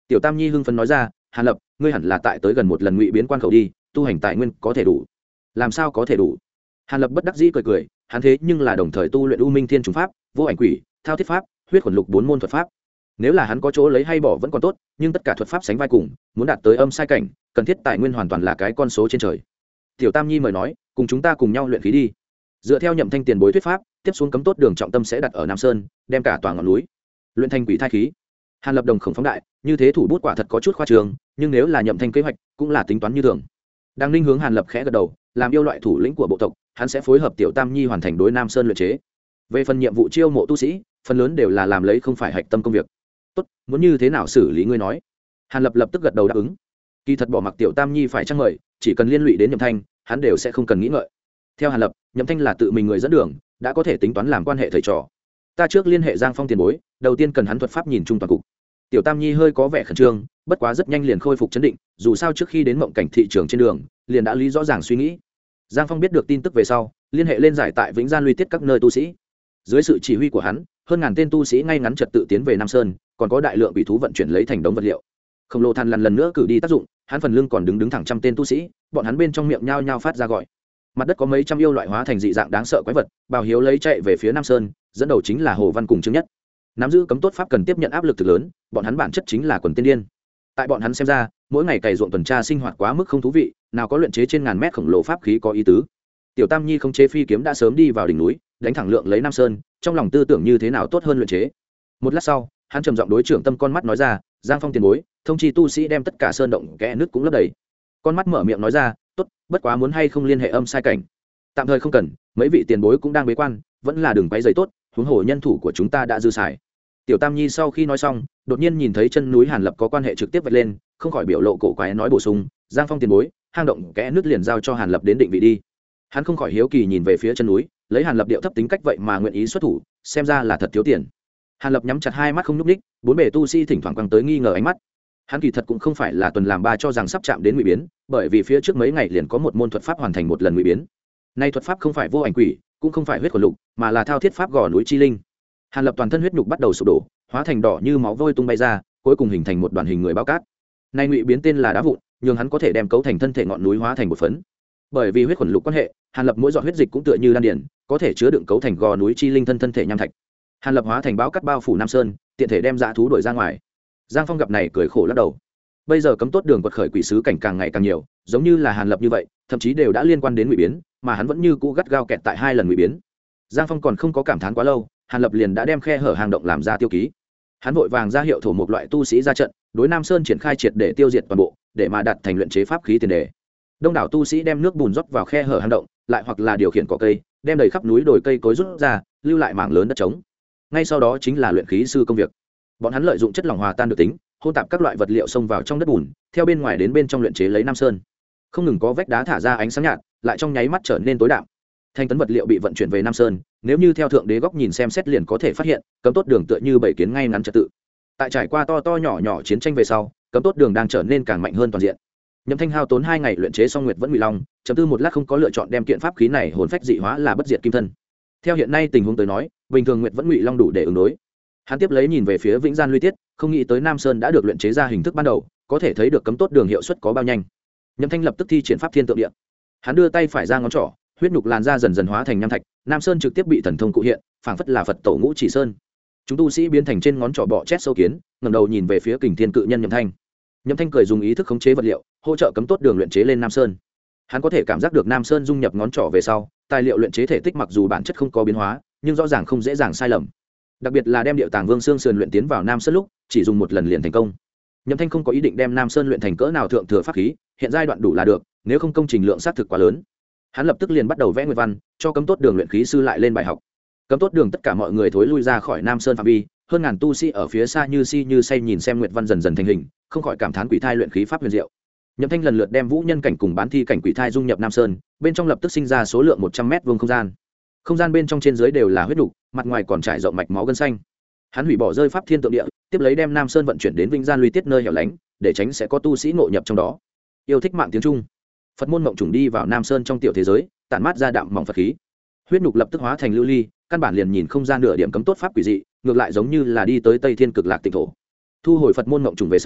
Tiểu Tam Nhi hưng phấn nói ra, Hàn Lập, ngươi hẳn là tại tới gần một lần ngụy biến quan khẩu đi, tu hành tài nguyên có thể đủ. Làm sao có thể đủ? Hàn Lập bất đắc dĩ cười cười, hắn thế nhưng là đồng thời tu luyện U Minh Thiên Trùng Pháp, Vô Ảnh Quỷ, Thao Thiết Pháp, Huyết Khuẩn Lục 4 môn thuật pháp. Nếu là hắn có chỗ lấy hay bỏ vẫn còn tốt, nhưng tất cả thuật pháp sánh vai cùng, muốn đạt tới âm sai cảnh, cần thiết tài nguyên hoàn toàn là cái con số trên trời. Tiểu Tam Nhi mời nói, cùng chúng ta cùng nhau luyện khí đi. Dựa theo Nhậm Thanh tiền bối thuyết pháp, tiếp xuống cấm tốt đường trọng tâm sẽ đặt ở Nam Sơn, đem cả tòa ngọn núi luyện thành quỷ thai khí. Hàn Lập đồng khổng phóng đại, như thế thủ bút quả thật có chút khoa trương, nhưng nếu là Nhậm Thanh kế hoạch, cũng là tính toán như thường. Đang Ninh hướng Hàn Lập khẽ gật đầu, làm yêu loại thủ lĩnh của bộ tộc, hắn sẽ phối hợp Tiểu Tam Nhi hoàn thành đối Nam Sơn luyện chế. Về phần nhiệm vụ chiêu mộ tu sĩ, phần lớn đều là làm lấy không phải hạch tâm công việc. Tốt, muốn như thế nào xử lý ngươi nói. Hàn Lập lập tức gật đầu đáp ứng. Kỳ thật bỏ mặc Tiểu Tam Nhi phải chăng mời, chỉ cần liên lụy đến Nhậm Thanh, hắn đều sẽ không cần nghĩ ngợi. Theo Hàn Lập, Nhậm Thanh là tự mình người dẫn đường, đã có thể tính toán làm quan hệ thầy trò. Ta trước liên hệ Giang Phong tiền bối, đầu tiên cần hắn thuật pháp nhìn chung toàn cục. Tiểu Tam Nhi hơi có vẻ khẩn trương, bất quá rất nhanh liền khôi phục chấn định, dù sao trước khi đến mộng cảnh thị trường trên đường, liền đã lý rõ ràng suy nghĩ. Giang Phong biết được tin tức về sau, liên hệ lên giải tại Vĩnh Gian Luy Tiết các nơi tu sĩ. Dưới sự chỉ huy của hắn, hơn ngàn tên tu sĩ ngay ngắn trật tự tiến về Nam Sơn, còn có đại lượng quỷ thú vận chuyển lấy thành đống vật liệu. Khổng lồ than lần nữa cử đi tác dụng, hắn phần lưng còn đứng thẳng trăm tên tu sĩ, bọn hắn bên trong miệng nhao nhao phát ra gọi. Mặt đất có mấy trăm yêu loại hóa thành dị dạng đáng sợ quái vật, Bào Hiếu lấy chạy về phía Nam Sơn, dẫn đầu chính là Hồ Văn cùng Trương Nhất. Nắm giữ cấm tốt pháp cần tiếp nhận áp lực thực lớn, bọn hắn bản chất chính là quần tiên điên. Tại bọn hắn xem ra, mỗi ngày cày ruộng tuần tra sinh hoạt quá mức không thú vị, nào có luyện chế trên ngàn mét khổng lồ pháp khí có ý tứ. Tiểu Tam Nhi không chế phi kiếm đã sớm đi vào đỉnh núi, đánh thẳng lượng lấy Nam Sơn, trong lòng tư tưởng như thế nào tốt hơn luyện chế. Một lát sau, hắn trầm giọng đối trưởng Tâm con mắt nói ra, Giang Phong tiền bối, thông chi tu sĩ đem tất cả sơn động kẽ nước cũng lấp đầy. Con mắt mở miệng nói ra, tốt, bất quá muốn hay không liên hệ âm sai cảnh. Tạm thời không cần, mấy vị tiền bối cũng đang bế quan, vẫn là đường quấy giấy tốt, huống hồ nhân thủ của chúng ta đã dư xài. Tiểu Tam Nhi sau khi nói xong, đột nhiên nhìn thấy chân núi Hàn Lập có quan hệ trực tiếp vạch lên, không khỏi biểu lộ cổ quái nói bổ sung, Giang Phong tiền bối, hang động kẽ nước liền giao cho Hàn Lập đến định vị đi. Hắn không khỏi hiếu kỳ nhìn về phía chân núi, lấy Hàn Lập điệu thấp tính cách vậy mà nguyện ý xuất thủ, xem ra là thật thiếu tiền. Hàn Lập nhắm chặt hai mắt không nhúc nhích, bốn bề tu sĩ thỉnh thoảng quăng tới nghi ngờ ánh mắt. Hắn kỳ thật cũng không phải là tuần làm ba cho rằng sắp chạm đến ngụy biến, bởi vì phía trước mấy ngày liền có một môn thuật pháp hoàn thành một lần ngụy biến. Nay thuật pháp không phải vô ảnh quỷ, cũng không phải huyết khuẩn lục, mà là thao thiết pháp gò núi chi linh. Hàn Lập toàn thân huyết nhục bắt đầu sụp đổ, hóa thành đỏ như máu vôi tung bay ra, cuối cùng hình thành một đoàn hình người bao cát. Nay ngụy biến tên là đá vụn, nhưng hắn có thể đem cấu thành thân thể ngọn núi hóa thành một phấn. Bởi vì huyết khuẩn lục quan hệ, Hàn Lập mỗi giọt huyết dịch cũng tựa như đan điển, có thể chứa đựng cấu thành gò núi chi linh thân thể nham thạch. Hàn Lập hóa thành bao cát bao phủ Nam Sơn, tiện thể đem dã thú đuổi ra ngoài. Giang Phong gặp này cười khổ lắc đầu. Bây giờ cấm tốt đường quật khởi quỷ sứ cảnh càng ngày càng nhiều, giống như là Hàn Lập như vậy, thậm chí đều đã liên quan đến ngụy biến, mà hắn vẫn như cũ gắt gao kẹt tại hai lần ngụy biến. Giang Phong còn không có cảm thán quá lâu, Hàn Lập liền đã đem khe hở hang động làm ra tiêu ký. Hắn vội vàng ra hiệu thổ một loại tu sĩ ra trận, đối Nam Sơn triển khai triệt để tiêu diệt toàn bộ, để mà đạt thành luyện chế pháp khí tiền đề. Đông đảo tu sĩ đem nước bùn rót vào khe hở hang động, lại hoặc là điều khiển cỏ cây, đem đầy khắp núi đồi cây cối rút ra, lưu lại mảng lớn đất trống. Ngay sau đó chính là luyện khí sư công việc. Bọn hắn lợi dụng chất lỏng hòa tan được tính, hỗn tạp các loại vật liệu xông vào trong đất bùn, theo bên ngoài đến bên trong luyện chế lấy Nam Sơn. Không ngừng có vách đá thả ra ánh sáng nhạt, lại trong nháy mắt trở nên tối đạm. Thanh tấn vật liệu bị vận chuyển về Nam Sơn, nếu như theo thượng đế góc nhìn xem xét liền có thể phát hiện, cấm tốt đường tựa như bảy kiến ngay ngắn trật tự. Tại trải qua to to nhỏ nhỏ chiến tranh về sau, cấm tốt đường đang trở nên càng mạnh hơn toàn diện. Nhậm Thanh hao tốn 2 ngày luyện chế xong Nguyệt Vẫn Ngụy Long, chấm tư một lát không có lựa chọn đem kiện pháp khí này hồn phách dị hóa là bất diệt kim thân. Theo hiện nay tình huống tới nói, bình thường Nguyệt Vẫn Ngụy Long đủ để ứng đối. Hắn tiếp lấy nhìn về phía Vĩnh Gian Luy Tiết, không nghĩ tới Nam Sơn đã được luyện chế ra hình thức ban đầu, có thể thấy được cấm tốt đường hiệu suất có bao nhanh. Nhậm Thanh lập tức thi triển pháp thiên tượng địa. Hắn đưa tay phải ra ngón trỏ, huyết nhục làn da dần dần hóa thành nham thạch, Nam Sơn trực tiếp bị thần thông cụ hiện, phảng phất là Phật tổ Ngũ Chỉ Sơn. Chúng tu sĩ biến thành trên ngón trỏ bọ chét sâu kiến, ngẩng đầu nhìn về phía Kình Thiên cự nhân Nhậm Thanh. Nhậm Thanh cười dùng ý thức khống chế vật liệu, hỗ trợ cấm tốt đường luyện chế lên Nam Sơn. Hắn có thể cảm giác được Nam Sơn dung nhập ngón trỏ về sau, tài liệu luyện chế thể tích mặc dù bản chất không có biến hóa, nhưng rõ ràng không dễ dàng sai lầm. Đặc biệt là đem điệu tàng vương xương sườn luyện tiến vào Nam Sơn lúc, chỉ dùng một lần liền thành công. Nhậm Thanh không có ý định đem Nam Sơn luyện thành cỡ nào thượng thừa pháp khí, hiện giai đoạn đủ là được, nếu không công trình lượng xác thực quá lớn. Hắn lập tức liền bắt đầu vẽ nguyệt văn, cho cấm tốt đường luyện khí sư lại lên bài học. Cấm tốt đường tất cả mọi người thối lui ra khỏi Nam Sơn phạm vi, hơn ngàn tu sĩ ở phía xa như si như say nhìn xem nguyệt văn dần dần thành hình, không khỏi cảm thán quỷ thai luyện khí pháp huyền diệu. Nhậm Thanh lần lượt đem vũ nhân cảnh cùng bán thi cảnh quỷ thai dung nhập Nam Sơn, bên trong lập tức sinh ra số lượng 100 mét vuông không gian. Không gian bên trong trên dưới đều là huyết nục, mặt ngoài còn trải rộng mạch máu gân xanh. Hắn hủy bỏ rơi pháp thiên tượng địa, tiếp lấy đem Nam Sơn vận chuyển đến Vĩnh Gian Luy Tiết nơi hẻo lánh, để tránh sẽ có tu sĩ ngộ nhập trong đó. Yêu thích mạng tiếng Trung, Phật môn mộng trùng đi vào Nam Sơn trong tiểu thế giới, tản mát ra đạm mỏng Phật khí. Huyết nục lập tức hóa thành lưu ly, căn bản liền nhìn không ra nửa điểm cấm tốt pháp quỷ dị, ngược lại giống như là đi tới Tây Thiên Cực Lạc Tịnh thổ. Thu hồi Phật môn mộng trùng về sau,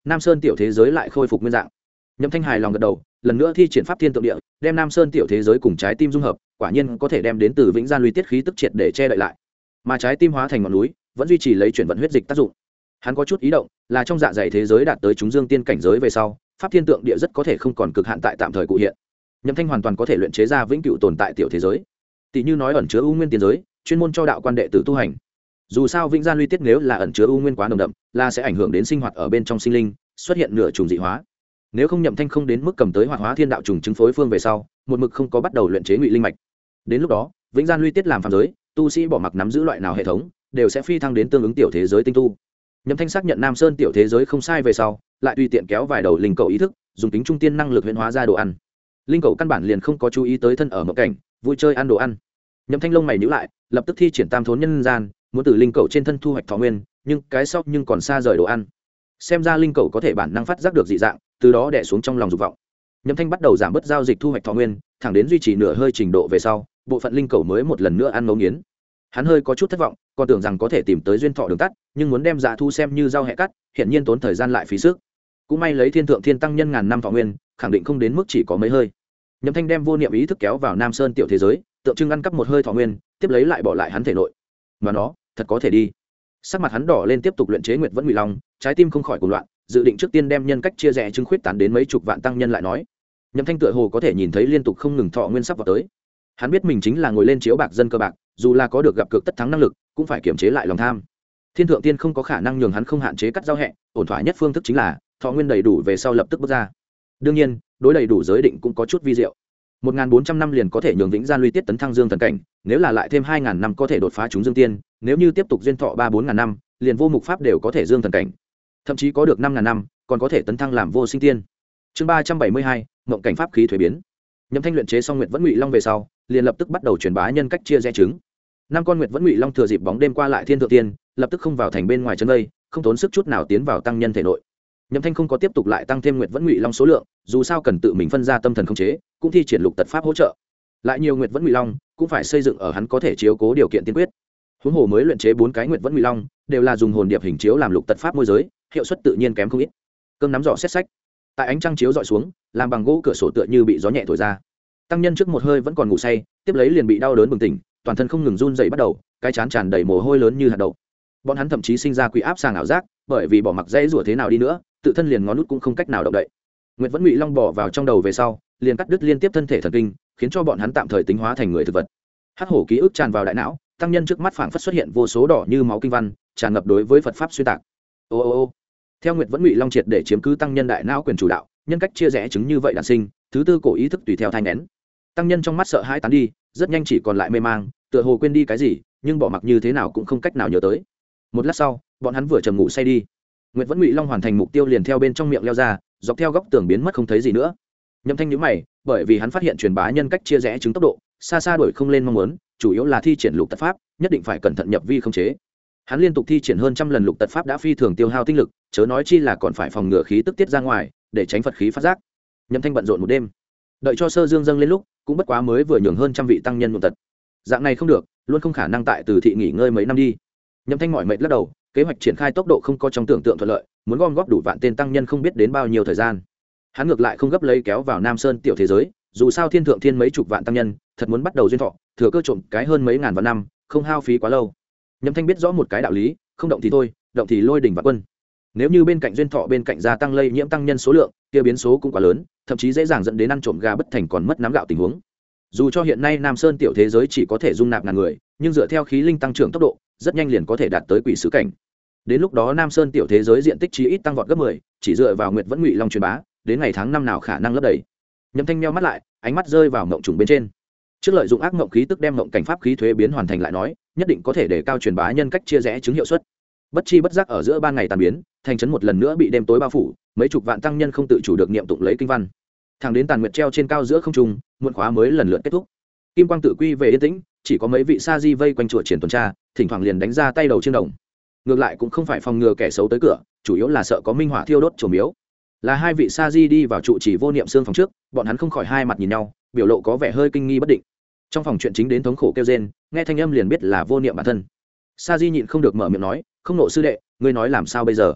Nam Sơn tiểu thế giới lại khôi phục nguyên dạng. Nhậm Thanh hài lòng gật đầu, lần nữa thi triển pháp thiên tượng địa, đem Nam Sơn tiểu thế giới cùng trái tim dung hợp, quả nhiên có thể đem đến từ vĩnh gian luy tiết khí tức triệt để che đậy lại. Mà trái tim hóa thành ngọn núi, vẫn duy trì lấy chuyển vận huyết dịch tác dụng. Hắn có chút ý động, là trong dạ dày thế giới đạt tới chúng dương tiên cảnh giới về sau, pháp thiên tượng địa rất có thể không còn cực hạn tại tạm thời cụ hiện. Nhậm Thanh hoàn toàn có thể luyện chế ra vĩnh cửu tồn tại tiểu thế giới. Tỷ như nói ẩn chứa u nguyên tiên giới, chuyên môn cho đạo quan đệ tử tu hành. Dù sao vĩnh gian luy tiết nếu là ẩn chứa u nguyên quá nồng đậm, là sẽ ảnh hưởng đến sinh hoạt ở bên trong sinh linh, xuất hiện nửa trùng dị hóa. Nếu không Nhậm Thanh không đến mức cầm tới hoạt hóa thiên đạo trùng chứng phối phương về sau, một mực không có bắt đầu luyện chế ngụy linh mạch. Đến lúc đó, vĩnh gian luy tiết làm phàm giới, tu sĩ bỏ mặc nắm giữ loại nào hệ thống, đều sẽ phi thăng đến tương ứng tiểu thế giới tinh tu. Nhậm Thanh xác nhận Nam Sơn tiểu thế giới không sai về sau, lại tùy tiện kéo vài đầu linh cầu ý thức, dùng tính trung tiên năng lực huyễn hóa ra đồ ăn. Linh cầu căn bản liền không có chú ý tới thân ở mộng cảnh, vui chơi ăn đồ ăn. Nhậm Thanh lông mày nhíu lại, lập tức thi triển tam thốn nhân gian, muốn từ linh cầu trên thân thu hoạch thọ nguyên, nhưng cái sau nhưng còn xa rời đồ ăn. Xem ra linh cầu có thể bản năng phát giác được dị dạng, từ đó đè xuống trong lòng dục vọng. Nhậm Thanh bắt đầu giảm bớt giao dịch thu hoạch thọ nguyên, thẳng đến duy trì nửa hơi trình độ về sau, bộ phận linh cầu mới một lần nữa ăn ngấu nghiến. Hắn hơi có chút thất vọng, còn tưởng rằng có thể tìm tới duyên thọ đường tắt, nhưng muốn đem dạ thu xem như rau hẹ cắt, hiện nhiên tốn thời gian lại phí sức. Cũng may lấy thiên thượng thiên tăng nhân ngàn năm thọ nguyên, khẳng định không đến mức chỉ có mấy hơi. Nhậm Thanh đem vô niệm ý thức kéo vào Nam Sơn tiểu thế giới, tượng trưng ăn cắp một hơi thọ nguyên, tiếp lấy lại bỏ lại hắn thể nội. Mà nó, thật có thể đi. Sắc mặt hắn đỏ lên tiếp tục luyện chế Nguyệt Vẫn Ngụy Long, trái tim không khỏi cuồng loạn, dự định trước tiên đem nhân cách chia rẽ chứng khuyết tán đến mấy chục vạn tăng nhân lại nói. Nhậm Thanh tựa hồ có thể nhìn thấy liên tục không ngừng thọ nguyên sắp vào tới. Hắn biết mình chính là ngồi lên chiếu bạc dân cơ bạc, dù là có được gặp cược tất thắng năng lực, cũng phải kiềm chế lại lòng tham. Thiên thượng tiên không có khả năng nhường hắn không hạn chế cắt giao hẹ, ổn thỏa nhất phương thức chính là thọ nguyên đầy đủ về sau lập tức bước ra. Đương nhiên, đối đầy đủ giới định cũng có chút vi diệu. 1400 năm liền có thể nhường vĩnh gian luy tiết tấn thăng dương thần cảnh, nếu là lại thêm 2000 năm có thể đột phá chúng dương tiên, nếu như tiếp tục duyên thọ 3-4000 năm, liền vô mục pháp đều có thể dương thần cảnh. Thậm chí có được 5000 năm, còn có thể tấn thăng làm vô sinh tiên. Chương 372, mộng cảnh pháp khí thuế biến. Nhậm Thanh luyện chế xong Nguyệt Vẫn Ngụy Long về sau, liền lập tức bắt đầu truyền bá nhân cách chia rẽ trứng. Năm con Nguyệt Vẫn Ngụy Long thừa dịp bóng đêm qua lại thiên thượng tiên, lập tức không vào thành bên ngoài chân vây, không tốn sức chút nào tiến vào tăng nhân thể nội. Nhậm Thanh không có tiếp tục lại tăng thêm Nguyệt Vẫn Ngụy Long số lượng, dù sao cần tự mình phân ra tâm thần khống chế, cũng thi triển lục tật pháp hỗ trợ. Lại nhiều Nguyệt Vẫn Ngụy Long, cũng phải xây dựng ở hắn có thể chiếu cố điều kiện tiên quyết. Huống hồ mới luyện chế 4 cái Nguyệt Vẫn Ngụy Long, đều là dùng hồn điệp hình chiếu làm lục tật pháp môi giới, hiệu suất tự nhiên kém không ít. Cơm nắm giỏ xét sách, tại ánh trăng chiếu dọi xuống, làm bằng gỗ cửa sổ tựa như bị gió nhẹ thổi ra. Tăng nhân trước một hơi vẫn còn ngủ say, tiếp lấy liền bị đau đớn bừng tỉnh, toàn thân không ngừng run rẩy bắt đầu, cái trán tràn đầy mồ hôi lớn như hạt đậu. Bọn hắn thậm chí sinh ra quỷ áp sàng ảo giác, bởi vì bỏ mặc dãy rủa thế nào đi nữa, tự thân liền ngón nút cũng không cách nào động đậy. Nguyệt Vẫn Ngụy Long bỏ vào trong đầu về sau, liền cắt đứt liên tiếp thân thể thần kinh, khiến cho bọn hắn tạm thời tính hóa thành người thực vật. Hắc hổ ký ức tràn vào đại não, tăng nhân trước mắt phảng phất xuất hiện vô số đỏ như máu kinh văn, tràn ngập đối với Phật pháp xuyên tạc. Ô. Theo Nguyệt Vẫn Ngụy Long triệt để chiếm cứ tăng nhân đại não quyền chủ đạo, nhân cách chia rẽ chứng như vậy đản sinh, thứ tư cổ ý thức tùy theo thai nén. Tăng nhân trong mắt sợ hãi tán đi, rất nhanh chỉ còn lại mê mang, tựa hồ quên đi cái gì, nhưng bỏ mặc như thế nào cũng không cách nào nhớ tới. Một lát sau, bọn hắn vừa trầm ngủ say đi. Nguyệt Vẫn Ngụy Long hoàn thành mục tiêu liền theo bên trong miệng leo ra, dọc theo góc tường biến mất không thấy gì nữa. Nhậm Thanh nhíu mày, bởi vì hắn phát hiện truyền bá nhân cách chia rẽ chứng tốc độ xa xa đuổi không lên mong muốn, chủ yếu là thi triển lục tật pháp, nhất định phải cẩn thận nhập vi không chế. Hắn liên tục thi triển hơn trăm lần lục tật pháp đã phi thường tiêu hao tinh lực, chớ nói chi là còn phải phòng ngừa khí tức tiết ra ngoài, để tránh Phật khí phát giác. Nhậm Thanh bận rộn một đêm, đợi cho sơ dương dâng lên lúc, cũng bất quá mới vừa nhường hơn trăm vị tăng nhân nhuộm tật. Dạng này không được, luôn không khả năng tại từ thị nghỉ ngơi mấy năm đi. Nhậm Thanh mỏi mệt lắc đầu, kế hoạch triển khai tốc độ không có trong tưởng tượng thuận lợi, muốn gom góp đủ vạn tên tăng nhân không biết đến bao nhiêu thời gian. Hắn ngược lại không gấp lấy kéo vào Nam Sơn tiểu thế giới, dù sao thiên thượng thiên mấy chục vạn tăng nhân, thật muốn bắt đầu duyên thọ, thừa cơ trộm cái hơn mấy ngàn vạn năm, không hao phí quá lâu. Nhậm Thanh biết rõ một cái đạo lý, không động thì thôi, động thì lôi đỉnh và quân. Nếu như bên cạnh duyên thọ bên cạnh gia tăng lây nhiễm tăng nhân số lượng, kia biến số cũng quá lớn, thậm chí dễ dàng dẫn đến ăn trộm gà bất thành còn mất nắm gạo tình huống. Dù cho hiện nay Nam Sơn tiểu thế giới chỉ có thể dung nạp ngàn người, nhưng dựa theo khí linh tăng trưởng tốc độ, rất nhanh liền có thể đạt tới quỷ sứ cảnh. Đến lúc đó Nam Sơn tiểu thế giới diện tích chí ít tăng vọt gấp 10, chỉ dựa vào Nguyệt Vẫn Ngụy Long truyền bá, đến ngày tháng năm nào khả năng lấp đầy. Nhậm Thanh nheo mắt lại, ánh mắt rơi vào mộng trùng bên trên. Trước lợi dụng ác mộng khí tức đem mộng cảnh pháp khí thuế biến hoàn thành lại nói, nhất định có thể để cao truyền bá nhân cách chia rẽ chứng hiệu suất. Bất chi bất giác ở giữa ban ngày tàn biến, thành trấn một lần nữa bị đêm tối bao phủ, mấy chục vạn tăng nhân không tự chủ được niệm tụng lấy kinh văn. Thẳng đến tàn nguyệt treo trên cao giữa không trung, muộn khóa mới lần lượt kết thúc. Kim quang tự quy về yên tĩnh, chỉ có mấy vị sa di vây quanh chùa triển tuần tra, thỉnh thoảng liền đánh ra tay đầu trên đồng. Ngược lại cũng không phải phòng ngừa kẻ xấu tới cửa, chủ yếu là sợ có minh hỏa thiêu đốt chùa miếu. Là hai vị sa di đi vào trụ chỉ vô niệm xương phòng trước, bọn hắn không khỏi hai mặt nhìn nhau, biểu lộ có vẻ hơi kinh nghi bất định. Trong phòng chuyện chính đến thống khổ kêu rên, nghe thanh âm liền biết là vô niệm bản thân. Sa di nhịn không được mở miệng nói, không nộ sư đệ, ngươi nói làm sao bây giờ?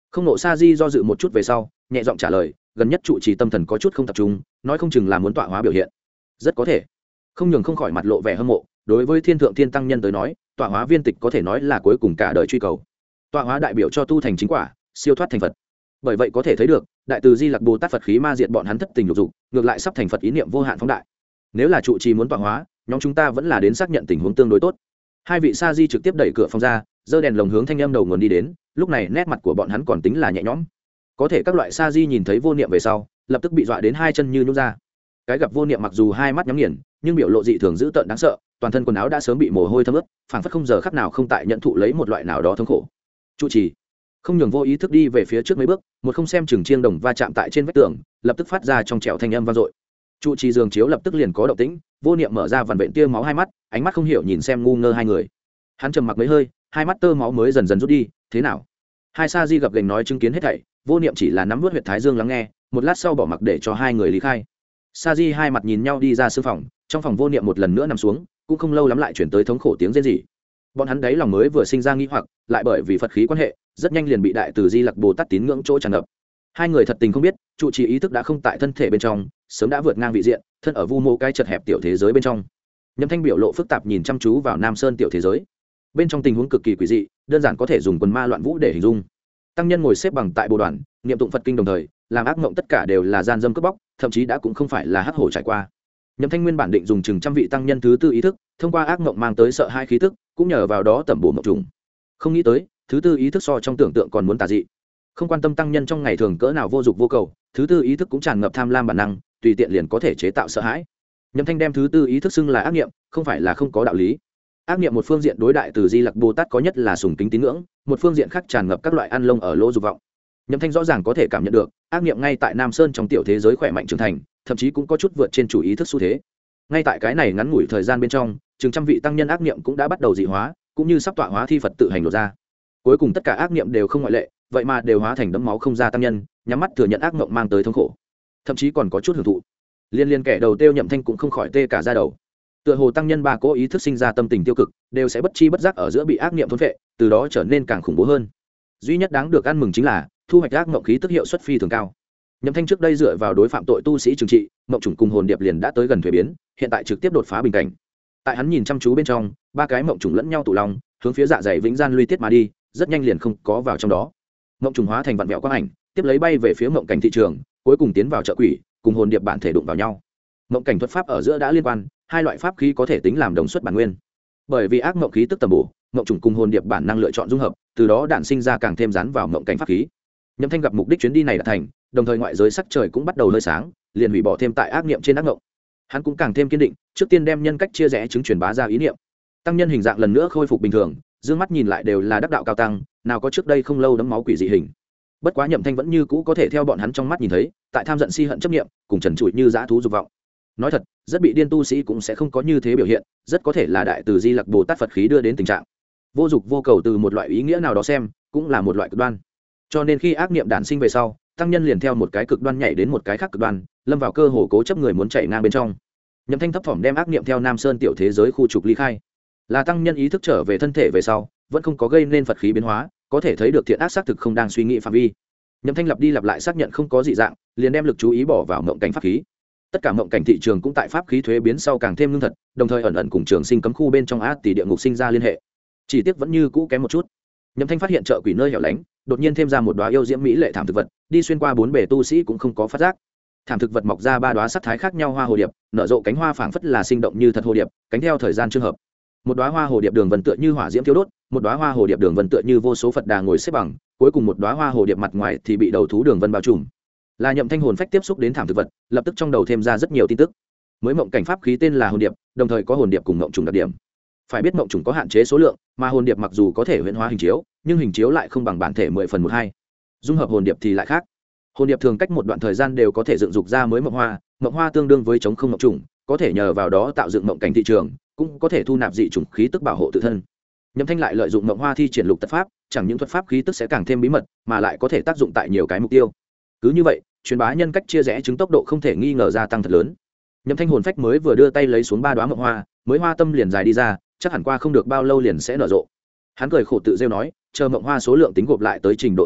Không nộ sa di do dự một chút về sau nhẹ giọng trả lời, gần nhất trụ trì tâm thần có chút không tập trung, nói không chừng là muốn tọa hóa biểu hiện. Rất có thể. Không nhường không khỏi mặt lộ vẻ hâm mộ, đối với thiên thượng thiên tăng nhân tới nói, tọa hóa viên tịch có thể nói là cuối cùng cả đời truy cầu. Tọa hóa đại biểu cho tu thành chính quả, siêu thoát thành Phật. Bởi vậy có thể thấy được, đại từ Di Lặc Bồ Tát Phật khí ma diệt bọn hắn thất tình lục dục, ngược lại sắp thành Phật ý niệm vô hạn phóng đại. Nếu là trụ trì muốn tọa hóa, nhóm chúng ta vẫn là đến xác nhận tình huống tương đối tốt. Hai vị sa di trực tiếp đẩy cửa phòng ra, giơ đèn lồng hướng thanh âm đầu nguồn đi đến, lúc này nét mặt của bọn hắn còn tính là nhẹ nhõm. Có thể các loại sa di nhìn thấy vô niệm về sau, lập tức bị dọa đến hai chân như nhũn ra. Cái gặp vô niệm mặc dù hai mắt nhắm nghiền, nhưng biểu lộ dị thường dữ tợn đáng sợ, toàn thân quần áo đã sớm bị mồ hôi thấm ướt, phảng phất không giờ khắc nào không tại nhận thụ lấy một loại nào đó thống khổ. Trụ trì không nhường vô ý thức đi về phía trước mấy bước, một không xem chừng chiêng đồng va chạm tại trên vách tường, lập tức phát ra trong trẻo thanh âm vang dội. Trụ trì giường chiếu lập tức liền có động tĩnh, vô niệm mở ra vằn vện tia máu hai mắt, ánh mắt không hiểu nhìn xem ngu ngơ hai người. Hắn trầm mặc mấy hơi, hai mắt tơ máu mới dần dần rút đi. Thế nào? Hai sa di gập gành nói chứng kiến hết thảy, vô niệm chỉ là nắm vớt huyệt thái dương lắng nghe, một lát sau bỏ mặc để cho hai người lý khai. Sa di hai mặt nhìn nhau đi ra sư phòng, trong phòng vô niệm một lần nữa nằm xuống, cũng không lâu lắm lại chuyển tới thống khổ tiếng rên rỉ. Bọn hắn đấy lòng mới vừa sinh ra nghi hoặc, lại bởi vì Phật khí quan hệ, rất nhanh liền bị đại từ Di Lặc Bồ Tát tín ngưỡng chỗ tràn ngập. Hai người thật tình không biết, trụ trì ý thức đã không tại thân thể bên trong, sớm đã vượt ngang vị diện, thân ở vu mô cái chật hẹp tiểu thế giới bên trong. Nhâm Thanh biểu lộ phức tạp nhìn chăm chú vào Nam Sơn tiểu thế giới. Bên trong tình huống cực kỳ quỷ dị, đơn giản có thể dùng quần ma loạn vũ để hình dung. Tăng nhân ngồi xếp bằng tại bồ đoàn, niệm tụng Phật kinh đồng thời, làm ác mộng tất cả đều là gian dâm cướp bóc, thậm chí đã cũng không phải là hắc hổ trải qua. Nhâm Thanh nguyên bản định dùng chừng trăm vị tăng nhân thứ tư ý thức, thông qua ác mộng mang tới sợ hai khí tức, cũng nhờ vào đó tẩm bổ mộng trùng. Không nghĩ tới, thứ tư ý thức so trong tưởng tượng còn muốn tà dị. Không quan tâm tăng nhân trong ngày thường cỡ nào vô dục vô cầu, thứ tư ý thức cũng tràn ngập tham lam bản năng, tùy tiện liền có thể chế tạo sợ hãi. Nhâm Thanh đem thứ tư ý thức xưng là ác niệm, không phải là không có đạo lý. Ác niệm một phương diện đối đại từ Di Lặc Bồ Tát có nhất là sùng kính tín ngưỡng, một phương diện khác tràn ngập các loại ăn lông ở lỗ dục vọng. Nhâm Thanh rõ ràng có thể cảm nhận được, ác niệm ngay tại Nam Sơn trong tiểu thế giới khỏe mạnh trưởng thành, thậm chí cũng có chút vượt trên chủ ý thức xu thế. Ngay tại cái này ngắn ngủi thời gian bên trong, chừng trăm vị tăng nhân ác niệm cũng đã bắt đầu dị hóa, cũng như sắp tọa hóa thi Phật tự hành lộ ra. Cuối cùng tất cả ác niệm đều không ngoại lệ, vậy mà đều hóa thành đấm máu không ra tăng nhân, nhắm mắt thừa nhận ác mộng mang tới thống khổ, thậm chí còn có chút hưởng thụ. Liên kẻ đầu tiêu Nhậm Thanh cũng không khỏi tê cả da đầu. Tựa hồ tăng nhân ba cố ý thức sinh ra tâm tình tiêu cực, đều sẽ bất chi bất giác ở giữa bị ác niệm thôn phệ, từ đó trở nên càng khủng bố hơn. Duy nhất đáng được ăn mừng chính là thu hoạch ác mộng khí tức hiệu suất phi thường cao. Nhậm Thanh trước đây dựa vào đối phạm tội tu sĩ trừng trị, mộng trùng cùng hồn điệp liền đã tới gần thuế biến, hiện tại trực tiếp đột phá bình cảnh. Tại hắn nhìn chăm chú bên trong, ba cái mộng trùng lẫn nhau tụ lòng, hướng phía dạ dày vĩnh gian luy tiết mà đi, rất nhanh liền không có vào trong đó. Mộng trùng hóa thành vạn vẹo quang ảnh, tiếp lấy bay về phía mộng cảnh thị trường, cuối cùng tiến vào chợ quỷ, cùng hồn điệp bản thể đụng vào nhau. Mộng cảnh thuật pháp ở giữa đã liên quan, hai loại pháp khí có thể tính làm đồng xuất bản nguyên. Bởi vì ác mộng khí tức tầm bổ, mộng trùng cùng hồn điệp bản năng lựa chọn dung hợp, từ đó đản sinh ra càng thêm dán vào mộng cảnh pháp khí. Nhâm Thanh gặp mục đích chuyến đi này đã thành, đồng thời ngoại giới sắc trời cũng bắt đầu hơi sáng, liền hủy bỏ thêm tại ác niệm trên ác mộng. Hắn cũng càng thêm kiên định, trước tiên đem nhân cách chia rẽ chứng truyền bá ra ý niệm. Tăng nhân hình dạng lần nữa khôi phục bình thường, dương mắt nhìn lại đều là đắc đạo cao tăng, nào có trước đây không lâu đấm máu quỷ dị hình. Bất quá Nhậm Thanh vẫn như cũ có thể theo bọn hắn trong mắt nhìn thấy, tại tham giận si hận chấp niệm, cùng trần trụi như dã thú dục vọng. Nói thật, rất bị điên tu sĩ cũng sẽ không có như thế biểu hiện, rất có thể là đại từ Di Lặc Bồ Tát Phật khí đưa đến tình trạng vô dục vô cầu, từ một loại ý nghĩa nào đó xem, cũng là một loại cực đoan. Cho nên khi ác niệm đản sinh về sau, tăng nhân liền theo một cái cực đoan nhảy đến một cái khác cực đoan, lâm vào cơ hồ cố chấp người muốn chạy ngang bên trong. Nhậm Thanh thấp thỏm đem ác niệm theo Nam Sơn tiểu thế giới khu trục ly khai. Là tăng nhân ý thức trở về thân thể về sau, vẫn không có gây nên Phật khí biến hóa, có thể thấy được thiện ác xác thực không đang suy nghĩ phạm vi. Nhậm Thanh lặp đi lặp lại xác nhận không có dị dạng, liền đem lực chú ý bỏ vào mộng cảnh pháp khí. Tất cả mộng cảnh thị trường cũng tại pháp khí thuế biến sau càng thêm ngưng thật, đồng thời ẩn ẩn cùng trường sinh cấm khu bên trong ác tỷ địa ngục sinh ra liên hệ. Chỉ tiếc vẫn như cũ kém một chút. Nhậm Thanh phát hiện chợ quỷ nơi hẻo lánh, đột nhiên thêm ra một đóa yêu diễm mỹ lệ thảm thực vật, đi xuyên qua bốn bề tu sĩ cũng không có phát giác. Thảm thực vật mọc ra ba đóa sắc thái khác nhau hoa hồ điệp, nở rộ cánh hoa phảng phất là sinh động như thật hồ điệp, cánh theo thời gian trường hợp. Một đóa hoa hồ điệp đường vân tựa như hỏa diễm thiêu đốt, một đóa hoa hồ điệp đường vân tựa như vô số Phật đà ngồi xếp bằng, cuối cùng một đóa hoa hồ điệp mặt ngoài thì bị đầu thú đường vân bao trùm. Là Nhậm Thanh hồn phách tiếp xúc đến thảm thực vật, lập tức trong đầu thêm ra rất nhiều tin tức. Mới mộng cảnh pháp khí tên là hồn điệp, đồng thời có hồn điệp cùng mộng trùng đặc điểm. Phải biết mộng trùng có hạn chế số lượng, mà hồn điệp mặc dù có thể huyễn hóa hình chiếu, nhưng hình chiếu lại không bằng bản thể 10/12. Dung hợp hồn điệp thì lại khác. Hồn điệp thường cách một đoạn thời gian đều có thể dựng dục ra mới mộng hoa tương đương với chống không mộng trùng, có thể nhờ vào đó tạo dựng mộng cảnh thị trường, cũng có thể thu nạp dị chủng khí tức bảo hộ tự thân. Nhậm Thanh lại lợi dụng mộng hoa thi triển lục tật pháp, chẳng những thuật pháp khí tức sẽ càng thêm bí mật, mà lại có thể tác dụng tại nhiều cái mục tiêu. Cứ như vậy, truyền bá nhân cách chia rẽ chứng tốc độ không thể nghi ngờ gia tăng thật lớn. Nhậm Thanh hồn phách mới vừa đưa tay lấy xuống ba đóa mộng hoa, mới hoa tâm liền dài đi ra, chắc hẳn qua không được bao lâu liền sẽ nở rộ. Hắn cười khổ tự rêu nói, chờ mộng hoa số lượng tính gộp lại tới trình độ nhất định,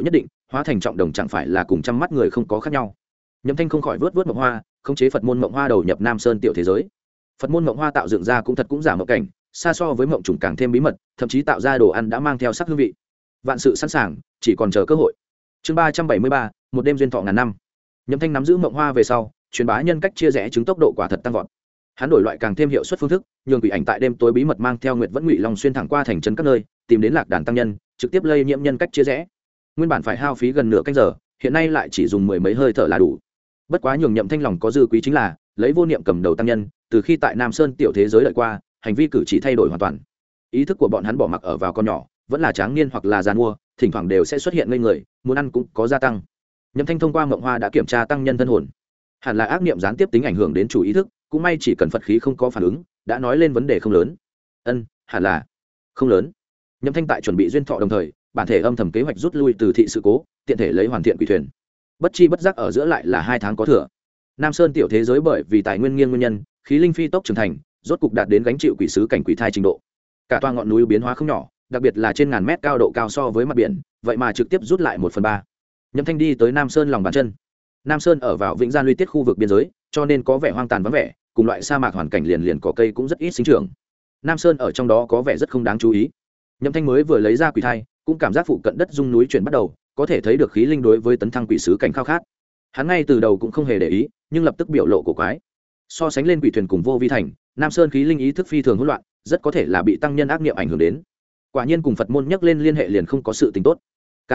hóa thành trọng đồng chẳng phải là cùng trăm mắt người không có khác nhau. Nhậm Thanh không khỏi vớt vớt mộng hoa, khống chế Phật môn mộng hoa đầu nhập Nam Sơn tiểu thế giới. Phật môn mộng hoa tạo dựng ra cũng thật cũng giả mộng cảnh, xa so với mộng trùng càng thêm bí mật, thậm chí tạo ra đồ ăn đã mang theo sắc hương vị. Vạn sự sẵn sàng, chỉ còn chờ cơ hội. Chương 373, một đêm duyên thọ ngàn năm. Nhậm Thanh nắm giữ mộng hoa về sau, truyền bá nhân cách chia rẽ chứng tốc độ quả thật tăng vọt. Hắn đổi loại càng thêm hiệu suất phương thức, nhường quỷ ảnh tại đêm tối bí mật mang theo Nguyệt Vẫn Ngụy Long xuyên thẳng qua thành trấn các nơi, tìm đến lạc đàn tăng nhân, trực tiếp lây nhiễm nhân cách chia rẽ. Nguyên bản phải hao phí gần nửa canh giờ, hiện nay lại chỉ dùng mười mấy hơi thở là đủ. Bất quá nhường Nhậm Thanh lòng có dư quý chính là, lấy vô niệm cầm đầu tăng nhân, từ khi tại Nam Sơn tiểu thế giới đợi qua, hành vi cử chỉ thay đổi hoàn toàn. Ý thức của bọn hắn bỏ mặc ở vào con nhỏ, vẫn là tráng niên hoặc là già mua, thỉnh thoảng đều sẽ xuất hiện ngây người, muốn ăn cũng có gia tăng. Nhậm Thanh thông qua mộng hoa đã kiểm tra tăng nhân thân hồn, hẳn là ác niệm gián tiếp tính ảnh hưởng đến chủ ý thức, cũng may chỉ cần Phật khí không có phản ứng, đã nói lên vấn đề không lớn. Hẳn là không lớn. Nhậm Thanh tại chuẩn bị duyên thọ đồng thời, bản thể âm thầm kế hoạch rút lui từ thị sự cố, tiện thể lấy hoàn thiện quỷ thuyền. Bất chi bất giác ở giữa lại là 2 tháng có thừa. Nam Sơn tiểu thế giới bởi vì tài nguyên nghiêng nguyên nhân, khí linh phi tốc trưởng thành, rốt cục đạt đến gánh chịu quỷ sứ cảnh quỷ thai trình độ. Cả toa ngọn núi biến hóa không nhỏ, đặc biệt là trên ngàn mét cao độ cao so với mặt biển, vậy mà trực tiếp rút lại 1/3. Nhậm Thanh đi tới Nam Sơn lòng bàn chân. Nam Sơn ở vào Vĩnh Gian Luy Tiết khu vực biên giới, cho nên có vẻ hoang tàn vắng vẻ, cùng loại sa mạc hoàn cảnh liền cỏ cây cũng rất ít sinh trưởng. Nam Sơn ở trong đó có vẻ rất không đáng chú ý. Nhậm Thanh mới vừa lấy ra quỷ thai, cũng cảm giác phụ cận đất rung núi chuyển bắt đầu, có thể thấy được khí linh đối với tấn thăng quỷ sứ cảnh khao khát. Hắn ngay từ đầu cũng không hề để ý, nhưng lập tức biểu lộ cổ quái. So sánh lên quỷ thuyền cùng vô vi thành, Nam Sơn khí linh ý thức phi thường hỗn loạn, rất có thể là bị tăng nhân ác niệm ảnh hưởng đến. Quả nhiên cùng Phật môn nhắc lên liên hệ liền không có sự tình tốt.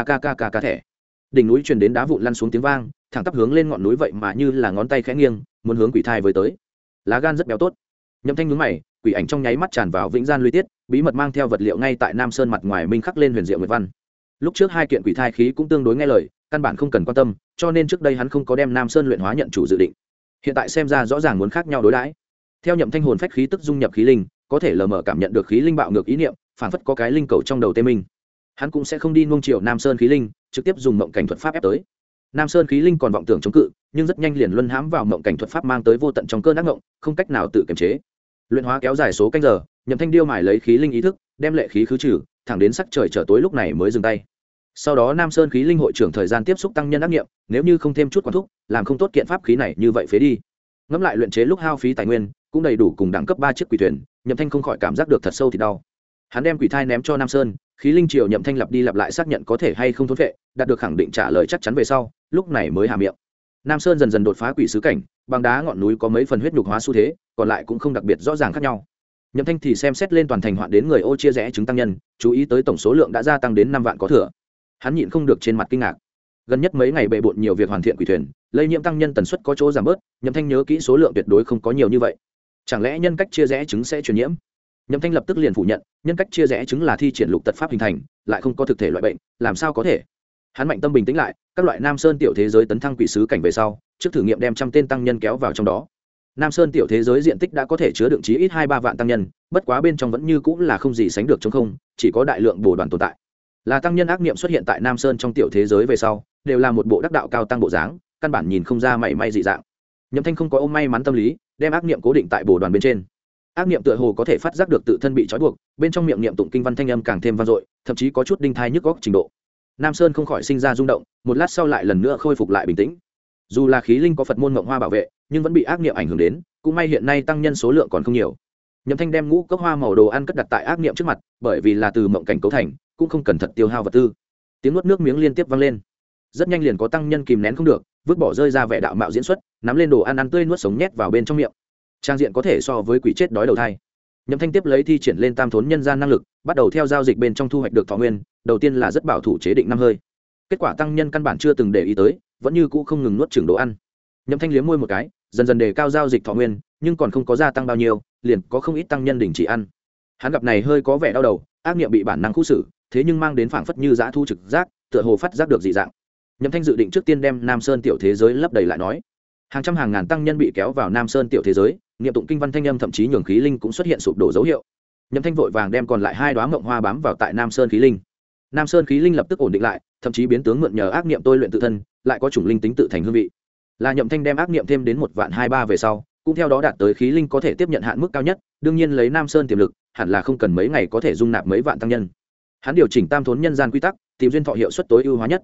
Ca thẻ. Đỉnh núi truyền đến đá vụn lăn xuống tiếng vang, thẳng tắp hướng lên ngọn núi vậy mà như là ngón tay khẽ nghiêng, muốn hướng quỷ thai với tới. Lá gan rất béo tốt. Nhậm Thanh nhướng mày, quỷ ảnh trong nháy mắt tràn vào Vĩnh Gian Luy Tiết, bí mật mang theo vật liệu ngay tại Nam Sơn mặt ngoài minh khắc lên huyền diệu nguyệt văn. Lúc trước 2 kiện quỷ thai khí cũng tương đối nghe lời, căn bản không cần quan tâm, cho nên trước đây hắn không có đem Nam Sơn luyện hóa nhận chủ dự định. Hiện tại xem ra rõ ràng muốn khác nhau đối đãi. Theo Nhậm Thanh hồn phách khí tức dung nhập khí linh, có thể lờ mờ cảm nhận được khí linh bạo ngược ý niệm, phản phất có cái linh cầu trong đầu tê minh. Hắn cũng sẽ không đi nuông chiều Nam Sơn khí linh, trực tiếp dùng mộng cảnh thuật pháp ép tới. Nam Sơn khí linh còn vọng tưởng chống cự, nhưng rất nhanh liền luân hãm vào mộng cảnh thuật pháp mang tới vô tận trong cơn ác mộng, không cách nào tự kiềm chế. Luyện hóa kéo dài số canh giờ, Nhậm Thanh điêu mài lấy khí linh ý thức, đem lệ khí khứ trừ, thẳng đến sắc trời trở tối lúc này mới dừng tay. Sau đó Nam Sơn khí linh hội trưởng thời gian tiếp xúc tăng nhân ác nghiệm, nếu như không thêm chút quan thúc, làm không tốt kiện pháp khí này như vậy phế đi. Ngẫm lại luyện chế lúc hao phí tài nguyên, cũng đầy đủ cùng đẳng cấp 3 chiếc quỷ thuyền, Nhậm Thanh không khỏi cảm giác được thật sâu thì đau. Hắn đem quỷ thai ném cho Nam Sơn, khí linh triều Nhậm Thanh lặp đi lặp lại xác nhận có thể hay không thốn vệ, đạt được khẳng định trả lời chắc chắn về sau, lúc này mới hạ miệng. Nam Sơn dần dần đột phá quỷ sứ cảnh, bằng đá ngọn núi có mấy phần huyết nhục hóa xu thế, còn lại cũng không đặc biệt rõ ràng khác nhau. Nhậm Thanh thì xem xét lên toàn thành hoạn đến người ô chia rẽ chứng tăng nhân, chú ý tới tổng số lượng đã gia tăng đến 5 vạn có thừa. Hắn nhịn không được trên mặt kinh ngạc. Gần nhất mấy ngày bệ bội nhiều việc hoàn thiện quỷ thuyền, lây nhiễm tăng nhân tần suất có chỗ giảm bớt, Nhậm Thanh nhớ kỹ số lượng tuyệt đối không có nhiều như vậy. Chẳng lẽ nhân cách chia rẽ chứng sẽ truyền nhiễm? Nhậm Thanh lập tức liền phủ nhận, nhân cách chia rẽ chứng là thi triển lục tật pháp hình thành, lại không có thực thể loại bệnh, làm sao có thể? Hắn mạnh tâm bình tĩnh lại, các loại Nam Sơn tiểu thế giới tấn thăng quỷ sứ cảnh về sau, trước thử nghiệm đem 100 tên tăng nhân kéo vào trong đó. Nam Sơn tiểu thế giới diện tích đã có thể chứa đựng chí ít 2-3 vạn tăng nhân, bất quá bên trong vẫn như cũng là không gì sánh được trống không, chỉ có đại lượng bổ đoàn tồn tại. Là tăng nhân ác niệm xuất hiện tại Nam Sơn trong tiểu thế giới về sau, đều là một bộ đắc đạo cao tăng bộ dáng, căn bản nhìn không ra mảy may dị dạng. Nhậm Thanh không có ôm may mắn tâm lý, đem ác niệm cố định tại bổ đoàn bên trên. Ác niệm tựa hồ có thể phát giác được tự thân bị trói buộc, bên trong miệng niệm tụng kinh văn thanh âm càng thêm vang dội, thậm chí có chút đinh thai nhức góc trình độ. Nam Sơn không khỏi sinh ra rung động, một lát sau lại lần nữa khôi phục lại bình tĩnh. Dù là khí linh có Phật môn mộng hoa bảo vệ, nhưng vẫn bị ác niệm ảnh hưởng đến, cũng may hiện nay tăng nhân số lượng còn không nhiều. Nhậm Thanh đem ngũ cốc hoa màu đồ ăn cất đặt tại ác niệm trước mặt, bởi vì là từ mộng cảnh cấu thành, cũng không cần thật tiêu hao vật tư. Tiếng nuốt nước miếng liên tiếp vang lên. Rất nhanh liền có tăng nhân kìm nén không được, vứt bỏ rơi ra vẻ đạo mạo diễn xuất, nắm lên đồ ăn ăn tươi nuốt sống nhét vào bên trong miệng. Trang diện có thể so với quỷ chết đói đầu thai. Nhậm Thanh tiếp lấy thi triển lên tam thốn nhân gian năng lực, bắt đầu theo giao dịch bên trong thu hoạch được thọ nguyên, đầu tiên là rất bảo thủ chế định 5 hơi. Kết quả tăng nhân căn bản chưa từng để ý tới, vẫn như cũ không ngừng nuốt chửng đồ ăn. Nhậm Thanh liếm môi một cái, dần dần đề cao giao dịch thọ nguyên, nhưng còn không có gia tăng bao nhiêu, liền có không ít tăng nhân đình chỉ ăn. Hắn gặp này hơi có vẻ đau đầu, ác niệm bị bản năng khu xử, thế nhưng mang đến phảng phất như dã thu trực giác, tựa hồ phát giác được dị dạng. Nhậm Thanh dự định trước tiên đem Nam Sơn tiểu thế giới lấp đầy lại nói. Hàng trăm hàng ngàn tăng nhân bị kéo vào Nam Sơn tiểu thế giới, niệm tụng kinh văn thanh âm thậm chí nhường khí linh cũng xuất hiện sụp đổ dấu hiệu. Nhậm Thanh vội vàng đem còn lại 2 đóa mộng hoa bám vào tại Nam Sơn khí linh. Nam Sơn khí linh lập tức ổn định lại, thậm chí biến tướng mượn nhờ ác niệm tôi luyện tự thân, lại có chủng linh tính tự thành hương vị. Là Nhậm Thanh đem ác niệm thêm đến 1.230.000 về sau, cũng theo đó đạt tới khí linh có thể tiếp nhận hạn mức cao nhất, đương nhiên lấy Nam Sơn tiềm lực, hẳn là không cần mấy ngày có thể dung nạp mấy vạn tăng nhân. Hắn điều chỉnh tam thốn nhân gian quy tắc, tìm duyên thọ hiệu suất tối ưu hóa nhất.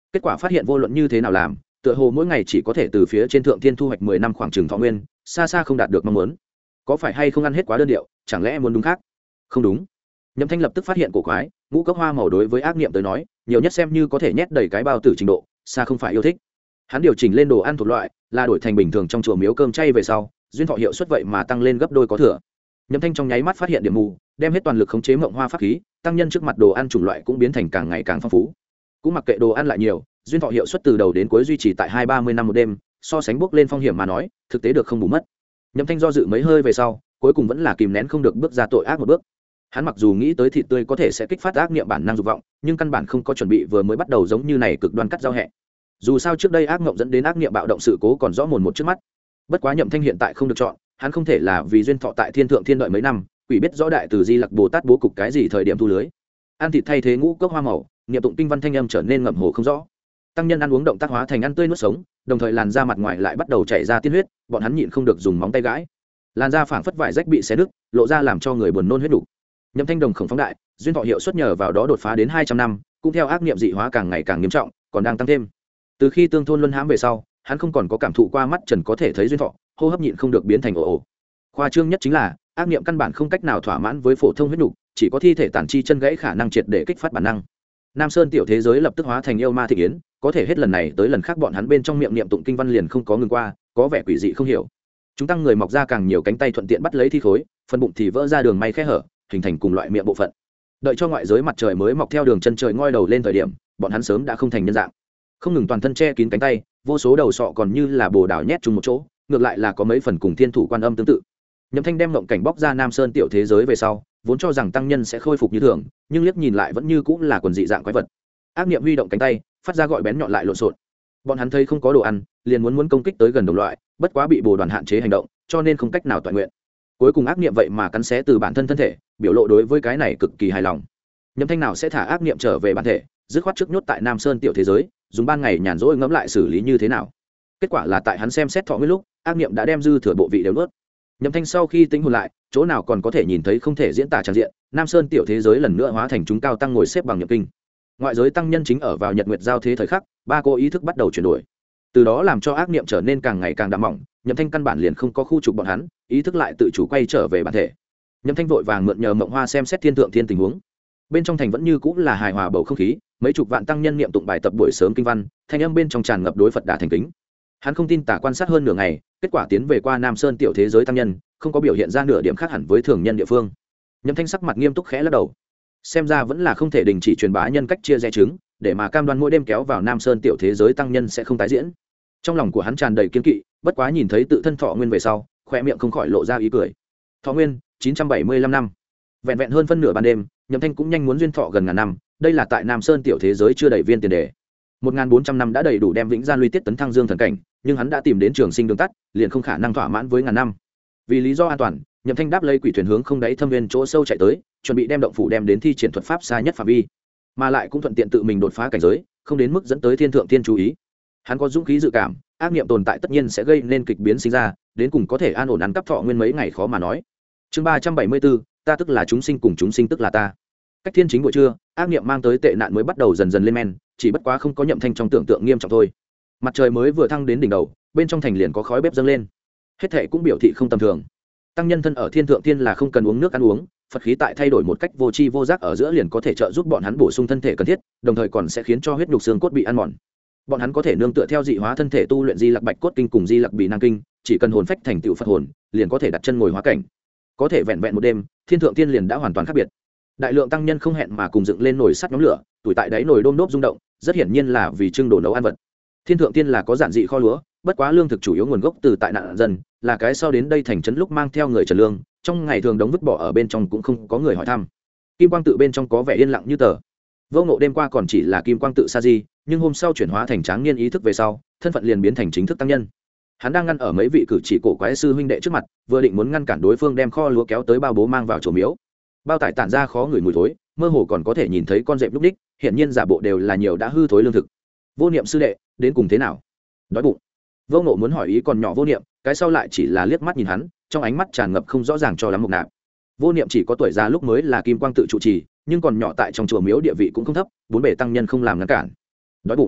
kết quả phát hiện vô luận như thế nào làm tựa hồ mỗi ngày chỉ có thể từ phía trên thượng thiên thu hoạch 10 năm khoảng trừng thọ nguyên, xa xa không đạt được mong muốn. Có phải hay không ăn hết quá đơn điệu, chẳng lẽ muốn đúng khác? Không đúng. Nhậm Thanh lập tức phát hiện cổ quái, ngũ cốc hoa màu đối với ác niệm tới nói, nhiều nhất xem như có thể nhét đầy cái bao tử trình độ, xa không phải yêu thích. Hắn điều chỉnh lên đồ ăn thuộc loại, là đổi thành bình thường trong chùa miếu cơm chay về sau, duyên thọ hiệu suất vậy mà tăng lên gấp đôi có thừa. Nhậm Thanh trong nháy mắt phát hiện điểm mù, đem hết toàn lực khống chế mộng hoa pháp khí, tăng nhân trước mặt đồ ăn chủng loại cũng biến thành càng ngày càng phong phú. Cũng mặc kệ đồ ăn lại nhiều, duyên thọ hiệu suất từ đầu đến cuối duy trì tại 20-30 năm một đêm, so sánh bước lên phong hiểm mà nói, thực tế được không bù mất. Nhậm Thanh do dự mấy hơi về sau, cuối cùng vẫn là kìm nén không được bước ra tội ác một bước. Hắn mặc dù nghĩ tới thịt tươi có thể sẽ kích phát ác niệm bản năng dục vọng, nhưng căn bản không có chuẩn bị vừa mới bắt đầu giống như này cực đoan cắt giao hẹ. Dù sao trước đây ác ngộng dẫn đến ác niệm bạo động sự cố còn rõ mồn một trước mắt. Bất quá Nhậm Thanh hiện tại không được chọn, hắn không thể là vì duyên thọ tại thiên thượng thiên đợi mấy năm, quỷ biết rõ đại từ Di Lặc Bồ Tát bố cục cái gì thời điểm thu lưới. Ăn thịt thay thế ngũ cốc hoa màu, niệm tụng kinh văn thanh âm trở nên ngậm hồ không rõ. Tăng nhân ăn uống động tác hóa thành ăn tươi nuốt sống, đồng thời làn da mặt ngoài lại bắt đầu chảy ra tiên huyết, bọn hắn nhịn không được dùng móng tay gãi. Làn da phảng phất vải rách bị xé nứt, lộ ra làm cho người buồn nôn huyết đủ. Nhậm Thanh đồng khổng phóng đại, duyên thọ hiệu suất nhờ vào đó đột phá đến 200 năm, cũng theo ác niệm dị hóa càng ngày càng nghiêm trọng, còn đang tăng thêm. Từ khi tương thôn luân hãm về sau, hắn không còn có cảm thụ qua mắt trần có thể thấy duyên thọ, hô hấp nhịn không được biến thành ồ ồ. Khoa trương nhất chính là, ác niệm căn bản không cách nào thỏa mãn với phổ thông huyết nục, chỉ có thi thể tàn chi chân gãy khả năng triệt để kích phát bản năng. Nam Sơn tiểu thế giới lập tức hóa thành yêu ma thị yến, có thể hết lần này tới lần khác bọn hắn bên trong miệng niệm tụng kinh văn liền không có ngừng qua, có vẻ quỷ dị không hiểu. Chúng tăng người mọc ra càng nhiều cánh tay thuận tiện bắt lấy thi khối, phần bụng thì vỡ ra đường may khe hở, hình thành cùng loại miệng bộ phận. Đợi cho ngoại giới mặt trời mới mọc theo đường chân trời ngoi đầu lên thời điểm, bọn hắn sớm đã không thành nhân dạng. Không ngừng toàn thân che kín cánh tay, vô số đầu sọ còn như là bồ đào nhét chung một chỗ, ngược lại là có mấy phần cùng thiên thủ quan âm tương tự. Nhậm Thanh đem mộng cảnh bóc ra Nam Sơn tiểu thế giới về sau, vốn cho rằng tăng nhân sẽ khôi phục như thường, nhưng liếc nhìn lại vẫn như cũng là quần dị dạng quái vật. Ác niệm huy động cánh tay, phát ra gọi bén nhọn lại lộn xộn. Bọn hắn thấy không có đồ ăn, liền muốn công kích tới gần đồng loại, bất quá bị bồ đoàn hạn chế hành động, cho nên không cách nào toàn nguyện. Cuối cùng ác niệm vậy mà cắn xé từ bản thân thân thể, biểu lộ đối với cái này cực kỳ hài lòng. Nhậm Thanh nào sẽ thả ác niệm trở về bản thể, dứt khoát trước nhốt tại Nam Sơn tiểu thế giới, dùng ban ngày nhàn rỗi ngẫm lại xử lý như thế nào. Kết quả là tại hắn xem xét thọ nguyên lúc, ác niệm đã đem dư thừa bộ vị đều nuốt. Nhậm Thanh sau khi tính hồn lại, chỗ nào còn có thể nhìn thấy không thể diễn tả tràn diện, Nam Sơn tiểu thế giới lần nữa hóa thành chúng cao tăng ngồi xếp bằng nhập kinh. Ngoại giới tăng nhân chính ở vào nhật nguyệt giao thế thời khắc, ba cô ý thức bắt đầu chuyển đổi. Từ đó làm cho ác niệm trở nên càng ngày càng đậm mỏng, Nhậm Thanh căn bản liền không có khu trục bọn hắn, ý thức lại tự chủ quay trở về bản thể. Nhậm Thanh vội vàng mượn nhờ mộng hoa xem xét thiên thượng thiên tình huống. Bên trong thành vẫn như cũng là hài hòa bầu không khí, mấy chục vạn tăng nhân niệm tụng bài tập buổi sớm kinh văn, thanh âm bên trong tràn ngập đối Phật đà thành kính. Hắn không tin tả quan sát hơn nửa ngày, kết quả tiến về qua Nam Sơn tiểu thế giới tăng nhân, không có biểu hiện ra nửa điểm khác hẳn với thường nhân địa phương. Nhậm Thanh sắc mặt nghiêm túc khẽ lắc đầu. Xem ra vẫn là không thể đình chỉ truyền bá nhân cách chia rẽ trứng, để mà cam đoan mỗi đêm kéo vào Nam Sơn tiểu thế giới tăng nhân sẽ không tái diễn. Trong lòng của hắn tràn đầy kiên kỵ, bất quá nhìn thấy tự thân thọ nguyên về sau, khoe miệng không khỏi lộ ra ý cười. Thọ nguyên 975 năm, vẹn vẹn hơn phân nửa ban đêm, Nhậm Thanh cũng nhanh muốn duyên thọ gần ngàn năm, đây là tại Nam Sơn tiểu thế giới chưa đầy viên tiền đề. 1400 năm đã đầy đủ đem vĩnh gian luy tiết tấn thăng dương thần cảnh, nhưng hắn đã tìm đến trường sinh đường tắt, liền không khả năng thỏa mãn với ngàn năm. Vì lý do an toàn, Nhậm Thanh đáp lấy quỷ thuyền hướng không đáy thâm viên chỗ sâu chạy tới, chuẩn bị đem động phủ đem đến thi triển thuật pháp xa nhất phạm vi, mà lại cũng thuận tiện tự mình đột phá cảnh giới, không đến mức dẫn tới thiên thượng thiên chú ý. Hắn có dũng khí dự cảm, ác niệm tồn tại tất nhiên sẽ gây nên kịch biến sinh ra, đến cùng có thể an ổn ăn cắp thọ nguyên mấy ngày khó mà nói. Chương 374, ta tức là chúng sinh cùng chúng sinh tức là ta. Cách thiên chính buổi trưa, ác niệm mang tới tệ nạn mới bắt đầu dần dần lên men, chỉ bất quá không có Nhậm Thanh trong tưởng tượng nghiêm trọng thôi. Mặt trời mới vừa thăng đến đỉnh đầu, bên trong thành liền có khói bếp dâng lên, hết thảy cũng biểu thị không tầm thường. Tăng nhân thân ở thiên thượng thiên là không cần uống nước ăn uống, Phật khí tại thay đổi một cách vô tri vô giác ở giữa liền có thể trợ giúp bọn hắn bổ sung thân thể cần thiết, đồng thời còn sẽ khiến cho huyết nhục xương cốt bị ăn mòn. Bọn hắn có thể nương tựa theo dị hóa thân thể tu luyện Di Lặc Bạch Cốt Kinh cùng Di Lặc Bì Năng Kinh, chỉ cần hồn phách thành tựu Phật hồn, liền có thể đặt chân ngồi hóa cảnh. Có thể vẹn vẹn một đêm, thiên thượng thiên liền đã hoàn toàn khác biệt. Đại lượng tăng nhân không hẹn mà cùng dựng lên nồi sắt nhóm lửa, tuổi tại đáy nồi đôm đốp rung động, rất hiển nhiên là vì trưng đồ nấu ăn vật. Thiên thượng thiên là có giản dị kho lúa, bất quá lương thực chủ yếu nguồn gốc từ tại nạn dân, là cái sau đến đây thành trấn lúc mang theo người trần lương, trong ngày thường đống vứt bỏ ở bên trong cũng không có người hỏi thăm. Kim quang tự bên trong có vẻ yên lặng như tờ. Vô Ngộ đêm qua còn chỉ là kim quang tự sa di, nhưng hôm sau chuyển hóa thành tráng niên ý thức về sau, thân phận liền biến thành chính thức tăng nhân. Hắn đang ngăn ở mấy vị cử chỉ cổ quái sư huynh đệ trước mặt, vừa định muốn ngăn cản đối phương đem kho lúa kéo tới bao bố mang vào chỗ miếu. Bao tải tản ra khó ngửi mùi thối, mơ hồ còn có thể nhìn thấy con dẹp lúc đích, hiện nhiên giả bộ đều là nhiều đã hư thối lương thực. Vô Niệm sư đệ, đến cùng thế nào? Đói bụng. Vô Ngộ muốn hỏi ý còn nhỏ Vô Niệm, cái sau lại chỉ là liếc mắt nhìn hắn, trong ánh mắt tràn ngập không rõ ràng cho lắm mục nạp. Vô Niệm chỉ có tuổi già lúc mới là kim quang tự trụ trì, nhưng còn nhỏ tại trong chùa miếu địa vị cũng không thấp, bốn bề tăng nhân không làm ngăn cản. Đói bụng.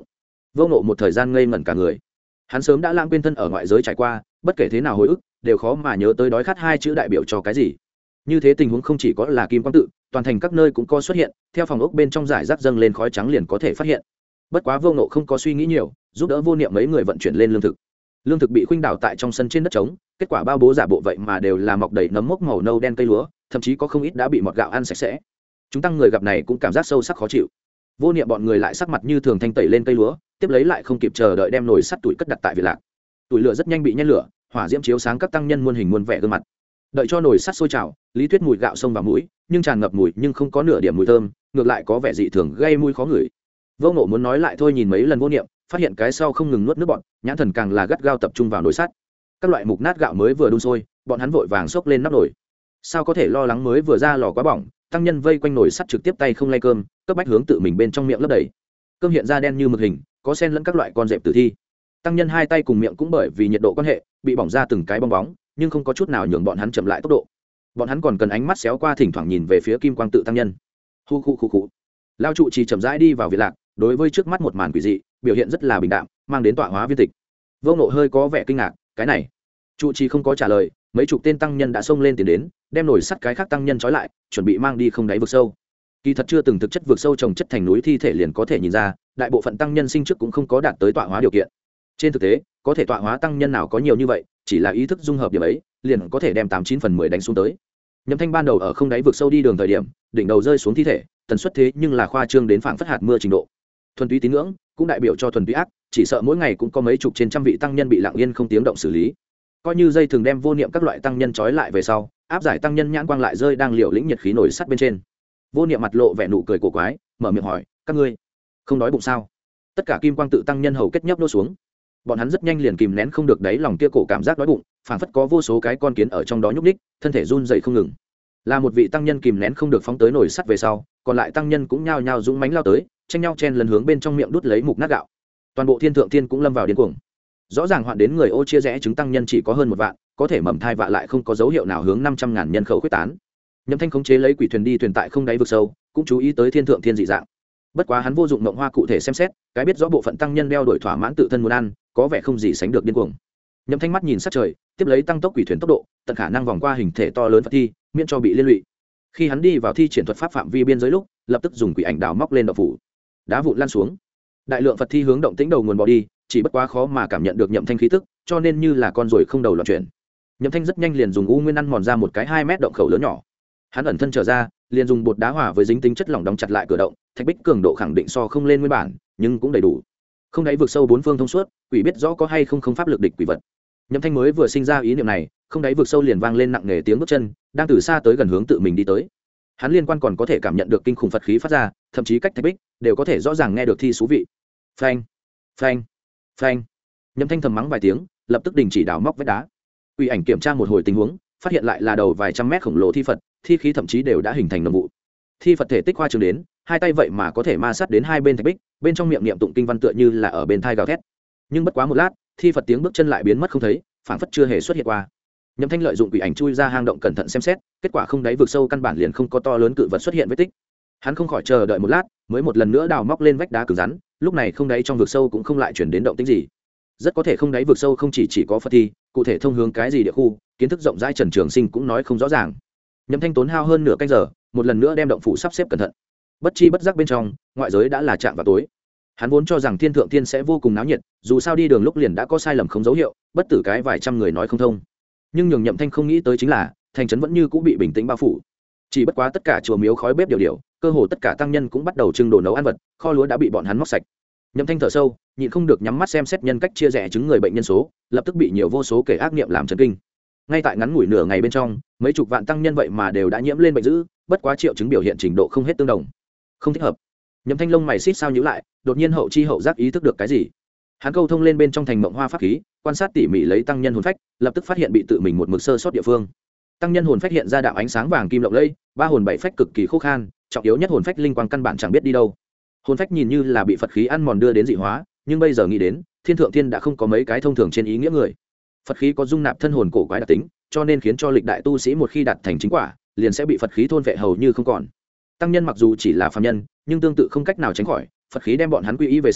Vô Ngộ một thời gian ngây ngẩn cả người. Hắn sớm đã lãng quên thân ở ngoại giới trải qua, bất kể thế nào hồi ức đều khó mà nhớ tới đói khát hai chữ đại biểu cho cái gì. Như thế tình huống không chỉ có là Kim Quang tự, toàn thành các nơi cũng có xuất hiện, theo phòng ốc bên trong giải rác dâng lên khói trắng liền có thể phát hiện. Bất quá Vô Ngộ không có suy nghĩ nhiều, giúp đỡ Vô Niệm mấy người vận chuyển lên lương thực bị khuynh đảo tại trong sân trên đất trống, kết quả bao bố giả bộ vậy mà đều là mọc đầy nấm mốc màu nâu đen cây lúa, thậm chí có không ít đã bị mọt gạo ăn sạch sẽ. Chúng tăng người gặp này cũng cảm giác sâu sắc khó chịu. Vô Niệm bọn người lại sắc mặt như thường thanh tẩy lên cây lúa, tiếp lấy lại không kịp chờ đợi đem nồi sắt tuổi cất đặt tại viện lạc. Tuổi lửa rất nhanh bị nhen lửa, hỏa diễm chiếu sáng các tăng nhân muôn hình muôn vẻ gương mặt. Đợi cho nồi sắt sôi trào, Lý Tuyết mùi gạo xông vào mũi, nhưng tràn ngập mùi nhưng không có nửa điểm mùi thơm, ngược lại có vẻ dị thường gây mùi khó ngửi. Vô Ngộ muốn nói lại thôi, nhìn mấy lần Vô Niệm, phát hiện cái sau không ngừng nuốt nước bọt, nhãn thần càng là gắt gao tập trung vào nồi sắt. Các loại mục nát gạo mới vừa đun sôi, bọn hắn vội vàng xốc lên nắp nồi. Sao có thể lo lắng mới vừa ra lò quá bỏng, tăng nhân vây quanh nồi sắt trực tiếp tay không lay cơm, cấp bách hướng tự mình bên trong miệng lấp đầy. Cơm hiện ra đen như mực hình, có xen lẫn các loại con dẹp tử thi. Tăng nhân hai tay cùng miệng cũng bởi vì nhiệt độ quan hệ bị bỏng ra từng cái bong bóng, nhưng không có chút nào nhường bọn hắn chậm lại tốc độ. Bọn hắn còn cần ánh mắt xéo qua thỉnh thoảng nhìn về phía Kim Quang tự tăng nhân. Hu khu khu khu. Lao trụ trì chậm rãi đi vào viện lạc, đối với trước mắt một màn quỷ dị, biểu hiện rất là bình đạm, mang đến tọa hóa viên tịch. Vô Ngộ hơi có vẻ kinh ngạc, cái này. Trụ trì không có trả lời, mấy chục tên tăng nhân đã xông lên tiến đến, đem nổi sắt cái khác tăng nhân trói lại, chuẩn bị mang đi không đáy vực sâu. Kỳ thật chưa từng thực chất vực sâu trồng chất thành núi thi thể liền có thể nhìn ra, đại bộ phận tăng nhân sinh trước cũng không có đạt tới tọa hóa điều kiện. Trên thực tế, có thể tọa hóa tăng nhân nào có nhiều như vậy, chỉ là ý thức dung hợp điểm ấy, liền có thể đem 89/10 đánh xuống tới. Nhậm Thanh ban đầu ở không đáy vực sâu đi đường thời điểm, đỉnh đầu rơi xuống thi thể, tần suất thế nhưng là khoa trương đến phảng phất hạt mưa trình độ. Thuần túy tín ngưỡng cũng đại biểu cho thuần túy ác, chỉ sợ mỗi ngày cũng có mấy chục trên trăm vị tăng nhân bị lặng yên không tiếng động xử lý. Coi như dây thường đem Vô Niệm các loại tăng nhân trói lại về sau, áp giải tăng nhân nhãn quang lại rơi đang liều lĩnh nhiệt khí nổi sắt bên trên. Vô Niệm mặt lộ vẻ nụ cười cổ quái, mở miệng hỏi, các ngươi không đói bụng sao? Tất cả Kim Quang tự tăng nhân hầu kết nhấp nô xuống. Bọn hắn rất nhanh liền kìm nén không được đáy lòng kia cổ cảm giác đói bụng, phảng phất có vô số cái con kiến ở trong đó nhúc nhích, thân thể run dậy không ngừng. Là một vị tăng nhân kìm nén không được phóng tới nồi sắt về sau, còn lại tăng nhân cũng nhao nhao dũng mãnh lao tới, tranh nhau chen lần hướng bên trong miệng đút lấy mục nát gạo. Toàn bộ Thiên Thượng Thiên cũng lâm vào điên cuồng. Rõ ràng hoạn đến người ô chia rẽ chứng tăng nhân chỉ có hơn 1 vạn, có thể mầm thai vạ lại không có dấu hiệu nào hướng 500.000 nhân khẩu quyết tán. Nhậm Thanh khống chế lấy quỷ thuyền đi thuyền tại không đáy vực sâu, cũng chú ý tới Thiên Thượng Thiên dị dạng. Bất quá hắn vô dụng mộng hoa cụ thể xem xét, cái biết rõ bộ phận tăng nhân đeo đuổi thỏa mãn tự thân muốn ăn, có vẻ không gì sánh được điên cuồng. Nhậm Thanh mắt nhìn sát trời, tiếp lấy tăng tốc quỷ thuyền tốc độ, tận khả năng vòng qua hình thể to lớn Phật thi, miễn cho bị liên lụy. Khi hắn đi vào thi triển thuật pháp phạm vi biên giới lúc, lập tức dùng quỷ ảnh đào móc lên động phủ, đá vụn lan xuống. Đại lượng Phật thi hướng động tĩnh đầu nguồn bỏ đi, chỉ bất quá khó mà cảm nhận được Nhậm Thanh khí tức, cho nên như là con ruồi không đầu loạn chuyển. Nhậm Thanh rất nhanh liền dùng u nguyên ăn mòn ra một cái 2 mét động khẩu lớn nhỏ. Hắn ẩn thân trở ra, liền dùng bột đá hòa với dính tính chất lỏng đóng chặt lại cửa động, thạch bích cường độ khẳng định so không lên nguyên bản, nhưng cũng đầy đủ. Không đáy vực sâu 4 phương thông suốt, quỷ biết rõ có hay không pháp lực địch quỷ vật. Nhậm Thanh mới vừa sinh ra ý niệm này, không đáy vực sâu liền vang lên nặng nề tiếng bước chân, đang từ xa tới gần hướng tự mình đi tới. Hắn liên quan còn có thể cảm nhận được kinh khủng Phật khí phát ra, thậm chí cách thạch bích đều có thể rõ ràng nghe được thi số vị. Phanh, phanh, phanh. Nhậm Thanh thầm mắng vài tiếng, lập tức đình chỉ đào móc vách đá. Quỷ ảnh kiểm tra một hồi tình huống, phát hiện lại là đầu vài trăm mét khổng lồ thi Phật, thi khí thậm chí đều đã hình thành nồng vụ. Thi Phật thể tích khoa trương đến, hai tay vậy mà có thể ma sát đến hai bên thạch bích, bên trong miệng niệm tụng kinh văn tựa như là ở bên thai gào thét. Nhưng bất quá một lát, thi Phật tiếng bước chân lại biến mất không thấy, phảng phất chưa hề xuất hiện qua. Nhậm Thanh lợi dụng quỷ ảnh chui ra hang động cẩn thận xem xét, kết quả không đáy vực sâu căn bản liền không có to lớn cự vật xuất hiện vết tích. Hắn không khỏi chờ đợi một lát, mới một lần nữa đào móc lên vách đá cứng rắn, lúc này không đáy trong vực sâu cũng không lại chuyển đến động tĩnh gì. Rất có thể không đáy vực sâu không chỉ có Phật thi, cụ thể thông hướng cái gì địa khu, kiến thức rộng rãi Trần Trường Sinh cũng nói không rõ ràng. Nhậm Thanh tốn hao hơn nửa canh giờ, một lần nữa đem động phủ sắp xếp cẩn thận. Bất chi bất giác bên trong, ngoại giới đã là chạm vào tối. Hắn vốn cho rằng Thiên Thượng Thiên sẽ vô cùng náo nhiệt, dù sao đi đường lúc liền đã có sai lầm không dấu hiệu, bất tử cái vài trăm người nói không thông. Nhưng nhường Nhậm Thanh không nghĩ tới chính là, thành trấn vẫn như cũ bị bình tĩnh bao phủ. Chỉ bất quá tất cả chùa miếu khói bếp điều, cơ hồ tất cả tăng nhân cũng bắt đầu trưng đồ nấu ăn vật, kho lúa đã bị bọn hắn móc sạch. Nhậm Thanh thở sâu, nhịn không được nhắm mắt xem xét nhân cách chia rẽ chứng người bệnh nhân số, lập tức bị nhiều vô số kẻ ác niệm làm chấn kinh. Ngay tại ngắn ngủi nửa ngày bên trong, mấy chục vạn tăng nhân vậy mà đều đã nhiễm lên bệnh dữ, bất quá triệu chứng biểu hiện trình độ không hết tương đồng. Không thích hợp. Nhậm Thanh lông mày xít sao nhíu lại, đột nhiên hậu chi hậu giác ý thức được cái gì. Hắn câu thông lên bên trong thành mộng hoa pháp khí, quan sát tỉ mỉ lấy tăng nhân hồn phách, lập tức phát hiện bị tự mình một mực sơ sót địa phương. Tăng nhân hồn phách hiện ra đạo ánh sáng vàng kim lộng lẫy, ba hồn bảy phách cực kỳ khô khan, trọng yếu nhất hồn phách linh quang căn bản chẳng biết đi đâu. Hồn phách nhìn như là bị Phật khí ăn mòn đưa đến dị hóa, nhưng bây giờ nghĩ đến, Thiên Thượng Thiên đã không có mấy cái thông thường trên ý nghĩa người. Phật khí có dung nạp thân hồn cổ quái đặc tính, cho nên khiến cho lịch đại tu sĩ một khi đạt thành chính quả, liền sẽ bị Phật khí thôn vệ hầu như không còn. Tăng nhân mặc dù chỉ là phàm nhân, nhưng tương tự không cách nào tránh khỏi, Phật khí đem bọn hắn quy y về sau,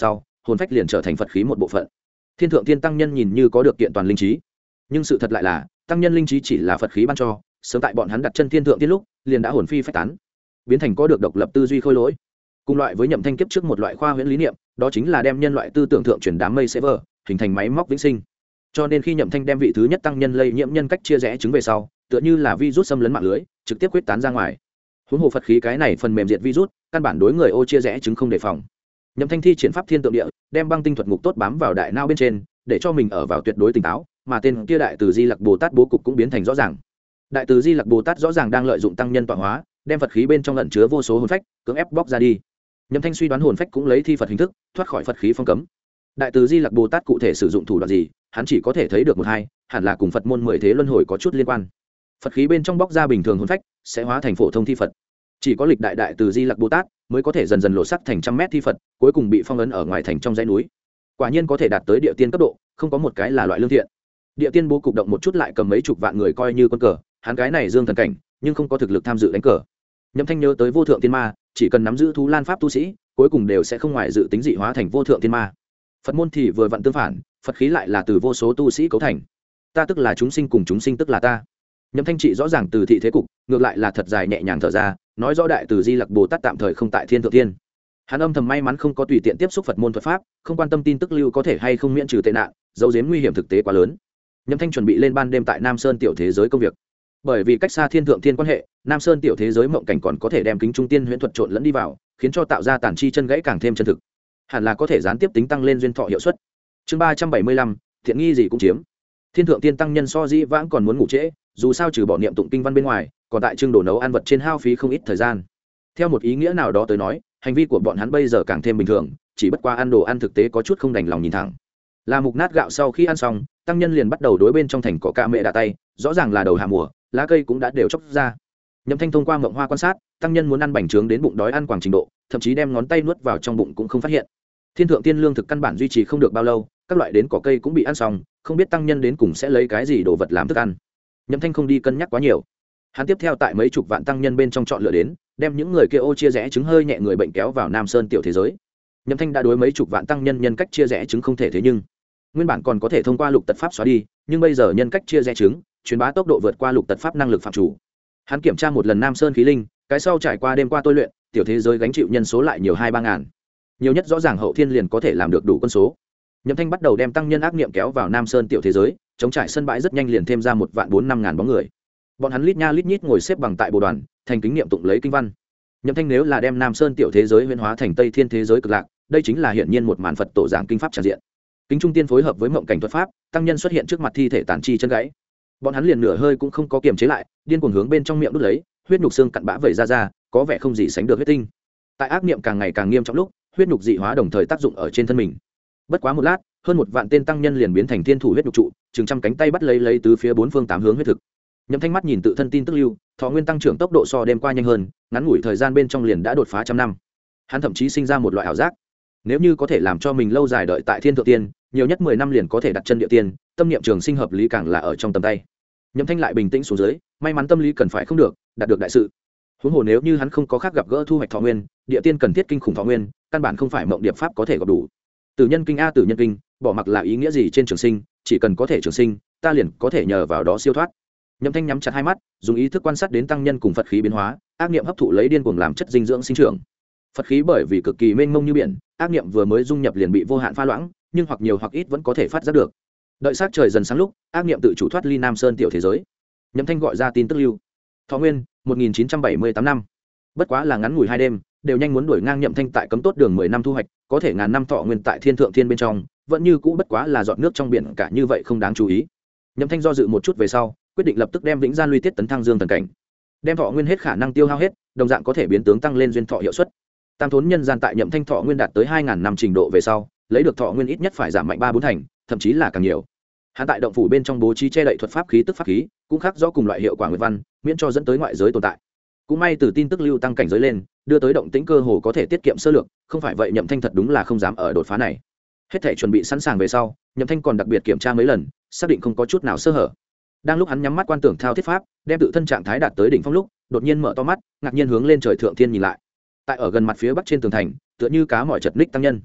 hồn phách liền trở thành phật khí một bộ phận. Thiên thượng tiên tăng nhân nhìn như có được kiện toàn linh trí, nhưng sự thật lại là tăng nhân linh trí chỉ là phật khí ban cho, sớm tại bọn hắn đặt chân thiên thượng tiên lúc liền đã hồn phi phách tán, biến thành có được độc lập tư duy khôi lỗi. Cùng loại với Nhậm Thanh kiếp trước một loại khoa huyễn lý niệm, đó chính là đem nhân loại tư tưởng thượng truyền đám mây server, hình thành máy móc vĩnh sinh. Cho nên khi Nhậm Thanh đem vị thứ nhất tăng nhân lây nhiễm nhân cách chia rẽ chứng về sau, tựa như là virus xâm lấn mạng lưới, trực tiếp quyết tán ra ngoài. Huống hồ phật khí cái này phần mềm diệt virus, căn bản đối người ô chia rẽ chứng không đề phòng. Nhậm Thanh thi triển pháp thiên tượng địa, đem băng tinh thuật ngục tốt bám vào đại não bên trên, để cho mình ở vào tuyệt đối tỉnh táo, mà tên kia đại từ Di Lặc Bồ Tát bố cục cũng biến thành rõ ràng. Đại từ Di Lặc Bồ Tát rõ ràng đang lợi dụng tăng nhân tọa hóa, đem phật khí bên trong ẩn chứa vô số hồn phách cưỡng ép bóc ra đi. Nhậm Thanh suy đoán hồn phách cũng lấy thi phật hình thức thoát khỏi phật khí phong cấm. Đại từ Di Lặc Bồ Tát cụ thể sử dụng thủ đoạn gì, hắn chỉ có thể thấy được một hai, hẳn là cùng Phật môn 10 thế luân hồi có chút liên quan. Phật khí bên trong bóc ra bình thường hồn phách sẽ hóa thành phổ thông thi phật. Chỉ có lịch đại từ Di Lặc Bồ Tát mới có thể dần dần lộ sắc thành trăm mét thi phật, cuối cùng bị phong ấn ở ngoài thành trong dãy núi. Quả nhiên có thể đạt tới địa tiên cấp độ, không có một cái là loại lương thiện. Địa tiên bố cục động một chút lại cầm mấy chục vạn người coi như quân cờ, hắn cái này dương thần cảnh, nhưng không có thực lực tham dự đánh cờ. Nhậm Thanh nhớ tới vô thượng tiên ma, chỉ cần nắm giữ thú lan pháp tu sĩ, cuối cùng đều sẽ không ngoài dự tính dị hóa thành vô thượng tiên ma. Phật môn thì vừa vặn tương phản, phật khí lại là từ vô số tu sĩ cấu thành. Ta tức là chúng sinh, cùng chúng sinh tức là ta. Nhậm Thanh trị rõ ràng từ thị thế cục, ngược lại là thật dài nhẹ nhàng thở ra, nói rõ đại từ Di Lặc Bồ Tát tạm thời không tại thiên thượng thiên. Hắn âm thầm may mắn không có tùy tiện tiếp xúc Phật môn thuật pháp, không quan tâm tin tức lưu có thể hay không miễn trừ tệ nạn, dấu giếm nguy hiểm thực tế quá lớn. Nhậm Thanh chuẩn bị lên ban đêm tại Nam Sơn tiểu thế giới công việc. Bởi vì cách xa thiên thượng thiên quan hệ, Nam Sơn tiểu thế giới mộng cảnh còn có thể đem kính trung tiên huyễn thuật trộn lẫn đi vào, khiến cho tạo ra tản chi chân gãy càng thêm chân thực. Hẳn là có thể gián tiếp tính tăng lên duyên thọ hiệu suất. Chương 375, thiện nghi gì cũng chiếm. Thiên thượng tiên tăng nhân so dĩ vãng còn muốn ngủ trễ, dù sao trừ bỏ niệm tụng kinh văn bên ngoài, còn tại trưng đồ nấu ăn vật trên hao phí không ít thời gian. Theo một ý nghĩa nào đó tới nói, hành vi của bọn hắn bây giờ càng thêm bình thường, chỉ bất qua ăn đồ ăn thực tế có chút không đành lòng nhìn thẳng. Là mục nát gạo sau khi ăn xong, tăng nhân liền bắt đầu đối bên trong thành cỏ ca mẹ đà tay, rõ ràng là đầu hạ mùa, lá cây cũng đã đều chóc ra. Nhậm Thanh thông qua mộng hoa quan sát, tăng nhân muốn ăn bành trướng đến bụng đói ăn quảng trình độ, thậm chí đem ngón tay nuốt vào trong bụng cũng không phát hiện. Thiên thượng tiên lương thực căn bản duy trì không được bao lâu, các loại đến cỏ cây cũng bị ăn xong, không biết tăng nhân đến cùng sẽ lấy cái gì đồ vật làm thức ăn. Nhậm Thanh không đi cân nhắc quá nhiều, hắn tiếp theo tại mấy chục vạn tăng nhân bên trong chọn lựa đến, đem những người kia ô chia rẽ chứng hơi nhẹ người bệnh kéo vào Nam Sơn tiểu thế giới. Nhậm Thanh đã đối mấy chục vạn tăng nhân nhân cách chia rẽ chứng không thể thế, nhưng nguyên bản còn có thể thông qua lục tật pháp xóa đi, nhưng bây giờ nhân cách chia rẽ chứng truyền bá tốc độ vượt qua lục tật pháp năng lực phạm chủ. Hắn kiểm tra một lần Nam Sơn khí linh, cái sau trải qua đêm qua tôi luyện, tiểu thế giới gánh chịu nhân số lại nhiều 2-3 ngàn, nhiều nhất rõ ràng hậu thiên liền có thể làm được đủ quân số. Nhậm Thanh bắt đầu đem tăng nhân ác niệm kéo vào Nam Sơn tiểu thế giới, chống trải sân bãi rất nhanh liền thêm ra 1.450.000 bóng người. Bọn hắn lít nha lít nhít ngồi xếp bằng tại bồ đoàn, thành kính niệm tụng lấy kinh văn. Nhậm Thanh nếu là đem Nam Sơn tiểu thế giới huyễn hóa thành Tây Thiên thế giới cực lạc, đây chính là hiển nhiên một màn Phật tổ giảng kinh pháp tràn diện. Kính trung tiên phối hợp với mộng cảnh thuật pháp, tăng nhân xuất hiện trước mặt thi thể tàn chi chân gãy. Bọn hắn liền nửa hơi cũng không có kiềm chế lại, điên cuồng hướng bên trong miệng đút lấy, huyết nhục xương cặn bã vẩy ra, có vẻ không gì sánh được huyết tinh. Tại ác niệm càng ngày càng nghiêm trọng lúc, huyết nhục dị hóa đồng thời tác dụng ở trên thân mình. Bất quá một lát, hơn 1 vạn tên tăng nhân liền biến thành thiên thủ huyết nhục trụ, chừng trăm cánh tay bắt lấy tứ phía bốn phương tám hướng huyết thực. Nhậm Thanh mắt nhìn tự thân tin tức lưu, thọ nguyên tăng trưởng tốc độ so đêm qua nhanh hơn, ngắn ngủi thời gian bên trong liền đã đột phá 100 năm. Hắn thậm chí sinh ra một loại ảo giác, nếu như có thể làm cho mình lâu dài đợi tại thiên thượng tiên, nhiều nhất 10 năm liền có thể đặt chân địa tiên, tâm niệm trường sinh hợp lý càng là ở trong tầm tay. Nhậm Thanh lại bình tĩnh xuống dưới, may mắn tâm lý cần phải không được, đạt được đại sự. Huống hồ nếu như hắn không có khác gặp gỡ thu hoạch thọ nguyên, địa tiên cần thiết kinh khủng thọ nguyên, căn bản không phải mộng điệp pháp có thể gặp đủ. Tử nhân kinh a tử nhân kinh, bỏ mặc là ý nghĩa gì trên trường sinh, chỉ cần có thể trường sinh, ta liền có thể nhờ vào đó siêu thoát. Nhậm Thanh nhắm chặt hai mắt, dùng ý thức quan sát đến tăng nhân cùng Phật khí biến hóa, ác niệm hấp thụ lấy điên cuồng làm chất dinh dưỡng sinh trưởng. Phật khí bởi vì cực kỳ mênh mông như biển, ác niệm vừa mới dung nhập liền bị vô hạn pha loãng, nhưng hoặc nhiều hoặc ít vẫn có thể phát giác được. Đợi sắc trời dần sáng lúc, ác niệm tự chủ thoát ly Nam Sơn tiểu thế giới. Nhậm Thanh gọi ra tin tức lưu. Thọ nguyên 1978 năm. Bất quá là ngắn ngủi 2 đêm, đều nhanh muốn đuổi ngang Nhậm Thanh tại cấm tốt đường 10 năm thu hoạch, có thể ngàn năm thọ nguyên tại thiên thượng thiên bên trong, vẫn như cũ bất quá là giọt nước trong biển cả, như vậy không đáng chú ý. Nhậm Thanh do dự một chút về sau, quyết định lập tức đem vĩnh gian luy tiết tấn thăng dương thần cảnh. Đem thọ nguyên hết khả năng tiêu hao hết, đồng dạng có thể biến tướng tăng lên duyên thọ hiệu suất. Tam thốn nhân gian tại Nhậm Thanh thọ nguyên đạt tới 2000 năm trình độ về sau, lấy được thọ nguyên ít nhất phải giảm mạnh 3-4 thành, thậm chí là càng nhiều. Hắn tại động phủ bên trong bố trí che đậy thuật pháp khí tức pháp khí, cũng khác rõ cùng loại hiệu quả nguyệt văn, miễn cho dẫn tới ngoại giới tồn tại. Cũng may từ tin tức lưu tăng cảnh giới lên, đưa tới động tĩnh cơ hồ có thể tiết kiệm sơ lược, không phải vậy Nhậm Thanh thật đúng là không dám ở đột phá này. Hết thảy chuẩn bị sẵn sàng về sau, Nhậm Thanh còn đặc biệt kiểm tra mấy lần, xác định không có chút nào sơ hở. Đang lúc hắn nhắm mắt quan tưởng thao thiết pháp, đem tự thân trạng thái đạt tới đỉnh phong lúc, đột nhiên mở to mắt, ngạc nhiên hướng lên trời thượng thiên nhìn lại. Tại ở gần mặt phía bắc trên tường thành, tựa như cá mỏi chật ních tăng nhân.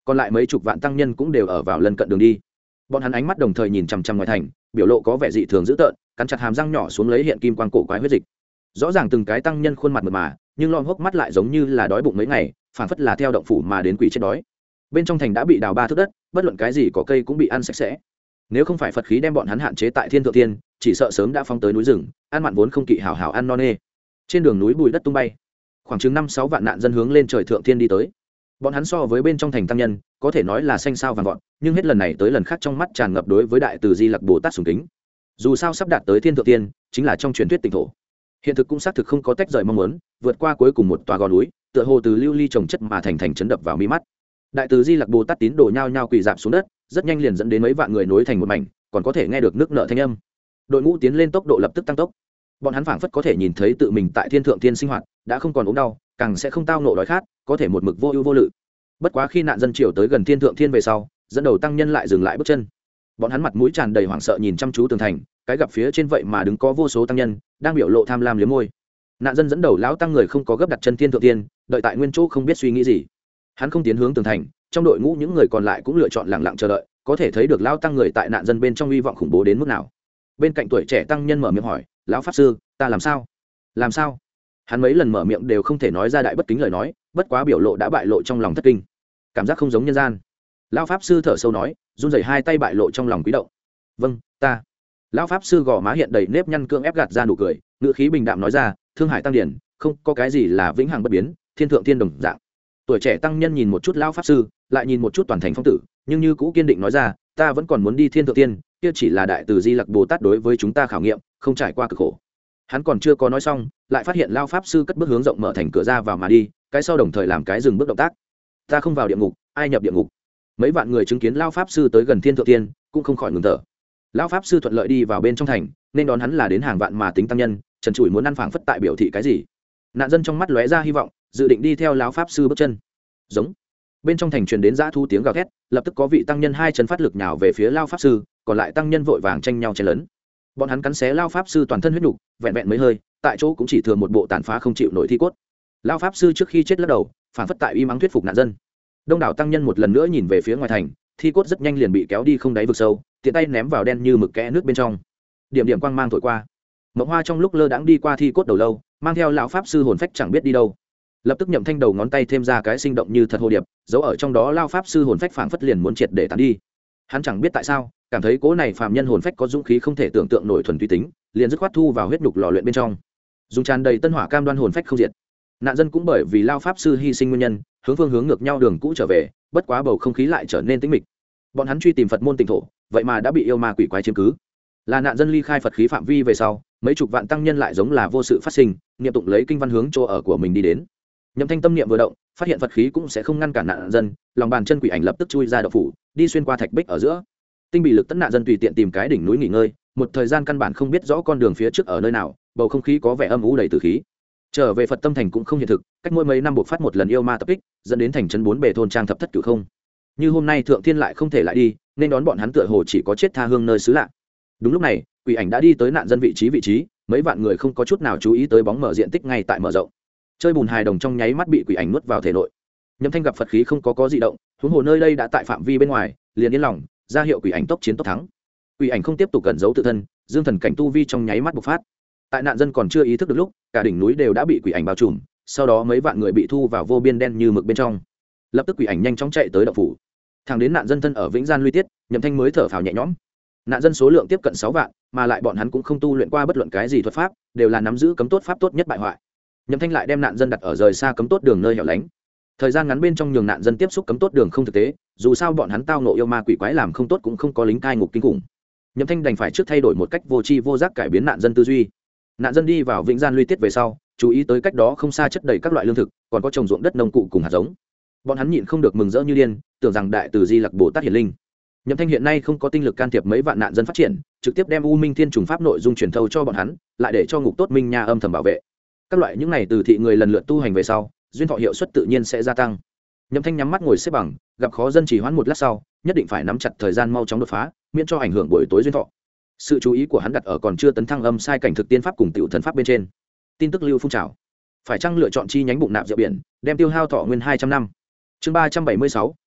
còn lại mấy chục vạn tăng nhân cũng đều ở vào lân cận đường đi. Bọn hắn ánh mắt đồng thời nhìn chằm chằm ngoài thành, biểu lộ có vẻ dị thường dữ tợn, cắn chặt hàm răng nhỏ xuống lấy hiện kim quang cổ quái huyết dịch. Rõ ràng từng cái tăng nhân khuôn mặt mượt mà, nhưng lom hốc mắt lại giống như là đói bụng mấy ngày, phản phất là theo động phủ mà đến quỷ chết đói. Bên trong thành đã bị đào 3 thước đất, bất luận cái gì có cây cũng bị ăn sạch sẽ. Nếu không phải Phật khí đem bọn hắn hạn chế tại Thiên Thượng Thiên, chỉ sợ sớm đã phóng tới núi rừng, ăn mặn vốn không kỵ hảo hảo ăn non nê. Trên đường núi bùi đất tung bay, khoảng chừng 5-6 vạn nạn dân hướng lên trời Thượng Thiên đi tới. Bọn hắn so với bên trong thành tăng nhân, có thể nói là xanh sao vàng vọt, nhưng hết lần này tới lần khác trong mắt tràn ngập đối với đại từ Di Lặc Bồ Tát sùng kính. Dù sao sắp đạt tới Thiên Thượng Thiên, chính là trong truyền thuyết tỉnh thổ. Hiện thực cũng xác thực không có tách rời mong muốn, vượt qua cuối cùng một tòa gò núi, tựa hồ từ lưu ly trồng chất mà thành chấn đập vào mi mắt. Đại từ Di Lặc Bồ Tát tín đồ nhao nhao quỳ rạp xuống đất, rất nhanh liền dẫn đến mấy vạn người nối thành một mảnh, còn có thể nghe được nước nợ thanh âm. Đội ngũ tiến lên tốc độ lập tức tăng tốc. Bọn hắn phảng phất có thể nhìn thấy tự mình tại Thiên Thượng Thiên sinh hoạt, đã không còn ốm đau, càng sẽ không tao nộ đói khát, có thể một mực vô ưu vô lự. Bất quá khi nạn dân triều tới gần Thiên Thượng Thiên về sau, dẫn đầu tăng nhân lại dừng lại bước chân. Bọn hắn mặt mũi tràn đầy hoảng sợ nhìn chăm chú tường thành, cái gặp phía trên vậy mà đứng có vô số tăng nhân, đang biểu lộ tham lam liếm môi. Nạn dân dẫn đầu lão tăng người không có gấp đặt chân Thiên Thượng Thiên, đợi tại nguyên chỗ không biết suy nghĩ gì. Hắn không tiến hướng tường thành, trong đội ngũ những người còn lại cũng lựa chọn lặng lặng chờ đợi, có thể thấy được lão tăng người tại nạn dân bên trong uy vọng khủng bố đến mức nào. Bên cạnh tuổi trẻ tăng nhân mở miệng hỏi, lão pháp sư, ta làm sao? Làm sao? Hắn mấy lần mở miệng đều không thể nói ra đại bất kính lời nói, bất quá biểu lộ đã bại lộ trong lòng thất kinh, cảm giác không giống nhân gian. Lão pháp sư thở sâu nói, run rẩy hai tay bại lộ trong lòng quý động. Vâng, ta. Lão pháp sư gò má hiện đầy nếp nhăn cương ép gạt ra nụ cười, ngữ khí bình đạm nói ra, thương hải tăng điển, không có cái gì là vĩnh hằng bất biến, thiên thượng thiên đồng dạng. Tuổi trẻ tăng nhân nhìn một chút lão pháp sư, lại nhìn một chút toàn thành phong tử, nhưng như cũ kiên định nói ra, ta vẫn còn muốn đi thiên thượng thiên, kia chỉ là đại từ Di Lặc Bồ Tát đối với chúng ta khảo nghiệm, không trải qua cực khổ. Hắn còn chưa có nói xong, lại phát hiện lão pháp sư cất bước hướng rộng mở thành cửa ra vào mà đi, cái sau đồng thời làm cái dừng bước động tác. Ta không vào địa ngục, ai nhập địa ngục? Mấy vạn người chứng kiến lão pháp sư tới gần thiên thượng thiên, cũng không khỏi ngừng thở. Lão pháp sư thuận lợi đi vào bên trong thành, nên đón hắn là đến hàng vạn mà tính tăng nhân, trần trụi muốn ăn phảng phất tại biểu thị cái gì. Nạn dân trong mắt lóe ra hy vọng, dự định đi theo lão pháp sư bước chân. Giống. Bên trong thành truyền đến dã thu tiếng gào thét, lập tức có vị tăng nhân hai chân phát lực nhào về phía lão pháp sư, còn lại tăng nhân vội vàng tranh nhau chen lớn. Bọn hắn cắn xé lão pháp sư toàn thân huyết nục, vẹn vẹn mấy hơi, tại chỗ cũng chỉ thừa một bộ tàn phá không chịu nổi thi cốt. Lão pháp sư trước khi chết lắc đầu, phảng phất tại uy mắng thuyết phục nạn dân. Đông đảo tăng nhân một lần nữa nhìn về phía ngoài thành, thi cốt rất nhanh liền bị kéo đi không đáy vực sâu, tiện tay ném vào đen như mực kẽ nước bên trong. Điểm điểm quang mang thổi qua, Mộng Hoa trong lúc lơ đãng đi qua thi cốt đầu lâu, mang theo lão pháp sư hồn phách chẳng biết đi đâu. Lập tức Nhậm Thanh đầu ngón tay thêm ra cái sinh động như thật hồ điệp, giấu ở trong đó lão pháp sư hồn phách phảng phất liền muốn triệt để tán đi. Hắn chẳng biết tại sao, cảm thấy cố này phàm nhân hồn phách có dũng khí không thể tưởng tượng nổi thuần túy tính, liền dứt khoát thu vào huyết nhục lò luyện bên trong. Dùng tràn đầy tân hỏa cam đoan hồn phách không diệt. Nạn dân cũng bởi vì lão pháp sư hy sinh nguyên nhân, hướng ngược nhau đường cũ trở về, bất quá bầu không khí lại trở nên tĩnh mịch. Bọn hắn truy tìm Phật môn tịnh thổ, vậy mà đã bị yêu ma quỷ quái chiếm cứ. Là nạn dân ly khai Phật khí phạm vi về sau, mấy chục vạn tăng nhân lại giống là vô sự phát sinh, niệm tụng lấy kinh văn hướng chỗ ở của mình đi đến. Nhậm Thanh tâm niệm vừa động, phát hiện Phật khí cũng sẽ không ngăn cản nạn dân, lòng bàn chân quỷ ảnh lập tức chui ra động phủ, đi xuyên qua thạch bích ở giữa. Tinh bị lực tấn nạn dân tùy tiện tìm cái đỉnh núi nghỉ ngơi, một thời gian căn bản không biết rõ con đường phía trước ở nơi nào, bầu không khí có vẻ âm u đầy tử khí. Trở về Phật tâm thành cũng không hiện thực, cách mỗi mấy năm buộc phát một lần yêu ma tập kích, dẫn đến thành trấn 4 bề thôn trang thập thất cửu không. Như hôm nay Thượng Thiên lại không thể lại đi, nên đón bọn hắn tựa hồ chỉ có chết tha hương nơi xứ lạ. Đúng lúc này, quỷ ảnh đã đi tới nạn dân vị trí, mấy vạn người không có chút nào chú ý tới bóng mở diện tích ngay tại mở rộng. Chơi bùn hài đồng trong nháy mắt bị quỷ ảnh nuốt vào thể nội. Nhậm Thanh gặp Phật khí không có dị động, huống hồ nơi đây đã tại phạm vi bên ngoài, liền yên lòng, ra hiệu quỷ ảnh tốc chiến tốc thắng. Quỷ ảnh không tiếp tục cẩn giấu tự thân, dương thần cảnh tu vi trong nháy mắt bộc phát. Tại nạn dân còn chưa ý thức được lúc, cả đỉnh núi đều đã bị quỷ ảnh bao trùm, sau đó mấy vạn người bị thu vào vô biên đen như mực bên trong. Lập tức quỷ ảnh nhanh chóng chạy tới động phủ. Thẳng đến nạn dân thân ở Vĩnh Gian Luy Tiết, Nhậm Thanh mới thở phào nhẹ nhõm. Nạn dân số lượng tiếp cận 6 vạn, mà lại bọn hắn cũng không tu luyện qua bất luận cái gì thuật pháp, đều là nắm giữ cấm tốt pháp tốt nhất bại hoại. Nhậm Thanh lại đem nạn dân đặt ở rời xa cấm tốt đường nơi hẻo lánh. Thời gian ngắn bên trong nhường nạn dân tiếp xúc cấm tốt đường không thực tế, dù sao bọn hắn tao ngộ yêu ma quỷ quái làm không tốt cũng không có lính cai ngục kinh khủng. Nhậm Thanh đành phải trước thay đổi một cách vô tri vô giác cải biến nạn dân tư duy. Nạn dân đi vào Vĩnh Gian Luy Tiết về sau, chú ý tới cách đó không xa chất đầy các loại lương thực, còn có trồng ruộng đất nông cụ cùng hạt giống. Bọn hắn nhịn không được mừng rỡ như điên, tưởng rằng đại từ Di Lặc Bồ Tát hiển linh. Nhậm Thanh hiện nay không có tinh lực can thiệp mấy vạn nạn dân phát triển, trực tiếp đem U Minh Thiên trùng pháp nội dung truyền thâu cho bọn hắn, lại để cho ngục tốt minh nha âm thầm bảo vệ. Các loại những này từ thị người lần lượt tu hành về sau, duyên thọ hiệu suất tự nhiên sẽ gia tăng. Nhậm Thanh nhắm mắt ngồi xếp bằng, gặp khó dân chỉ hoãn một lát sau, nhất định phải nắm chặt thời gian mau chóng đột phá, miễn cho ảnh hưởng buổi tối duyên thọ. Sự chú ý của hắn đặt ở còn chưa tấn thăng âm sai cảnh thực tiên pháp cùng tiểu thần pháp bên trên. Tin tức lưu phun trào, phải chăng lựa chọn chi nhánh bụng nạp rượu biển, đem tiêu hao thọ nguyên 200 năm. Chương 376,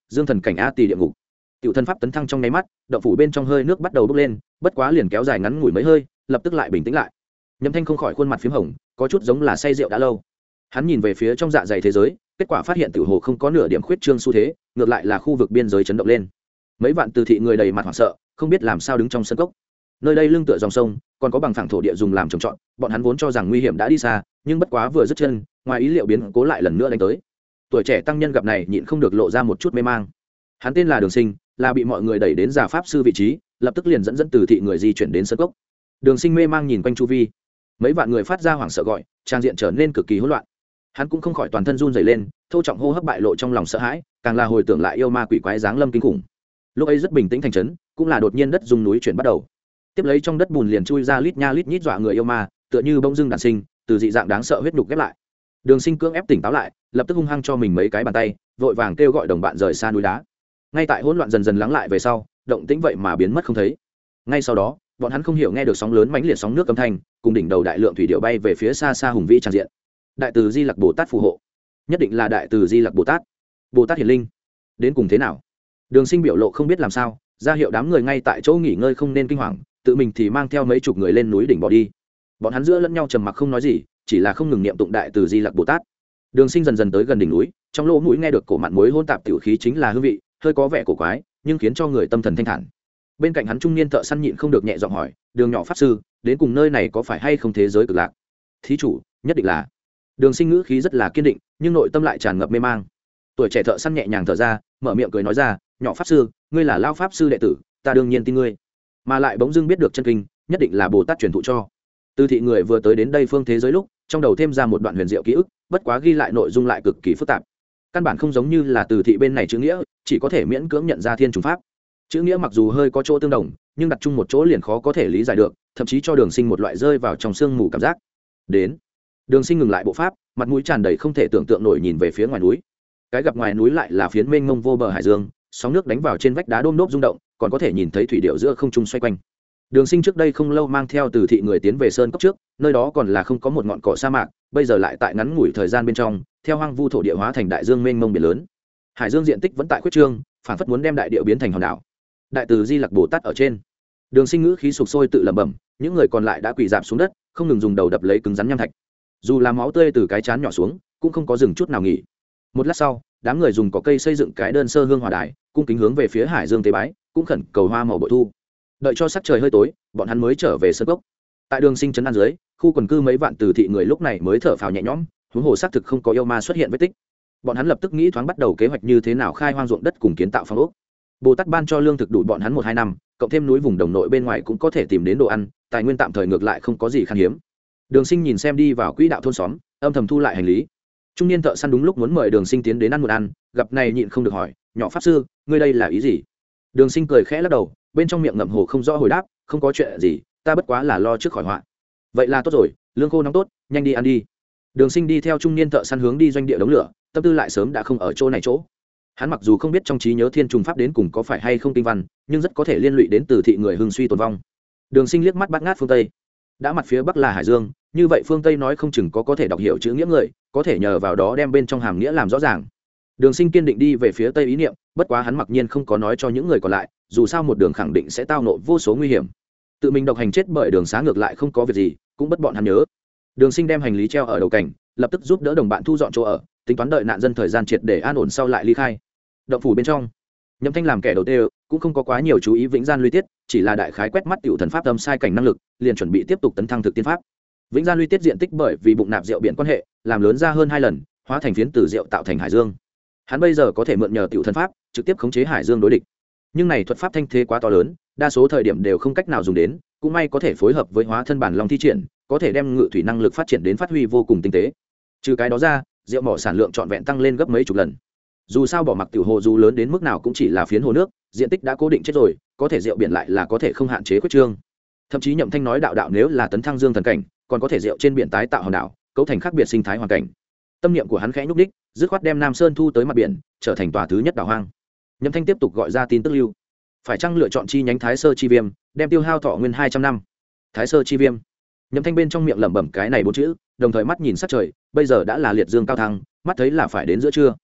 dương thần cảnh a tỳ địa ngục. Tiểu thân pháp tấn thăng trong nháy mắt, động phủ bên trong hơi nước bắt đầu bốc lên, bất quá liền kéo dài ngắn ngủi mấy hơi, lập tức lại bình tĩnh lại. Nhậm Thanh không khỏi khuôn mặt phím hồng, có chút giống là say rượu đã lâu. Hắn nhìn về phía trong dạ dày thế giới, kết quả phát hiện tiểu hồ không có nửa điểm khuyết trương xu thế, ngược lại là khu vực biên giới chấn động lên. Mấy vạn từ thị người đầy mặt hoảng sợ, không biết làm sao đứng trong sân cốc. Nơi đây lưng tựa dòng sông, còn có bằng phẳng thổ địa dùng làm trồng trọt, bọn hắn vốn cho rằng nguy hiểm đã đi xa, nhưng bất quá vừa dứt chân, ngoài ý liệu biến cố lại lần nữa đánh tới. Tuổi trẻ tăng nhân gặp này nhịn không được lộ ra một chút mê mang. Hắn tên là Đường Sinh, là bị mọi người đẩy đến giả pháp sư vị trí, lập tức liền dẫn từ thị người di chuyển đến sân cốc. Đường Sinh mê mang nhìn quanh chu vi, mấy vạn người phát ra hoảng sợ gọi, trang diện trở nên cực kỳ hỗn loạn. Hắn cũng không khỏi toàn thân run rẩy lên, thô trọng hô hấp bại lộ trong lòng sợ hãi, càng là hồi tưởng lại yêu ma quỷ quái giáng lâm kinh khủng. Lúc ấy rất bình tĩnh thành trấn, cũng là đột nhiên đất rung núi chuyển bắt đầu. Tiếp lấy trong đất bùn liền chui ra lít nha lít nhít dọa người yêu ma, tựa như bông dưng đản sinh, từ dị dạng đáng sợ huyết nhục ghép lại. Đường Sinh cưỡng ép tỉnh táo lại, lập tức hung hăng cho mình mấy cái bàn tay, vội vàng kêu gọi đồng bạn rời xa núi đá. Ngay tại hỗn loạn dần dần lắng lại về sau, động tĩnh vậy mà biến mất không thấy. Ngay sau đó, bọn hắn không hiểu nghe được sóng lớn mãnh liệt sóng nước âm thanh, cùng đỉnh đầu đại lượng thủy điệu bay về phía xa xa hùng vĩ tràn diện. Đại từ Di Lặc Bồ Tát phù hộ, nhất định là đại từ Di Lặc Bồ Tát. Bồ Tát hiển linh, đến cùng thế nào? Đường Sinh biểu lộ không biết làm sao, ra hiệu đám người ngay tại chỗ nghỉ ngơi không nên kinh hoàng, tự mình thì mang theo mấy chục người lên núi đỉnh bỏ đi. Bọn hắn giữa lẫn nhau trầm mặc không nói gì, chỉ là không ngừng niệm tụng đại từ Di Lặc Bồ Tát. Đường Sinh dần dần tới gần đỉnh núi, trong lỗ mũi nghe được cổ mặn muối hỗn tạp tiểu khí chính là hương vị, hơi có vẻ cổ quái, nhưng khiến cho người tâm thần thanh thản. Bên cạnh hắn trung niên thợ săn nhịn không được nhẹ giọng hỏi, Đường nhỏ pháp sư, đến cùng nơi này có phải hay không thế giới cực lạc? Thí chủ, nhất định là. Đường Sinh ngữ khí rất là kiên định, nhưng nội tâm lại tràn ngập mê mang. Tuổi trẻ thợ săn nhẹ nhàng thở ra, mở miệng cười nói ra, nhỏ pháp sư, ngươi là lao pháp sư đệ tử, ta đương nhiên tin ngươi. Mà lại bỗng dưng biết được chân kinh, nhất định là Bồ Tát truyền thụ cho. Từ thị người vừa tới đến đây phương thế giới lúc, trong đầu thêm ra một đoạn huyền diệu ký ức, bất quá ghi lại nội dung lại cực kỳ phức tạp. Căn bản không giống như là từ thị bên này chữ nghĩa, chỉ có thể miễn cưỡng nhận ra thiên trùng pháp. Chữ nghĩa mặc dù hơi có chỗ tương đồng, nhưng đặt chung một chỗ liền khó có thể lý giải được, thậm chí cho Đường Sinh một loại rơi vào trong sương mù cảm giác. Đến, Đường Sinh ngừng lại bộ pháp, mặt mũi tràn đầy không thể tưởng tượng nổi nhìn về phía ngoài núi. Cái gặp ngoài núi lại là phiến mênh mông vô bờ hải dương, sóng nước đánh vào trên vách đá đôm đốp rung động, còn có thể nhìn thấy thủy điệu giữa không trung xoay quanh. Đường Sinh trước đây không lâu mang theo từ thị người tiến về sơn cốc trước, nơi đó còn là không có một ngọn cỏ sa mạc, bây giờ lại tại ngắn ngủi thời gian bên trong, theo hoang vu thổ địa hóa thành đại dương mênh mông biển lớn. Hải dương diện tích vẫn tại khuyết trương, phản phất muốn đem đại địa biến thành hòn đảo. Đại từ Di Lặc Bồ Tát ở trên. Đường Sinh ngữ khí sục sôi tự lẩm bẩm, những người còn lại đã quỳ rạp xuống đất, không ngừng dùng đầu đập lấy cứng rắn nham thạch. Dù là máu tươi từ cái trán nhỏ xuống, cũng không có dừng chút nào nghỉ. Một lát sau, đám người dùng cỏ cây xây dựng cái đơn sơ hương hòa đài, cung kính hướng về phía hải dương tế bái, cũng khẩn cầu hoa màu bội thu. Đợi cho sắc trời hơi tối, bọn hắn mới trở về sơn cốc. Tại Đường Sinh trấn an dưới, khu quần cư mấy vạn từ thị người lúc này mới thở phào nhẹ nhõm, huống hồ xác thực không có yêu ma xuất hiện vết tích. Bọn hắn lập tức nghĩ thoáng bắt đầu kế hoạch như thế nào khai hoang ruộng đất cùng kiến tạo phong ốc. Bồ Tát ban cho lương thực đủ bọn hắn 1-2 năm, cộng thêm núi vùng đồng nội bên ngoài cũng có thể tìm đến đồ ăn, tài nguyên tạm thời ngược lại không có gì khan hiếm. Đường Sinh nhìn xem đi vào quỹ đạo thôn xóm, âm thầm thu lại hành lý. Trung niên thợ săn đúng lúc muốn mời Đường Sinh tiến đến ăn một ăn, gặp này nhịn không được hỏi, nhỏ pháp sư, ngươi đây là ý gì? Đường Sinh cười khẽ lắc đầu, bên trong miệng ngậm hồ không rõ hồi đáp, không có chuyện gì, ta bất quá là lo trước khỏi họa. Vậy là tốt rồi, lương khô nóng tốt, nhanh đi ăn đi. Đường Sinh đi theo trung niên thợ săn hướng đi doanh địa đống lửa, tâm tư lại sớm đã không ở chỗ này chỗ. Hắn mặc dù không biết trong trí nhớ thiên trùng pháp đến cùng có phải hay không kinh văn, nhưng rất có thể liên lụy đến từ thị người hưng suy tồn vong. Đường Sinh liếc mắt bắt ngát phương tây, đã mặt phía bắc là hải dương, như vậy phương tây nói không chừng có thể đọc hiểu chữ nghĩa người, có thể nhờ vào đó đem bên trong hàm nghĩa làm rõ ràng. Đường Sinh kiên định đi về phía tây ý niệm, bất quá hắn mặc nhiên không có nói cho những người còn lại, dù sao một đường khẳng định sẽ tao nộ vô số nguy hiểm. Tự mình độc hành chết bởi đường xá ngược lại không có việc gì, cũng bất bọn hắn nhớ. Đường Sinh đem hành lý treo ở đầu cảnh, lập tức giúp đỡ đồng bạn thu dọn chỗ ở, tính toán đợi nạn dân thời gian triệt để an ổn sau lại ly khai. Động phủ bên trong, Nhậm Thanh làm kẻ đầu tiên, cũng không có quá nhiều chú ý Vĩnh Gian Luy Tiết, chỉ là đại khái quét mắt tiểu thần pháp âm sai cảnh năng lực, liền chuẩn bị tiếp tục tấn thăng thực tiên pháp. Vĩnh Gian Luy Tiết diện tích bởi vì bụng nạp rượu biển quan hệ, làm lớn ra hơn 2 lần, hóa thành phiến từ rượu tạo thành hải dương. Hắn bây giờ có thể mượn nhờ tiểu thần pháp, trực tiếp khống chế hải dương đối địch. Nhưng này thuật pháp thanh thế quá to lớn, đa số thời điểm đều không cách nào dùng đến, cũng may có thể phối hợp với hóa thân bản long thi triển, có thể đem ngự thủy năng lực phát triển đến phát huy vô cùng tinh tế. Trừ cái đó ra, rượu mỏ sản lượng trọn vẹn tăng lên gấp mấy chục lần. Dù sao bỏ mặc tiểu hồ dù lớn đến mức nào cũng chỉ là phiến hồ nước, diện tích đã cố định chết rồi, có thể rượu biển lại là có thể không hạn chế khuyết trương. Thậm chí Nhậm Thanh nói đạo đạo nếu là tấn thăng dương thần cảnh, còn có thể rượu trên biển tái tạo hòn đảo, cấu thành khác biệt sinh thái hoàn cảnh. Tâm niệm của hắn khẽ nhúc đích, dứt khoát đem Nam Sơn thu tới mặt biển, trở thành tòa thứ nhất đảo hoang. Nhậm Thanh tiếp tục gọi ra tin tức lưu, phải chăng lựa chọn chi nhánh Thái Sơ chi viêm, đem tiêu hao thọ nguyên 200 năm. Thái Sơ chi viêm. Nhậm Thanh bên trong miệng lẩm bẩm cái này 4 chữ, đồng thời mắt nhìn sát trời, bây giờ đã là liệt dương cao thăng, mắt thấy là phải đến giữa trưa.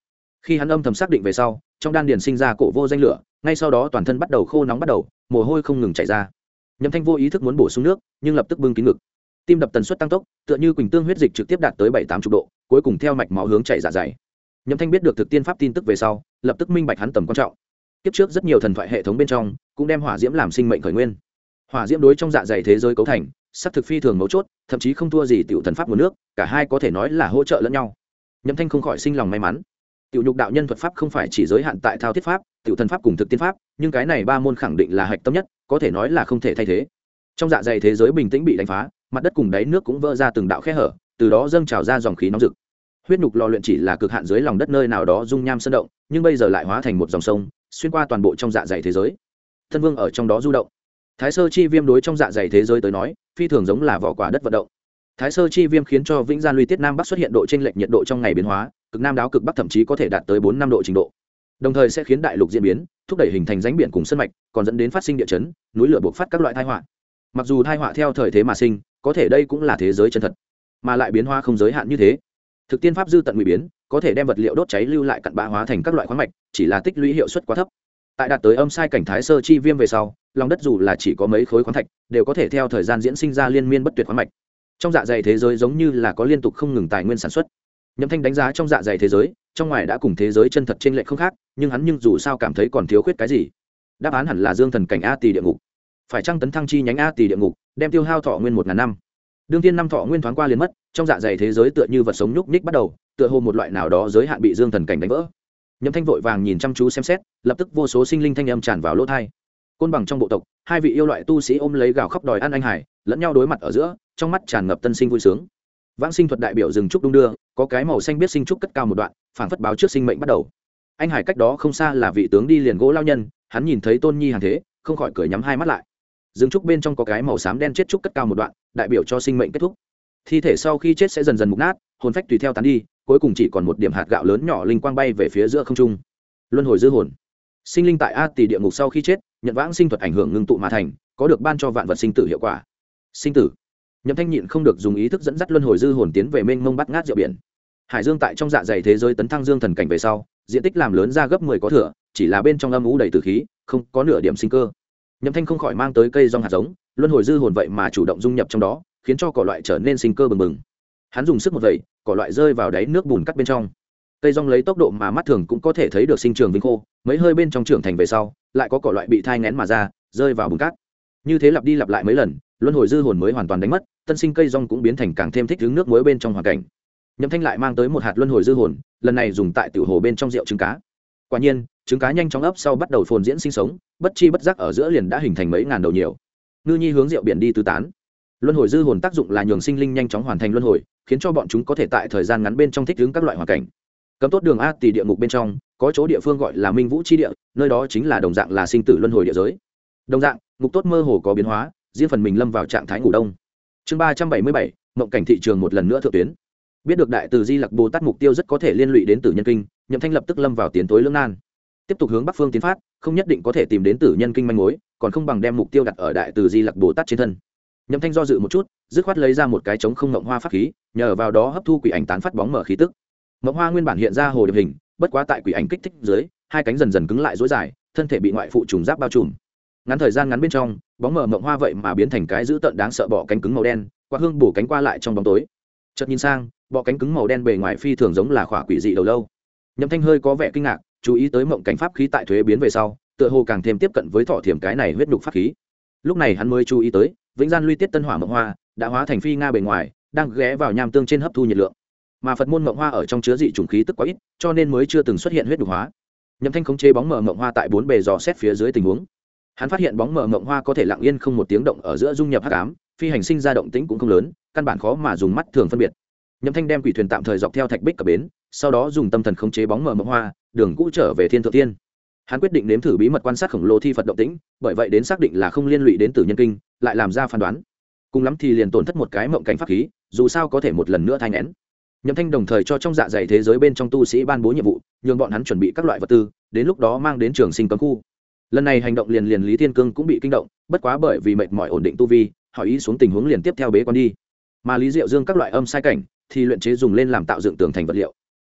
khi hắn âm thầm xác định về sau, trong đan điền sinh ra cổ vô danh lửa, ngay sau đó toàn thân bắt đầu khô nóng bắt đầu, mồ hôi không ngừng chảy ra. Nhậm Thanh vô ý thức muốn bổ sung nước, nhưng lập tức bưng kín ngực. Tim đập tần suất tăng tốc, tựa như quỳnh tương huyết dịch trực tiếp đạt tới 7-80 độ, cuối cùng theo mạch máu hướng chảy dạ dày. Nhậm Thanh biết được thực tiên pháp tin tức về sau, lập tức minh bạch hắn tầm quan trọng. Kiếp trước rất nhiều thần thoại hệ thống bên trong, cũng đem hỏa diễm làm sinh mệnh khởi nguyên. Hỏa diễm đối trong dạ dày thế giới cấu thành, sắc thực phi thường mấu chốt, thậm chí không thua gì tiểu thần pháp nguồn nước, cả hai có thể nói là hỗ trợ lẫn nhau. Nhậm Thanh không khỏi sinh lòng may mắn. Tiểu nhục đạo nhân thuật pháp không phải chỉ giới hạn tại thao thiết pháp, tiểu thần pháp cùng thực tiên pháp, nhưng cái này ba môn khẳng định là hạch tâm nhất, có thể nói là không thể thay thế. Trong dạ dày thế giới bình tĩnh bị đánh phá, mặt đất cùng đáy nước cũng vỡ ra từng đạo khe hở, từ đó dâng trào ra dòng khí nóng rực. Huyết nhục lò luyện chỉ là cực hạn dưới lòng đất nơi nào đó dung nham sơn động, nhưng bây giờ lại hóa thành một dòng sông, xuyên qua toàn bộ trong dạ dày thế giới. Thân vương ở trong đó du động. Thái sơ chi viêm đối trong dạ dày thế giới tới nói, phi thường giống là vỏ quả đất vận động. Thái sơ chi viêm khiến cho vĩnh gian luy tiết nam bắc xuất hiện độ chênh lệch nhiệt độ trong ngày biến hóa, cực nam đáo cực bắc thậm chí có thể đạt tới 4-5 độ trình độ. Đồng thời sẽ khiến đại lục diễn biến, thúc đẩy hình thành rãnh biển cùng sơn mạch, còn dẫn đến phát sinh địa chấn, núi lửa bộc phát các loại tai họa. Mặc dù tai họa theo thời thế mà sinh, có thể đây cũng là thế giới chân thật, mà lại biến hóa không giới hạn như thế. Thực tiên pháp dư tận nguy biến, có thể đem vật liệu đốt cháy lưu lại cặn bã hóa thành các loại khoáng mạch, chỉ là tích lũy hiệu suất quá thấp. Tại đạt tới âm sai cảnh thái sơ chi viêm về sau, lòng đất dù là chỉ có mấy khối khoáng thạch, đều có thể theo thời gian diễn sinh ra liên miên bất tuyệt khoáng mạch. Trong dạ dày thế giới giống như là có liên tục không ngừng tài nguyên sản xuất. Nhậm Thanh đánh giá trong dạ dày thế giới, trong ngoài đã cùng thế giới chân thật trên lệch không khác, nhưng hắn dù sao cảm thấy còn thiếu khuyết cái gì. Đáp án hẳn là dương thần cảnh A Tỳ địa ngục. Phải chăng tấn thăng chi nhánh A Tỳ địa ngục, đem tiêu hao thọ nguyên 1000 năm. Đương tiên năm thọ nguyên thoáng qua liền mất, trong dạ dày thế giới tựa như vật sống nhúc nhích bắt đầu, tựa hồ một loại nào đó giới hạn bị dương thần cảnh đánh vỡ. Nhậm Thanh vội vàng nhìn chăm chú xem xét, lập tức vô số sinh linh thanh âm tràn vào lỗ tai. Côn bằng trong bộ tộc, hai vị yêu loại tu sĩ ôm lấy gào khóc đòi ăn anh hải, lẫn nhau đối mặt ở giữa, trong mắt tràn ngập tân sinh vui sướng. Vãng sinh thuật đại biểu rừng trúc đung đưa, có cái màu xanh biết sinh trúc cất cao một đoạn, phảng phất báo trước sinh mệnh bắt đầu. Anh hải cách đó không xa là vị tướng đi liền gỗ lao nhân, hắn nhìn thấy Tôn Nhi hàng thế, không khỏi cười nhắm hai mắt lại. Rừng trúc bên trong có cái màu xám đen chết trúc cất cao một đoạn, đại biểu cho sinh mệnh kết thúc. Thi thể sau khi chết sẽ dần dần mục nát, hồn phách tùy theo tán đi, cuối cùng chỉ còn một điểm hạt gạo lớn nhỏ linh quang bay về phía giữa không trung. Luân hồi dư hồn. Sinh linh tại A Tỳ địa ngục sau khi chết, nhận vãng sinh thuật ảnh hưởng ngưng tụ mà thành, có được ban cho vạn vật sinh tử hiệu quả. Sinh tử. Nhậm Thanh nhịn không được dùng ý thức dẫn dắt luân hồi dư hồn tiến về mênh mông bắt ngát rượu biển. Hải dương tại trong dạ dày thế giới tấn thăng dương thần cảnh về sau, diện tích làm lớn ra gấp 10 có thừa, chỉ là bên trong âm u đầy tử khí, không có nửa điểm sinh cơ. Nhậm Thanh không khỏi mang tới cây rong hạt giống, luân hồi dư hồn vậy mà chủ động dung nhập trong đó, khiến cho cỏ loại trở nên sinh cơ bừng bừng. Hắn dùng sức một vẩy, cỏ loại rơi vào đáy nước bùn cắt bên trong. Cây rong lấy tốc độ mà mắt thường cũng có thể thấy được sinh trưởng vinh khô, mấy hơi bên trong trưởng thành về sau, lại có cỏ loại bị thai nghén mà ra, rơi vào bùn cát. Như thế lặp đi lặp lại mấy lần, luân hồi dư hồn mới hoàn toàn đánh mất, tân sinh cây rong cũng biến thành càng thêm thích ứng nước muối bên trong hoàn cảnh. Nhậm Thanh lại mang tới một hạt luân hồi dư hồn, lần này dùng tại tiểu hồ bên trong rượu trứng cá. Quả nhiên, trứng cá nhanh chóng ấp sau bắt đầu phồn diễn sinh sống, bất chi bất giác ở giữa liền đã hình thành mấy ngàn đầu nhiều. Ngư nhi hướng rượu biển đi tứ tán. Luân hồi dư hồn tác dụng là nhường sinh linh nhanh chóng hoàn thành luân hồi, khiến cho bọn chúng có thể tại thời gian ngắn bên trong thích ứng các loại hoàn cảnh. Cấm tốt đường A Tỳ địa ngục bên trong, có chỗ địa phương gọi là Minh Vũ chi địa, nơi đó chính là đồng dạng là sinh tử luân hồi địa giới. Đồng dạng, ngục tốt mơ hồ có biến hóa, riêng phần mình lâm vào trạng thái ngủ đông. Chương 377, mộng cảnh thị trường một lần nữa thượng tuyến. Biết được đại từ Di Lặc Bồ Tát mục tiêu rất có thể liên lụy đến Tử Nhân Kinh, Nhậm Thanh lập tức lâm vào tiến tối lưỡng nan. Tiếp tục hướng bắc phương tiến phát, không nhất định có thể tìm đến Tử Nhân Kinh manh mối, còn không bằng đem mục tiêu đặt ở đại từ Di Lặc Bồ Tát trên thân. Nhậm Thanh do dự một chút, dứt khoát lấy ra một cái trống không ngộng hoa pháp khí, nhờ vào đó hấp thu quỷ ảnh tán phát bóng mở khí tức. Ngộng hoa nguyên bản hiện ra hồ điệp hình, bất quá tại quỷ ảnh kích thích dưới, hai cánh dần dần cứng lại rối dài, thân thể bị ngoại phụ trùng giáp bao trùm. Ngắn thời gian ngắn bên trong, bóng mở ngộng hoa vậy mà biến thành cái dữ tợn đáng sợ bọ cánh cứng màu đen, quạt hương bổ cánh qua lại trong bóng tối. Chợt nhìn sang, bọ cánh cứng màu đen bề ngoài phi thường giống là khỏa quỷ dị đầu lâu. Nhậm Thanh hơi có vẻ kinh ngạc, chú ý tới mộng cảnh pháp khí tại thuế biến về sau, tựa hồ càng thêm tiếp cận với thọ thiểm cái này huyết nhục pháp khí. Lúc này hắn mới chú ý tới, vĩnh gian luy tiết tân hỏa mộng hoa đã hóa thành phi nga bề ngoài, đang ghé vào nham tương trên hấp thu nhiệt lượng. Mà Phật môn mộng hoa ở trong chứa dị trùng khí tức quá ít, cho nên mới chưa từng xuất hiện huyết nhục hóa. Nhậm Thanh khống chế bóng mở mộng hoa tại bốn bề dò xét phía dưới tình huống. Hắn phát hiện bóng mở mộng hoa có thể lặng yên không một tiếng động ở giữa dung nhập hắc ám, phi hành sinh ra động tĩnh cũng không lớn, căn bản khó mà dùng mắt thường phân biệt. Nhậm Thanh đem quỷ thuyền tạm thời dọc theo thạch bích cập bến, sau đó dùng tâm thần khống chế bóng mở mộng hoa, đường cũ trở về Thiên Thượng Thiên. Hắn quyết định nếm thử bí mật quan sát khổng lồ thi Phật động tĩnh, bởi vậy đến xác định là không liên lụy đến Tử Nhân Kinh, lại làm ra phán đoán. Cùng lắm thì liền tổn thất một cái mộng cảnh pháp khí, dù sao có thể một lần nữa thai nghén. Nhậm Thanh đồng thời cho trong dạ dày thế giới bên trong tu sĩ ban bố nhiệm vụ, nhường bọn hắn chuẩn bị các loại vật tư, đến lúc đó mang đến Trường Sinh cấm khu. Lần này hành động liền Lý Thiên Cương cũng bị kinh động, bất quá bởi vì mệt mỏi ổn định tu vi, hỏi ý xuống tình huống liền tiếp theo bế quan đi. Mà Lý Diệu Dương các loại âm sai cảnh thì luyện chế dùng lên làm tạo dựng tường thành vật liệu.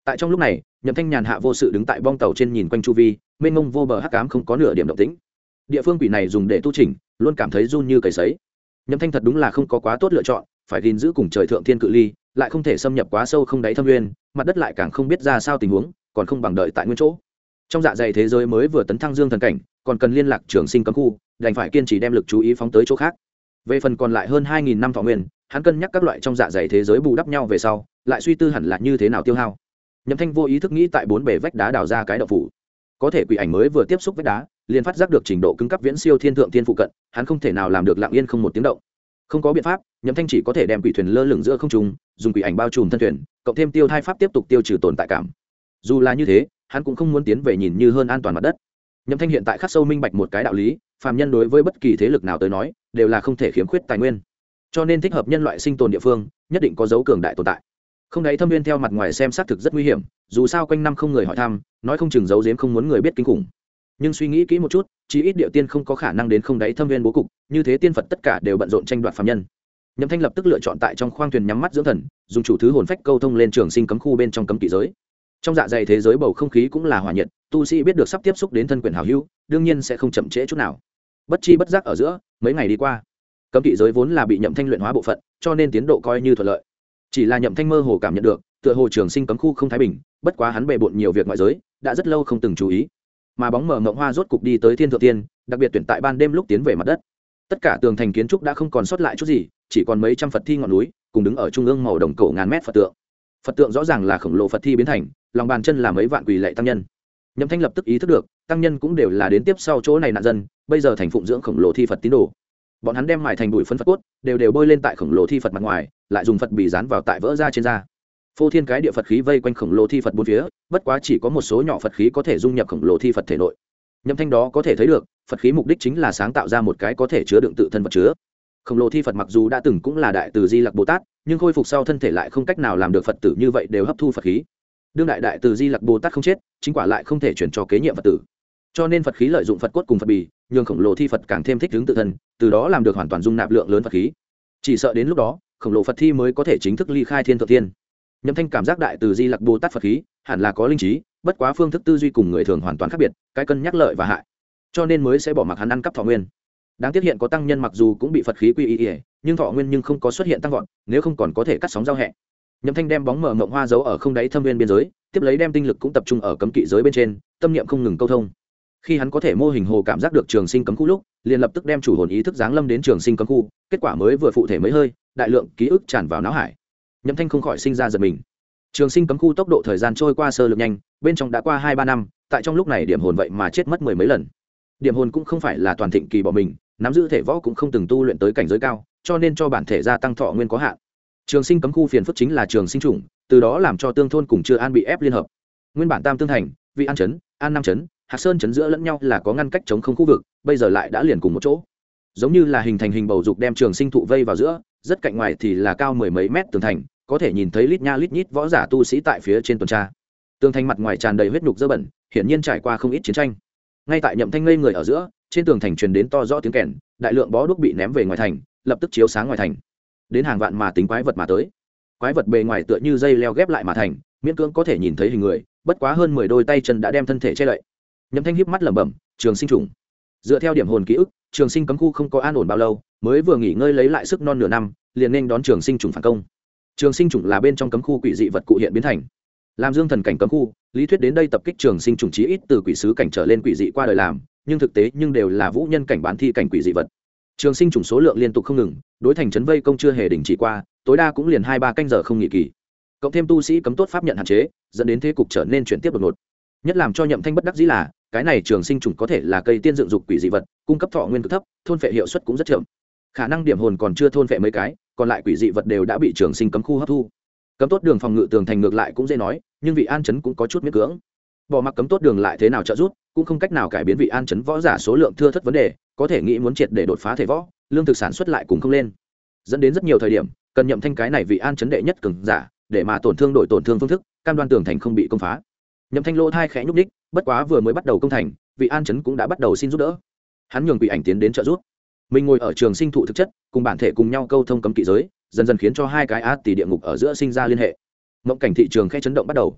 Tại trong lúc này, Nhậm Thanh nhàn hạ vô sự đứng tại bong tàu trên nhìn quanh chu vi, mênh mông vô bờ hắc ám không có nửa điểm động tĩnh. Địa phương quỷ này dùng để tu chỉnh, luôn cảm thấy run như cầy sấy. Nhậm Thanh thật đúng là không có quá tốt lựa chọn, phải gìn giữ cùng trời thượng thiên cự ly, lại không thể xâm nhập quá sâu không đáy thâm nguyên, mặt đất lại càng không biết ra sao tình huống, còn không bằng đợi tại nguyên chỗ. Trong dạ dày thế giới mới vừa tấn thăng dương thần cảnh, còn cần liên lạc trường sinh cấm khu, đành phải kiên trì đem lực chú ý phóng tới chỗ khác. Về phần còn lại hơn 2000 năm thọ nguyên, hắn cân nhắc các loại trong dạ dày thế giới bù đắp nhau về sau, lại suy tư hẳn là như thế nào tiêu hao. Nhậm Thanh vô ý thức nghĩ tại bốn bề vách đá đào ra cái động phủ. Có thể quỷ ảnh mới vừa tiếp xúc vách đá, liền phát giác được trình độ cứng cấp viễn siêu thiên thượng thiên phụ cận, hắn không thể nào làm được lặng yên không một tiếng động. Không có biện pháp, Nhậm Thanh chỉ có thể đem quỷ thuyền lơ lửng giữa không trung, dùng quỷ ảnh bao trùm thân thuyền, cộng thêm tiêu thai pháp tiếp tục tiêu trừ tồn tại cảm. Dù là như thế, hắn cũng không muốn tiến về nhìn như hơn an toàn mặt đất. Nhậm Thanh hiện tại khắc sâu minh bạch một cái đạo lý, phàm nhân đối với bất kỳ thế lực nào tới nói, đều là không thể khiếm khuyết tài nguyên. Cho nên thích hợp nhân loại sinh tồn địa phương, nhất định có dấu cường đại tồn tại. Không đáy thâm viên theo mặt ngoài xem xác thực rất nguy hiểm, dù sao quanh năm không người hỏi thăm, nói không chừng giấu giếm không muốn người biết kinh khủng. Nhưng suy nghĩ kỹ một chút, chí ít địa tiên không có khả năng đến không đáy thâm viên bố cục, như thế tiên Phật tất cả đều bận rộn tranh đoạt phàm nhân. Nhậm Thanh lập tức lựa chọn tại trong khoang thuyền nhắm mắt dưỡng thần, dùng chủ thứ hồn phách câu thông lên trường sinh cấm khu bên trong cấm kỵ giới. Trong dạ dày thế giới bầu không khí cũng là hỏa nhiệt, tu sĩ biết được sắp tiếp xúc đến thân quyền hảo hữu, đương nhiên sẽ không chậm trễ chút nào. Bất chi bất giác ở giữa, mấy ngày đi qua, cấm kỵ giới vốn là bị Nhậm Thanh luyện hóa bộ phận, cho nên tiến độ coi như thuận lợi. Chỉ là Nhậm Thanh mơ hồ cảm nhận được, tựa hồ trường sinh cấm khu không thái bình, bất quá hắn bề bộn nhiều việc ngoại giới, đã rất lâu không từng chú ý. Mà bóng mờ mộng hoa rốt cục đi tới thiên thượng tiên, đặc biệt tuyển tại ban đêm lúc tiến về mặt đất. Tất cả tường thành kiến trúc đã không còn sót lại chút gì, chỉ còn mấy trăm Phật thi ngọn núi, cùng đứng ở trung ương màu đồng cổ ngàn mét Phật tượng. Phật tượng rõ ràng là khổng lồ Phật thi biến thành, lòng bàn chân là mấy vạn quỳ lạy tăng nhân. Nhậm Thanh lập tức ý thức được, tăng nhân cũng đều là đến tiếp sau chỗ này nạn dân, bây giờ thành phụng dưỡng khổng lồ thi Phật tín đồ. Bọn hắn đem mài thành bụi phấn Phật cốt, đều bôi lên tại khổng lồ thi Phật mặt ngoài, lại dùng Phật bì dán vào tại vỡ ra trên da. Phô thiên cái địa Phật khí vây quanh khổng lồ thi Phật bốn phía, bất quá chỉ có một số nhỏ Phật khí có thể dung nhập khổng lồ thi Phật thể nội. Nhậm Thanh đó có thể thấy được, Phật khí mục đích chính là sáng tạo ra một cái có thể chứa đựng tự thân vật chứa. Khổng lồ thi Phật mặc dù đã từng cũng là đại từ Di Lặc Bồ Tát, nhưng khôi phục sau thân thể lại không cách nào làm được Phật tử như vậy đều hấp thu Phật khí. Đương đại từ Di Lặc Bồ Tát không chết, chính quả lại không thể chuyển cho kế nhiệm Phật tử. Cho nên Phật khí lợi dụng Phật cốt cùng Phật bì, nhường khổng lồ thi Phật càng thêm thích ứng tự thân, từ đó làm được hoàn toàn dung nạp lượng lớn Phật khí. Chỉ sợ đến lúc đó, khổng lồ Phật thi mới có thể chính thức ly khai thiên thượng thiên. Nhậm Thanh cảm giác đại từ Di Lặc Bồ Tát Phật khí hẳn là có linh trí, bất quá phương thức tư duy cùng người thường hoàn toàn khác biệt, cái cân nhắc lợi và hại, cho nên mới sẽ bỏ mặc hắn ăn cắp thọ nguyên. Đáng tiếc hiện có tăng nhân mặc dù cũng bị Phật khí quy y, nhưng thọ nguyên nhưng không có xuất hiện tăng vọt, nếu không còn có thể cắt sóng giao hẹ. Nhậm Thanh đem bóng mờ mộng hoa giấu ở không đáy thâm viên biên giới, tiếp lấy đem tinh lực cũng tập trung ở cấm kỵ giới bên trên, tâm niệm không ngừng câu thông. Khi hắn có thể mô hình hồ cảm giác được trường sinh cấm khu lúc, liền lập tức đem chủ hồn ý thức giáng lâm đến trường sinh cấm khu, kết quả mới vừa phụ thể mấy hơi, đại lượng ký ức tràn vào não hải. Nhậm Thanh không khỏi sinh ra giật mình. Trường sinh cấm khu tốc độ thời gian trôi qua sơ lược nhanh, bên trong đã qua 2-3 năm, tại trong lúc này điểm hồn vậy mà chết mất mười mấy lần. Điểm hồn cũng không phải là toàn thịnh kỳ bỏ mình, nắm giữ thể võ cũng không từng tu luyện tới cảnh giới cao, cho nên cho bản thể gia tăng thọ nguyên có hạn. Trường sinh cấm khu phiền phức chính là trường sinh chủng, từ đó làm cho tương thôn cùng Chưa An bị ép liên hợp. Nguyên bản Tam Tương Thành, Vị An trấn, An Nam trấn, Hạc Sơn trấn giữa lẫn nhau là có ngăn cách chống không khu vực, bây giờ lại đã liền cùng một chỗ. Giống như là hình thành hình bầu dục đem trường sinh thụ vây vào giữa, rất cạnh ngoài thì là cao mười mấy mét tường thành, có thể nhìn thấy lít nha lít nhít võ giả tu sĩ tại phía trên tuần tra. Tường thành mặt ngoài tràn đầy huyết nhục dơ bẩn, hiển nhiên trải qua không ít chiến tranh. Ngay tại Nhậm Thanh ngây người ở giữa, trên tường thành truyền đến to rõ tiếng kèn, đại lượng bó đuốc bị ném về ngoài thành, lập tức chiếu sáng ngoài thành. Đến hàng vạn mà tính quái vật mà tới. Quái vật bề ngoài tựa như dây leo ghép lại mà thành, miễn cưỡng có thể nhìn thấy hình người, bất quá hơn 10 đôi tay chân đã đem thân thể che đậy. Nhậm Thanh híp mắt lẩm bẩm, trường sinh trùng. Dựa theo điểm hồn ký ức, trường sinh cấm khu không có an ổn bao lâu, mới vừa nghỉ ngơi lấy lại sức non nửa năm, liền nên đón trường sinh trùng phản công. Trường sinh trùng là bên trong cấm khu quỷ dị vật cụ hiện biến thành. Làm dương thần cảnh cấm khu, lý thuyết đến đây tập kích trường sinh trùng chí ít từ quỷ sứ cảnh trở lên quỷ dị qua đời làm, nhưng thực tế đều là vũ nhân cảnh bán thi cảnh quỷ dị vật. Trường sinh trùng số lượng liên tục không ngừng, đối thành trấn vây công chưa hề đình chỉ qua, tối đa cũng liền 2-3 canh giờ không nghỉ kỳ. Cộng thêm tu sĩ cấm tốt pháp nhận hạn chế, dẫn đến thế cục trở nên chuyển tiếp đột ngột. Nhất làm cho Nhậm Thanh bất đắc dĩ là, cái này trường sinh trùng có thể là cây tiên dựng dục quỷ dị vật, cung cấp thọ nguyên cực thấp, thôn phệ hiệu suất cũng rất chậm. Khả năng điểm hồn còn chưa thôn phệ mấy cái, còn lại quỷ dị vật đều đã bị trường sinh cấm khu hấp thu. Cấm tốt đường phòng ngự tường thành ngược lại cũng dễ nói, nhưng Vị An trấn cũng có chút miễn cưỡng. Bỏ mặc cấm tốt đường lại thế nào trợ giúp, cũng không cách nào cải biến Vị An trấn võ giả số lượng thưa thớt vấn đề, có thể nghĩ muốn triệt để đột phá thể võ, lương thực sản xuất lại cũng không lên. Dẫn đến rất nhiều thời điểm, cần Nhậm Thanh cái này Vị An trấn đệ nhất cường giả, để mà tổn thương đổi tổn thương phương thức, cam đoan tường thành không bị công phá. Nhậm Thanh lỗ thai khẽ nhúc nhích, bất quá vừa mới bắt đầu công thành, Vị An trấn cũng đã bắt đầu xin giúp đỡ. Hắn nhường quỷ ảnh tiến đến trợ giúp. Mình ngồi ở trường sinh thụ thực chất, cùng bản thể cùng nhau câu thông cấm kỵ giới, dần dần khiến cho hai cái ác tỷ địa ngục ở giữa sinh ra liên hệ. Mộng cảnh thị trường khẽ chấn động bắt đầu.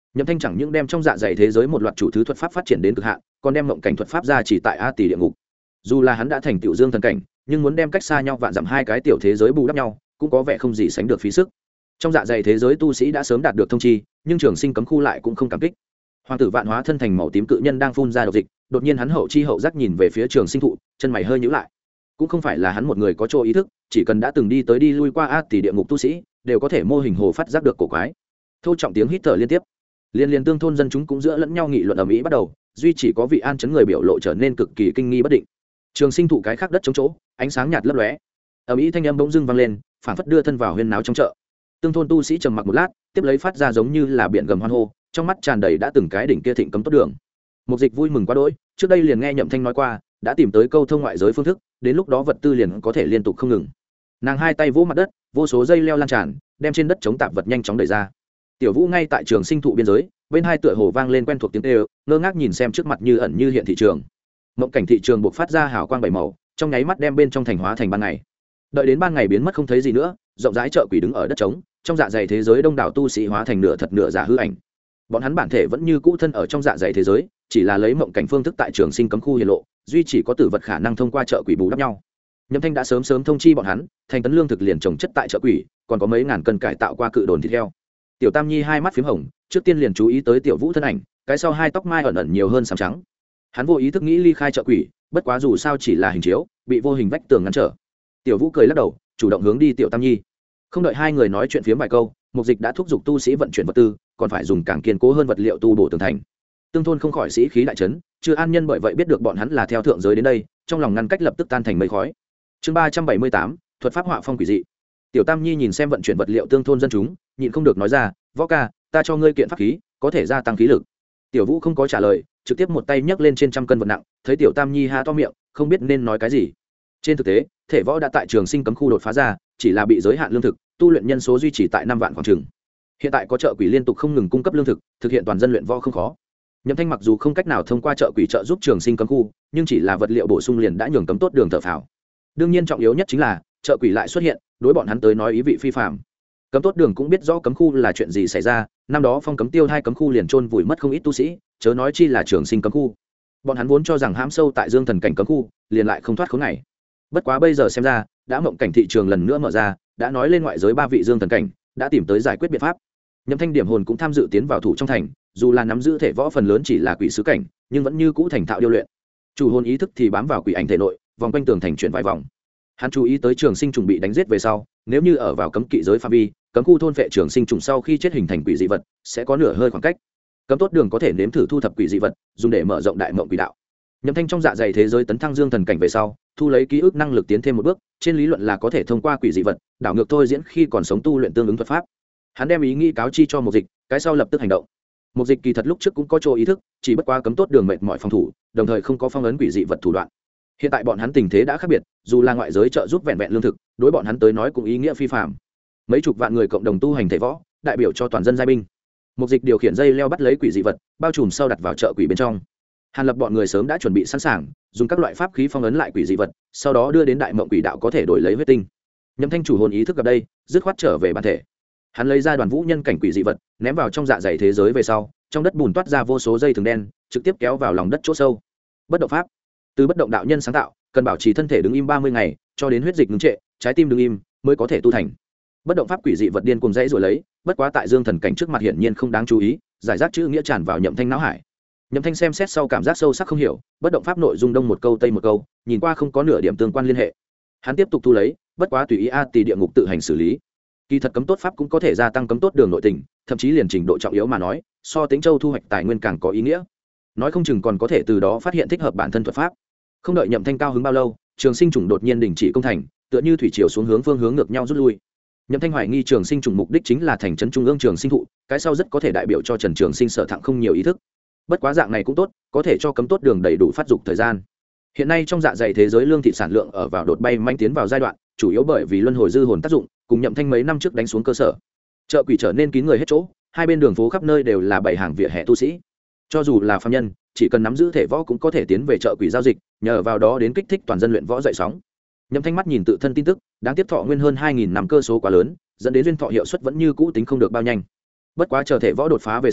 Nhậm Thanh chẳng những đem trong dạ dày thế giới một loạt chủ thứ thuật pháp phát triển đến cực hạn, còn đem mộng cảnh thuật pháp ra chỉ tại A Tỷ địa ngục. Dù là hắn đã thành tiểu dương thần cảnh, nhưng muốn đem cách xa nhau vạn dặm hai cái tiểu thế giới bù đắp nhau, cũng có vẻ không gì sánh được phí sức. Trong dạ dày thế giới tu sĩ đã sớm đạt được thông chi, nhưng Trường Sinh cấm khu lại cũng không cảm kích. Hoàng tử Vạn hóa thân thành màu tím cự nhân đang phun ra độc dịch, đột nhiên hắn hậu chi hậu giác nhìn về phía Trường Sinh thụ, chân mày hơi nhíu lại. Cũng không phải là hắn một người có chỗ ý thức, chỉ cần đã từng đi tới đi lui qua A Tỷ địa ngục tu sĩ, đều có thể mô hình hồ phát giác được cổ quái. Thô trọng tiếng hít thở liên tiếp, liên tương thôn dân chúng cũng giữa lẫn nhau nghị luận ầm ĩ bắt đầu, duy chỉ có vị An chấn người biểu lộ trở nên cực kỳ kinh nghi bất định. Trường Sinh thụ cái khác đất trống chỗ, ánh sáng nhạt lấp lóe, ầm ĩ thanh âm bỗng dưng vang lên, phảng phất đưa thân vào huyên náo trong chợ. Tương thôn tu sĩ trầm mặc một lát, tiếp lấy phát ra giống như là biển gầm hoan hô, trong mắt tràn đầy đã từng cái đỉnh kia thịnh cấm tốt đường. Mục Dịch vui mừng quá đỗi, trước đây liền nghe Nhậm Thanh nói qua, đã tìm tới câu thông ngoại giới phương thức, đến lúc đó vật tư liền có thể liên tục không ngừng. Nàng hai tay vỗ mặt đất, vô số dây leo lan tràn, đem trên đất chống tạp vật nhanh chóng đẩy ra. Tiểu Vũ ngay tại Trường Sinh thụ biên giới, bên hai tựa hồ vang lên quen thuộc tiếng kêu, ngơ ngác nhìn xem trước mặt như ẩn như hiện thị trường. Mộng cảnh thị trường buộc phát ra hào quang bảy màu, trong nháy mắt đem bên trong thành hóa thành ban ngày. Đợi đến ban ngày biến mất không thấy gì nữa, rộng rãi chợ quỷ đứng ở đất trống, trong dạ dày thế giới đông đảo tu sĩ hóa thành nửa thật nửa giả hư ảnh. Bọn hắn bản thể vẫn như cũ thân ở trong dạ dày thế giới, chỉ là lấy mộng cảnh phương thức tại Trường Sinh cấm khu hiện lộ, duy chỉ có tử vật khả năng thông qua chợ quỷ bù đắp nhau. Nhậm Thanh đã sớm thông chi bọn hắn, thành tấn lương thực liền trồng chất tại chợ quỷ, còn có mấy ngàn cân cải tạo qua cự đồn thịt heo. Tiểu Tam Nhi hai mắt phím hồng, trước tiên liền chú ý tới Tiểu Vũ thân ảnh, cái sau hai tóc mai ẩn ẩn nhiều hơn sám trắng. Hắn vô ý thức nghĩ ly khai chợ quỷ, bất quá dù sao chỉ là hình chiếu, bị vô hình vách tường ngăn trở. Tiểu Vũ cười lắc đầu, chủ động hướng đi Tiểu Tam Nhi. Không đợi hai người nói chuyện phiếm vài câu, Mục Dịch đã thúc giục tu sĩ vận chuyển vật tư, còn phải dùng càng kiên cố hơn vật liệu tu bổ tường thành. Tương thôn không khỏi sĩ khí đại trấn, chưa an nhân bởi vậy biết được bọn hắn là theo thượng giới đến đây, trong lòng ngăn cách lập tức tan thành mây khói. Chương 378, thuật pháp họa phong quỷ dị. Tiểu Tam Nhi nhìn xem vận chuyển vật liệu tương thôn dân chúng, nhịn không được nói ra, "Võ ca, ta cho ngươi kiện pháp khí, có thể gia tăng khí lực." Tiểu Vũ không có trả lời, trực tiếp một tay nhấc lên trên trăm cân vật nặng, thấy Tiểu Tam Nhi há to miệng, không biết nên nói cái gì. Trên thực tế, thể võ đã tại Trường Sinh cấm khu đột phá ra, chỉ là bị giới hạn lương thực, tu luyện nhân số duy trì tại 5 vạn khoảng chừng. Hiện tại có chợ quỷ liên tục không ngừng cung cấp lương thực, thực hiện toàn dân luyện võ không khó. Nhậm Thanh mặc dù không cách nào thông qua chợ quỷ trợ giúp Trường Sinh cấm khu, nhưng chỉ là vật liệu bổ sung liền đã nhường cấm tốt đường thở phào. Đương nhiên trọng yếu nhất chính là chợ quỷ lại xuất hiện, đối bọn hắn tới nói ý vị phi phàm. Cấm tốt đường cũng biết rõ cấm khu là chuyện gì xảy ra, năm đó phong cấm tiêu hai cấm khu liền chôn vùi mất không ít tu sĩ, chớ nói chi là Trường Sinh cấm khu. Bọn hắn vốn cho rằng hãm sâu tại Dương Thần cảnh cấm khu, liền lại không thoát khốn này. Bất quá bây giờ xem ra, đã mộng cảnh thị trường lần nữa mở ra, đã nói lên ngoại giới ba vị Dương Thần cảnh, đã tìm tới giải quyết biện pháp. Nhậm Thanh điểm hồn cũng tham dự tiến vào thủ trong thành, dù là nắm giữ thể võ phần lớn chỉ là quỷ sứ cảnh, nhưng vẫn như cũ thành thạo điêu luyện. Chủ hồn ý thức thì bám vào quỷ ảnh thể nội, vòng quanh tường thành chuyển vài vòng. Hắn chú ý tới Trường Sinh trùng bị đánh giết về sau, nếu như ở vào cấm kỵ giới phạm vi, cấm khu thôn phệ Trường Sinh trùng sau khi chết hình thành quỷ dị vật, sẽ có nửa hơi khoảng cách. Cấm tốt đường có thể nếm thử thu thập quỷ dị vật, dùng để mở rộng đại mộng quỷ đạo. Nhậm Thanh trong dạ dày thế giới tấn thăng Dương Thần cảnh về sau, thu lấy ký ức năng lực tiến thêm một bước, trên lý luận là có thể thông qua quỷ dị vật, đảo ngược thôi diễn khi còn sống tu luyện tương ứng thuật pháp. Hắn đem ý nghĩ cáo chi cho Mục Dịch, cái sau lập tức hành động. Mục Dịch kỳ thật lúc trước cũng có chỗ ý thức, chỉ bất quá cấm tốt đường mệt mỏi phòng thủ, đồng thời không có phong ấn quỷ dị vật thủ đoạn. Hiện tại bọn hắn tình thế đã khác biệt, dù là ngoại giới trợ giúp vẹn vẹn lương thực, đối bọn hắn tới nói cũng ý nghĩa phi phàm. Mấy chục vạn người cộng đồng tu hành thể võ, đại biểu cho toàn dân giai binh. Mục Dịch điều khiển dây leo bắt lấy quỷ dị vật, bao trùm sau đặt vào chợ quỷ bên trong. Hàn Lập bọn người sớm đã chuẩn bị sẵn sàng, dùng các loại pháp khí phong ấn lại quỷ dị vật, sau đó đưa đến đại mộng quỷ đạo có thể đổi lấy huyết tinh. Nhậm Thanh chủ hồn ý thức gặp đây, dứt khoát trở về bản thể. Hắn lấy ra đoàn vũ nhân cảnh quỷ dị vật, ném vào trong dạ dày thế giới về sau, trong đất bùn toát ra vô số dây thừng đen, trực tiếp kéo vào lòng đất chỗ sâu. Bất động pháp, từ bất động đạo nhân sáng tạo, cần bảo trì thân thể đứng im 30 ngày, cho đến huyết dịch ngưng trệ, trái tim đứng im, mới có thể tu thành. Bất động pháp quỷ dị vật điên cuồng dãy rồi lấy, bất quá tại Dương Thần cảnh trước mặt hiển nhiên không đáng chú ý, giải rác chữ nghĩa tràn vào Nhậm Thanh não hải. Nhậm Thanh xem xét sau cảm giác sâu sắc không hiểu, bất động pháp nội dung đông một câu tây một câu, nhìn qua không có nửa điểm tương quan liên hệ. Hắn tiếp tục thu lấy, bất quá tùy ý A Tỳ địa ngục tự hành xử lý. Kỳ thật cấm tốt pháp cũng có thể gia tăng cấm tốt đường nội tình, thậm chí liền trình độ trọng yếu mà nói, so Tĩnh Châu thu hoạch tài nguyên càng có ý nghĩa. Nói không chừng còn có thể từ đó phát hiện thích hợp bản thân thuật pháp. Không đợi Nhậm Thanh cao hứng bao lâu, Trường Sinh trùng đột nhiên đình chỉ công thành, tựa như thủy triều xuống hướng phương hướng ngược nhau rút lui. Nhậm Thanh hoài nghi Trường Sinh trùng mục đích chính là thành trấn trung ương Trường Sinh thụ, cái sau rất có thể đại biểu cho Trần Trường Sinh sở thặng không nhiều ý thức. Bất quá dạng này cũng tốt, có thể cho cấm tốt đường đầy đủ phát dục thời gian. Hiện nay trong dạ dày thế giới lương thị sản lượng ở vào đột bay manh tiến vào giai đoạn, chủ yếu bởi vì luân hồi dư hồn tác dụng, cùng Nhậm Thanh mấy năm trước đánh xuống cơ sở. Chợ quỷ trở nên kín người hết chỗ, hai bên đường phố khắp nơi đều là bảy hàng vỉa hè tu sĩ. Cho dù là phàm nhân, chỉ cần nắm giữ thể võ cũng có thể tiến về chợ quỷ giao dịch, nhờ vào đó đến kích thích toàn dân luyện võ dậy sóng. Nhậm Thanh mắt nhìn tự thân tin tức, đáng tiếc thọ nguyên hơn 2000 năm cơ số quá lớn, dẫn đến duyên thọ hiệu suất vẫn như cũ tính không được bao nhanh. Bất quá chờ thể võ đột phá về sau,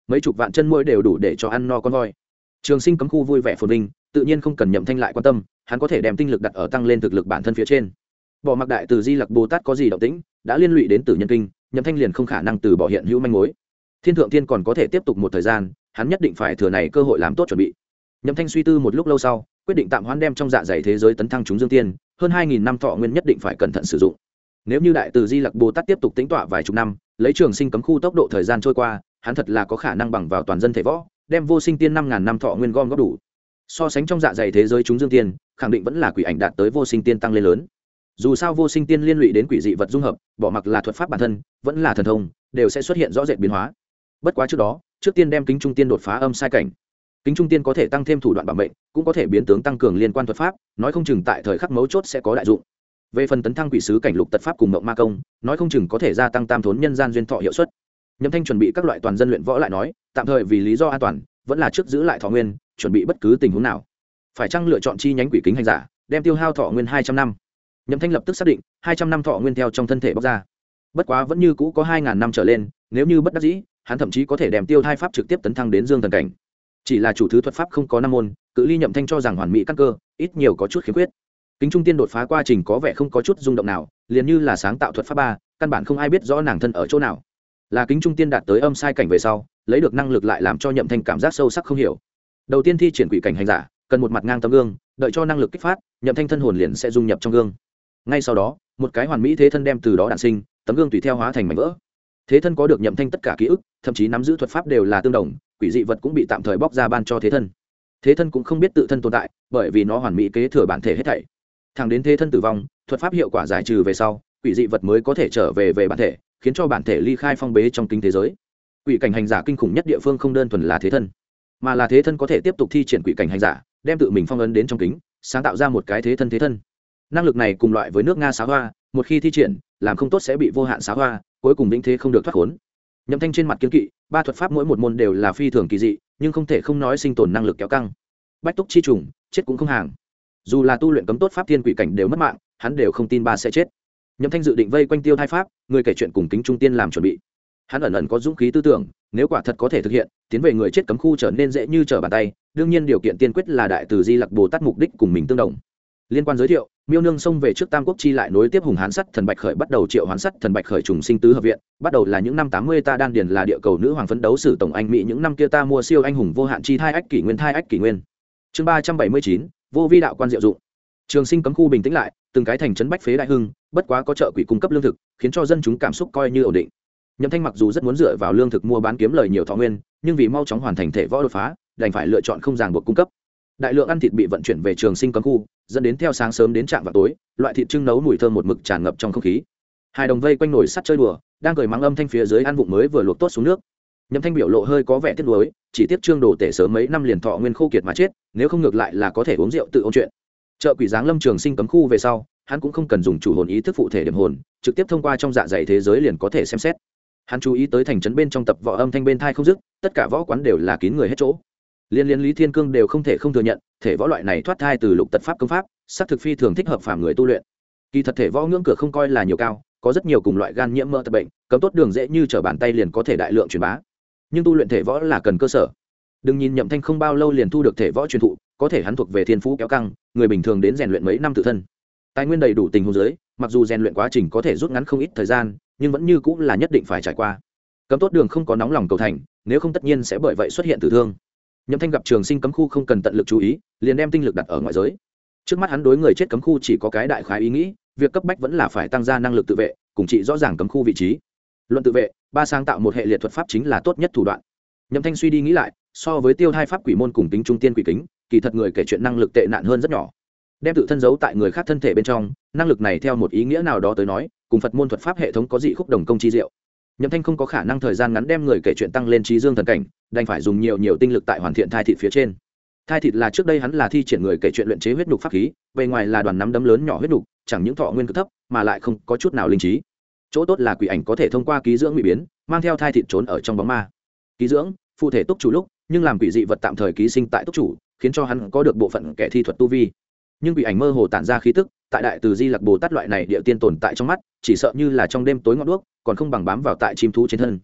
mấy chục vạn chân muỗi đều đủ để cho ăn no con voi. Trường sinh cấm khu vui vẻ phồn vinh, tự nhiên không cần Nhậm Thanh lại quan tâm, hắn có thể đem tinh lực đặt ở tăng lên thực lực bản thân phía trên. Bỏ mặc đại từ Di Lặc Bồ Tát có gì động tĩnh, đã liên lụy đến Tử Nhân Kinh, Nhậm Thanh liền không khả năng từ bỏ hiện hữu manh mối. Thiên Thượng Tiên còn có thể tiếp tục một thời gian, hắn nhất định phải thừa này cơ hội làm tốt chuẩn bị. Nhậm Thanh suy tư một lúc lâu sau, quyết định tạm hoãn đem trong dạ dày thế giới tấn thăng chúng dương tiên, hơn 2000 năm thọ nguyên nhất định phải cẩn thận sử dụng. Nếu như đại từ Di Lặc Bồ Tát tiếp tục tính tọa vài chục năm, lấy trường sinh cấm khu tốc độ thời gian trôi qua, hắn thật là có khả năng bằng vào toàn dân thể võ, đem vô sinh tiên 5000 năm thọ nguyên gom góp đủ. So sánh trong dạ dày thế giới chúng dương tiên, khẳng định vẫn là quỷ ảnh đạt tới vô sinh tiên tăng lên lớn. Dù sao vô sinh tiên liên lụy đến quỷ dị vật dung hợp, bỏ mặc là thuật pháp bản thân, vẫn là thần thông, đều sẽ xuất hiện rõ rệt biến hóa. Bất quá trước đó, trước tiên đem kính trung tiên đột phá âm sai cảnh. Kính trung tiên có thể tăng thêm thủ đoạn bảo mệnh, cũng có thể biến tướng tăng cường liên quan thuật pháp, nói không chừng tại thời khắc mấu chốt sẽ có đại dụng. Về phần tấn thăng quỷ sứ cảnh lục tật pháp cùng mộng ma công, nói không chừng có thể gia tăng tam thốn nhân gian duyên thọ hiệu suất. Nhậm Thanh chuẩn bị các loại toàn dân luyện võ lại nói, tạm thời vì lý do an toàn, vẫn là trước giữ lại thọ nguyên, chuẩn bị bất cứ tình huống nào. Phải chăng lựa chọn chi nhánh quỷ kính hành giả, đem tiêu hao thọ nguyên 200 năm. Nhậm Thanh lập tức xác định, 200 năm thọ nguyên theo trong thân thể bóc ra. Bất quá vẫn như cũ có 2000 năm trở lên, nếu như bất đắc dĩ, hắn thậm chí có thể đem tiêu thai pháp trực tiếp tấn thăng đến dương thần cảnh. Chỉ là chủ thứ thuật pháp không có 5 môn, cự ly Nhậm Thanh cho rằng hoàn mỹ căn cơ, ít nhiều có chút khiếm khuyết. Kính trung tiên đột phá quá trình có vẻ không có chút rung động nào, liền như là sáng tạo thuật pháp ba, căn bản không ai biết rõ nàng thân ở chỗ nào. Là kính trung tiên đạt tới âm sai cảnh về sau, lấy được năng lực lại làm cho Nhậm Thanh cảm giác sâu sắc không hiểu. Đầu tiên thi triển quỷ cảnh hành giả, cần một mặt ngang tấm gương, đợi cho năng lực kích phát, Nhậm Thanh thân hồn liền sẽ dung nhập trong gương. Ngay sau đó, một cái hoàn mỹ thế thân đem từ đó đản sinh, tấm gương tùy theo hóa thành mảnh vỡ. Thế thân có được Nhậm Thanh tất cả ký ức, thậm chí nắm giữ thuật pháp đều là tương đồng, quỷ dị vật cũng bị tạm thời bóc ra ban cho thế thân. Thế thân cũng không biết tự thân tồn tại, bởi vì nó hoàn mỹ kế thừa bản thể hết thảy. Thẳng đến thế thân tử vong, thuật pháp hiệu quả giải trừ về sau, quỷ dị vật mới có thể trở về bản thể, khiến cho bản thể ly khai phong bế trong kinh thế giới. Quỷ cảnh hành giả kinh khủng nhất địa phương không đơn thuần là thế thân, mà là thế thân có thể tiếp tục thi triển quỷ cảnh hành giả, đem tự mình phong ấn đến trong kính, sáng tạo ra một cái thế thân. Năng lực này cùng loại với nước Nga xá hoa, một khi thi triển, làm không tốt sẽ bị vô hạn xá hoa, cuối cùng vĩnh thế không được thoát khốn. Nhậm Thanh trên mặt kiên kỵ, ba thuật pháp mỗi một môn đều là phi thường kỳ dị, nhưng không thể không nói sinh tồn năng lực kéo căng. Bách túc chi trùng, chết cũng không hàng. Dù là tu luyện cấm tốt pháp thiên quỷ cảnh đều mất mạng, hắn đều không tin ba sẽ chết. Nhậm Thanh dự định vây quanh tiêu thai pháp, người kể chuyện cùng kính trung tiên làm chuẩn bị. Hắn ẩn có dũng khí tư tưởng, nếu quả thật có thể thực hiện, tiến về người chết cấm khu trở nên dễ như trở bàn tay. Đương nhiên điều kiện tiên quyết là đại từ Di Lặc Bồ Tát mục đích cùng mình tương đồng. Liên quan giới thiệu, Miêu Nương xông về trước Tam Quốc chi lại nối tiếp hùng hán sắt thần Bạch Khởi bắt đầu triệu hoán sắt thần Bạch Khởi trùng sinh tứ hợp viện, bắt đầu là những năm 80 ta đan điền là địa cầu nữ hoàng phấn đấu sử tổng anh mỹ những năm kia ta mua siêu anh hùng vô hạn chi thai ách kỷ nguyên. Chương 379, vô vi đạo quan diệu dụng. Trường sinh cấm khu bình tĩnh lại, từng cái thành trấn bách phế đại hưng, bất quá có chợ quỷ cung cấp lương thực, khiến cho dân chúng cảm xúc coi như ổn định. Nhậm Thanh mặc dù rất muốn dựa vào lương thực mua bán kiếm lời nhiều thọ nguyên, nhưng vì mau chóng hoàn thành thể võ đột phá, đành phải lựa chọn không ràng buộc cung cấp. Đại lượng ăn thịt bị vận chuyển về trường sinh cấm khu, dẫn đến theo sáng sớm đến trạm vào tối, loại thịt trưng nấu mùi thơm một mực tràn ngập trong không khí. Hai đồng vây quanh nồi sắt chơi đùa, đang cười mắng âm thanh phía dưới ăn vụng mới vừa luộc tốt xuống nước. Nhậm Thanh biểu lộ hơi có vẻ tiếc nuối, chỉ tiếc Trương Đồ Tể sớm mấy năm liền thọ nguyên khô kiệt mà chết, nếu không ngược lại là có thể uống rượu tự ôn chuyện. Chợ quỷ giáng lâm trường sinh cấm khu về sau, hắn cũng không cần dùng chủ hồn ý thức phụ thể điểm hồn, trực tiếp thông qua trong dạ dày thế giới liền có thể xem xét. Hắn chú ý tới thành trấn bên trong tập võ âm thanh bên thai không dứt, tất cả võ quán đều là kín người hết chỗ. Liên Lý Thiên Cương đều không thể không thừa nhận, thể võ loại này thoát thai từ lục tật pháp công pháp, sắc thực phi thường thích hợp phàm người tu luyện. Kỳ thật thể võ ngưỡng cửa không coi là nhiều cao, có rất nhiều cùng loại gan nhiễm mỡ tật bệnh, cấm tốt đường dễ như trở bàn tay liền có thể đại lượng truyền bá. Nhưng tu luyện thể võ là cần cơ sở. Đừng nhìn Nhậm Thanh không bao lâu liền thu được thể võ truyền thụ, có thể hắn thuộc về thiên phú kéo căng, người bình thường đến rèn luyện mấy năm tự thân. Tài nguyên đầy đủ tình huống dưới, mặc dù rèn luyện quá trình có thể rút ngắn không ít thời gian, nhưng vẫn như cũng là nhất định phải trải qua. Cấm tốt đường không có nóng lòng cầu thành, nếu không tất nhiên sẽ bởi vậy xuất hiện tử thương. Nhậm Thanh gặp trường sinh cấm khu không cần tận lực chú ý, liền đem tinh lực đặt ở ngoại giới. Trước mắt hắn đối người chết cấm khu chỉ có cái đại khái ý nghĩ, việc cấp bách vẫn là phải tăng gia năng lực tự vệ, cùng trị rõ ràng cấm khu vị trí. Luận tự vệ, ba sáng tạo một hệ liệt thuật pháp chính là tốt nhất thủ đoạn. Nhậm Thanh suy đi nghĩ lại, so với tiêu thai pháp quỷ môn cùng tính trung tiên quỷ kính, kỳ thật người kể chuyện năng lực tệ nạn hơn rất nhỏ. Đem tự thân giấu tại người khác thân thể bên trong, năng lực này theo một ý nghĩa nào đó tới nói, cùng Phật môn thuật pháp hệ thống có dị khúc đồng công chi diệu. Nhậm Thanh không có khả năng thời gian ngắn đem người kể chuyện tăng lên trí dương thần cảnh, đành phải dùng nhiều tinh lực tại hoàn thiện thai thịt phía trên. Thai thịt là trước đây hắn là thi triển người kể chuyện luyện chế huyết nhục pháp khí, bề ngoài là đoàn nắm đấm lớn nhỏ huyết nhục, chẳng những thọ nguyên cực thấp, mà lại không có chút nào linh trí. Chỗ tốt là quỷ ảnh có thể thông qua ký dưỡng ngụy biến, mang theo thai thịt trốn ở trong bóng ma. Ký dưỡng, phụ thể túc chủ lúc, nhưng làm quỷ dị vật tạm thời ký sinh tại túc chủ, khiến cho hắn có được bộ phận kẻ thi thuật tu vi. Nhưng quỷ ảnh mơ hồ tản ra khí tức, tại đại từ Di Lặc Bồ Tát loại này địa tiên tồn tại trong mắt, chỉ sợ như là trong đêm tối ngọn đuốc, còn không bằng bám vào tại chim thú trên thân.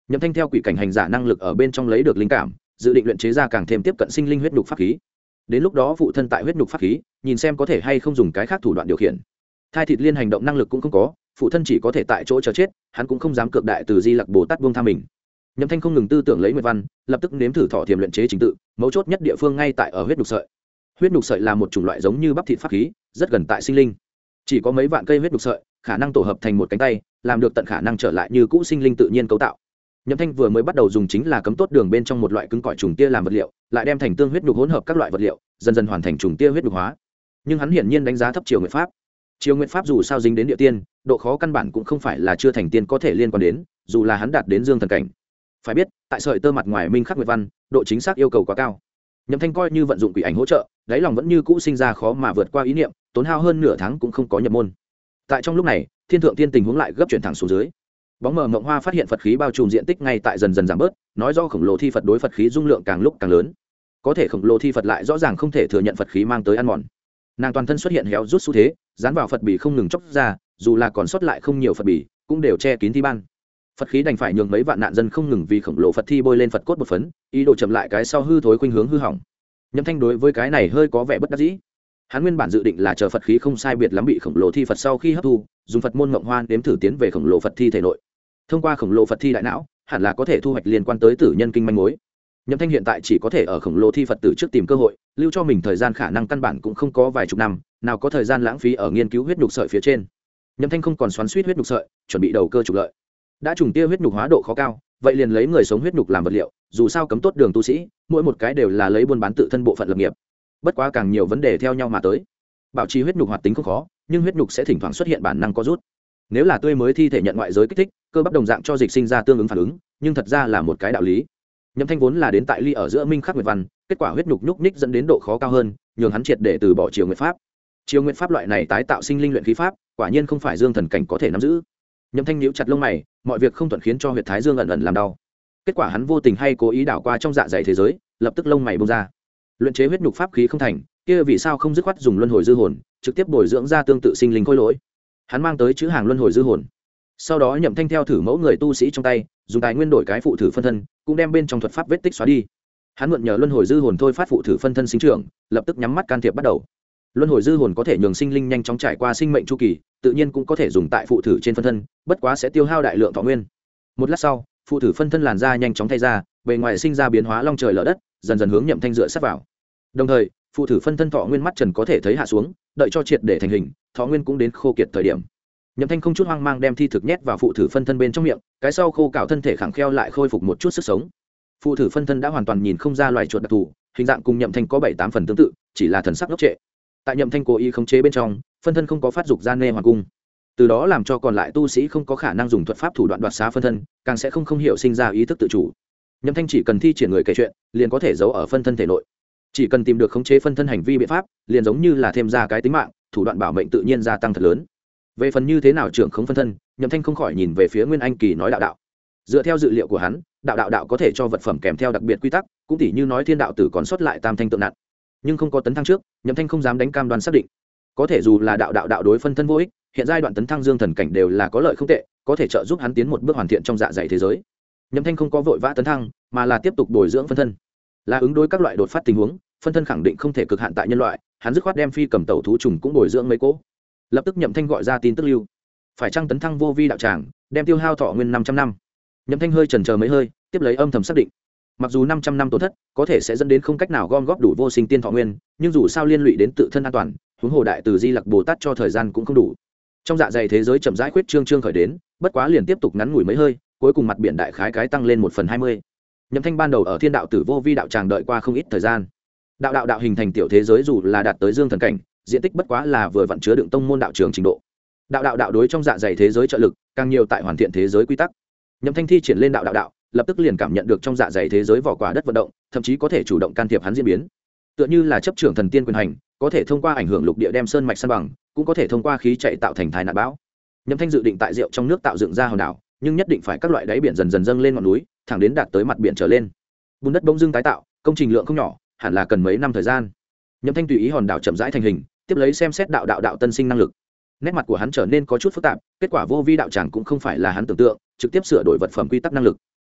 Nhậm Thanh theo quỷ cảnh hành giả năng lực ở bên trong lấy được linh cảm, dự định luyện chế ra càng thêm tiếp cận sinh linh huyết nhục pháp khí. Đến lúc đó phụ thân tại huyết nhục pháp khí, nhìn xem có thể hay không dùng cái khác thủ đoạn điều khiển. Thai thịt liên hành động năng lực cũng không có, phụ thân chỉ có thể tại chỗ chờ chết, hắn cũng không dám cược đại từ Di Lặc Bồ Tát buông tha mình. Nhậm Thanh không ngừng tư tưởng lấy nguyệt văn, lập tức nếm thử thọ thiềm luyện chế trình tự, mấu chốt nhất địa phương ngay tại ở huyết nhục sợi. Huyết nhục sợi là một chủng loại giống như bắp thịt pháp khí, rất gần tại sinh linh. Chỉ có mấy vạn cây huyết nhục sợi, khả năng tổ hợp thành một cánh tay, làm được tận khả năng trở lại như cũ sinh linh tự nhiên cấu tạo. Nhậm Thanh vừa mới bắt đầu dùng chính là cấm tốt đường bên trong một loại cứng cỏi trùng tia làm vật liệu, lại đem thành tương huyết nhục hỗn hợp các loại vật liệu, dần dần hoàn thành trùng tia huyết nhục hóa. Nhưng hắn hiển nhiên đánh giá thấp Triều Nguyệt Pháp. Triều Nguyệt Pháp dù sao dính đến địa tiên, độ khó căn bản cũng không phải là chưa thành tiên có thể liên quan đến, dù là hắn đạt đến dương thần cảnh. Phải biết, tại sợi tơ mặt ngoài minh khắc nguyệt văn, độ chính xác yêu cầu quá cao. Nhậm Thanh coi như vận dụng quỷ ảnh hỗ trợ, đáy lòng vẫn như cũ sinh ra khó mà vượt qua ý niệm, tốn hao hơn nửa tháng cũng không có nhập môn. Tại trong lúc này, Thiên Thượng Tiên tình huống lại gấp chuyển thẳng xuống dưới. Bóng mờ Mộng Hoa phát hiện Phật khí bao trùm diện tích ngay tại dần dần giảm bớt, nói do khổng lồ thi Phật đối Phật khí dung lượng càng lúc càng lớn. Có thể khổng lồ thi Phật lại rõ ràng không thể thừa nhận Phật khí mang tới ăn mòn. Nàng toàn thân xuất hiện héo rút xu thế, dán vào Phật bì không ngừng chóc ra, dù là còn sót lại không nhiều Phật bì, cũng đều che kín thi ban. Phật khí đành phải nhường mấy vạn nạn dân không ngừng vì khổng lồ Phật thi bôi lên Phật cốt một phấn, ý đồ chậm lại cái sau hư thối khuynh hướng hư hỏng. Nhậm Thanh đối với cái này hơi có vẻ bất đắc dĩ. Hắn nguyên bản dự định là chờ Phật khí không sai biệt lắm bị khổng lồ thi Phật sau khi hấp thu, dùng Phật môn Ngộng Hoa đếm thử tiến về khổng lồ Phật thi thể nội. Thông qua khổng lồ Phật thi đại não, hẳn là có thể thu hoạch liên quan tới tử nhân kinh manh mối. Nhậm Thanh hiện tại chỉ có thể ở khổng lồ thi Phật tử trước tìm cơ hội, lưu cho mình thời gian khả năng căn bản cũng không có vài chục năm, nào có thời gian lãng phí ở nghiên cứu huyết nhục sợi phía trên. Nhậm Thanh không còn xoắn xuýt huyết nhục sợi, chuẩn bị đầu cơ trục lợi. Đã trùng tia huyết nhục hóa độ khó cao, vậy liền lấy người sống huyết nhục làm vật liệu, dù sao cấm tốt đường tu sĩ, mỗi một cái đều là lấy buôn bán tự thân bộ phận lập nghiệp. Bất quá càng nhiều vấn đề theo nhau mà tới. Bảo trì huyết nhục hoạt tính không khó, nhưng huyết nhục sẽ thỉnh thoảng xuất hiện bản năng có rút. Nếu là tươi mới thi thể nhận ngoại giới kích thích, cơ bắp đồng dạng cho dịch sinh ra tương ứng phản ứng, nhưng thật ra là một cái đạo lý. Nhậm Thanh vốn là đến tại ly ở giữa minh khắc nguyệt văn, kết quả huyết nhục nhúc ních dẫn đến độ khó cao hơn, nhường hắn triệt để từ bỏ Triều Nguyệt Pháp. Triều Nguyệt Pháp loại này tái tạo sinh linh luyện khí pháp, quả nhiên không phải dương thần cảnh có thể nắm giữ. Nhậm Thanh nhíu chặt lông mày, mọi việc không thuận khiến cho huyệt thái dương ẩn ẩn làm đau. Kết quả hắn vô tình hay cố ý đảo qua trong dạ dày thế giới, lập tức lông mày bung ra. Luyện chế huyết nhục pháp khí không thành, kia vì sao không dứt khoát dùng luân hồi dư hồn, trực tiếp bồi dưỡng ra tương tự sinh linh khôi lỗi. Hắn mang tới chữ hàng luân hồi dư hồn. Sau đó Nhậm Thanh theo thử mẫu người tu sĩ trong tay, dùng tài nguyên đổi cái phụ thử phân thân, cũng đem bên trong thuật pháp vết tích xóa đi. Hắn mượn nhờ luân hồi dư hồn thôi phát phụ thử phân thân sinh trưởng, lập tức nhắm mắt can thiệp bắt đầu. Luân hồi dư hồn có thể nhường sinh linh nhanh chóng trải qua sinh mệnh chu kỳ, tự nhiên cũng có thể dùng tại phụ thử trên phân thân, bất quá sẽ tiêu hao đại lượng thọ nguyên. Một lát sau, phụ thử phân thân làn da nhanh chóng thay ra, bề ngoài sinh ra biến hóa long trời lở đất, dần dần hướng Nhậm Thanh dựa sát vào. Đồng thời, phụ thử phân thân thọ nguyên mắt trần có thể thấy hạ xuống, đợi cho triệt để thành hình, thọ nguyên cũng đến khô kiệt thời điểm. Nhậm Thanh không chút hoang mang đem thi thực nhét vào phụ thử phân thân bên trong miệng, cái sau khô cạo thân thể khẳng kheo lại khôi phục một chút sức sống. Phụ thử phân thân đã hoàn toàn nhìn không ra loài chuột đặc thù, hình dạng cùng Nhậm Thanh có 7-8 phần tương tự, chỉ là thần sắc ngốc trệ. Tại Nhậm Thanh cố ý khống chế bên trong, phân thân không có phát dục gian nê hoàng cung, từ đó làm cho còn lại tu sĩ không có khả năng dùng thuật pháp thủ đoạn đoạt xá phân thân, càng sẽ không hiểu sinh ra ý thức tự chủ. Nhậm Thanh chỉ cần thi triển người kể chuyện, liền có thể giấu ở phân thân thể nội. Chỉ cần tìm được khống chế phân thân hành vi biện pháp, liền giống như là thêm ra cái tính mạng, thủ đoạn bảo mệnh tự nhiên gia tăng thật lớn. Về phần như thế nào trưởng khống phân thân, Nhậm Thanh không khỏi nhìn về phía Nguyên Anh Kỳ nói đạo đạo. Dựa theo dự liệu của hắn, đạo có thể cho vật phẩm kèm theo đặc biệt quy tắc, cũng tỉ như nói Thiên đạo tử còn sót lại tam thanh tượng nặng. Nhưng không có tấn thăng trước, Nhậm Thanh không dám đánh cam đoan xác định. Có thể dù là đạo đối phân thân vô ích, hiện giai đoạn tấn thăng dương thần cảnh đều là có lợi không tệ, có thể trợ giúp hắn tiến một bước hoàn thiện trong dạ dày thế giới. Nhậm Thanh không có vội vã tấn thăng, mà là tiếp tục bồi dưỡng phân thân. Là ứng đối các loại đột phát tình huống, phân thân khẳng định không thể cực hạn tại nhân loại, hắn dứt khoát đem phi cầm tẩu thú trùng cũng bồi dưỡng mấy cỗ. Lập tức Nhậm Thanh gọi ra tin tức lưu, phải chăng tấn thăng vô vi đạo tràng, đem tiêu hao thọ nguyên 500 năm. Nhậm Thanh hơi chần chờ mấy hơi, tiếp lấy âm thầm xác định, mặc dù 500 năm tổn thất có thể sẽ dẫn đến không cách nào gom góp đủ vô sinh tiên thọ nguyên, nhưng dù sao liên lụy đến tự thân an toàn, huống hồ đại từ Di Lặc Bồ Tát cho thời gian cũng không đủ. Trong dạ dày thế giới chậm rãi khuyết trương khởi đến, bất quá liền tiếp tục ngắn ngủi mấy hơi, cuối cùng mặt biển đại khái cái tăng lên 1/20. Nhậm Thanh ban đầu ở Thiên đạo tử vô vi đạo tràng đợi qua không ít thời gian. Đạo hình thành tiểu thế giới dù là đạt tới dương thần cảnh, diện tích bất quá là vừa vặn chứa đựng tông môn đạo trường trình độ. Đạo đối trong dạ dày thế giới trợ lực càng nhiều tại hoàn thiện thế giới quy tắc. Nhậm Thanh thi triển lên đạo, lập tức liền cảm nhận được trong dạ dày thế giới vỏ quả đất vận động, thậm chí có thể chủ động can thiệp hắn diễn biến. Tựa như là chấp trưởng thần tiên quyền hành, có thể thông qua ảnh hưởng lục địa đem sơn mạch san bằng, cũng có thể thông qua khí chạy tạo thành thái nạn bão. Nhậm Thanh dự định tại rượu trong nước tạo dựng ra hòn đảo, nhưng nhất định phải các loại đáy biển dần dần dâng lên ngọn núi, thẳng đến đạt tới mặt biển trở lên. Bùn đất bông dưng tái tạo, công trình lượng không nhỏ, hẳn là cần mấy năm thời gian. Nhậm Thanh tùy ý hòn đảo chậm rãi thành hình, tiếp lấy xem xét đạo tân sinh năng lực. Nét mặt của hắn trở nên có chút phức tạp, kết quả vô vi đạo tràng cũng không phải là hắn tưởng tượng, trực tiếp sửa đổi vật phẩm quy tắc năng lực.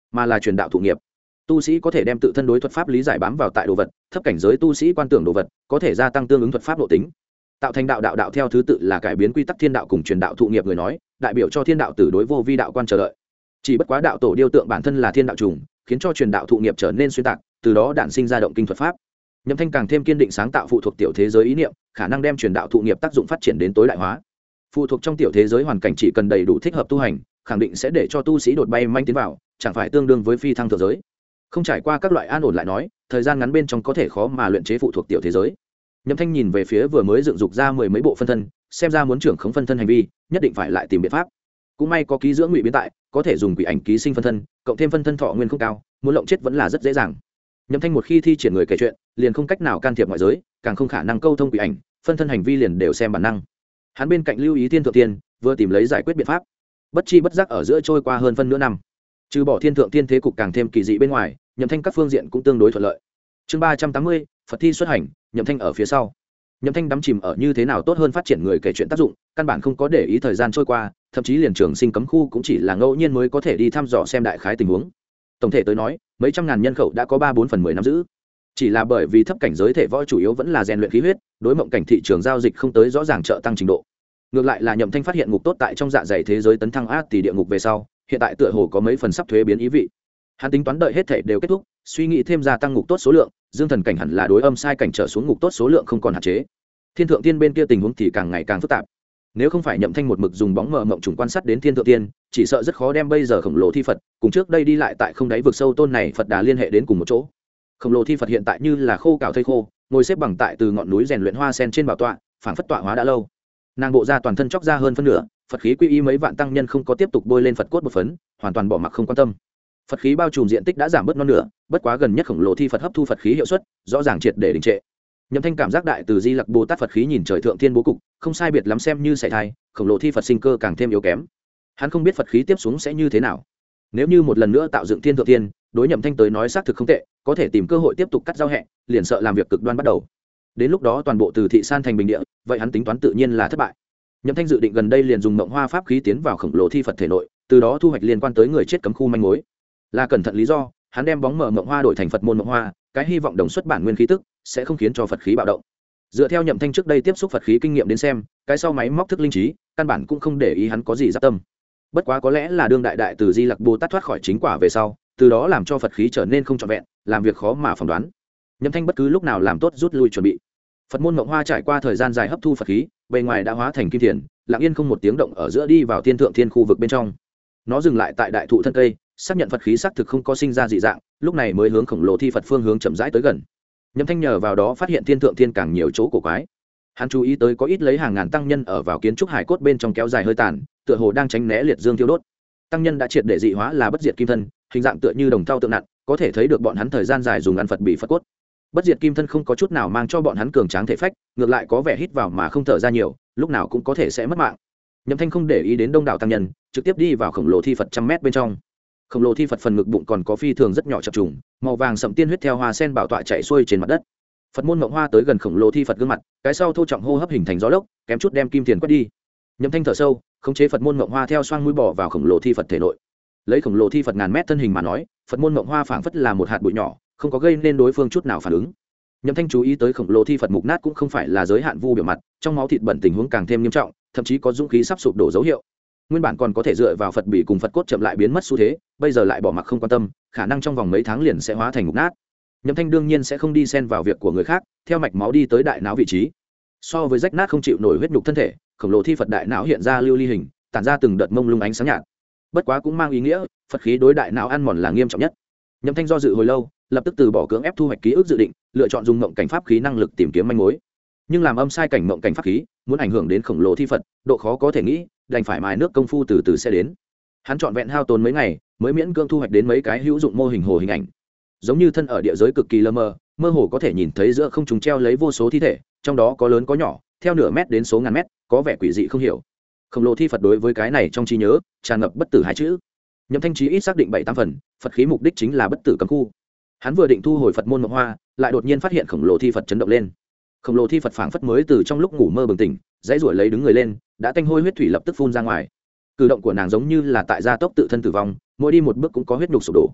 mà là truyền đạo thụ nghiệp. Tu sĩ có thể đem tự thân đối thuật pháp lý giải bám vào tại đồ vật, thấp cảnh giới tu sĩ quan tưởng đồ vật có thể gia tăng tương ứng thuật pháp nội tính, tạo thành đạo theo thứ tự là cải biến quy tắc thiên đạo cùng truyền đạo thụ nghiệp người nói, đại biểu cho thiên đạo tử đối vô vi đạo quan chờ đợi. Chỉ bất quá đạo tổ điêu tượng bản thân là thiên đạo trùng, khiến cho truyền đạo thụ nghiệp trở nên xuyên tạc, từ đó đản sinh ra động kinh thuật pháp. Nhậm Thanh càng thêm kiên định sáng tạo phụ thuộc tiểu thế giới ý niệm, khả năng đem truyền đạo thụ nghiệp tác dụng phát triển đến tối đại hóa. Phụ thuộc trong tiểu thế giới hoàn cảnh chỉ cần đầy đủ thích hợp tu hành, khẳng định sẽ để cho tu sĩ đột bay manh tiến vào, chẳng phải tương đương với phi thăng thượng giới. Không trải qua các loại an ổn lại nói, thời gian ngắn bên trong có thể khó mà luyện chế phụ thuộc tiểu thế giới. Nhậm Thanh nhìn về phía vừa mới dựng dục ra mười mấy bộ phân thân, xem ra muốn trưởng khống phân thân hành vi, nhất định phải lại tìm biện pháp. Cũng may có ký dưỡng ngụy biến tại, có thể dùng quỷ ảnh ký sinh phân thân, cộng thêm phân thân thọ nguyên không cao, muốn lộng chết vẫn là rất dễ dàng. Nhậm Thanh một khi thi triển người kể chuyện, liền không cách nào can thiệp ngoại giới, càng không khả năng câu thông quỷ ảnh, phân thân hành vi liền đều xem bản năng. Hắn bên cạnh lưu ý thiên thượng tiên, vừa tìm lấy giải quyết biện pháp. Bất chi bất giác ở giữa trôi qua hơn phân nửa năm. Trừ bỏ thiên thượng tiên thế cục càng thêm kỳ dị bên ngoài, Nhậm Thanh các phương diện cũng tương đối thuận lợi. Chương 380, Phật thi xuất hành, Nhậm Thanh ở phía sau. Nhậm Thanh đắm chìm ở như thế nào tốt hơn phát triển người kể chuyện tác dụng, căn bản không có để ý thời gian trôi qua, thậm chí liền trường sinh cấm khu cũng chỉ là ngẫu nhiên mới có thể đi thăm dò xem đại khái tình huống. Tổng thể tới nói, mấy trăm ngàn nhân khẩu đã có 3/4 nắm giữ. Chỉ là bởi vì thấp cảnh giới thể võ chủ yếu vẫn là rèn luyện khí huyết, đối mộng cảnh thị trường giao dịch không tới rõ ràng trợ tăng trình độ. Ngược lại là Nhậm Thanh phát hiện ngục tốt tại trong dạ dày thế giới tấn thăng ác tỷ địa ngục về sau, hiện tại tựa hồ có mấy phần sắp thuế biến ý vị. Hắn tính toán đợi hết thể đều kết thúc, suy nghĩ thêm gia tăng ngục tốt số lượng, dương thần cảnh hẳn là đối âm sai cảnh trở xuống ngục tốt số lượng không còn hạn chế. Thiên thượng tiên bên kia tình huống thì càng ngày càng phức tạp. Nếu không phải Nhậm Thanh một mực dùng bóng mờ mộng trùng quan sát đến thiên thượng tiên, chỉ sợ rất khó đem bây giờ khổng lồ thi Phật cùng trước đây đi lại tại không đáy vực sâu tôn này Phật đà liên hệ đến cùng một chỗ. Khổng lồ thi Phật hiện tại như là khô cào thây khô, ngồi xếp bằng tại từ ngọn núi rèn luyện hoa sen trên bảo tọa, phảng phất tọa hóa đã lâu. Nàng bộ ra toàn thân chóc ra hơn phân nửa, Phật khí quy y mấy vạn tăng nhân không có tiếp tục bôi lên Phật cốt một phấn, hoàn toàn bỏ mặc không quan tâm. Phật khí bao trùm diện tích đã giảm bớt non nửa, bất quá gần nhất khổng lồ thi Phật hấp thu Phật khí hiệu suất rõ ràng triệt để đình trệ. Nhậm Thanh cảm giác đại từ Di Lặc Bồ Tát Phật khí nhìn trời thượng thiên bố cục, không sai biệt lắm xem như sảy thai, khổng lồ thi Phật sinh cơ càng thêm yếu kém. Hắn không biết Phật khí tiếp xuống sẽ như thế nào. Nếu như một lần nữa tạo dựng thiên thượng thiên, đối Nhậm Thanh tới nói xác thực không tệ, có thể tìm cơ hội tiếp tục cắt giao hẹ, liền sợ làm việc cực đoan bắt đầu. Đến lúc đó toàn bộ từ thị san thành bình địa, vậy hắn tính toán tự nhiên là thất bại. Nhậm Thanh dự định gần đây liền dùng mộng hoa pháp khí tiến vào khổng lồ thi Phật thể nội, từ đó thu hoạch liên quan tới người chết cấm khu manh mối. Là cẩn thận lý do, hắn đem bóng mờ mộng hoa đổi thành Phật môn mộng hoa, cái hy vọng đồng xuất bản nguyên khí tức sẽ không khiến cho Phật khí bạo động. Dựa theo Nhậm Thanh trước đây tiếp xúc Phật khí kinh nghiệm đến xem, cái sau máy móc thức linh trí, căn bản cũng không để ý hắn có gì giáp tâm. Bất quá có lẽ là đương đại từ Di Lặc Bồ Tát thoát khỏi chính quả về sau, từ đó làm cho Phật khí trở nên không trọn vẹn, làm việc khó mà phỏng đoán. Nhậm Thanh bất cứ lúc nào làm tốt rút lui chuẩn bị. Phật môn mộng hoa trải qua thời gian dài hấp thu Phật khí, bề ngoài đã hóa thành kim thiền, lặng yên không một tiếng động ở giữa đi vào thiên thượng thiên khu vực bên trong. Nó dừng lại tại đại thụ thân cây, xác nhận Phật khí xác thực không có sinh ra dị dạng, lúc này mới hướng khổng lồ thi Phật phương hướng chậm rãi tới gần. Nhậm Thanh nhờ vào đó phát hiện thiên thượng thiên càng nhiều chỗ cổ quái. Hắn chú ý tới có ít lấy hàng ngàn tăng nhân ở vào kiến trúc hải cốt bên trong kéo dài hơi tàn, tựa hồ đang tránh né liệt dương thiêu đốt. Tăng nhân đã triệt để dị hóa là bất diệt kim thân, hình dạng tựa như đồng thau tượng nặng, có thể thấy được bọn hắn thời gian dài dùng ăn Phật bị Phật cốt. Bất diệt kim thân không có chút nào mang cho bọn hắn cường tráng thể phách, ngược lại có vẻ hít vào mà không thở ra nhiều, lúc nào cũng có thể sẽ mất mạng. Nhậm Thanh không để ý đến đông đảo tăng nhân, trực tiếp đi vào khổng lồ thi Phật 100 m bên trong. Khổng lồ thi Phật phần ngực bụng còn có phi thường rất nhỏ chập trùng, màu vàng sẫm tiên huyết theo hoa sen bảo tọa chảy xuôi trên mặt đất. Phật môn mộng hoa tới gần khổng lồ thi Phật gương mặt, cái sau thô trọng hô hấp hình thành gió lốc, kém chút đem kim tiền quét đi. Nhậm Thanh thở sâu, khống chế Phật môn mộng hoa theo xoang mũi bỏ vào khổng lồ thi Phật thể nội. Lấy khổng lồ thi Phật ngàn mét thân hình mà nói, Phật môn mộng hoa phảng phất là một hạt bụi nhỏ, không có gây nên đối phương chút nào phản ứng. Nhậm Thanh chú ý tới khổng lồ thi Phật mục nát cũng không phải là giới hạn vu biểu mặt, trong máu thịt bẩn tình huống càng thêm nghiêm trọng, thậm chí có dũng khí sắp sụp đổ dấu hiệu. Nguyên bản còn có thể dựa vào Phật bị cùng Phật cốt chậm lại biến mất xu thế, bây giờ lại bỏ mặc không quan tâm, khả năng trong vòng mấy tháng liền sẽ hóa thành mục nát. Nhậm Thanh đương nhiên sẽ không đi xen vào việc của người khác, theo mạch máu đi tới đại não vị trí. So với rách nát không chịu nổi huyết nhục thân thể, khổng lồ thi Phật đại não hiện ra lưu ly hình, tản ra từng đợt mông lung ánh sáng nhạt. Bất quá cũng mang ý nghĩa, Phật khí đối đại não ăn mòn là nghiêm trọng nhất. Nhậm Thanh do dự hồi lâu, lập tức từ bỏ cưỡng ép thu hoạch ký ức dự định, lựa chọn dùng mộng cảnh pháp khí năng lực tìm kiếm manh mối. Nhưng làm âm sai cảnh mộng cảnh pháp khí, muốn ảnh hưởng đến khổng lồ thi Phật, độ khó có thể nghĩ, đành phải mài nước công phu từ từ sẽ đến. Hắn chọn vẹn hao tốn mấy ngày, mới miễn cưỡng thu hoạch đến mấy cái hữu dụng mô hình hồ hình ảnh. Giống như thân ở địa giới cực kỳ lơ mơ, mơ hồ có thể nhìn thấy giữa không trung treo lấy vô số thi thể, trong đó có lớn có nhỏ, theo nửa mét đến số ngàn mét, có vẻ quỷ dị không hiểu. Khổng lồ thi Phật đối với cái này trong trí nhớ tràn ngập bất tử hai chữ. Nhậm Thanh trí ít xác định 7-8 phần, Phật khí mục đích chính là bất tử cấm khu. Hắn vừa định thu hồi Phật môn mộng hoa, lại đột nhiên phát hiện khổng lồ thi Phật chấn động lên. Khổng lồ thi Phật phảng phất mới từ trong lúc ngủ mơ bừng tỉnh, dãy ruổi lấy đứng người lên, đã tanh hôi huyết thủy lập tức phun ra ngoài. Cử động của nàng giống như là tại gia tốc tự thân tử vong, mỗi đi một bước cũng có huyết nhục sụp đổ.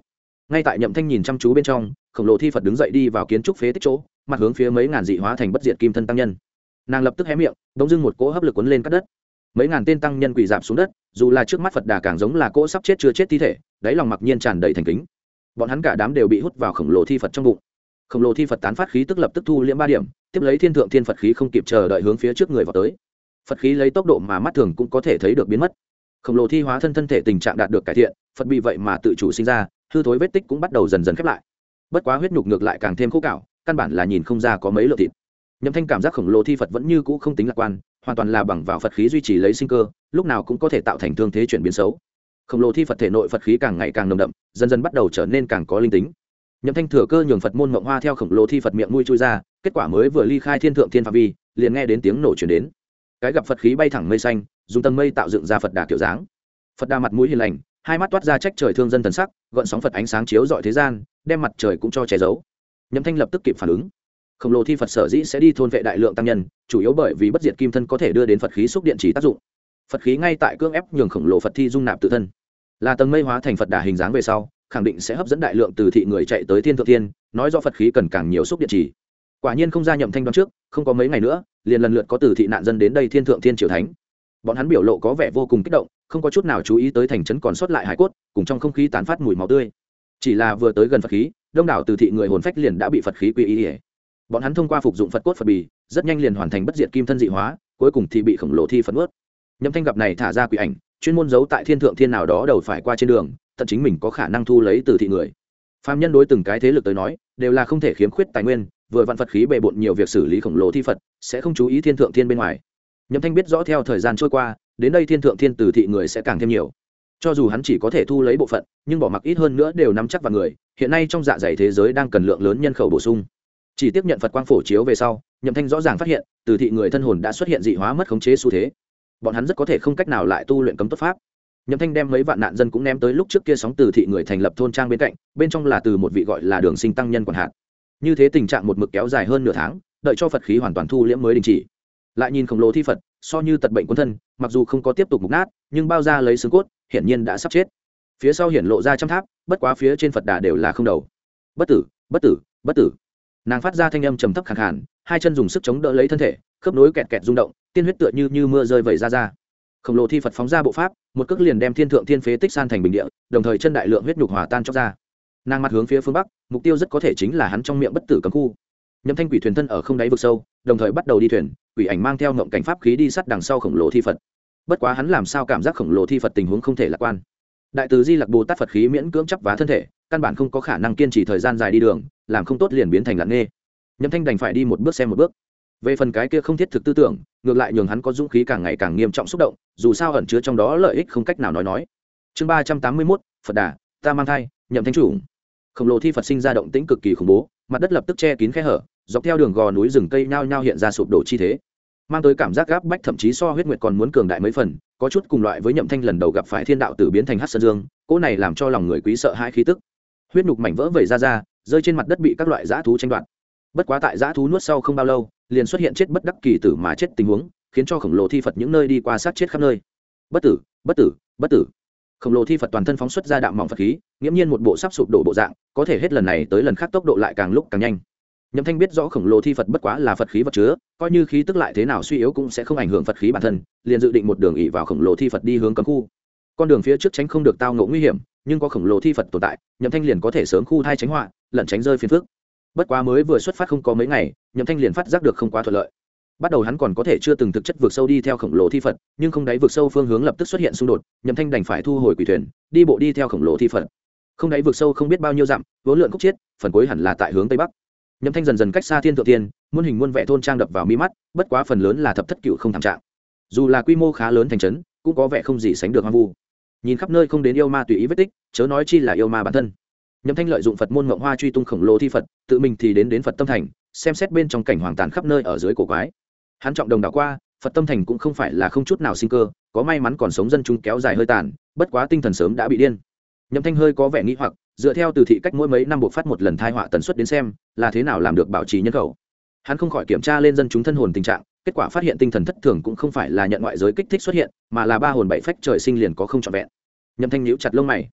ngay tại Nhậm Thanh nhìn chăm chú bên trong, khổng lồ thi Phật đứng dậy đi vào kiến trúc phế tích chỗ, mặt hướng phía mấy ngàn dị hóa thành bất diệt kim thân tăng nhân. Nàng lập tức hé miệng, bỗng dưng một cỗ hấp lực cuốn lên cắt đất. Mấy ngàn tên tăng nhân quỳ rạp xuống đất, dù là trước mắt Phật Đà càng giống là cỗ sắp chết chưa chết thi thể, đáy lòng mặc nhiên tràn đầy thành kính. Bọn hắn cả đám đều bị hút vào khổng lồ thi Phật trong bụng. Khổng lồ thi Phật tán phát khí tức lập tức thu liễm 3 điểm, tiếp lấy thiên thượng thiên Phật khí không kịp chờ đợi hướng phía trước người vào tới. Phật khí lấy tốc độ mà mắt thường cũng có thể thấy được biến mất. Khổng lồ thi hóa thân thể tình trạng đạt được cải thiện, Phật bị vậy mà tự chủ sinh ra, hư thối vết tích cũng bắt đầu dần dần khép lại. Bất quá huyết nhục ngược lại càng thêm khô cạo, căn bản là nhìn không ra có mấy lượng thịt. Nhậm Thanh cảm giác khổng lồ thi Phật vẫn như cũ không tính lạc quan, hoàn toàn là bằng vào Phật khí duy trì lấy sinh cơ, lúc nào cũng có thể tạo thành thương thế chuyển biến xấu. Khổng lồ thi Phật thể nội Phật khí càng ngày càng nồng đậm, dần dần bắt đầu trở nên càng có linh tính. Nhậm Thanh thừa cơ nhường Phật môn Mộng Hoa theo khổng lồ thi Phật miệng mũi chui ra, kết quả mới vừa ly khai thiên thượng thiên phạm vi, liền nghe đến tiếng nổ truyền đến. Cái gặp Phật khí bay thẳng mây xanh, dùng tầng mây tạo dựng ra Phật Đà kiểu dáng. Phật Đà mặt mũi hiền lành, hai mắt toát ra trách trời thương dân thần sắc, gợn sóng Phật ánh sáng chiếu rọi thế gian, đem mặt trời cũng cho che giấu. Nhậm Thanh lập tức kịp phản ứng. Khổng lồ thi Phật sở dĩ sẽ đi thôn vệ đại lượng tăng nhân, chủ yếu bởi vì bất diệt kim thân có thể đưa đến Phật khí xúc điện chỉ tác dụng. Phật khí ngay tại cưỡng ép nhường khổng lồ Phật thi dung nạp tự thân, là tầng mây hóa thành Phật Đà hình dáng về sau, khẳng định sẽ hấp dẫn đại lượng từ thị người chạy tới thiên thượng thiên, nói do Phật khí cần càng nhiều xúc điện chỉ. Quả nhiên không ra Nhậm Thanh đoán trước, không có mấy ngày nữa, liền lần lượt có từ thị nạn dân đến đây thiên thượng thiên triều thánh. Bọn hắn biểu lộ có vẻ vô cùng kích động, không có chút nào chú ý tới thành trấn còn sót lại hải cốt, cùng trong không khí tán phát mùi máu tươi. Chỉ là vừa tới gần Phật khí, đông đảo từ thị người hồn phách liền đã bị Phật khí quy y. Bọn hắn thông qua phục dụng Phật cốt Phật bì, rất nhanh liền hoàn thành bất diệt kim thân dị hóa, cuối cùng thì bị khổng lồ thi Phật nuốt. Nhậm Thanh gặp này thả ra quỷ ảnh, chuyên môn giấu tại thiên thượng thiên nào đó đầu phải qua trên đường, tận chính mình có khả năng thu lấy từ thị người. Phàm nhân đối từng cái thế lực tới nói, đều là không thể khiếm khuyết tài nguyên, vừa vạn Phật khí bề bộn nhiều việc xử lý khổng lồ thi Phật, sẽ không chú ý thiên thượng thiên bên ngoài. Nhậm Thanh biết rõ theo thời gian trôi qua, đến đây thiên thượng thiên từ thị người sẽ càng thêm nhiều. Cho dù hắn chỉ có thể thu lấy bộ phận, nhưng bỏ mặc ít hơn nữa đều nắm chắc vào người. Hiện nay trong dạ dày thế giới đang cần lượng lớn nhân khẩu bổ sung. Chỉ tiếp nhận Phật quang phổ chiếu về sau, Nhậm Thanh rõ ràng phát hiện, từ thị người thân hồn đã xuất hiện dị hóa mất khống chế xu thế. Bọn hắn rất có thể không cách nào lại tu luyện cấm tốt pháp. Nhậm Thanh đem mấy vạn nạn dân cũng ném tới lúc trước kia sóng từ thị người thành lập thôn trang bên cạnh, bên trong là từ một vị gọi là Đường Sinh tăng nhân quản hạt. Như thế tình trạng một mực kéo dài hơn nửa tháng, đợi cho Phật khí hoàn toàn thu liễm mới đình chỉ. Lại nhìn khổng lồ thi Phật, so như tật bệnh quân thân, mặc dù không có tiếp tục mục nát, nhưng bao ra lấy xương cốt, hiển nhiên đã sắp chết. Phía sau hiển lộ ra trăm tháp, bất quá phía trên Phật Đà đều là không đầu. Bất tử, bất tử, bất tử. Nàng phát ra thanh âm trầm thấp khàn khàn, hai chân dùng sức chống đỡ lấy thân thể, khớp nối kẹt kẹt rung động, tiên huyết tựa như mưa rơi vẩy ra. Khổng lồ thi Phật phóng ra bộ pháp, một cước liền đem thiên thượng thiên phế tích san thành bình địa, đồng thời chân đại lượng huyết nhục hòa tan chóc ra. Nàng mặt hướng phía phương bắc, mục tiêu rất có thể chính là hắn trong miệng bất tử cấm khu. Nhậm Thanh quỷ thuyền thân ở không đáy vực sâu, đồng thời bắt đầu đi thuyền, quỷ ảnh mang theo ngộng cảnh pháp khí đi sát đằng sau khổng lồ thi Phật. Bất quá hắn làm sao cảm giác khổng lồ thi Phật tình huống không thể lạc quan. Đại từ Di Lặc Bồ Tát Phật khí miễn cưỡng chấp vá thân thể, căn bản không có khả năng kiên trì thời gian dài đi đường, làm không tốt liền biến thành lặng nghê. Nhậm Thanh đành phải đi một bước xem một bước. Về phần cái kia không thiết thực tư tưởng, ngược lại nhường hắn có dũng khí càng ngày càng nghiêm trọng xúc động, dù sao ẩn chứa trong đó lợi ích không cách nào nói. Chương 381, Phật Đà, ta mang thai, Nhậm Thanh chủ. Khổng lồ thi Phật sinh ra động tĩnh cực kỳ khủng bố, mặt đất lập tức che kín khe hở, dọc theo đường gò núi rừng cây nhao nhao hiện ra sụp đổ chi thế, mang tới cảm giác gáp bách thậm chí so huyết nguyệt còn muốn cường đại mấy phần, có chút cùng loại với Nhậm Thanh lần đầu gặp phải thiên đạo tử biến thành hắc sơn dương, cỗ này làm cho lòng người quý sợ hãi khí tức. Huyết nhục mảnh vỡ vẩy ra, rơi trên mặt đất bị các loại dã thú tranh đoạt. Bất quá tại dã thú nuốt sau không bao lâu, liền xuất hiện chết bất đắc kỳ tử mà chết tình huống, khiến cho khổng lồ thi Phật những nơi đi qua sát chết khắp nơi. Bất tử, bất tử, bất tử. Khổng lồ thi Phật toàn thân phóng xuất ra đạm mỏng Phật khí, nghiễm nhiên một bộ sắp sụp đổ bộ dạng, có thể hết lần này tới lần khác tốc độ lại càng lúc càng nhanh. Nhậm Thanh biết rõ khổng lồ thi Phật bất quá là Phật khí vật chứa, coi như khí tức lại thế nào suy yếu cũng sẽ không ảnh hưởng Phật khí bản thân, liền dự định một đường ỉ vào khổng lồ thi Phật đi hướng cấm khu. Con đường phía trước tránh không được tao ngộ nguy hiểm, nhưng có khổng lồ thi Phật tồn tại, Nhậm Thanh liền có thể sớm khu thai tránh họa, lẩn tránh rơi phiền phức. Bất quá mới vừa xuất phát không có mấy ngày, Nhậm Thanh liền phát giác được không quá thuận lợi. Bắt đầu hắn còn có thể chưa từng thực chất vượt sâu đi theo khổng lồ thi Phật, nhưng không đáy vượt sâu phương hướng lập tức xuất hiện xung đột, Nhậm Thanh đành phải thu hồi quỷ thuyền, đi bộ đi theo khổng lồ thi Phật. Không đáy vượt sâu không biết bao nhiêu dặm, vốn lượn khúc chiết, phần cuối hẳn là tại hướng tây bắc. Nhậm Thanh dần dần cách xa thiên thượng tiên, muôn hình muôn vẻ thôn trang đập vào mi mắt, bất quá phần lớn là thập thất cửu không thảm trạng. Dù là quy mô khá lớn thành trấn, cũng có vẻ không gì sánh được hoang vu. Nhìn khắp nơi không đến yêu ma tùy ý vết tích, chớ nói chi là yêu ma bản thân. Nhậm Thanh lợi dụng Phật môn Ngộng Hoa truy tung khổng lồ thi Phật, tự mình thì đến Phật Tâm Thành, xem xét bên trong cảnh hoàng tàn khắp nơi ở dưới cổ quái. Hắn trọng đồng đảo qua, Phật Tâm Thành cũng không phải là không chút nào sinh cơ, có may mắn còn sống dân chúng kéo dài hơi tàn, bất quá tinh thần sớm đã bị điên. Nhậm Thanh hơi có vẻ nghi hoặc, dựa theo từ thị cách mỗi mấy năm buộc phát một lần thai họa tần suất đến xem, là thế nào làm được bảo trì nhân khẩu. Hắn không khỏi kiểm tra lên dân chúng thân hồn tình trạng, kết quả phát hiện tinh thần thất thường cũng không phải là nhận ngoại giới kích thích xuất hiện, mà là ba hồn bảy phách trời sinh liền có không trọn vẹn. Nhậm Thanh nhíu chặt lông mày.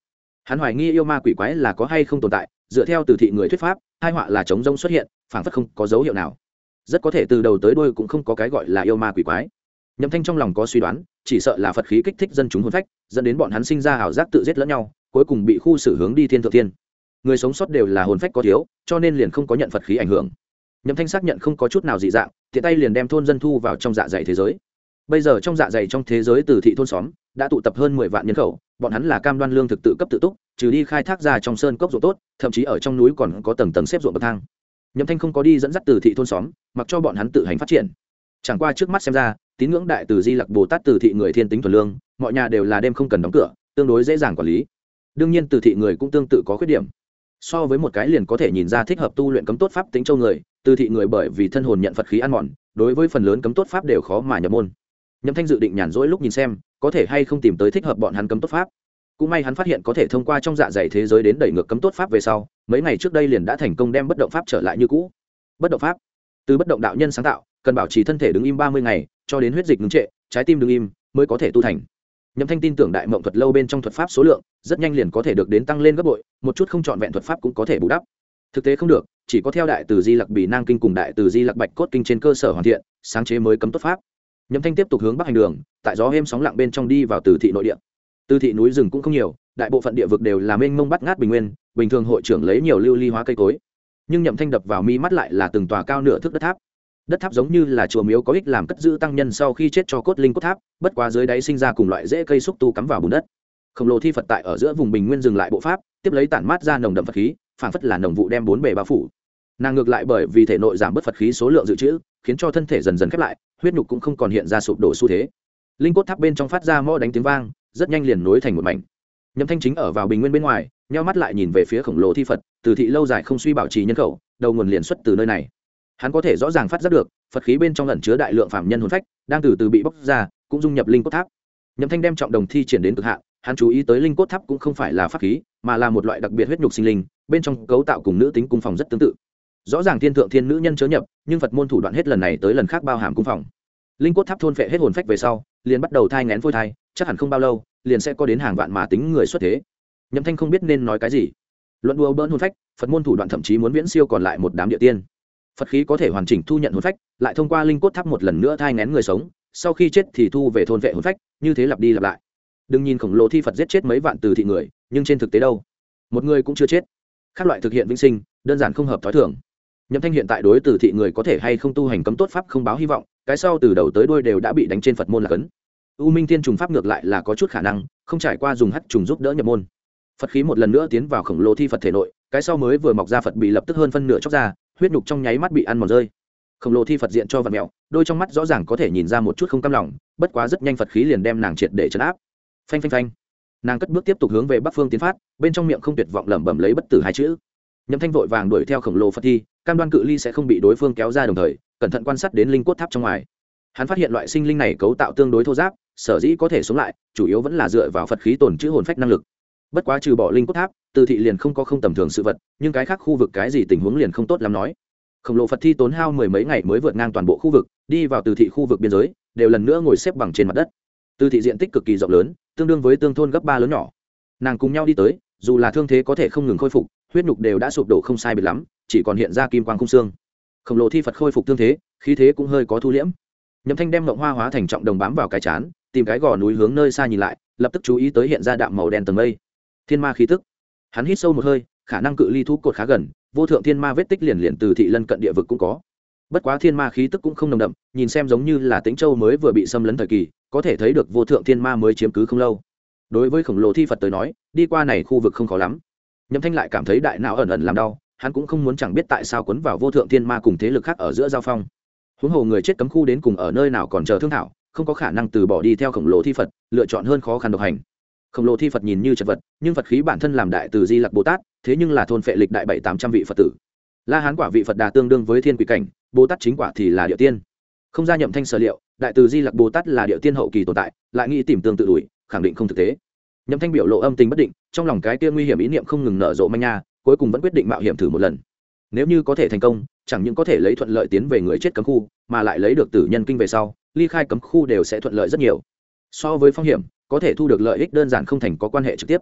Hắn hoài nghi yêu ma quỷ quái là có hay không tồn tại, dựa theo từ thị người thuyết pháp, hai họa là chống rông xuất hiện, phảng phất không có dấu hiệu nào, rất có thể từ đầu tới đuôi cũng không có cái gọi là yêu ma quỷ quái. Nhậm Thanh trong lòng có suy đoán, chỉ sợ là Phật khí kích thích dân chúng hồn phách, dẫn đến bọn hắn sinh ra ảo giác tự giết lẫn nhau, cuối cùng bị khu xử hướng đi thiên thượng thiên. Người sống sót đều là hồn phách có thiếu, cho nên liền không có nhận Phật khí ảnh hưởng. Nhậm Thanh xác nhận không có chút nào dị dạng, tiện tay liền đem thôn dân thu vào trong dạ dày thế giới. Bây giờ trong dạ dày trong thế giới từ thị thôn xóm đã tụ tập hơn 10 vạn nhân khẩu, bọn hắn là cam đoan lương thực tự cấp tự túc, trừ đi khai thác ra trong sơn cốc ruộng tốt, thậm chí ở trong núi còn có tầng tầng xếp ruộng bậc thang. Nhậm Thanh không có đi dẫn dắt từ thị thôn xóm, mặc cho bọn hắn tự hành phát triển. Chẳng qua trước mắt xem ra, tín ngưỡng đại từ Di Lặc Bồ Tát từ thị người thiên tính thuần lương, mọi nhà đều là đêm không cần đóng cửa, tương đối dễ dàng quản lý. Đương nhiên từ thị người cũng tương tự có khuyết điểm. So với một cái liền có thể nhìn ra thích hợp tu luyện cấm tốt pháp tính châu người, từ thị người bởi vì thân hồn nhận Phật khí ăn mòn, đối với phần lớn cấm tốt pháp đều khó mà nhập môn. Nhậm Thanh dự định nhàn rỗi lúc nhìn xem, có thể hay không tìm tới thích hợp bọn hắn cấm tốt pháp. Cũng may hắn phát hiện có thể thông qua trong dạ dày thế giới đến đẩy ngược cấm tốt pháp về sau, mấy ngày trước đây liền đã thành công đem bất động pháp trở lại như cũ. Bất động pháp, từ bất động đạo nhân sáng tạo, cần bảo trì thân thể đứng im 30 ngày, cho đến huyết dịch ngưng trệ, trái tim đứng im mới có thể tu thành. Nhậm Thanh tin tưởng đại mộng thuật lâu bên trong thuật pháp số lượng, rất nhanh liền có thể được đến tăng lên gấp bội, một chút không chọn vẹn thuật pháp cũng có thể bù đắp. Thực tế không được, chỉ có theo đại từ Di Lặc Bỉ Nang kinh cùng đại từ Di Lặc Bạch Cốt kinh trên cơ sở hoàn thiện, sáng chế mới cấm tốt pháp. Nhậm Thanh tiếp tục hướng bắc hành đường, tại gió êm sóng lặng bên trong đi vào từ thị nội địa. Từ thị núi rừng cũng không nhiều, đại bộ phận địa vực đều là mênh mông bát ngát bình nguyên, bình thường hội trưởng lấy nhiều lưu ly hóa cây cối. Nhưng Nhậm Thanh đập vào mi mắt lại là từng tòa cao nửa thước đất tháp. Đất tháp giống như là chùa miếu có ích làm cất giữ tăng nhân sau khi chết cho cốt linh cốt tháp, bất quá dưới đáy sinh ra cùng loại rễ cây xúc tu cắm vào bùn đất. Khổng lồ thi Phật tại ở giữa vùng bình nguyên dừng lại bộ pháp, tiếp lấy tản mát ra nồng đậm Phật khí, phảng phất là nồng vụ đem bốn bề bao phủ. Nàng ngược lại bởi vì thể nội giảm bớt Phật khí số lượng dự trữ, khiến cho thân thể dần dần khép lại, huyết nhục cũng không còn hiện ra sụp đổ xu thế. Linh cốt tháp bên trong phát ra mõ đánh tiếng vang, rất nhanh liền nối thành một mảnh. Nhậm Thanh chính ở vào bình nguyên bên ngoài, nheo mắt lại nhìn về phía khổng lồ thi Phật, từ thị lâu dài không suy bảo trì nhân khẩu, đầu nguồn liền xuất từ nơi này. Hắn có thể rõ ràng phát giác được, Phật khí bên trong ẩn chứa đại lượng phạm nhân hồn phách, đang từ từ bị bóc ra, cũng dung nhập linh cốt tháp. Nhậm Thanh đem trọng đồng thi triển đến cực hạn, hắn chú ý tới linh cốt tháp cũng không phải là pháp khí, mà là một loại đặc biệt huyết nhục sinh linh, bên trong cấu tạo cùng nữ tính cung phòng rất tương tự. Rõ ràng thiên thượng thiên nữ nhân chớ nhập, nhưng Phật môn thủ đoạn hết lần này tới lần khác bao hàm cung phòng. Linh cốt tháp thôn phệ hết hồn phách về sau, liền bắt đầu thai nghén phôi thai, chắc hẳn không bao lâu, liền sẽ có đến hàng vạn mà tính người xuất thế. Nhậm Thanh không biết nên nói cái gì. Luận đùa bỡn hồn phách, Phật môn thủ đoạn thậm chí muốn viễn siêu còn lại một đám địa tiên. Phật khí có thể hoàn chỉnh thu nhận hồn phách, lại thông qua linh cốt tháp một lần nữa thai nghén người sống, sau khi chết thì thu về thôn vệ hồn phách, như thế lặp đi lặp lại. Đừng nhìn khổng lồ thi Phật giết chết mấy vạn từ thị người, nhưng trên thực tế đâu, một người cũng chưa chết. Các loại thực hiện vĩnh sinh, đơn giản không hợp thói thường. Nhậm Thanh hiện tại đối từ thị người có thể hay không tu hành cấm tốt pháp không báo hy vọng, cái sau từ đầu tới đuôi đều đã bị đánh trên Phật môn là cấn. U Minh Thiên trùng pháp ngược lại là có chút khả năng, không trải qua dùng hắc trùng giúp đỡ nhập môn. Phật khí một lần nữa tiến vào khổng lồ thi Phật thể nội, cái sau mới vừa mọc ra Phật bị lập tức hơn phân nửa chóc ra, huyết nhục trong nháy mắt bị ăn mòn rơi. Khổng lồ thi Phật diện cho vật mèo, đôi trong mắt rõ ràng có thể nhìn ra một chút không cam lòng, bất quá rất nhanh Phật khí liền đem nàng triệt để trấn áp. Phanh phanh phanh. Nàng cất bước tiếp tục hướng về bắc phương tiến phát, bên trong miệng không tuyệt vọng lẩm bẩm lấy bất tử hai chữ. Nhậm Thanh vội vàng đuổi theo khổng lồ Phật thi, cam đoan cự ly sẽ không bị đối phương kéo ra, đồng thời cẩn thận quan sát đến linh cốt tháp trong ngoài. Hắn phát hiện loại sinh linh này cấu tạo tương đối thô ráp, sở dĩ có thể sống lại, chủ yếu vẫn là dựa vào Phật khí tồn trữ hồn phách năng lực. Bất quá trừ bỏ linh cốt tháp, từ thị liền không có không tầm thường sự vật, nhưng cái khác khu vực cái gì tình huống liền không tốt lắm nói. Khổng lồ Phật thi tốn hao mười mấy ngày mới vượt ngang toàn bộ khu vực, đi vào từ thị khu vực biên giới, đều lần nữa ngồi xếp bằng trên mặt đất. Từ thị diện tích cực kỳ rộng lớn, tương đương với tương thôn gấp 3 lớn nhỏ. Nàng cùng nhau đi tới, dù là thương thế có thể không ngừng khôi phục, huyết nhục đều đã sụp đổ không sai biệt lắm, chỉ còn hiện ra kim quang khung xương. Khổng lồ thi Phật khôi phục thương thế, khí thế cũng hơi có thu liễm. Nhậm Thanh đem mộng hoa hóa thành trọng đồng bám vào cái chán, tìm cái gò núi hướng nơi xa nhìn lại, lập tức chú ý tới hiện ra đạm màu đen tầng mây. Thiên ma khí tức. Hắn hít sâu một hơi, khả năng cự ly thú cột khá gần, vô thượng thiên ma vết tích liền từ thị lân cận địa vực cũng có. Bất quá thiên ma khí tức cũng không nồng đậm, nhìn xem giống như là Tĩnh Châu mới vừa bị xâm lấn thời kỳ, có thể thấy được vô thượng thiên ma mới chiếm cứ không lâu. Đối với khổng lồ thi Phật tới nói, đi qua này khu vực không khó lắm. Nhậm Thanh lại cảm thấy đại não ẩn ẩn làm đau, hắn cũng không muốn chẳng biết tại sao quấn vào vô thượng thiên ma cùng thế lực khác ở giữa giao phong. Huống hồ người chết cấm khu đến cùng ở nơi nào còn chờ thương thảo, không có khả năng từ bỏ đi theo khổng lồ thi Phật, lựa chọn hơn khó khăn độc hành. Khổng lồ thi Phật nhìn như chật vật, nhưng Phật khí bản thân làm đại từ Di Lặc Bồ Tát, thế nhưng là thôn phệ lịch đại 700-800 vị Phật tử. La Hán quả vị Phật Đà tương đương với thiên quỷ cảnh, Bồ Tát chính quả thì là địa tiên. Không ra Nhậm Thanh sở liệu, đại từ Di Lặc Bồ Tát là địa tiên hậu kỳ tồn tại, lại nghĩ tìm tương tự đuổi, khẳng định không thực tế. Nhậm Thanh biểu lộ âm tình bất định, trong lòng cái kia nguy hiểm ý niệm không ngừng nở rộ manh nha, cuối cùng vẫn quyết định mạo hiểm thử một lần. Nếu như có thể thành công, chẳng những có thể lấy thuận lợi tiến về người chết cấm khu, mà lại lấy được tử nhân kinh về sau, ly khai cấm khu đều sẽ thuận lợi rất nhiều. So với phong hiểm, có thể thu được lợi ích đơn giản không thành có quan hệ trực tiếp.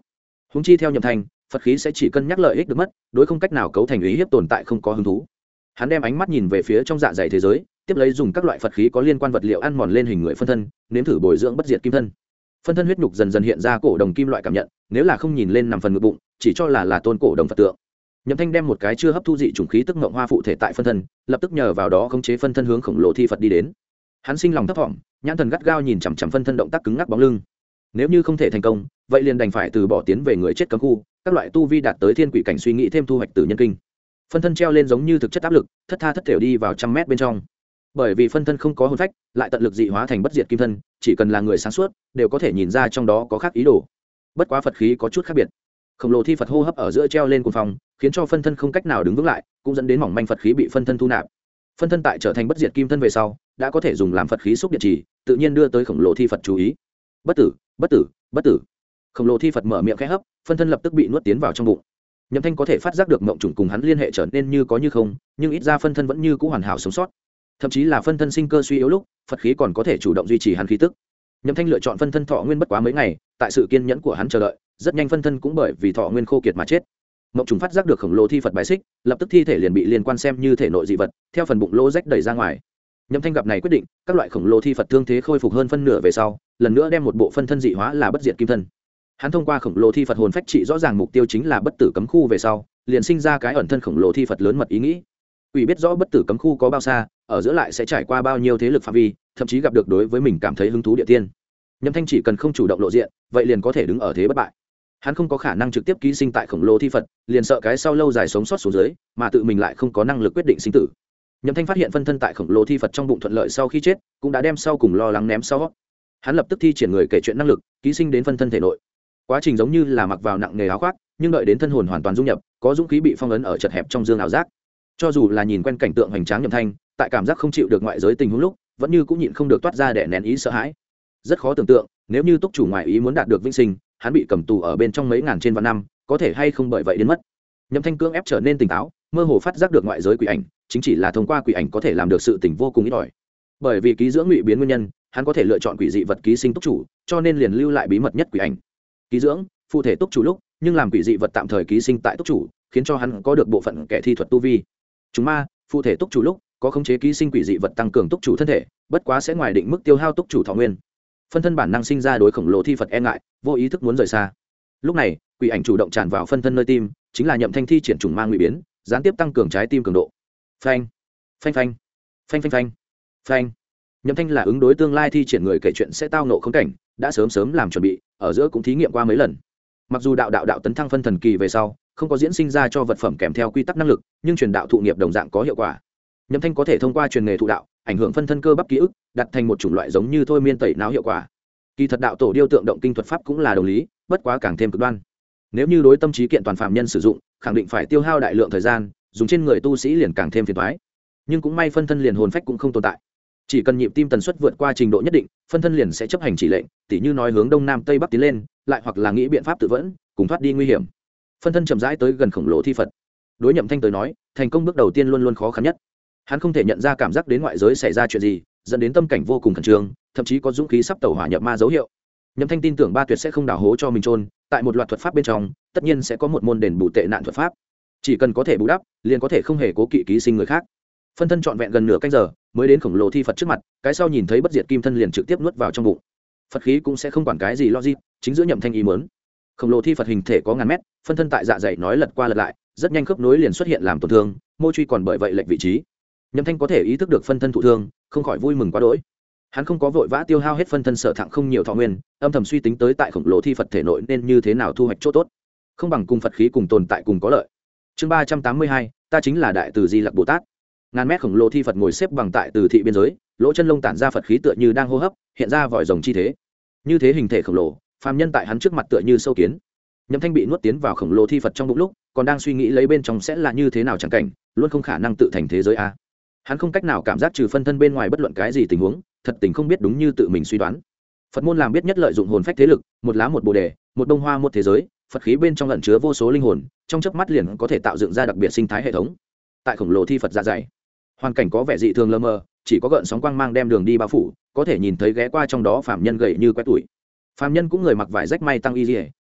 Huống chi theo Nhậm Thanh, Phật khí sẽ chỉ cân nhắc lợi ích được mất, đối không cách nào cấu thành ý hiếp tồn tại không có hứng thú. Hắn đem ánh mắt nhìn về phía trong dạ dày thế giới, tiếp lấy dùng các loại Phật khí có liên quan vật liệu ăn mòn lên hình người phân thân, nếm thử bồi dưỡng bất diệt kim thân. Phân thân huyết nhục dần dần hiện ra cổ đồng kim loại cảm nhận, nếu là không nhìn lên nằm phần ngực bụng, chỉ cho là tôn cổ đồng Phật tượng. Nhậm Thanh đem một cái chưa hấp thu dị chủng khí tức ngộng hoa phụ thể tại phân thân, lập tức nhờ vào đó khống chế phân thân hướng khổng lồ thi Phật đi đến. Hắn sinh lòng thấp vọng, nhãn thần gắt gao nhìn chằm chằm phân thân động tác cứng ngắc bóng lưng. Nếu như không thể thành công, vậy liền đành phải từ bỏ tiến về người chết cấm khu, các loại tu vi đạt tới thiên quỷ cảnh suy nghĩ thêm thu hoạch tử nhân kinh. Phân thân treo lên giống như thực chất áp lực, thất tha thất thểu đi vào trăm mét bên trong. Bởi vì phân thân không có hồn phách, lại tận lực dị hóa thành bất diệt kim thân, chỉ cần là người sáng suốt, đều có thể nhìn ra trong đó có khác ý đồ. Bất quá Phật khí có chút khác biệt. Khổng lồ thi Phật hô hấp ở giữa treo lên cuồng phòng, khiến cho phân thân không cách nào đứng vững lại, cũng dẫn đến mỏng manh Phật khí bị phân thân thu nạp. Phân thân tại trở thành bất diệt kim thân về sau, đã có thể dùng làm Phật khí xúc điện trì, tự nhiên đưa tới khổng lồ thi Phật chú ý. Bất tử, bất tử, bất tử. Khổng lồ thi Phật mở miệng khẽ hấp, phân thân lập tức bị nuốt tiến vào trong bụng. Nhậm Thanh có thể phát giác được mộng trùng cùng hắn liên hệ trở nên như có như không, nhưng ít ra phân thân vẫn như cũ hoàn hảo sống sót. Thậm chí là phân thân sinh cơ suy yếu lúc, Phật khí còn có thể chủ động duy trì hắn khí tức. Nhậm Thanh lựa chọn phân thân thọ nguyên bất quá mấy ngày, tại sự kiên nhẫn của hắn chờ đợi, rất nhanh phân thân cũng bởi vì thọ nguyên khô kiệt mà chết. Mộng trùng phát giác được khổng lồ thi Phật bài xích, lập tức thi thể liền bị liên quan xem như thể nội dị vật, theo phần bụng lỗ rách đẩy ra ngoài. Nhậm Thanh gặp này quyết định, các loại khổng lồ thi Phật thương thế khôi phục hơn phân nửa về sau, lần nữa đem một bộ phân thân dị hóa là bất diệt kim thân. Hắn thông qua khổng lồ thi Phật hồn phách trị rõ ràng mục tiêu chính là bất tử cấm khu về sau, liền sinh ra cái ẩn thân khổng lồ thi Phật lớn mật ý nghĩ. Quỷ biết rõ bất tử cấm khu có bao xa, ở giữa lại sẽ trải qua bao nhiêu thế lực phạm vi, thậm chí gặp được đối với mình cảm thấy hứng thú địa tiên. Nhậm Thanh chỉ cần không chủ động lộ diện, vậy liền có thể đứng ở thế bất bại. Hắn không có khả năng trực tiếp ký sinh tại khổng lồ thi Phật, liền sợ cái sau lâu dài sống sót xuống dưới, mà tự mình lại không có năng lực quyết định sinh tử. Nhậm Thanh phát hiện phân thân tại khổng lồ thi Phật trong bụng thuận lợi sau khi chết, cũng đã đem sau cùng lo lắng ném sau. Hắn lập tức thi triển người kể chuyện năng lực, ký sinh đến phân thân thể nội. Quá trình giống như là mặc vào nặng nghề áo khoác, nhưng đợi đến thân hồn hoàn toàn dung nhập, có dũng khí bị phong ấn ở chật hẹp trong dương ảo giác. Cho dù là nhìn quen cảnh tượng hoành tráng Nhậm Thanh, tại cảm giác không chịu được ngoại giới tình huống lúc, vẫn như cũng nhịn không được toát ra để nén ý sợ hãi. Rất khó tưởng tượng, nếu như túc chủ ngoại ý muốn đạt được vĩnh sinh, hắn bị cầm tù ở bên trong mấy ngàn trên vạn năm, có thể hay không bởi vậy đến mất. Nhậm Thanh cưỡng ép trở nên tỉnh táo, mơ hồ phát giác được ngoại giới quỷ ảnh, chính chỉ là thông qua quỷ ảnh có thể làm được sự tình vô cùng ít ỏi. Bởi vì ký dưỡng ngụy biến nguyên nhân, hắn có thể lựa chọn quỷ dị vật ký sinh túc chủ, cho nên liền lưu lại bí mật nhất quỷ ảnh. Ký dưỡng phụ thể túc chủ lúc, nhưng làm quỷ dị vật tạm thời ký sinh tại túc chủ, khiến cho hắn có được bộ phận kẻ thi thuật tu vi. Chúng ma phụ thể túc chủ lúc, có khống chế ký sinh quỷ dị vật tăng cường túc chủ thân thể, bất quá sẽ ngoài định mức tiêu hao túc chủ thọ nguyên. Phân thân bản năng sinh ra đối khổng lồ thi Phật e ngại, vô ý thức muốn rời xa. Lúc này, quỷ ảnh chủ động tràn vào phân thân nơi tim, chính là Nhậm Thanh thi triển trùng ma ngụy biến, gián tiếp tăng cường trái tim cường độ. Phanh, phanh phanh, phanh phanh phanh, phanh. Nhậm Thanh là ứng đối tương lai thi triển người kể chuyện sẽ tao nộ khốn cảnh, đã sớm sớm làm chuẩn bị, ở giữa cũng thí nghiệm qua mấy lần. Mặc dù đạo tấn thăng phân thần kỳ về sau, không có diễn sinh ra cho vật phẩm kèm theo quy tắc năng lực, nhưng truyền đạo thụ nghiệp đồng dạng có hiệu quả. Nhậm Thanh có thể thông qua truyền nghề thụ đạo, ảnh hưởng phân thân cơ bắp ký ức, đặt thành một chủng loại giống như thôi miên tẩy não hiệu quả. Kỳ thật đạo tổ điêu tượng động kinh thuật pháp cũng là đồng lý, bất quá càng thêm cực đoan. Nếu như đối tâm trí kiện toàn phạm nhân sử dụng, khẳng định phải tiêu hao đại lượng thời gian, dùng trên người tu sĩ liền càng thêm phiền toái. Nhưng cũng may phân thân liền hồn phách cũng không tồn tại. Chỉ cần nhịp tim tần suất vượt qua trình độ nhất định, phân thân liền sẽ chấp hành chỉ lệnh, tỉ như nói hướng đông nam tây bắc tiến lên, lại hoặc là nghĩ biện pháp tự vẫn, cùng thoát đi nguy hiểm. Phân thân chậm rãi tới gần khổng lồ thi Phật. Đối Nhậm Thanh tới nói, thành công bước đầu tiên luôn luôn khó khăn nhất. Hắn không thể nhận ra cảm giác đến ngoại giới xảy ra chuyện gì, dẫn đến tâm cảnh vô cùng khẩn trương, thậm chí có dũng khí sắp tẩu hỏa nhập ma dấu hiệu. Nhậm Thanh tin tưởng ba tuyệt sẽ không đào hố cho mình trôn, tại một loạt thuật pháp bên trong, tất nhiên sẽ có một môn đền bù tệ nạn thuật pháp. Chỉ cần có thể bù đắp, liền có thể không hề cố kỵ ký sinh người khác. Phân thân trọn vẹn gần nửa canh giờ, mới đến khổng lồ thi Phật trước mặt, cái sau nhìn thấy bất diệt kim thân liền trực tiếp nuốt vào trong bụng. Phật khí cũng sẽ không quản cái gì logic, chính giữa Nhậm Thanh ý muốn. Khổng lồ thi Phật hình thể có ngàn mét, phân thân tại dạ dày nói lật qua lật lại, rất nhanh khớp nối liền xuất hiện làm tổn thương, mô truy còn bởi vậy lệch vị trí. Nhậm Thanh có thể ý thức được phân thân thụ thương, không khỏi vui mừng quá đỗi. Hắn không có vội vã tiêu hao hết phân thân sở thặng không nhiều thọ nguyên, âm thầm suy tính tới tại khổng lồ thi Phật thể nội nên như thế nào thu hoạch chỗ tốt, không bằng cùng Phật khí cùng tồn tại cùng có lợi. Chương 382, ta chính là đại từ Di Lặc Bồ Tát. Ngàn mét khổng lồ thi Phật ngồi xếp bằng tại từ thị biên giới, lỗ chân lông tản ra Phật khí tựa như đang hô hấp, hiện ra vòi rồng chi thế. Như thế hình thể khổng lồ, phàm nhân tại hắn trước mặt tựa như sâu kiến. Nhậm Thanh bị nuốt tiến vào khổng lồ thi Phật trong bụng lúc, còn đang suy nghĩ lấy bên trong sẽ là như thế nào chẳng cảnh, luôn không khả năng tự thành thế giới a. Hắn không cách nào cảm giác trừ phân thân bên ngoài bất luận cái gì tình huống, thật tình không biết đúng như tự mình suy đoán. Phật môn làm biết nhất lợi dụng hồn phách thế lực, một lá một bồ đề, một đông hoa một thế giới, Phật khí bên trong ẩn chứa vô số linh hồn, trong chớp mắt liền có thể tạo dựng ra đặc biệt sinh thái hệ thống. Tại khổng lồ thi Phật dạ dày, hoàn cảnh có vẻ dị thường lơ mơ, chỉ có gợn sóng quang mang đem đường đi bao phủ, có thể nhìn thấy ghé qua trong đó phàm nhân gầy như quét tuổi. Phàm nhân cũng người mặc vải rách may tăng y liễu,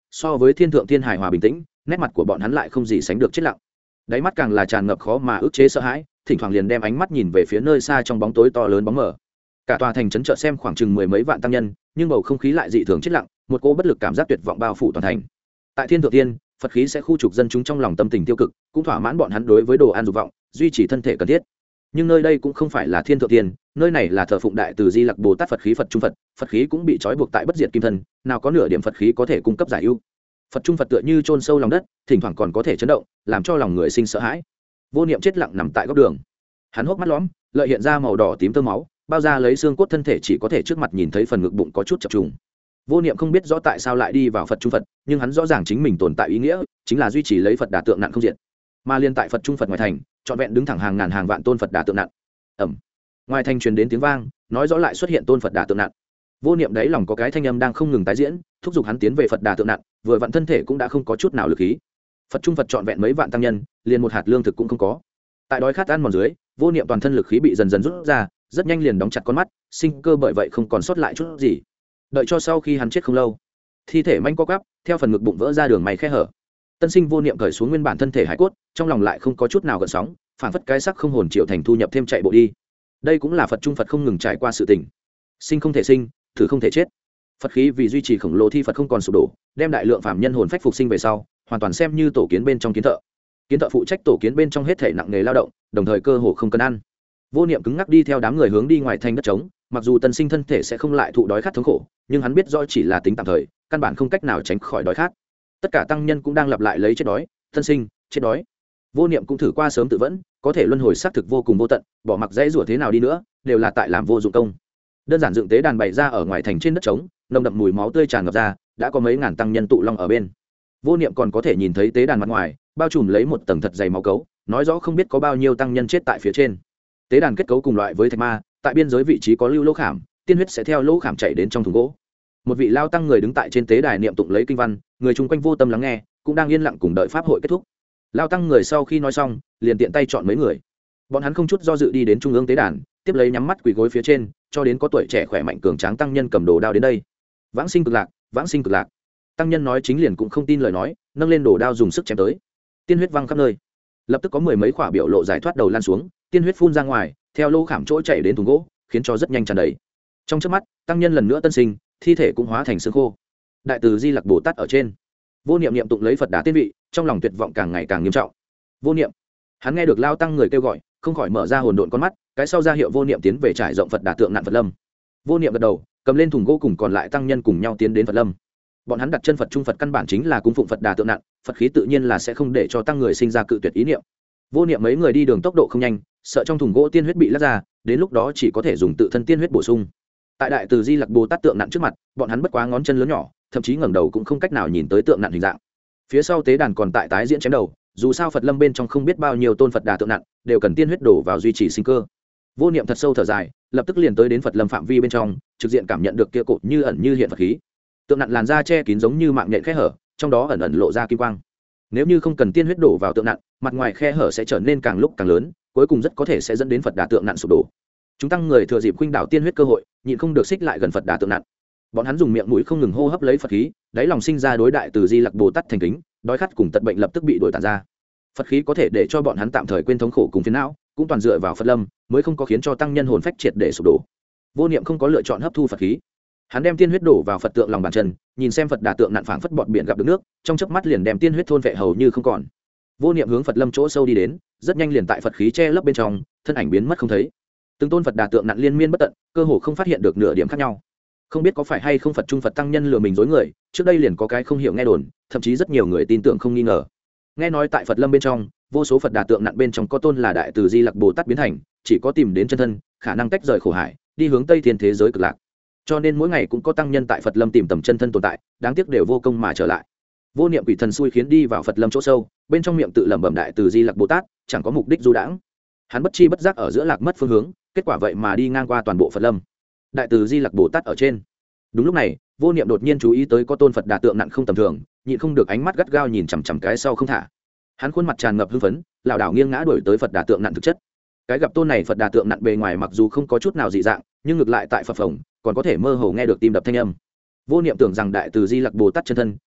so với thiên thượng thiên hài hòa bình tĩnh, nét mặt của bọn hắn lại không gì sánh được chết lặng. Đáy mắt càng là tràn ngập khó mà ức chế sợ hãi, thỉnh thoảng liền đem ánh mắt nhìn về phía nơi xa trong bóng tối to lớn bóng mờ. Cả tòa thành trấn chợ xem khoảng chừng mười mấy vạn tăng nhân, nhưng bầu không khí lại dị thường chết lặng, một cỗ bất lực cảm giác tuyệt vọng bao phủ toàn thành. Tại thiên thượng tiên, Phật khí sẽ khu trục dân chúng trong lòng tâm tình tiêu cực, cũng thỏa mãn bọn hắn đối với đồ ăn dục vọng, duy trì thân thể cần thiết. Nhưng nơi đây cũng không phải là thiên thượng tiên, nơi này là thờ phụng đại từ Di Lặc Bồ Tát Phật khí Phật trung Phật, Phật khí cũng bị trói buộc tại bất diệt kim thân, nào có nửa điểm Phật khí có thể cung cấp giải ưu. Phật trung Phật tựa như chôn sâu lòng đất, thỉnh thoảng còn có thể chấn động, làm cho lòng người sinh sợ hãi. Vô Niệm chết lặng nằm tại góc đường, hắn hốc mắt lõm, lợi hiện ra màu đỏ tím tơ máu, bao ra lấy xương cốt thân thể chỉ có thể trước mặt nhìn thấy phần ngực bụng có chút chập trùng. Vô Niệm không biết rõ tại sao lại đi vào Phật trung Phật, nhưng hắn rõ ràng chính mình tồn tại ý nghĩa chính là duy trì lấy Phật đà tượng nặng không diệt. Mà liên tại Phật trung Phật ngoài thành, trọn vẹn đứng thẳng hàng ngàn hàng vạn tôn Phật đà tượng nặng. Ầm. Ngoài thành truyền đến tiếng vang, nói rõ lại xuất hiện tôn Phật đà tượng nặng. Vô Niệm đấy lòng có cái thanh âm đang không ngừng tái diễn, thúc giục hắn tiến về Phật đà tượng nặng, vừa vặn thân thể cũng đã không có chút nào lực khí. Phật trung Phật trọn vẹn mấy vạn tăng nhân, liền một hạt lương thực cũng không có. Tại đói khát ăn mòn dưới, Vô Niệm toàn thân lực khí bị dần dần rút ra, rất nhanh liền đóng chặt con mắt, sinh cơ bởi vậy không còn sót lại chút gì. Đợi cho sau khi hắn chết không lâu, thi thể manh co quắp theo phần ngực bụng vỡ ra đường mày khe hở. Tân sinh Vô Niệm cởi xuống nguyên bản thân thể hải cốt, trong lòng lại không có chút nào gợn sóng, phản phất cái sắc không hồn triệu thành thu nhập thêm chạy bộ đi. Đây cũng là Phật trung Phật không ngừng trải qua sự tình. Sinh không thể sinh, thử không thể chết. Phật khí vì duy trì khổng lồ thi Phật không còn sụp đổ, đem đại lượng phàm nhân hồn phách phục sinh về sau, hoàn toàn xem như tổ kiến bên trong kiến thợ. Kiến thợ phụ trách tổ kiến bên trong hết thể nặng nghề lao động, đồng thời cơ hồ không cần ăn. Vô Niệm cứng ngắc đi theo đám người hướng đi ngoài thành đất trống, mặc dù tân sinh thân thể sẽ không lại thụ đói khát thống khổ, nhưng hắn biết rõ chỉ là tính tạm thời, căn bản không cách nào tránh khỏi đói khát. Tất cả tăng nhân cũng đang lặp lại lấy chết đói, tân sinh, chết đói. Vô Niệm cũng thử qua sớm tự vẫn, có thể luân hồi xác thực vô cùng vô tận, bỏ mặc dễ rủa thế nào đi nữa, đều là tại làm vô dụng công. Đơn giản dựng tế đàn bày ra ở ngoài thành trên đất trống, nồng đậm mùi máu tươi tràn ngập ra, đã có mấy ngàn tăng nhân tụ long ở bên. Vô Niệm còn có thể nhìn thấy tế đàn mặt ngoài, bao trùm lấy một tầng thật dày máu cấu, nói rõ không biết có bao nhiêu tăng nhân chết tại phía trên. Tế đàn kết cấu cùng loại với thạch ma, tại biên giới vị trí có lưu lỗ khảm, tiên huyết sẽ theo lỗ khảm chảy đến trong thùng gỗ. Một vị lao tăng người đứng tại trên tế đài niệm tụng lấy kinh văn, người chung quanh vô tâm lắng nghe, cũng đang yên lặng cùng đợi pháp hội kết thúc. Lao tăng người sau khi nói xong, liền tiện tay chọn mấy người. Bọn hắn không chút do dự đi đến trung ương tế đàn, tiếp lấy nhắm mắt quỳ gối phía trên, cho đến có tuổi trẻ khỏe mạnh cường tráng tăng nhân cầm đồ đao đến đây. Vãng sinh cực lạc, vãng sinh cực lạc. Tăng nhân nói chính liền cũng không tin lời nói, nâng lên đồ đao dùng sức chém tới. Tiên huyết văng khắp nơi. Lập tức có mười mấy khỏa biểu lộ giải thoát đầu lan xuống, tiên huyết phun ra ngoài, theo lỗ khảm chỗ chảy đến thùng gỗ, khiến cho rất nhanh tràn đầy. Trong chớp mắt, tăng nhân lần nữa tân sinh, thi thể cũng hóa thành xương khô. Đại từ Di Lặc Bồ Tát ở trên, Vô Niệm niệm tụng lấy Phật đà tiên vị, trong lòng tuyệt vọng càng ngày càng nghiêm trọng. Vô Niệm, hắn nghe được lao tăng người kêu gọi, không khỏi mở ra hồn độn con mắt, cái sau ra hiệu Vô Niệm tiến về trải rộng Phật đà tượng nạn Phật lâm. Vô Niệm gật đầu, cầm lên thùng gỗ cùng còn lại tăng nhân cùng nhau tiến đến Phật lâm. Bọn hắn đặt chân Phật trung Phật căn bản chính là cung phụng Phật đà tượng nạn, Phật khí tự nhiên là sẽ không để cho tăng người sinh ra cự tuyệt ý niệm. Vô Niệm mấy người đi đường tốc độ không nhanh, sợ trong thùng gỗ tiên huyết bị lắc ra, đến lúc đó chỉ có thể dùng tự thân tiên huyết bổ sung. Tại đại từ Di Lặc Bồ Tát tượng nạn trước mặt, bọn hắn bất quá ngón chân lớn nhỏ, thậm chí ngẩng đầu cũng không cách nào nhìn tới tượng nạn hình dạng. Phía sau tế đàn còn tại tái diễn chém đầu, dù sao Phật lâm bên trong không biết bao nhiêu tôn Phật đà tượng nạn, đều cần tiên huyết đổ vào duy trì sinh cơ. Vô Niệm thật sâu thở dài, lập tức liền tới đến Phật lâm phạm vi bên trong, trực diện cảm nhận được kia cột như ẩn như hiện Phật khí. Tượng nạn làn da che kín giống như mạng nhện khe hở, trong đó ẩn ẩn lộ ra kim quang. Nếu như không cần tiên huyết đổ vào tượng nạn, mặt ngoài khe hở sẽ trở nên càng lúc càng lớn, cuối cùng rất có thể sẽ dẫn đến Phật đà tượng nạn sụp đổ. Chúng tăng người thừa dịp khuynh đảo tiên huyết cơ hội, nhịn không được xích lại gần Phật đà tượng nạn. Bọn hắn dùng miệng mũi không ngừng hô hấp lấy Phật khí, đáy lòng sinh ra đối đại từ Di Lặc Bồ Tát thành kính, đói khát cùng tật bệnh lập tức bị đuổi tàn ra. Phật khí có thể để cho bọn hắn tạm thời quên thống khổ cùng phiền não, cũng toàn dựa vào Phật lâm, mới không có khiến cho tăng nhân hồn phách triệt để sụp đổ. Vô Niệm không có lựa chọn hấp thu Phật khí, hắn đem tiên huyết đổ vào Phật tượng lòng bàn chân, nhìn xem Phật đà tượng nạn phảng phất bọt biển gặp được nước, trong chớp mắt liền đem tiên huyết thôn vệ hầu như không còn. Vô Niệm hướng Phật lâm chỗ sâu đi đến, rất nhanh liền tại Phật khí che lấp bên trong, thân ảnh biến mất không thấy. Từng tôn Phật đà tượng nạn liên miên bất tận, cơ hồ không phát hiện được nửa điểm khác nhau. Không biết có phải hay không Phật trung Phật tăng nhân lừa mình dối người, trước đây liền có cái không hiểu nghe đồn, thậm chí rất nhiều người tin tưởng không nghi ngờ. Nghe nói tại Phật lâm bên trong, vô số Phật đà tượng nạn bên trong có tôn là đại từ Di Lặc Bồ Tát biến thành, chỉ có tìm đến chân thân, khả năng tách rời khổ hải, đi hướng Tây Thiên thế giới cực lạc. Cho nên mỗi ngày cũng có tăng nhân tại Phật lâm tìm tầm chân thân tồn tại, đáng tiếc đều vô công mà trở lại. Vô Niệm quỷ thần xui khiến đi vào Phật lâm chỗ sâu, bên trong miệng tự lẩm bẩm đại từ Di Lặc Bồ Tát, chẳng có mục đích du đãng. Hắn bất chi bất giác ở giữa lạc mất phương hướng, kết quả vậy mà đi ngang qua toàn bộ Phật lâm. Đại từ Di Lặc Bồ Tát ở trên. Đúng lúc này, Vô Niệm đột nhiên chú ý tới có tôn Phật đà tượng nặng không tầm thường, nhịn không được ánh mắt gắt gao nhìn chằm chằm cái sau không thả. Hắn khuôn mặt tràn ngập hưng phấn, lảo đảo nghiêng ngã đuổi tới Phật đà tượng nặng thực chất. Cái gặp tôn này Phật đà tượng nặng bề ngoài mặc dù không có chút nào dị dạng, nhưng ngược lại tại phập phồng, còn có thể mơ hồ nghe được tim đập thanh âm. Vô Niệm tưởng rằng đại từ Di Lặc Bồ Tát chân thân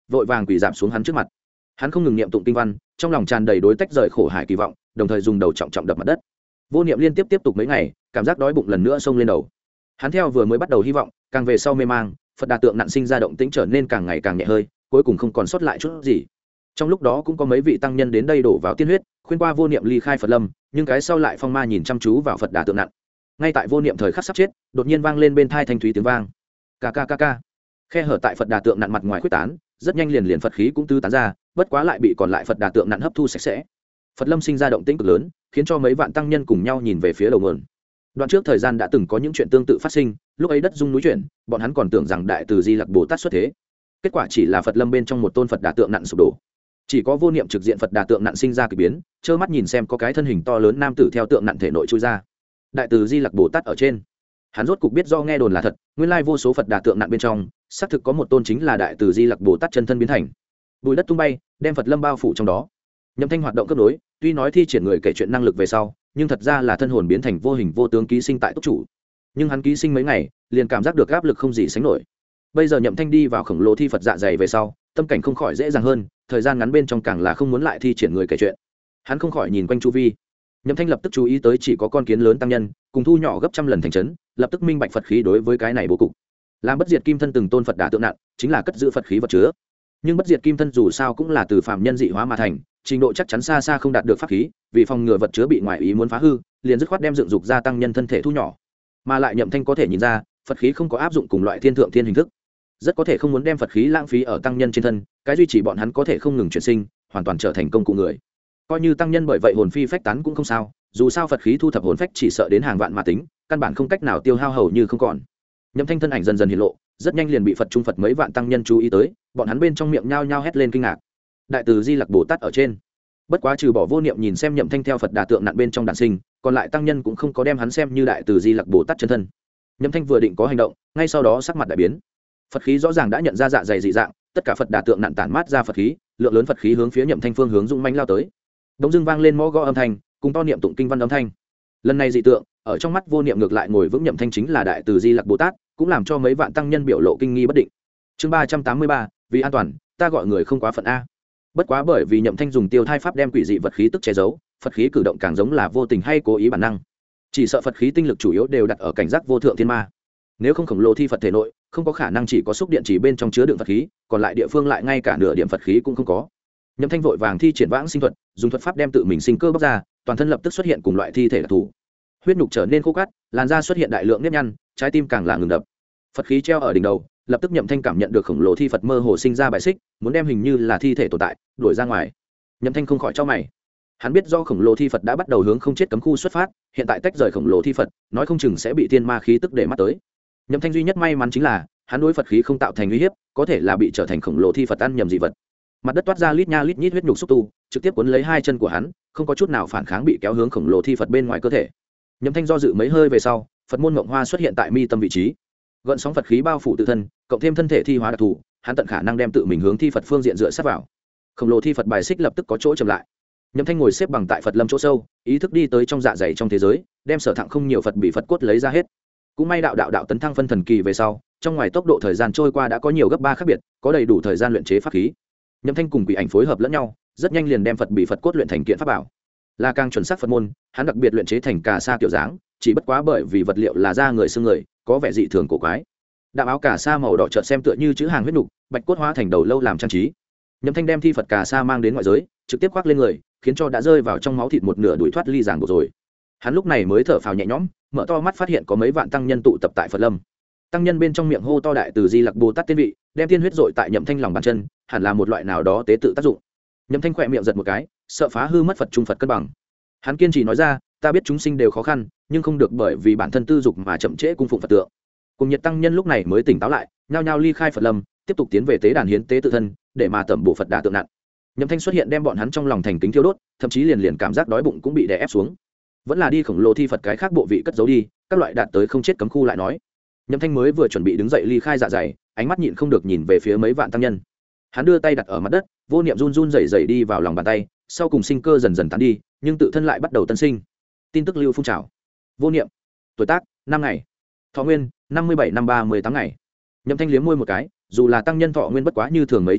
vội vàng quỳ dạp xuống hắn trước mặt. Hắn không ngừng niệm tụng kinh văn, trong lòng tràn đầy đối tách rời khổ hải kỳ vọng, đồng thời dùng đầu trọng trọng đập mặt đất. Vô niệm liên tiếp tục mấy ngày, cảm giác đói bụng lần nữa xông lên đầu. Hắn theo vừa mới bắt đầu hy vọng, càng về sau mê mang, Phật Đà tượng nặn sinh ra động tĩnh trở nên càng ngày càng nhẹ hơi, cuối cùng không còn sót lại chút gì. Trong lúc đó cũng có mấy vị tăng nhân đến đây đổ vào tiên huyết, khuyên qua vô niệm ly khai Phật lâm, nhưng cái sau lại phong ma nhìn chăm chú vào Phật Đà tượng nặn. Ngay tại vô niệm thời khắc sắp chết, đột nhiên vang lên bên tai thanh thúy tiếng vang. Ca ca ca ca. Khe hở tại Phật Đà tượng nặn mặt ngoài khuếch tán, rất nhanh liền Phật khí cũng tứ tán ra, bất quá lại bị còn lại Phật Đà tượng nặn hấp thu sạch sẽ. Phật lâm sinh ra động tĩnh cực lớn, khiến cho mấy vạn tăng nhân cùng nhau nhìn về phía đầu nguồn. Đoạn trước thời gian đã từng có những chuyện tương tự phát sinh, lúc ấy đất rung núi chuyển, bọn hắn còn tưởng rằng đại từ Di Lặc Bồ Tát xuất thế. Kết quả chỉ là Phật lâm bên trong một tôn Phật Đà tượng nặn sụp đổ. Chỉ có vô niệm trực diện Phật Đà tượng nặn sinh ra kỳ biến, trơ mắt nhìn xem có cái thân hình to lớn nam tử theo tượng nặn thể nội chui ra. Đại từ Di Lặc Bồ Tát ở trên. Hắn rốt cục biết do nghe đồn là thật, nguyên lai vô số Phật Đà tượng nặn bên trong, xác thực có một tôn chính là đại từ Di Lặc Bồ Tát chân thân biến thành. Bùi đất tung bay, đem Phật lâm bao phủ trong đó. Nhậm Thanh hoạt động cấp đối, tuy nói thi triển người kể chuyện năng lực về sau, nhưng thật ra là thân hồn biến thành vô hình vô tướng ký sinh tại túc chủ. Nhưng hắn ký sinh mấy ngày, liền cảm giác được áp lực không gì sánh nổi. Bây giờ Nhậm Thanh đi vào khổng lồ thi Phật dạ dày về sau, tâm cảnh không khỏi dễ dàng hơn, thời gian ngắn bên trong càng là không muốn lại thi triển người kể chuyện. Hắn không khỏi nhìn quanh chu vi. Nhậm Thanh lập tức chú ý tới chỉ có con kiến lớn tăng nhân, cùng thu nhỏ gấp trăm lần thành trấn, lập tức minh bạch Phật khí đối với cái này bố cục. Làm bất diệt kim thân từng tôn Phật Đà tượng nặng, chính là cất giữ Phật khí vật chứa. Nhưng bất diệt kim thân dù sao cũng là từ phàm nhân dị hóa mà thành, trình độ chắc chắn xa xa không đạt được pháp khí, vì phòng ngừa vật chứa bị ngoại ý muốn phá hư, liền dứt khoát đem dựng dục gia tăng nhân thân thể thu nhỏ. Mà lại Nhậm Thanh có thể nhìn ra, Phật khí không có áp dụng cùng loại thiên thượng thiên hình thức, rất có thể không muốn đem Phật khí lãng phí ở tăng nhân trên thân, cái duy trì bọn hắn có thể không ngừng chuyển sinh, hoàn toàn trở thành công cụ người. Coi như tăng nhân bởi vậy hồn phi phách tán cũng không sao, dù sao Phật khí thu thập hồn phách chỉ sợ đến hàng vạn mà tính, căn bản không cách nào tiêu hao hầu như không còn. Nhậm Thanh thân ảnh dần dần hiện lộ, rất nhanh liền bị Phật trung Phật mấy vạn tăng nhân chú ý tới, bọn hắn bên trong miệng nhao nhao hét lên kinh ngạc. Đại từ Di Lặc Bồ Tát ở trên. Bất quá trừ bỏ vô niệm nhìn xem Nhậm Thanh theo Phật Đà tượng nặn bên trong đàn sinh, còn lại tăng nhân cũng không có đem hắn xem như đại từ Di Lặc Bồ Tát chân thân. Nhậm Thanh vừa định có hành động, ngay sau đó sắc mặt đại biến. Phật khí rõ ràng đã nhận ra dạ dày dị dạng, tất cả Phật Đà tượng nặn tản mát ra Phật khí, lượng lớn Phật khí hướng phía Nhậm Thanh phương hướng dũng mãnh lao tới. Đống dưng vang lên mõ gõ âm thanh, cùng to niệm tụng kinh văn âm thanh. Lần này dị tượng, ở trong mắt vô niệm ngược lại ngồi vững Nhậm Thanh chính là đại từ Di Lặc Bồ Tát, cũng làm cho mấy vạn tăng nhân biểu lộ kinh nghi bất định. Chương 383, vì an toàn, ta gọi người không quá phận a. Bất quá bởi vì Nhậm Thanh dùng tiêu thai pháp đem quỷ dị vật khí tức che giấu, Phật khí cử động càng giống là vô tình hay cố ý bản năng. Chỉ sợ Phật khí tinh lực chủ yếu đều đặt ở cảnh giác vô thượng thiên ma. Nếu không khổng lồ thi Phật thể nội, không có khả năng chỉ có xúc điện chỉ bên trong chứa đựng Phật khí, còn lại địa phương lại ngay cả nửa điểm Phật khí cũng không có. Nhậm Thanh vội vàng thi triển vãng sinh thuật, dùng thuật pháp đem tự mình sinh cơ bóc ra, toàn thân lập tức xuất hiện cùng loại thi thể đặc thù. Huyết nhục trở nên khô cát, làn da xuất hiện đại lượng nếp nhăn, trái tim càng là ngừng đập. Phật khí treo ở đỉnh đầu, lập tức Nhậm Thanh cảm nhận được khổng lồ thi Phật mơ hồ sinh ra bài xích, muốn đem hình như là thi thể tồn tại đuổi ra ngoài. Nhậm Thanh không khỏi chau mày. Hắn biết do khổng lồ thi Phật đã bắt đầu hướng không chết cấm khu xuất phát, hiện tại tách rời khổng lồ thi Phật, nói không chừng sẽ bị thiên ma khí tức để mắt tới. Nhậm Thanh duy nhất may mắn chính là, hắn đối Phật khí không tạo thành uy hiếp, có thể là bị trở thành khổng lồ thi Phật ăn nhầm dị vật. Mặt đất toát ra lít nha lít nhít huyết nhục xúc tu, trực tiếp cuốn lấy hai chân của hắn, không có chút nào phản kháng bị kéo hướng khổng lồ thi Phật bên ngoài cơ thể. Nhậm Thanh do dự mấy hơi về sau, Phật môn ngộng hoa xuất hiện tại mi tâm vị trí. Gợn sóng Phật khí bao phủ tự thân, cộng thêm thân thể thi hóa đặc thù, hắn tận khả năng đem tự mình hướng thi Phật phương diện dựa sát vào. Khổng lồ thi Phật bài xích lập tức có chỗ chậm lại. Nhậm Thanh ngồi xếp bằng tại Phật lâm chỗ sâu, ý thức đi tới trong dạ dày trong thế giới, đem sở thặng không nhiều Phật bị Phật cốt lấy ra hết. Cũng may đạo tấn thăng phân thần kỳ về sau, trong ngoài tốc độ thời gian trôi qua đã có nhiều gấp 3 khác biệt, có đầy đủ thời gian luyện chế pháp khí. Nhậm Thanh cùng quỷ ảnh phối hợp lẫn nhau, rất nhanh liền đem Phật bị Phật cốt luyện thành kiện pháp bảo. Là càng chuẩn xác Phật môn, hắn đặc biệt luyện chế thành cà sa kiểu dáng, chỉ bất quá bởi vì vật liệu là da người xương người, có vẻ dị thường cổ quái. Đạm áo cà sa màu đỏ chợt xem tựa như chữ hàng huyết nục, bạch cốt hóa thành đầu lâu làm trang trí. Nhậm Thanh đem thi Phật cà sa mang đến ngoại giới, trực tiếp khoác lên người, khiến cho đã rơi vào trong máu thịt một nửa đuổi thoát ly giảng buộc rồi. Hắn lúc này mới thở phào nhẹ nhõm, mở to mắt phát hiện có mấy vạn tăng nhân tụ tập tại Phật lâm. Tăng nhân bên trong miệng hô to đại từ Di Lặc Bồ Tát tên vị, đem tiên huyết dội tại Nhậm Thanh lòng bàn chân, hẳn là một loại nào đó tế tự tác dụng. Nhậm Thanh khỏe miệng giật một cái, sợ phá hư mất Phật trung Phật cân bằng. Hắn kiên trì nói ra, ta biết chúng sinh đều khó khăn, nhưng không được bởi vì bản thân tư dục mà chậm trễ cung phụng Phật tượng. Cùng nhiệt tăng nhân lúc này mới tỉnh táo lại, nhao nhao ly khai Phật lâm, tiếp tục tiến về tế đàn hiến tế tự thân, để mà tẩm bổ Phật Đà tượng nặng. Nhậm Thanh xuất hiện đem bọn hắn trong lòng thành kính thiêu đốt, thậm chí liền cảm giác đói bụng cũng bị đè ép xuống. Vẫn là đi khổng lồ thi Phật cái khác bộ vị cất giấu đi, các loại đạt tới không chết cấm khu lại nói. Nhậm Thanh mới vừa chuẩn bị đứng dậy ly khai dạ dày, ánh mắt nhịn không được nhìn về phía mấy vạn tăng nhân. Hắn đưa tay đặt ở mặt đất, vô niệm run run rẩy rẩy đi vào lòng bàn tay, sau cùng sinh cơ dần dần tán đi, nhưng tự thân lại bắt đầu tân sinh. Tin tức lưu phun trào. Vô niệm, tuổi tác 5 ngày, thọ nguyên 57 năm 38 ngày. Nhậm Thanh liếm môi một cái, dù là tăng nhân thọ nguyên bất quá như thường mấy chục năm,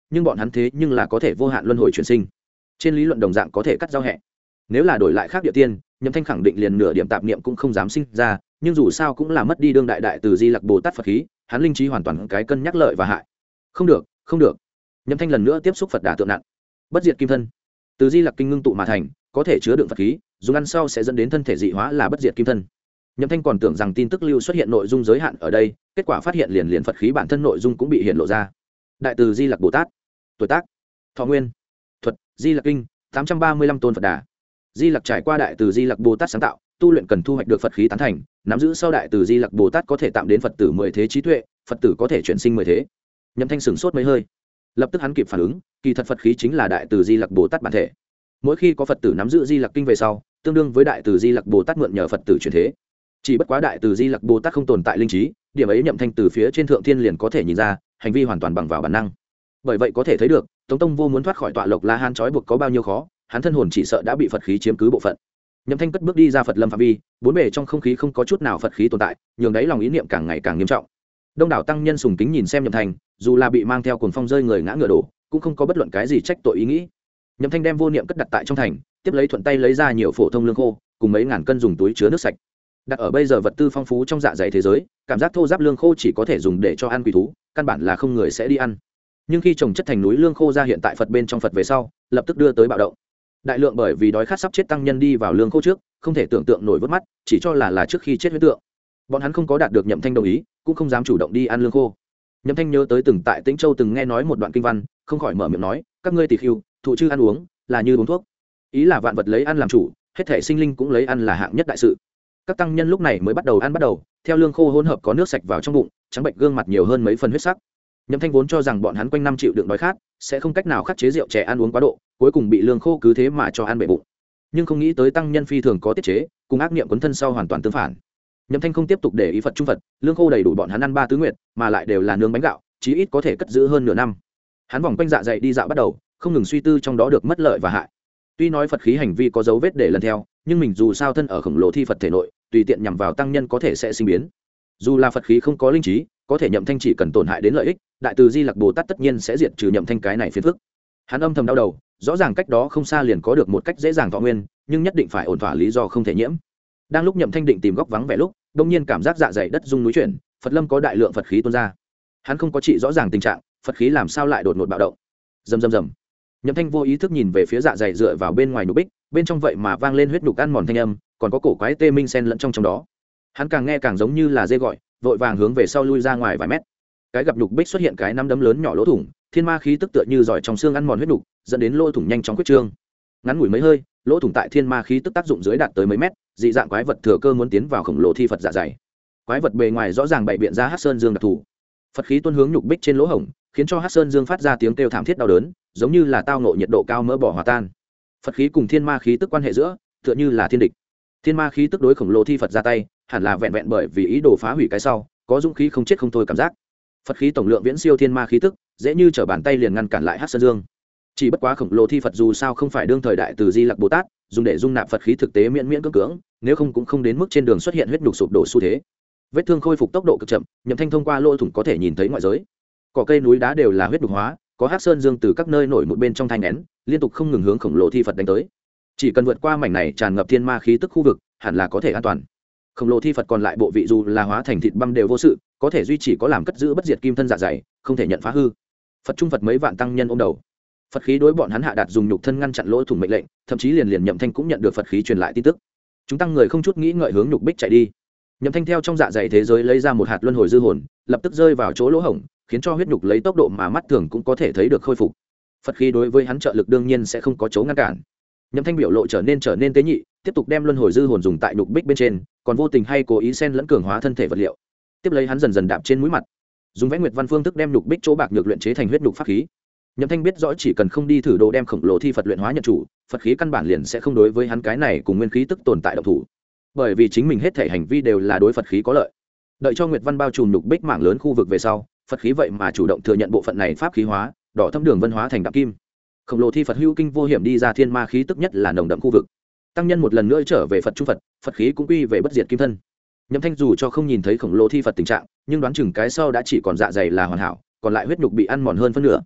nhưng bọn hắn thế nhưng là có thể vô hạn luân hồi chuyển sinh, trên lý luận đồng dạng có thể cắt giao hẹ. Nếu là đổi lại khác địa tiên, Nhậm Thanh khẳng định liền nửa điểm tạp niệm cũng không dám sinh ra, nhưng dù sao cũng là mất đi đương đại đại từ Di Lặc Bồ Tát Phật khí, hắn linh trí hoàn toàn cái cân nhắc lợi và hại. Không được, không được. Nhậm Thanh lần nữa tiếp xúc Phật Đà tượng nặng. Bất diệt kim thân, từ Di Lặc kinh ngưng tụ mà thành, có thể chứa đựng Phật khí, dùng ăn sau sẽ dẫn đến thân thể dị hóa là bất diệt kim thân. Nhậm Thanh còn tưởng rằng tin tức lưu xuất hiện nội dung giới hạn ở đây, kết quả phát hiện liền Phật khí bản thân nội dung cũng bị hiện lộ ra. Đại từ Di Lặc Bồ Tát, tuổi tác, thọ nguyên, thuật Di Lặc kinh, 835 tôn Phật Đà. Di Lặc trải qua đại từ Di Lặc Bồ Tát sáng tạo, tu luyện cần thu hoạch được Phật khí tán thành, nắm giữ sau đại từ Di Lặc Bồ Tát có thể tạm đến Phật tử 10 thế trí tuệ, Phật tử có thể chuyển sinh 10 thế. Nhậm Thanh sửng sốt mấy hơi, lập tức hắn kịp phản ứng, kỳ thật Phật khí chính là đại từ Di Lặc Bồ Tát bản thể. Mỗi khi có Phật tử nắm giữ Di Lặc kinh về sau, tương đương với đại từ Di Lặc Bồ Tát mượn nhờ Phật tử chuyển thế. Chỉ bất quá đại từ Di Lặc Bồ Tát không tồn tại linh trí, điểm ấy Nhậm Thanh từ phía trên thượng thiên liền có thể nhìn ra, hành vi hoàn toàn bằng vào bản năng. Bởi vậy có thể thấy được, Tống Tông Vô muốn thoát khỏi tọa Lộc La Hán trói buộc có bao nhiêu khó, hắn thân hồn chỉ sợ đã bị Phật khí chiếm cứ bộ phận. Nhậm Thanh cất bước đi ra Phật lâm phạm vi, bốn bề trong không khí không có chút nào Phật khí tồn tại, nhường đấy lòng ý niệm càng ngày càng nghiêm trọng. Đông đảo tăng nhân sùng kính nhìn xem Nhậm Thanh, dù là bị mang theo cuồng phong rơi người ngã ngựa đổ, cũng không có bất luận cái gì trách tội ý nghĩ. Nhậm Thanh đem vô niệm cất đặt tại trong thành, tiếp lấy thuận tay lấy ra nhiều phổ thông lương khô, cùng mấy ngàn cân dùng túi chứa nước sạch. Đặt ở bây giờ vật tư phong phú trong dạ dày thế giới, cảm giác thô ráp lương khô chỉ có thể dùng để cho ăn quỷ thú, căn bản là không người sẽ đi ăn. Nhưng khi trồng chất thành núi lương khô ra hiện tại Phật bên trong Phật về sau, lập tức đưa tới bạo động. Đại lượng bởi vì đói khát sắp chết tăng nhân đi vào lương khô trước, không thể tưởng tượng nổi vớt mắt, chỉ cho là trước khi chết huyết tượng. Bọn hắn không có đạt được Nhậm Thanh đồng ý, cũng không dám chủ động đi ăn lương khô. Nhậm Thanh nhớ tới từng tại Tĩnh Châu từng nghe nói một đoạn kinh văn, không khỏi mở miệng nói, các ngươi tỳ khưu, thụ chư ăn uống, là như uống thuốc. Ý là vạn vật lấy ăn làm chủ, hết thể sinh linh cũng lấy ăn là hạng nhất đại sự. Các tăng nhân lúc này mới bắt đầu ăn theo lương khô hỗn hợp có nước sạch vào trong bụng, trắng bệnh gương mặt nhiều hơn mấy phần huyết sắc. Nhậm Thanh vốn cho rằng bọn hắn quanh năm chịu đựng đói khát, sẽ không cách nào khắc chế rượu chè ăn uống quá độ, cuối cùng bị lương khô cứ thế mà cho ăn bể bụng. Nhưng không nghĩ tới tăng nhân phi thường có tiết chế, cùng ác niệm quấn thân sau hoàn toàn tương phản. Nhậm Thanh không tiếp tục để ý Phật trung Phật, lương khô đầy đủ bọn hắn ăn 3 tứ nguyệt, mà lại đều là nướng bánh gạo, chí ít có thể cất giữ hơn nửa năm. Hắn vòng quanh dạ dày đi dạo bắt đầu, không ngừng suy tư trong đó được mất lợi và hại. Tuy nói Phật khí hành vi có dấu vết để lần theo, nhưng mình dù sao thân ở khổng lồ thi Phật thể nội, tùy tiện nhằm vào tăng nhân có thể sẽ sinh biến. Dù là Phật khí không có linh trí, có thể Nhậm Thanh chỉ cần tổn hại đến lợi ích, đại từ Di Lặc Bồ Tát tất nhiên sẽ diệt trừ Nhậm Thanh cái này phiền phức. Hắn âm thầm đau đầu, rõ ràng cách đó không xa liền có được một cách dễ dàng thọ nguyên, nhưng nhất định phải ổn thỏa lý do không thể nhiễm. Đang lúc Nhậm Thanh định tìm góc vắng vẻ lúc, đột nhiên cảm giác dạ dày đất rung núi chuyển, Phật lâm có đại lượng Phật khí tuôn ra. Hắn không có trị rõ ràng tình trạng, Phật khí làm sao lại đột ngột bạo động. Rầm rầm rầm. Nhậm Thanh vô ý thức nhìn về phía dạ dày dựa vào bên ngoài nhục bích, bên trong vậy mà vang lên huyết nhục ăn mòn thanh âm, còn có cổ quái tê minh xen lẫn trong đó. Hắn càng nghe càng giống như là dê gọi, vội vàng hướng về sau lui ra ngoài vài mét. Cái gặp nhục bích xuất hiện cái nắm đấm lớn nhỏ lỗ thủng, thiên ma khí tức tựa như giỏi trong xương ăn mòn huyết nhục, dẫn đến lỗ thủng nhanh chóng quyết trương. Ngắn ngủi mấy hơi, lỗ thủng tại thiên ma khí tức tác dụng dưới đạt tới mấy mét, dị dạng quái vật thừa cơ muốn tiến vào khổng lồ thi Phật dạ dày. Quái vật bề ngoài rõ ràng bày biện ra Hắc Sơn Dương đặc thù. Phật khí tuôn hướng nhục bích trên lỗ hổng, khiến cho Hắc Sơn Dương phát ra tiếng kêu thảm thiết đau đớn, giống như là tao ngộ nhiệt độ cao mỡ bỏ hòa tan. Phật khí cùng thiên ma khí tức quan hệ giữa, tựa như là thiên địch. Thiên ma khí tức đối khổng lồ thi Phật ra tay, hẳn là vẹn vẹn bởi vì ý đồ phá hủy cái sau, có dũng khí không chết không thôi cảm giác. Phật khí tổng lượng viễn siêu thiên ma khí tức, dễ như trở bàn tay liền ngăn cản lại Hắc Sơn Dương. Chỉ bất quá khổng lồ thi Phật dù sao không phải đương thời đại từ Di Lặc Bồ Tát, dùng để dung nạp Phật khí thực tế miễn cưỡng, nếu không cũng không đến mức trên đường xuất hiện huyết nhục sụp đổ xu thế. Vết thương khôi phục tốc độ cực chậm, Nhậm Thanh thông qua lỗ thủng có thể nhìn thấy ngoại giới. Cỏ cây núi đá đều là huyết nhục hóa, có Hắc Sơn Dương từ các nơi nổi một bên trong thanh nén, liên tục không ngừng hướng khổng lồ thi Phật đánh tới. Chỉ cần vượt qua mảnh này tràn ngập thiên ma khí tức khu vực, hẳn là có thể an toàn. Khổng lồ thi Phật còn lại bộ vị dù là hóa thành thịt băm đều vô sự, có thể duy trì có làm cất giữ bất diệt kim thân dạ dày, không thể nhận phá hư. Phật trung Phật mấy vạn tăng nhân ôm đầu. Phật khí đối bọn hắn hạ đạt dùng nhục thân ngăn chặn lỗ thủng mệnh lệnh, thậm chí liền Nhậm Thanh cũng nhận được Phật khí truyền lại tin tức. Chúng tăng người không chút nghĩ ngợi hướng nhục bích chạy đi. Nhậm Thanh theo trong dạ dày thế giới lấy ra một hạt luân hồi dư hồn, lập tức rơi vào chỗ lỗ hổng, khiến cho huyết nhục lấy tốc độ mà mắt thường cũng có thể thấy được khôi phục. Phật khí đối với hắn trợ lực đương nhiên sẽ không có chỗ ngăn cản. Nhậm Thanh biểu lộ trở nên tế nhị, tiếp tục đem luân hồi dư hồn dùng tại nhục bích bên trên, còn vô tình hay cố ý xen lẫn cường hóa thân thể vật liệu. Tiếp lấy hắn dần dần đạp trên mũi mặt, dùng vẽ nguyệt văn phương thức đem nhục bích chỗ bạc nhược luyện chế thành huyết nhục pháp khí. Nhậm Thanh biết rõ chỉ cần không đi thử đồ đem khổng lồ thi Phật luyện hóa nhận chủ, Phật khí căn bản liền sẽ không đối với hắn cái này cùng nguyên khí tức tồn tại động thủ. Bởi vì chính mình hết thể hành vi đều là đối Phật khí có lợi. Đợi cho nguyệt văn bao trùm nhục bích mảng lớn khu vực về sau, Phật khí vậy mà chủ động thừa nhận bộ phận này pháp khí hóa, đỏ thâm đường vân hóa thành đạm kim. Khổng lồ thi Phật hữu kinh vô hiểm đi ra thiên ma khí tức nhất là nồng đậm khu vực. Tăng nhân một lần nữa trở về Phật trung Phật, Phật khí cũng quy về bất diệt kim thân. Nhậm Thanh dù cho không nhìn thấy khổng lồ thi Phật tình trạng, nhưng đoán chừng cái sau đã chỉ còn dạ dày là hoàn hảo, còn lại huyết nhục bị ăn mòn hơn phân nửa.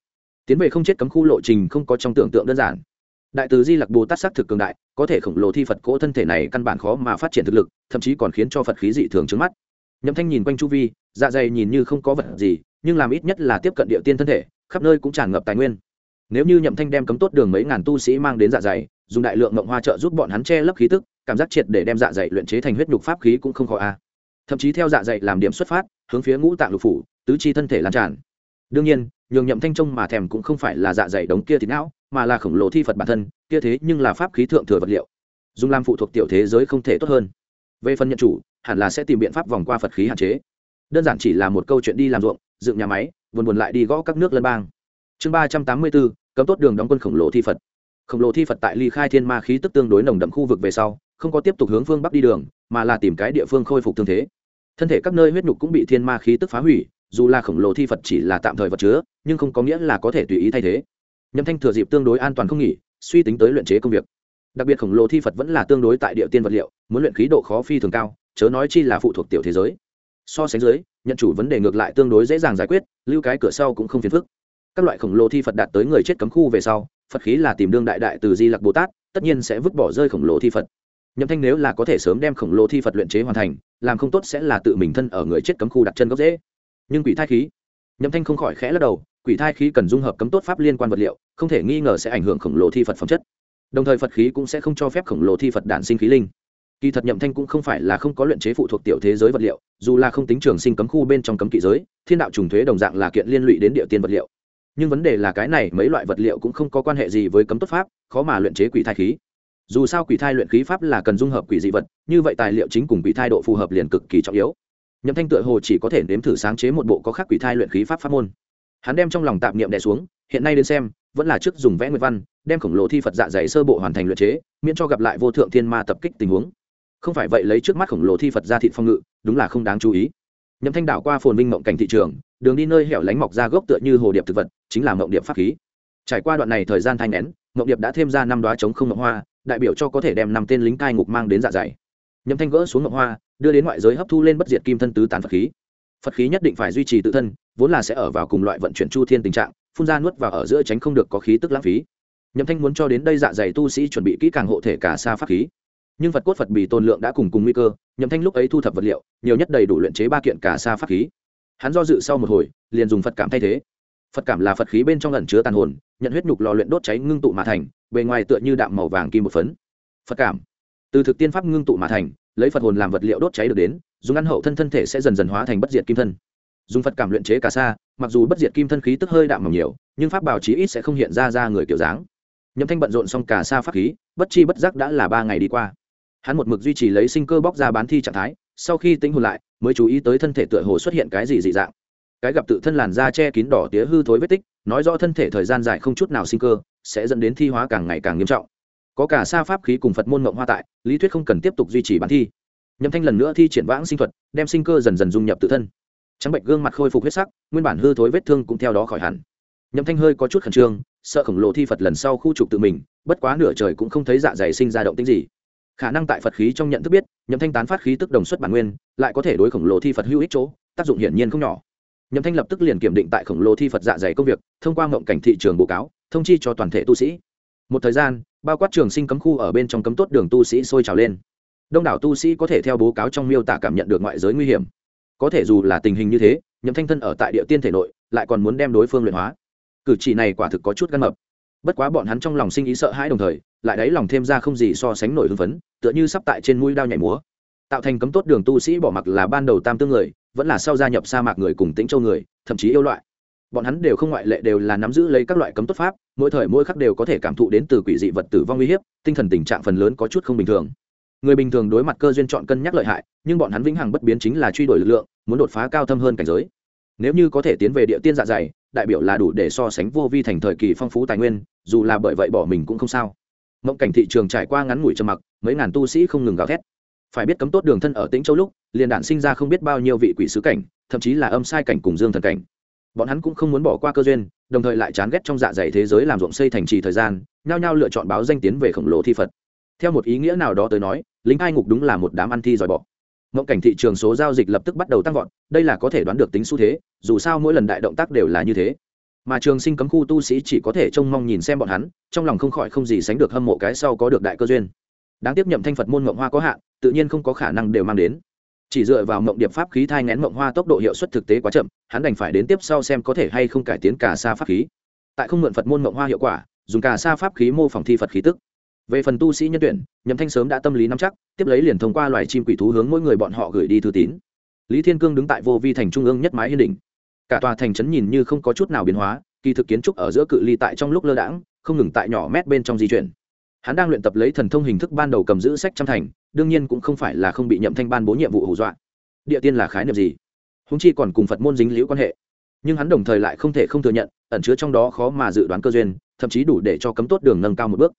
tiến về không chết cấm khu lộ trình không có trong tưởng tượng đơn giản. Đại từ Di Lặc Bồ Tát sắc thực cường đại, có thể khổng lồ thi Phật cỗ thân thể này căn bản khó mà phát triển thực lực, thậm chí còn khiến cho Phật khí dị thường trước mắt. Nhậm Thanh nhìn quanh chu vi, dạ dày nhìn như không có vật gì, nhưng làm ít nhất là tiếp cận địa tiên thân thể, khắp nơi cũng tràn ngập tài nguyên. Nếu như Nhậm Thanh đem cấm tốt đường mấy ngàn tu sĩ mang đến dạ dày, dùng đại lượng ngộng hoa trợ giúp bọn hắn che lấp khí tức, cảm giác triệt để đem dạ dày luyện chế thành huyết nhục pháp khí cũng không khó a. Thậm chí theo dạ dày làm điểm xuất phát, hướng phía ngũ tạng lục phủ, tứ chi thân thể lan tràn. Đương nhiên, nhường Nhậm Thanh trông mà thèm cũng không phải là dạ dày đống kia thịt não, mà là khổng lồ thi Phật bản thân, kia thế nhưng là pháp khí thượng thừa vật liệu, dùng làm phụ thuộc tiểu thế giới không thể tốt hơn. Về phần nhận chủ, hẳn là sẽ tìm biện pháp vòng qua Phật khí hạn chế. Đơn giản chỉ là một câu chuyện đi làm ruộng, dựng nhà máy, buồn lại đi gõ các nước lân bang. Chương 384, cấm tốt đường đóng quân khổng lồ thi Phật. Khổng lồ thi Phật tại ly khai thiên ma khí tức tương đối nồng đậm khu vực về sau, không có tiếp tục hướng phương bắc đi đường, mà là tìm cái địa phương khôi phục thương thế. Thân thể các nơi huyết nhục cũng bị thiên ma khí tức phá hủy, dù là khổng lồ thi Phật chỉ là tạm thời vật chứa, nhưng không có nghĩa là có thể tùy ý thay thế. Nhậm Thanh thừa dịp tương đối an toàn không nghỉ, suy tính tới luyện chế công việc. Đặc biệt khổng lồ thi Phật vẫn là tương đối tại địa tiên vật liệu, muốn luyện khí độ khó phi thường cao, chớ nói chi là phụ thuộc tiểu thế giới. So sánh dưới, nhận chủ vấn đề ngược lại tương đối dễ dàng giải quyết, lưu cái cửa sau cũng không phiền phức. Các loại khổng lồ thi Phật đạt tới người chết cấm khu về sau, Phật khí là tìm đương đại từ Di Lặc Bồ Tát, tất nhiên sẽ vứt bỏ rơi khổng lồ thi Phật. Nhậm Thanh nếu là có thể sớm đem khổng lồ thi Phật luyện chế hoàn thành, làm không tốt sẽ là tự mình thân ở người chết cấm khu đặt chân gốc dễ. Nhưng quỷ thai khí, Nhậm Thanh không khỏi khẽ lắc đầu, quỷ thai khí cần dung hợp cấm tốt pháp liên quan vật liệu, không thể nghi ngờ sẽ ảnh hưởng khổng lồ thi Phật phẩm chất. Đồng thời Phật khí cũng sẽ không cho phép khổng lồ thi Phật đản sinh khí linh. Kỳ thật Nhậm Thanh cũng không phải là không có luyện chế phụ thuộc tiểu thế giới vật liệu, dù là không tính trường sinh cấm khu bên trong cấm kỵ giới, thiên đạo trùng thuế đồng dạng là kiện liên lụy đến địa tiên vật liệu. Nhưng vấn đề là cái này mấy loại vật liệu cũng không có quan hệ gì với cấm tốt pháp, khó mà luyện chế quỷ thai khí. Dù sao quỷ thai luyện khí pháp là cần dung hợp quỷ dị vật, như vậy tài liệu chính cùng quỷ thai độ phù hợp liền cực kỳ trọng yếu. Nhậm Thanh tựa hồ chỉ có thể nếm thử sáng chế một bộ có khác quỷ thai luyện khí pháp pháp môn. Hắn đem trong lòng tạp niệm đè xuống, hiện nay đến xem, vẫn là trước dùng vẽ nguyệt văn, đem khổng lồ thi Phật dạ dày sơ bộ hoàn thành luyện chế, miễn cho gặp lại vô thượng thiên ma tập kích tình huống. Không phải vậy lấy trước mắt khổng lồ thi Phật ra thịt phong ngự, đúng là không đáng chú ý. Nhậm Thanh đảo qua phồn vinh mộng cảnh thị trường, đường đi nơi hẻo lánh mọc ra gốc tựa như hồ điệp thực vật, chính là mộng điệp pháp khí. Trải qua đoạn này thời gian thanh nén, mộng điệp đã thêm ra 5 đóa trống không mộng hoa, đại biểu cho có thể đem 5 tên lính cai ngục mang đến dạ dày. Nhậm Thanh gỡ xuống mộng hoa, đưa đến ngoại giới hấp thu lên bất diệt kim thân tứ tán Phật khí. Phật khí nhất định phải duy trì tự thân, vốn là sẽ ở vào cùng loại vận chuyển chu thiên tình trạng, phun ra nuốt vào ở giữa tránh không được có khí tức lãng phí. Nhậm Thanh muốn cho đến đây dạ dày tu sĩ chuẩn bị kỹ càng hộ thể cả sa pháp khí. Nhưng Phật cốt Phật bì tồn lượng đã cùng nguy cơ, Nhậm Thanh lúc ấy thu thập vật liệu, nhiều nhất đầy đủ luyện chế 3 kiện cả sa pháp khí. Hắn do dự sau một hồi, liền dùng Phật cảm thay thế. Phật cảm là Phật khí bên trong ẩn chứa tàn hồn, nhận huyết nhục lò luyện đốt cháy ngưng tụ mà thành, bề ngoài tựa như đạm màu vàng kim một phấn. Phật cảm từ thực tiên pháp ngưng tụ mà thành, lấy Phật hồn làm vật liệu đốt cháy được đến, dùng ăn hậu thân thể sẽ dần dần hóa thành bất diệt kim thân. Dùng Phật cảm luyện chế cả sa, mặc dù bất diệt kim thân khí tức hơi đạm mỏng nhiều, nhưng pháp bảo chí ít sẽ không hiện ra người kiểu dáng. Nhậm Thanh bận rộn xong cả sa pháp khí, bất chi bất giác đã là 3 ngày đi qua. Hắn một mực duy trì lấy sinh cơ bóc ra bán thi trạng thái, sau khi tĩnh hồn lại, mới chú ý tới thân thể tựa hồ xuất hiện cái gì dị dạng. Cái gặp tự thân làn da che kín đỏ tía hư thối vết tích, nói rõ thân thể thời gian dài không chút nào sinh cơ, sẽ dẫn đến thi hóa càng ngày càng nghiêm trọng. Có cả sa pháp khí cùng Phật môn mộng hoa tại, lý thuyết không cần tiếp tục duy trì bán thi. Nhậm Thanh lần nữa thi triển vãng sinh thuật, đem sinh cơ dần dần dung nhập tự thân. Trắng bệnh gương mặt khôi phục huyết sắc, nguyên bản hư thối vết thương cũng theo đó khỏi hẳn. Nhậm Thanh hơi có chút khẩn trương, sợ khổng lồ thi Phật lần sau khu trục tự mình, bất quá nửa trời cũng không thấy dạ dày sinh ra động tĩnh gì. Khả năng tại Phật khí trong nhận thức biết, Nhậm Thanh tán phát khí tức đồng xuất bản nguyên, lại có thể đối khổng lồ thi Phật hữu ích chỗ, tác dụng hiển nhiên không nhỏ. Nhậm Thanh lập tức liền kiểm định tại khổng lồ thi Phật dạ dày công việc, thông qua ngộng cảnh thị trường báo cáo, thông chi cho toàn thể tu sĩ. Một thời gian, bao quát trường sinh cấm khu ở bên trong cấm tốt đường tu sĩ sôi trào lên. Đông đảo tu sĩ có thể theo báo cáo trong miêu tả cảm nhận được ngoại giới nguy hiểm. Có thể dù là tình hình như thế, Nhậm Thanh thân ở tại địa tiên thể nội, lại còn muốn đem đối phương luyện hóa. Cử chỉ này quả thực có chút gan mập. Bất quá bọn hắn trong lòng sinh ý sợ hãi đồng thời, lại đáy lòng thêm ra không gì so sánh nổi hưng phấn, tựa như sắp tại trên mũi đao nhảy múa. Tạo thành cấm tốt đường tu sĩ bỏ mặc là ban đầu tam tương người, vẫn là sau gia nhập sa mạc người cùng Tĩnh Châu người, thậm chí yêu loại. Bọn hắn đều không ngoại lệ đều là nắm giữ lấy các loại cấm tốt pháp, mỗi thời mỗi khắc đều có thể cảm thụ đến từ quỷ dị vật tử vong uy hiếp, tinh thần tình trạng phần lớn có chút không bình thường. Người bình thường đối mặt cơ duyên chọn cân nhắc lợi hại, nhưng bọn hắn vĩnh hằng bất biến chính là truy đuổi lực lượng, muốn đột phá cao thâm hơn cảnh giới. Nếu như có thể tiến về địa tiên dạ dày, đại biểu là đủ để so sánh vô vi thành thời kỳ phong phú tài nguyên, dù là bởi vậy bỏ mình cũng không sao. Mộng cảnh thị trường trải qua ngắn ngủi trầm mặc, mấy ngàn tu sĩ không ngừng gào thét. Phải biết cấm tốt đường thân ở Tĩnh Châu lúc, liền đản sinh ra không biết bao nhiêu vị quỷ sứ cảnh, thậm chí là âm sai cảnh cùng dương thần cảnh. Bọn hắn cũng không muốn bỏ qua cơ duyên, đồng thời lại chán ghét trong dạ dày thế giới làm ruộng xây thành trì thời gian, nhao nhao lựa chọn báo danh tiến về khổng lồ thi Phật. Theo một ý nghĩa nào đó tới nói, lính cai ngục đúng là một đám ăn thi giỏi bỏ. Mộng cảnh thị trường số giao dịch lập tức bắt đầu tăng vọt, đây là có thể đoán được tính xu thế, dù sao mỗi lần đại động tác đều là như thế. mà trường sinh cấm khu tu sĩ chỉ có thể trông mong nhìn xem bọn hắn, trong lòng không khỏi không gì sánh được hâm mộ cái sau có được đại cơ duyên. Đáng tiếc Nhậm Thanh Phật môn mộng hoa có hạn, tự nhiên không có khả năng đều mang đến. Chỉ dựa vào mộng điệp pháp khí thai nghén mộng hoa tốc độ hiệu suất thực tế quá chậm, hắn đành phải đến tiếp sau xem có thể hay không cải tiến cả sa pháp khí. Tại không mượn Phật môn mộng hoa hiệu quả, dùng cả sa pháp khí mô phỏng thi Phật khí tức. Về phần tu sĩ nhân tuyển, Nhậm Thanh sớm đã tâm lý nắm chắc, tiếp lấy liền thông qua loài chim quỷ thú hướng mỗi người bọn họ gửi đi thư tín. Lý Thiên Cương đứng tại Vô Vi thành trung ương nhất mái hiên đỉnh. Cả tòa thành trấn nhìn như không có chút nào biến hóa, kỳ thực kiến trúc ở giữa cự ly tại trong lúc lơ đãng, không ngừng tại nhỏ mét bên trong di chuyển. Hắn đang luyện tập lấy thần thông hình thức ban đầu cầm giữ sách trăm thành, đương nhiên cũng không phải là không bị Nhậm Thanh ban bố nhiệm vụ hù dọa. Địa tiên là khái niệm gì? Huống chi còn cùng Phật môn dính liễu quan hệ. Nhưng hắn đồng thời lại không thể không thừa nhận, ẩn chứa trong đó khó mà dự đoán cơ duyên, thậm chí đủ để cho cấm tốt đường nâng cao một bước.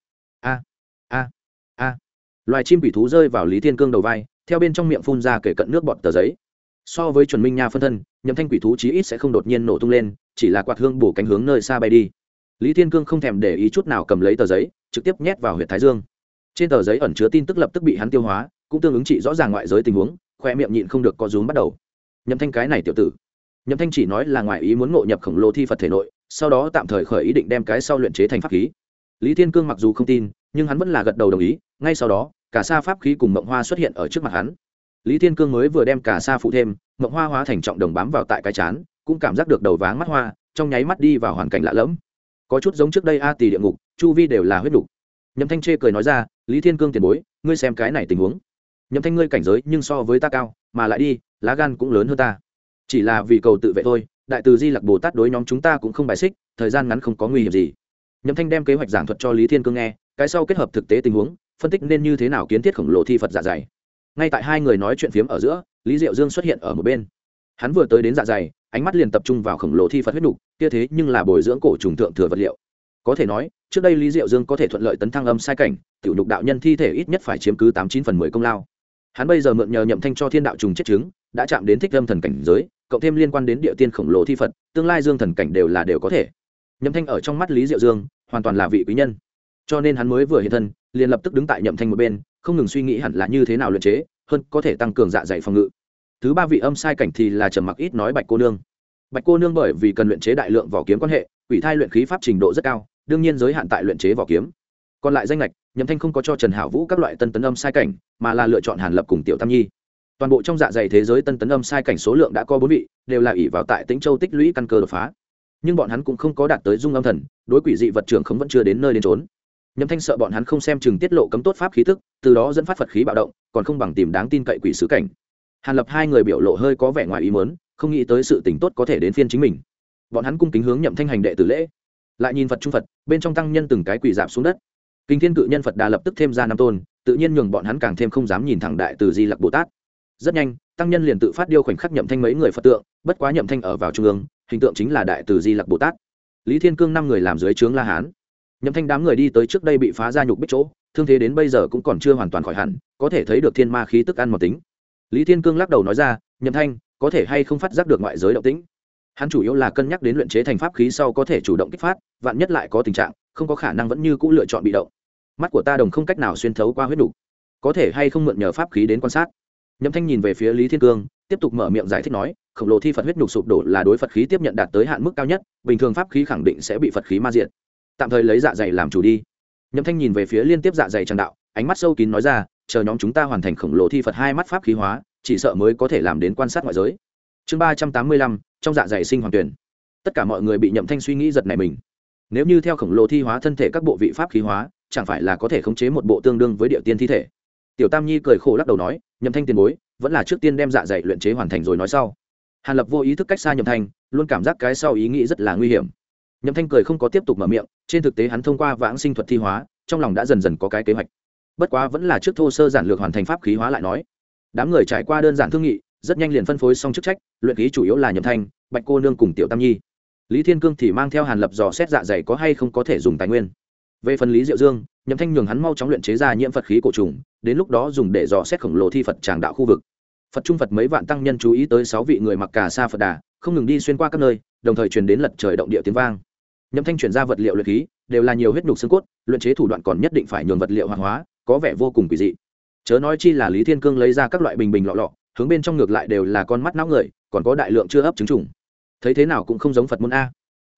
A. Loài chim quỷ thú rơi vào Lý Thiên Cương đầu vai, theo bên trong miệng phun ra kể cận nước bọt tờ giấy. So với chuẩn minh nha phân thân, Nhậm Thanh quỷ thú chí ít sẽ không đột nhiên nổ tung lên, chỉ là quạt hương bổ cánh hướng nơi xa bay đi. Lý Thiên Cương không thèm để ý chút nào cầm lấy tờ giấy, trực tiếp nhét vào huyệt thái dương. Trên tờ giấy ẩn chứa tin tức lập tức bị hắn tiêu hóa, cũng tương ứng trị rõ ràng ngoại giới tình huống, khoe miệng nhịn không được có rúm bắt đầu. Nhậm Thanh cái này tiểu tử. Nhậm Thanh chỉ nói là ngoại ý muốn ngộ nhập khổng lồ thi Phật thể nội, sau đó tạm thời khởi ý định đem cái sau luyện chế thành pháp khí. Lý Thiên Cương mặc dù không tin, nhưng hắn vẫn là gật đầu đồng ý. Ngay sau đó, cả sa pháp khí cùng mộng hoa xuất hiện ở trước mặt hắn. Lý Thiên Cương mới vừa đem cả sa phụ thêm, mộng hoa hóa thành trọng đồng bám vào tại cái chán, cũng cảm giác được đầu váng mắt hoa, trong nháy mắt đi vào hoàn cảnh lạ lẫm. Có chút giống trước đây A Tỳ địa ngục, chu vi đều là huyết đục. Nhậm Thanh chê cười nói ra, Lý Thiên Cương tiền bối, ngươi xem cái này tình huống. Nhậm Thanh ngươi cảnh giới nhưng so với ta cao, mà lại đi, lá gan cũng lớn hơn ta. Chỉ là vì cầu tự vệ thôi, đại từ Di Lặc Bồ Tát đối nhóm chúng ta cũng không bài xích, thời gian ngắn không có nguy hiểm gì. Nhậm Thanh đem kế hoạch giảng thuật cho Lý Thiên Cương nghe, cái sau kết hợp thực tế tình huống, phân tích nên như thế nào kiến thiết khổng lồ thi Phật dạ dày. Ngay tại hai người nói chuyện phiếm ở giữa, Lý Diệu Dương xuất hiện ở một bên. Hắn vừa tới đến dạ dày, ánh mắt liền tập trung vào khổng lồ thi Phật huyết nục, kia thế nhưng là bồi dưỡng cổ trùng thượng thừa vật liệu. Có thể nói, trước đây Lý Diệu Dương có thể thuận lợi tấn thăng âm sai cảnh, tiểu nhục đạo nhân thi thể ít nhất phải chiếm cứ 89/10 công lao. Hắn bây giờ mượn nhờ Nhậm Thanh cho thiên đạo trùng chết chứng, đã chạm đến thích âm thần cảnh giới, cộng thêm liên quan đến địa tiên khổng lồ thi Phật, tương lai dương thần cảnh đều có thể. Nhậm Thanh ở trong mắt Lý Diệu Dương, hoàn toàn là vị quý nhân. Cho nên hắn mới vừa hiện thân, liền lập tức đứng tại Nhậm Thanh một bên, không ngừng suy nghĩ hẳn là như thế nào luyện chế, hơn có thể tăng cường dạ dày phòng ngự. Thứ ba vị âm sai cảnh thì là trầm mặc ít nói Bạch cô nương. Bạch cô nương bởi vì cần luyện chế đại lượng vỏ kiếm quan hệ, quỷ thai luyện khí pháp trình độ rất cao, đương nhiên giới hạn tại luyện chế vỏ kiếm. Còn lại danh lệch, Nhậm Thanh không có cho Trần Hảo Vũ các loại tân tấn âm sai cảnh, mà là lựa chọn Hàn Lập cùng Tiểu Tam Nhi. Toàn bộ trong dạ dày thế giới tân tấn âm sai cảnh số lượng đã có 4 vị, đều là ỷ vào tại Tĩnh Châu tích lũy căn cơ đột phá. Nhưng bọn hắn cũng không có đạt tới dung âm thần, đối quỷ dị vật trưởng không vẫn chưa đến nơi đến chốn. Nhậm Thanh sợ bọn hắn không xem chừng tiết lộ cấm tốt pháp khí tức, từ đó dẫn phát Phật khí bạo động, còn không bằng tìm đáng tin cậy quỷ sứ cảnh. Hàn Lập hai người biểu lộ hơi có vẻ ngoài ý muốn, không nghĩ tới sự tình tốt có thể đến phiên chính mình. Bọn hắn cung kính hướng Nhậm Thanh hành đệ tử lễ, lại nhìn Phật trung Phật, bên trong tăng nhân từng cái quỳ rạp xuống đất. Kinh Thiên cự nhân Phật Đà lập tức thêm ra 5 tôn, tự nhiên nhường bọn hắn càng thêm không dám nhìn thẳng đại từ Di Lặc Bồ Tát. Rất nhanh, tăng nhân liền tự phát điêu khoảnh khắc Nhậm Thanh mấy người Phật tượng, bất quá Nhậm Thanh ở vào trung ương, hình tượng chính là đại từ Di Lặc Bồ Tát. Lý Thiên Cương 5 người làm dưới trướng La Hán. Nhậm Thanh đám người đi tới trước đây bị phá ra nhục bích chỗ, thương thế đến bây giờ cũng còn chưa hoàn toàn khỏi hẳn, có thể thấy được thiên ma khí tức ăn một tính. Lý Thiên Cương lắc đầu nói ra, Nhậm Thanh, có thể hay không phát giác được ngoại giới động tĩnh? Hắn chủ yếu là cân nhắc đến luyện chế thành pháp khí sau có thể chủ động kích phát, vạn nhất lại có tình trạng, không có khả năng vẫn như cũ lựa chọn bị động. Mắt của ta đồng không cách nào xuyên thấu qua huyết đủ, có thể hay không mượn nhờ pháp khí đến quan sát. Nhậm Thanh nhìn về phía Lý Thiên Cương, tiếp tục mở miệng giải thích nói, khổng lồ thi Phật huyết nhục sụp đổ là đối Phật khí tiếp nhận đạt tới hạn mức cao nhất, bình thường pháp khí khẳng định sẽ bị Phật khí ma diệt. Tạm thời lấy dạ dày làm chủ đi. Nhậm Thanh nhìn về phía liên tiếp dạ dày tràng đạo, ánh mắt sâu kín nói ra, chờ nhóm chúng ta hoàn thành khổng lồ thi Phật hai mắt pháp khí hóa, chỉ sợ mới có thể làm đến quan sát ngoại giới. Chương 385, trong dạ dày sinh hoàng tuyển. Tất cả mọi người bị Nhậm Thanh suy nghĩ giật nảy mình. Nếu như theo khổng lồ thi hóa thân thể các bộ vị pháp khí hóa, chẳng phải là có thể khống chế một bộ tương đương với địa tiên thi thể. Tiểu Tam Nhi cười khổ lắc đầu nói, Nhậm Thanh tiền bối, vẫn là trước tiên đem dạ dày luyện chế hoàn thành rồi nói sau. Hàn Lập vô ý thức cách xa Nhậm Thanh, luôn cảm giác cái sau ý nghĩ rất là nguy hiểm. Nhậm Thanh cười không có tiếp tục mở miệng, trên thực tế hắn thông qua vãng sinh thuật thi hóa, trong lòng đã dần dần có cái kế hoạch. Bất quá vẫn là trước thô sơ giản lược hoàn thành pháp khí hóa lại nói. Đám người trải qua đơn giản thương nghị, rất nhanh liền phân phối xong chức trách, luyện khí chủ yếu là Nhậm Thanh, Bạch cô nương cùng Tiểu Tam Nhi. Lý Thiên Cương thì mang theo Hàn Lập dò xét dạ dày có hay không có thể dùng tài nguyên. Về phần Lý Diệu Dương, Nhậm Thanh nhường hắn mau chóng luyện chế ra nhiễm Phật khí cổ trùng, đến lúc đó dùng để dò xét khổng lồ thi Phật tràng đạo khu vực. Phật trung Phật mấy vạn tăng nhân chú ý tới 6 vị người mặc cà sa Phật Đà, không ngừng đi xuyên qua các nơi, đồng thời truyền đến lật trời động địa tiếng vang. Nhậm Thanh chuyển ra vật liệu luyện khí, đều là nhiều huyết nhục xương cốt, luyện chế thủ đoạn còn nhất định phải nhường vật liệu hoạt hóa, có vẻ vô cùng kỳ dị. Chớ nói chi là Lý Thiên Cương lấy ra các loại bình bình lọ lọ, hướng bên trong ngược lại đều là con mắt não người, còn có đại lượng chưa ấp trứng trùng. Thấy thế nào cũng không giống Phật môn a.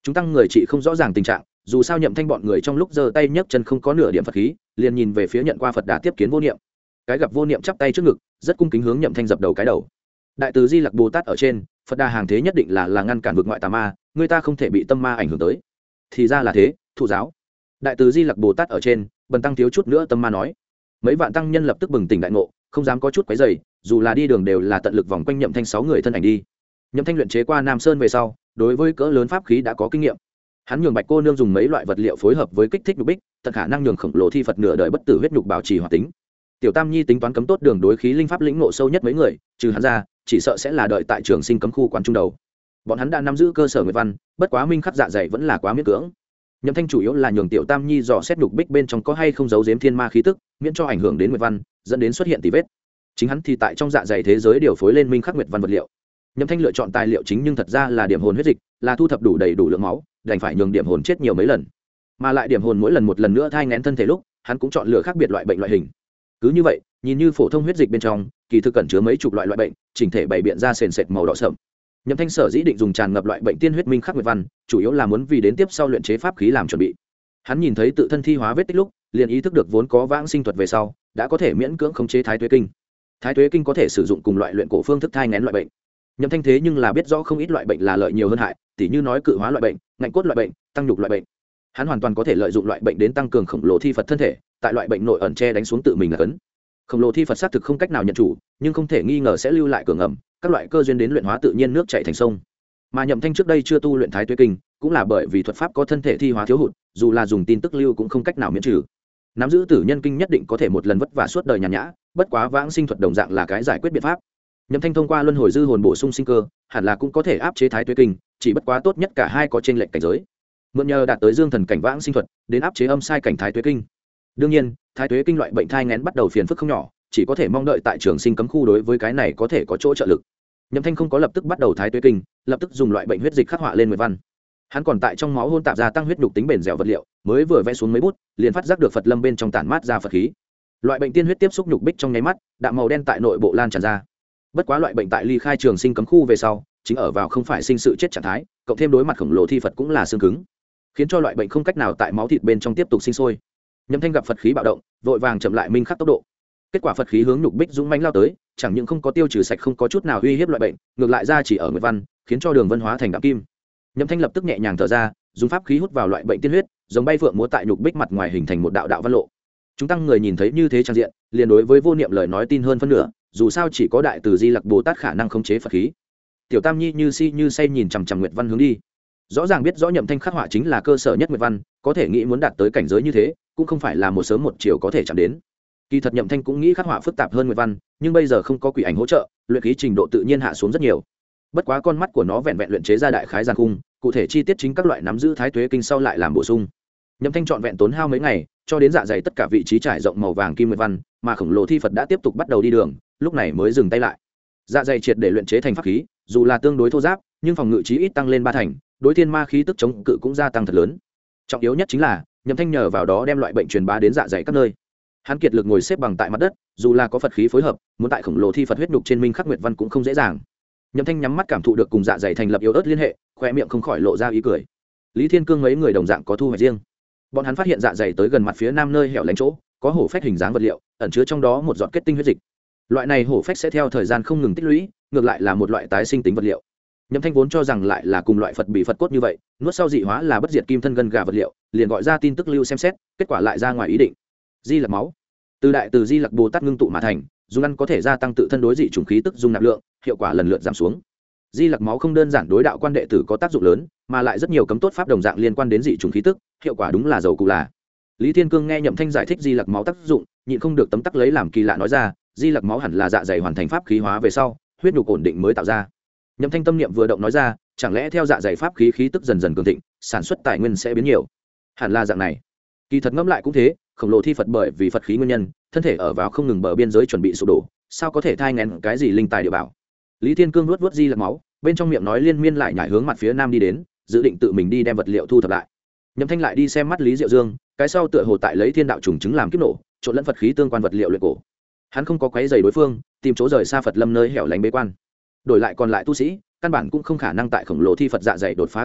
chúng tăng người chị không rõ ràng tình trạng, dù sao Nhậm Thanh bọn người trong lúc giơ tay nhấc chân không có nửa điểm Phật khí, liền nhìn về phía nhận qua Phật Đà tiếp kiến Vô Niệm. Cái gặp Vô Niệm chắp tay trước ngực, rất cung kính hướng Nhậm Thanh dập đầu cái đầu. Đại từ Di Lặc Bồ Tát ở trên, Phật Đà hàng thế nhất định là ngăn cản vực ngoại tà ma, người ta không thể bị tâm ma ảnh hưởng tới. Thì ra là thế, thụ giáo. Đại từ Di Lặc Bồ Tát ở trên, bần tăng thiếu chút nữa tâm ma nói. Mấy vạn tăng nhân lập tức bừng tỉnh đại ngộ, không dám có chút quấy rầy, dù là đi đường đều là tận lực vòng quanh Nhậm Thanh 6 người thân ảnh đi. Nhậm Thanh luyện chế qua Nam Sơn về sau, đối với cỡ lớn pháp khí đã có kinh nghiệm. Hắn nhường Bạch cô nương dùng mấy loại vật liệu phối hợp với kích thích nhục bích, tận khả năng nhường khổng lồ thi Phật nửa đời bất tử huyết nhục bảo trì hoạt tính. Tiểu Tam Nhi tính toán cấm tốt đường đối khí linh pháp lĩnh ngộ sâu nhất mấy người, trừ hắn ra, chỉ sợ sẽ là đợi tại trường sinh cấm khu quán trung đầu. Bọn hắn đã nắm giữ cơ sở nguyệt văn, bất quá minh khắc dạ dày vẫn là quá miễn cưỡng. Nhậm Thanh chủ yếu là nhường Tiểu Tam Nhi dò xét nhục bích bên trong có hay không giấu giếm thiên ma khí tức, miễn cho ảnh hưởng đến nguyệt văn, dẫn đến xuất hiện tì vết. Chính hắn thì tại trong dạ dày thế giới điều phối lên minh khắc nguyệt văn vật liệu. Nhậm Thanh lựa chọn tài liệu chính nhưng thật ra là điểm hồn huyết dịch, là thu thập đủ đầy đủ lượng máu, đành phải nhường điểm hồn chết nhiều mấy lần. Mà lại điểm hồn mỗi lần một lần nữa thai nghén thân thể lúc, hắn cũng chọn lựa khác biệt loại bệnh loại hình. Cứ như vậy, nhìn như phổ thông huyết dịch bên trong, kỳ thực cẩn chứa mấy chục loại bệnh, chỉnh thể bày biện ra sền sệt màu đỏ sẫm. Nhậm Thanh sở dĩ định dùng tràn ngập loại bệnh tiên huyết minh khắc nguyệt văn, chủ yếu là muốn vì đến tiếp sau luyện chế pháp khí làm chuẩn bị. Hắn nhìn thấy tự thân thi hóa vết tích lúc, liền ý thức được vốn có vãng sinh thuật về sau, đã có thể miễn cưỡng khống chế thái tuế kinh. Thái tuế kinh có thể sử dụng cùng loại luyện cổ phương thức thai nghén loại bệnh. Nhậm Thanh thế nhưng là biết rõ không ít loại bệnh là lợi nhiều hơn hại, tỉ như nói cự hóa loại bệnh, ngạnh cốt loại bệnh, tăng nhục loại bệnh. Hắn hoàn toàn có thể lợi dụng loại bệnh đến tăng cường khổng lồ thi Phật thân thể, tại loại bệnh nội ẩn che đánh xuống tự mình là cấn. Khổng lồ thi Phật xác thực không cách nào nhận chủ, nhưng không thể nghi ngờ sẽ lưu lại cường ẩm, các loại cơ duyên đến luyện hóa tự nhiên nước chảy thành sông. Mà Nhậm Thanh trước đây chưa tu luyện thái tuế kinh, cũng là bởi vì thuật pháp có thân thể thi hóa thiếu hụt, dù là dùng tin tức lưu cũng không cách nào miễn trừ. Nắm giữ tử nhân kinh nhất định có thể một lần vất vả suốt đời nhàn nhã, bất quá vãng sinh thuật đồng dạng là cái giải quyết biện pháp. Nhậm Thanh thông qua luân hồi dư hồn bổ sung sinh cơ, hẳn là cũng có thể áp chế thái tuế kinh, chỉ bất quá tốt nhất cả hai có trên lệnh cảnh giới. Mượn nhờ đạt tới dương thần cảnh vãng sinh thuật, đến áp chế âm sai cảnh thái tuế kinh. Đương nhiên, thái tuế kinh loại bệnh thai nghén bắt đầu phiền phức không nhỏ, chỉ có thể mong đợi tại trường sinh cấm khu đối với cái này có thể có chỗ trợ lực. Nhậm Thanh không có lập tức bắt đầu thái tuế kinh, lập tức dùng loại bệnh huyết dịch khắc họa lên nguyệt văn. Hắn còn tại trong máu hôn tạp ra tăng huyết nhục tính bền dẻo vật liệu, mới vừa vẽ xuống mấy bút, liền phát giác được Phật lâm bên trong tản mát ra Phật khí. Loại bệnh tiên huyết tiếp xúc nhục bích trong nháy mắt, đạm màu đen tại nội bộ lan tràn ra. Bất quá loại bệnh tại ly khai trường sinh cấm khu về sau, chính ở vào không phải sinh sự chết trạng thái, cộng thêm đối mặt khổng lồ thi Phật cũng là xương cứng, khiến cho loại bệnh không cách nào tại máu thịt bên trong tiếp tục sinh sôi. Nhậm Thanh gặp Phật khí bạo động, vội vàng chậm lại minh khắc tốc độ. Kết quả Phật khí hướng nhục bích dũng mãnh lao tới, chẳng những không có tiêu trừ sạch không có chút nào uy hiếp loại bệnh, ngược lại ra chỉ ở nguyệt văn, khiến cho đường vân hóa thành đạm kim. Nhậm Thanh lập tức nhẹ nhàng thở ra, dùng pháp khí hút vào loại bệnh tiên huyết, giống bay phượng múa tại nhục bích mặt ngoài hình thành một đạo đạo văn lộ. Chúng tăng người nhìn thấy như thế trang diện, liền đối với Vô Niệm lời nói tin hơn phân nửa, dù sao chỉ có đại từ Di Lặc Bồ Tát khả năng khống chế Phật khí. Tiểu Tam Nhi như si như say nhìn chằm chằm nguyệt văn hướng đi, rõ ràng biết rõ Nhậm Thanh khắc họa chính là cơ sở nhất nguyệt văn, có thể nghĩ muốn đạt tới cảnh giới như thế, cũng không phải là một sớm một chiều có thể chạm đến. Kỳ thật Nhậm Thanh cũng nghĩ khắc họa phức tạp hơn nguyệt văn, nhưng bây giờ không có quỷ ảnh hỗ trợ, luyện khí trình độ tự nhiên hạ xuống rất nhiều. Bất quá con mắt của nó vẹn vẹn luyện chế ra đại khái giàn khung, cụ thể chi tiết chính các loại nắm giữ thái tuế kinh sau lại làm bổ sung. Nhậm Thanh trọn vẹn tốn hao mấy ngày, cho đến dạ dày tất cả vị trí trải rộng màu vàng kim nguyệt văn, mà khổng lồ thi Phật đã tiếp tục bắt đầu đi đường, lúc này mới dừng tay lại. Dạ dày triệt để luyện chế thành pháp khí, dù là tương đối thô ráp, nhưng phòng ngự chí ít tăng lên 3 thành, đối thiên ma khí tức chống cự cũng gia tăng thật lớn. Trọng yếu nhất chính là, Nhậm Thanh nhờ vào đó đem loại bệnh truyền bá đến dạ dày các nơi. Hắn kiệt lực ngồi xếp bằng tại mặt đất, dù là có Phật khí phối hợp, muốn tại khổng lồ thi Phật huyết nhục trên minh khắc nguyệt văn cũng không dễ dàng. Nhậm Thanh nhắm mắt cảm thụ được cùng dạ dày thành lập yếu ớt liên hệ, khóe miệng không khỏi lộ ra ý cười. Lý Thiên Cương mấy người đồng dạng có thu hoạch riêng. Bọn hắn phát hiện dạ dày tới gần mặt phía nam nơi hẻo lánh chỗ, có hổ phách hình dáng vật liệu, ẩn chứa trong đó một giọt kết tinh huyết dịch. Loại này hổ phách sẽ theo thời gian không ngừng tích lũy, ngược lại là một loại tái sinh tính vật liệu. Nhậm Thanh vốn cho rằng lại là cùng loại Phật bị Phật cốt như vậy, nuốt sau dị hóa là bất diệt kim thân gân gà vật liệu, liền gọi ra tin tức lưu xem xét, kết quả lại ra ngoài ý định. Di Lặc máu, từ đại từ Di Lặc Bồ Tát ngưng tụ mà thành, dùng ăn có thể gia tăng tự thân đối dị chủng khí tức dung nạp lượng, hiệu quả lần lượt giảm xuống. Di Lặc máu không đơn giản đối đạo quan đệ tử có tác dụng lớn, mà lại rất nhiều cấm tốt pháp đồng dạng liên quan đến dị chủng khí tức, hiệu quả đúng là dầu cụ là. Lý Thiên Cương nghe Nhậm Thanh giải thích Di Lặc máu tác dụng, nhịn không được tấm tắc lấy làm kỳ lạ nói ra, Di Lặc máu hẳn là dạ dày hoàn thành pháp khí hóa về sau, huyết nhục ổn định mới tạo ra. Nhậm Thanh tâm niệm vừa động nói ra, chẳng lẽ theo dạ dày pháp khí khí tức dần dần cường thịnh, sản xuất tài nguyên sẽ biến nhiều. Hẳn là dạng này. Kỳ thật ngẫm lại cũng thế, khổng lồ thi Phật bởi vì Phật khí nguyên nhân, thân thể ở vào không ngừng bờ biên giới chuẩn bị sụp đổ, sao có thể thai nghén cái gì linh tài địa bảo. Lý Thiên Cương nuốt nuốt Di Lặc máu, bên trong miệng nói liên miên lại nhảy hướng mặt phía nam đi đến, dự định tự mình đi đem vật liệu thu thập lại. Nhậm Thanh lại đi xem mắt Lý Diệu Dương, cái sau tựa hồ tại lấy thiên đạo trùng chứng làm kiếp nổ, trộn lẫn Phật khí tương quan vật liệu luyện cổ. Hắn không có quấy rầy đối phương, tìm chỗ rời xa Phật lâm nơi hẻo lánh bế quan. Đổi lại còn lại tu sĩ, căn bản cũng không khả năng tại khổng lồ thi Phật dạ dày đột phá cảnh giới,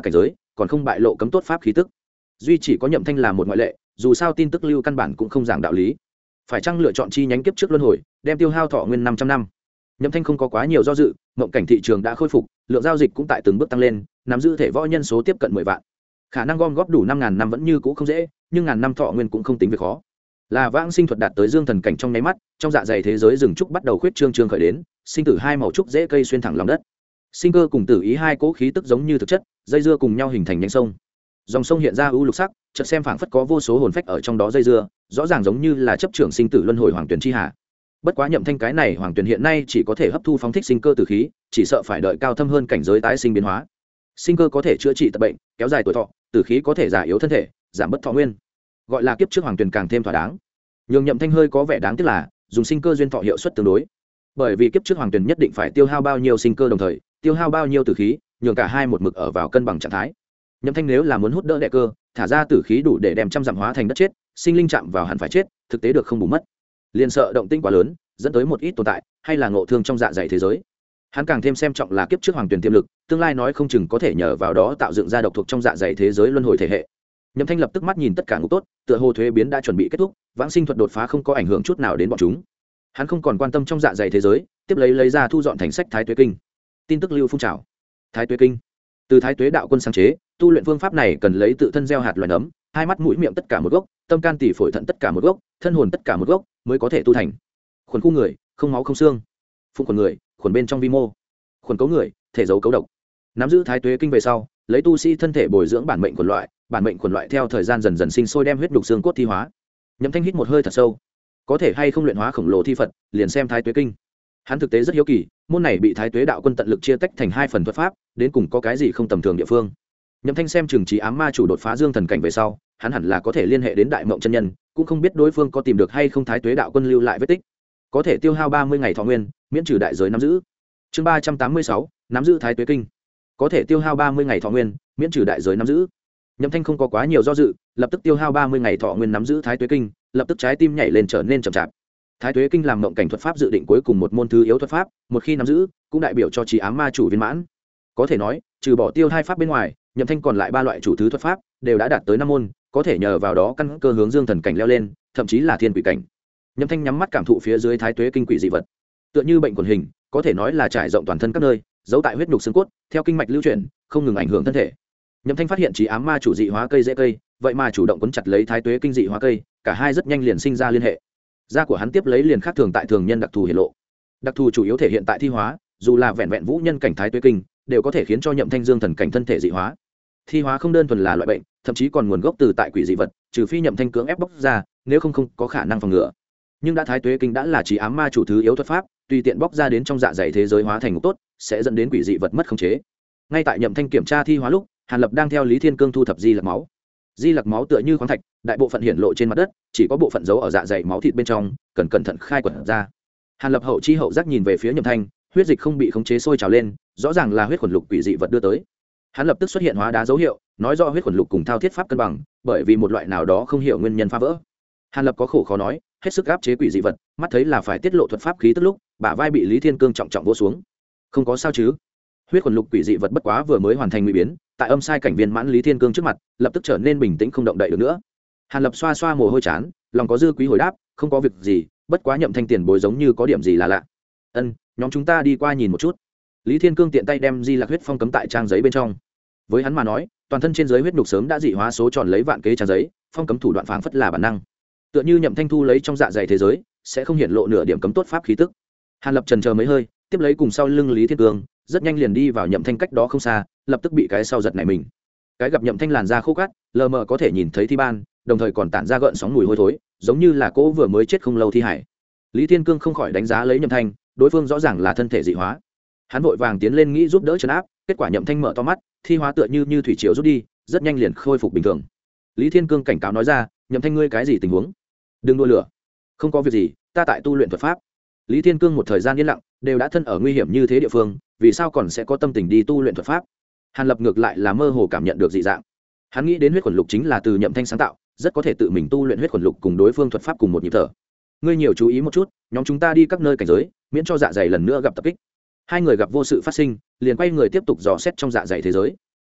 còn không bại lộ cấm tốt pháp khí tức. Duy chỉ có Nhậm Thanh là một ngoại lệ, dù sao tin tức lưu căn bản cũng không giảng đạo lý. Phải chăng lựa chọn chi nhánh kiếp trước luân hồi, đem tiêu hao thọ nguyên 500 năm. Nhậm Thanh không có quá nhiều do dự, mộng cảnh thị trường đã khôi phục, lượng giao dịch cũng tại từng bước tăng lên, nắm giữ thể võ nhân số tiếp cận 10 vạn. Khả năng gom góp đủ 5000 năm vẫn như cũ không dễ, nhưng ngàn năm thọ nguyên cũng không tính việc khó. Là vãng sinh thuật đạt tới dương thần cảnh trong nháy mắt, trong dạ dày thế giới rừng trúc bắt đầu khuyết trương khởi đến, sinh tử hai màu trúc dễ cây xuyên thẳng lòng đất. Sinh cơ cùng tử ý hai cỗ khí tức giống như thực chất, dây dưa cùng nhau hình thành nhánh sông. Dòng sông hiện ra ưu lục sắc, chợt xem phảng phất có vô số hồn phách ở trong đó dây dưa, rõ ràng giống như là chấp trưởng sinh tử luân hồi hoàng tuyển chi hà. Bất quá Nhậm Thanh cái này hoàng tuyển hiện nay chỉ có thể hấp thu phóng thích sinh cơ tử khí, chỉ sợ phải đợi cao thâm hơn cảnh giới tái sinh biến hóa. Sinh cơ có thể chữa trị tật bệnh, kéo dài tuổi thọ, tử khí có thể già yếu thân thể, giảm bất thọ nguyên. Gọi là kiếp trước hoàng tuyển càng thêm thỏa đáng. Nhưng Nhậm Thanh hơi có vẻ đáng tiếc là dùng sinh cơ duyên thọ hiệu suất tương đối. Bởi vì kiếp trước hoàng tuyển nhất định phải tiêu hao bao nhiêu sinh cơ đồng thời, tiêu hao bao nhiêu tử khí, nhường cả hai một mực ở vào cân bằng trạng thái. Nhậm Thanh nếu là muốn hút đỡ đệ cơ, thả ra tử khí đủ để đem trăm dặm hóa thành đất chết, sinh linh chạm vào hẳn phải chết, thực tế được không bù mất. Liên sợ động tĩnh quá lớn, dẫn tới một ít tồn tại, hay là ngộ thương trong dạ dày thế giới. Hắn càng thêm xem trọng là kiếp trước hoàng tuyển tiềm lực, tương lai nói không chừng có thể nhờ vào đó tạo dựng ra độc thuộc trong dạ dày thế giới luân hồi thể hệ. Nhậm Thanh lập tức mắt nhìn tất cả ngục tốt, tựa hồ thuế biến đã chuẩn bị kết thúc, vãng sinh thuật đột phá không có ảnh hưởng chút nào đến bọn chúng. Hắn không còn quan tâm trong dạ dày thế giới, tiếp lấy ra thu dọn thành sách Thái Tuế Kinh. Tin tức lưu phun trào. Thái Tuế Kinh, từ Thái Tuế đạo quân sáng chế, tu luyện phương pháp này cần lấy tự thân gieo hạt loài nấm, hai mắt mũi miệng tất cả một gốc, tâm can tỳ phổi thận tất cả một gốc, thân hồn tất cả một gốc, mới có thể tu thành. Khuẩn khu người, không máu không xương. Phụng khuẩn người, khuẩn bên trong vi mô. Khuẩn cấu người, thể dấu cấu độc. Nắm giữ Thái Tuế Kinh về sau, lấy tu sĩ thân thể bồi dưỡng bản mệnh khuẩn loại theo thời gian dần dần sinh sôi đem huyết đục xương cốt thi hóa. Nhậm Thanh hít một hơi thật sâu, có thể hay không luyện hóa khổng lồ thi Phật, liền xem Thái Tuế Kinh. Hắn thực tế rất hiếu kỳ, môn này bị Thái Tuế đạo quân tận lực chia tách thành hai phần thuật pháp, đến cùng có cái gì không tầm thường địa phương. Nhậm Thanh xem chừng trí ám ma chủ đột phá dương thần cảnh về sau, hắn hẳn là có thể liên hệ đến Đại Mộng chân nhân, cũng không biết đối phương có tìm được hay không Thái Tuế đạo quân lưu lại vết tích. Có thể tiêu hao 30 ngày thọ nguyên, miễn trừ đại giới nắm giữ. Chương 386, nắm giữ Thái Tuế Kinh. Có thể tiêu hao 30 ngày thọ nguyên, miễn trừ đại giới nắm giữ. Nhậm Thanh không có quá nhiều do dự, lập tức tiêu hao 30 ngày thọ nguyên nắm giữ Thái Tuế Kinh, lập tức trái tim nhảy lên trở nên chậm chạp. Thái Tuế Kinh làm mộng cảnh thuật pháp dự định cuối cùng một môn thứ yếu thuật pháp, một khi nắm giữ, cũng đại biểu cho trí ám ma chủ viên mãn. Có thể nói, trừ bỏ tiêu hai pháp bên ngoài, Nhậm Thanh còn lại ba loại chủ thứ thuật pháp đều đã đạt tới 5 môn, có thể nhờ vào đó căn cơ hướng dương thần cảnh leo lên, thậm chí là thiên quỷ cảnh. Nhậm Thanh nhắm mắt cảm thụ phía dưới Thái Tuế Kinh quỷ dị vật, tựa như bệnh quần hình, có thể nói là trải rộng toàn thân các nơi, giấu tại huyết nhục xương cốt, theo kinh mạch lưu chuyển, không ngừng ảnh hưởng thân thể. Nhậm Thanh phát hiện trí ám ma chủ dị hóa cây dễ cây, vậy mà chủ động quấn chặt lấy Thái Tuế Kinh dị hóa cây, cả hai rất nhanh liền sinh ra liên hệ. Da của hắn tiếp lấy liền khác thường tại thường nhân đặc thù hiển lộ. Đặc thù chủ yếu thể hiện tại thi hóa, dù là vẹn vẹn vũ nhân cảnh Thái Tuế Kinh, đều có thể khiến cho Nhậm Thanh dương thần cảnh thân thể dị hóa. Thi hóa không đơn thuần là loại bệnh, thậm chí còn nguồn gốc từ tại quỷ dị vật, trừ phi Nhậm Thanh cưỡng ép bóc ra, nếu không có khả năng phòng ngừa. Nhưng đã Thái Tuế Kinh đã là trí ám ma chủ thứ yếu thuật pháp, tùy tiện bóc ra đến trong dạ dày thế giới hóa thành ngục tốt, sẽ dẫn đến quỷ dị vật mất khống chế. Ngay tại Nhậm Thanh kiểm tra thi hóa lúc, Hàn Lập đang theo Lý Thiên Cương thu thập di lặc máu. Di lặc máu tựa như khoáng thạch, đại bộ phận hiển lộ trên mặt đất, chỉ có bộ phận giấu ở dạ dày máu thịt bên trong, cần cẩn thận khai quật ra. Hàn Lập hậu chi hậu giác nhìn về phía Nhậm Thanh, huyết dịch không bị khống chế sôi trào lên, rõ ràng là huyết khuẩn lục quỷ dị vật đưa tới. Hắn lập tức xuất hiện hóa đá dấu hiệu, nói rõ huyết khuẩn lục cùng thao thiết pháp cân bằng, bởi vì một loại nào đó không hiểu nguyên nhân phá vỡ. Hàn Lập có khổ khó nói, hết sức áp chế quỷ dị vật, mắt thấy là phải tiết lộ thuật pháp khí tức lúc, bả vai bị Lý Thiên Cương trọng trọng vỗ xuống. Không có sao chứ? Huyết khuẩn lục quỷ dị vật bất quá vừa mới hoàn thành ngụy biến, tại âm sai cảnh viên mãn Lý Thiên Cương trước mặt, lập tức trở nên bình tĩnh không động đậy được nữa. Hàn Lập xoa xoa mồ hôi chán, lòng có dư quý hồi đáp, không có việc gì, bất quá Nhậm Thanh tiền bối giống như có điểm gì là lạ. Ân, nhóm chúng ta đi qua nhìn một chút. Lý Thiên Cương tiện tay đem di lạc huyết phong cấm tại trang giấy bên trong. Với hắn mà nói, toàn thân trên dưới huyết nhục sớm đã dị hóa số tròn lấy vạn kế trang giấy, phong cấm thủ đoạn phảng phất là bản năng. Tựa như Nhậm Thanh thu lấy trong dạ dày thế giới, sẽ không hiện lộ nửa điểm cấm tốt pháp khí tức. Hàn Lập chần chờ mấy hơi, tiếp lấy cùng sau lưng Lý Thiên Cương, rất nhanh liền đi vào Nhậm Thanh cách đó không xa, lập tức bị cái sau giật nảy mình. Cái gặp Nhậm Thanh làn da khô cát, lờ mờ có thể nhìn thấy thi ban, đồng thời còn tản ra gợn sóng mùi hôi thối, giống như là cô vừa mới chết không lâu thi hải. Lý Thiên Cương không khỏi đánh giá lấy Nhậm Thanh, đối phương rõ ràng là thân thể dị hóa. Hắn vội vàng tiến lên nghĩ giúp đỡ trấn áp, kết quả Nhậm Thanh mở to mắt, thi hóa tựa như thủy triều rút đi, rất nhanh liền khôi phục bình thường. Lý Thiên Cương cảnh cáo nói ra, Nhậm Thanh ngươi cái gì tình huống? Đừng đua lửa. Không có việc gì, ta tại tu luyện thuật pháp. Lý Thiên Cương một thời gian yên lặng, đều đã thân ở nguy hiểm như thế địa phương, vì sao còn sẽ có tâm tình đi tu luyện thuật pháp? Hàn Lập ngược lại là mơ hồ cảm nhận được dị dạng. Hắn nghĩ đến huyết khuẩn lục chính là từ Nhậm Thanh sáng tạo, rất có thể tự mình tu luyện huyết khuẩn lục cùng đối phương thuật pháp cùng một nhịp thở. Ngươi nhiều chú ý một chút, nhóm chúng ta đi các nơi cảnh giới, miễn cho dạ dày lần nữa gặp tập kích. Hai người gặp vô sự phát sinh, liền quay người tiếp tục dò xét trong dạ dày thế giới.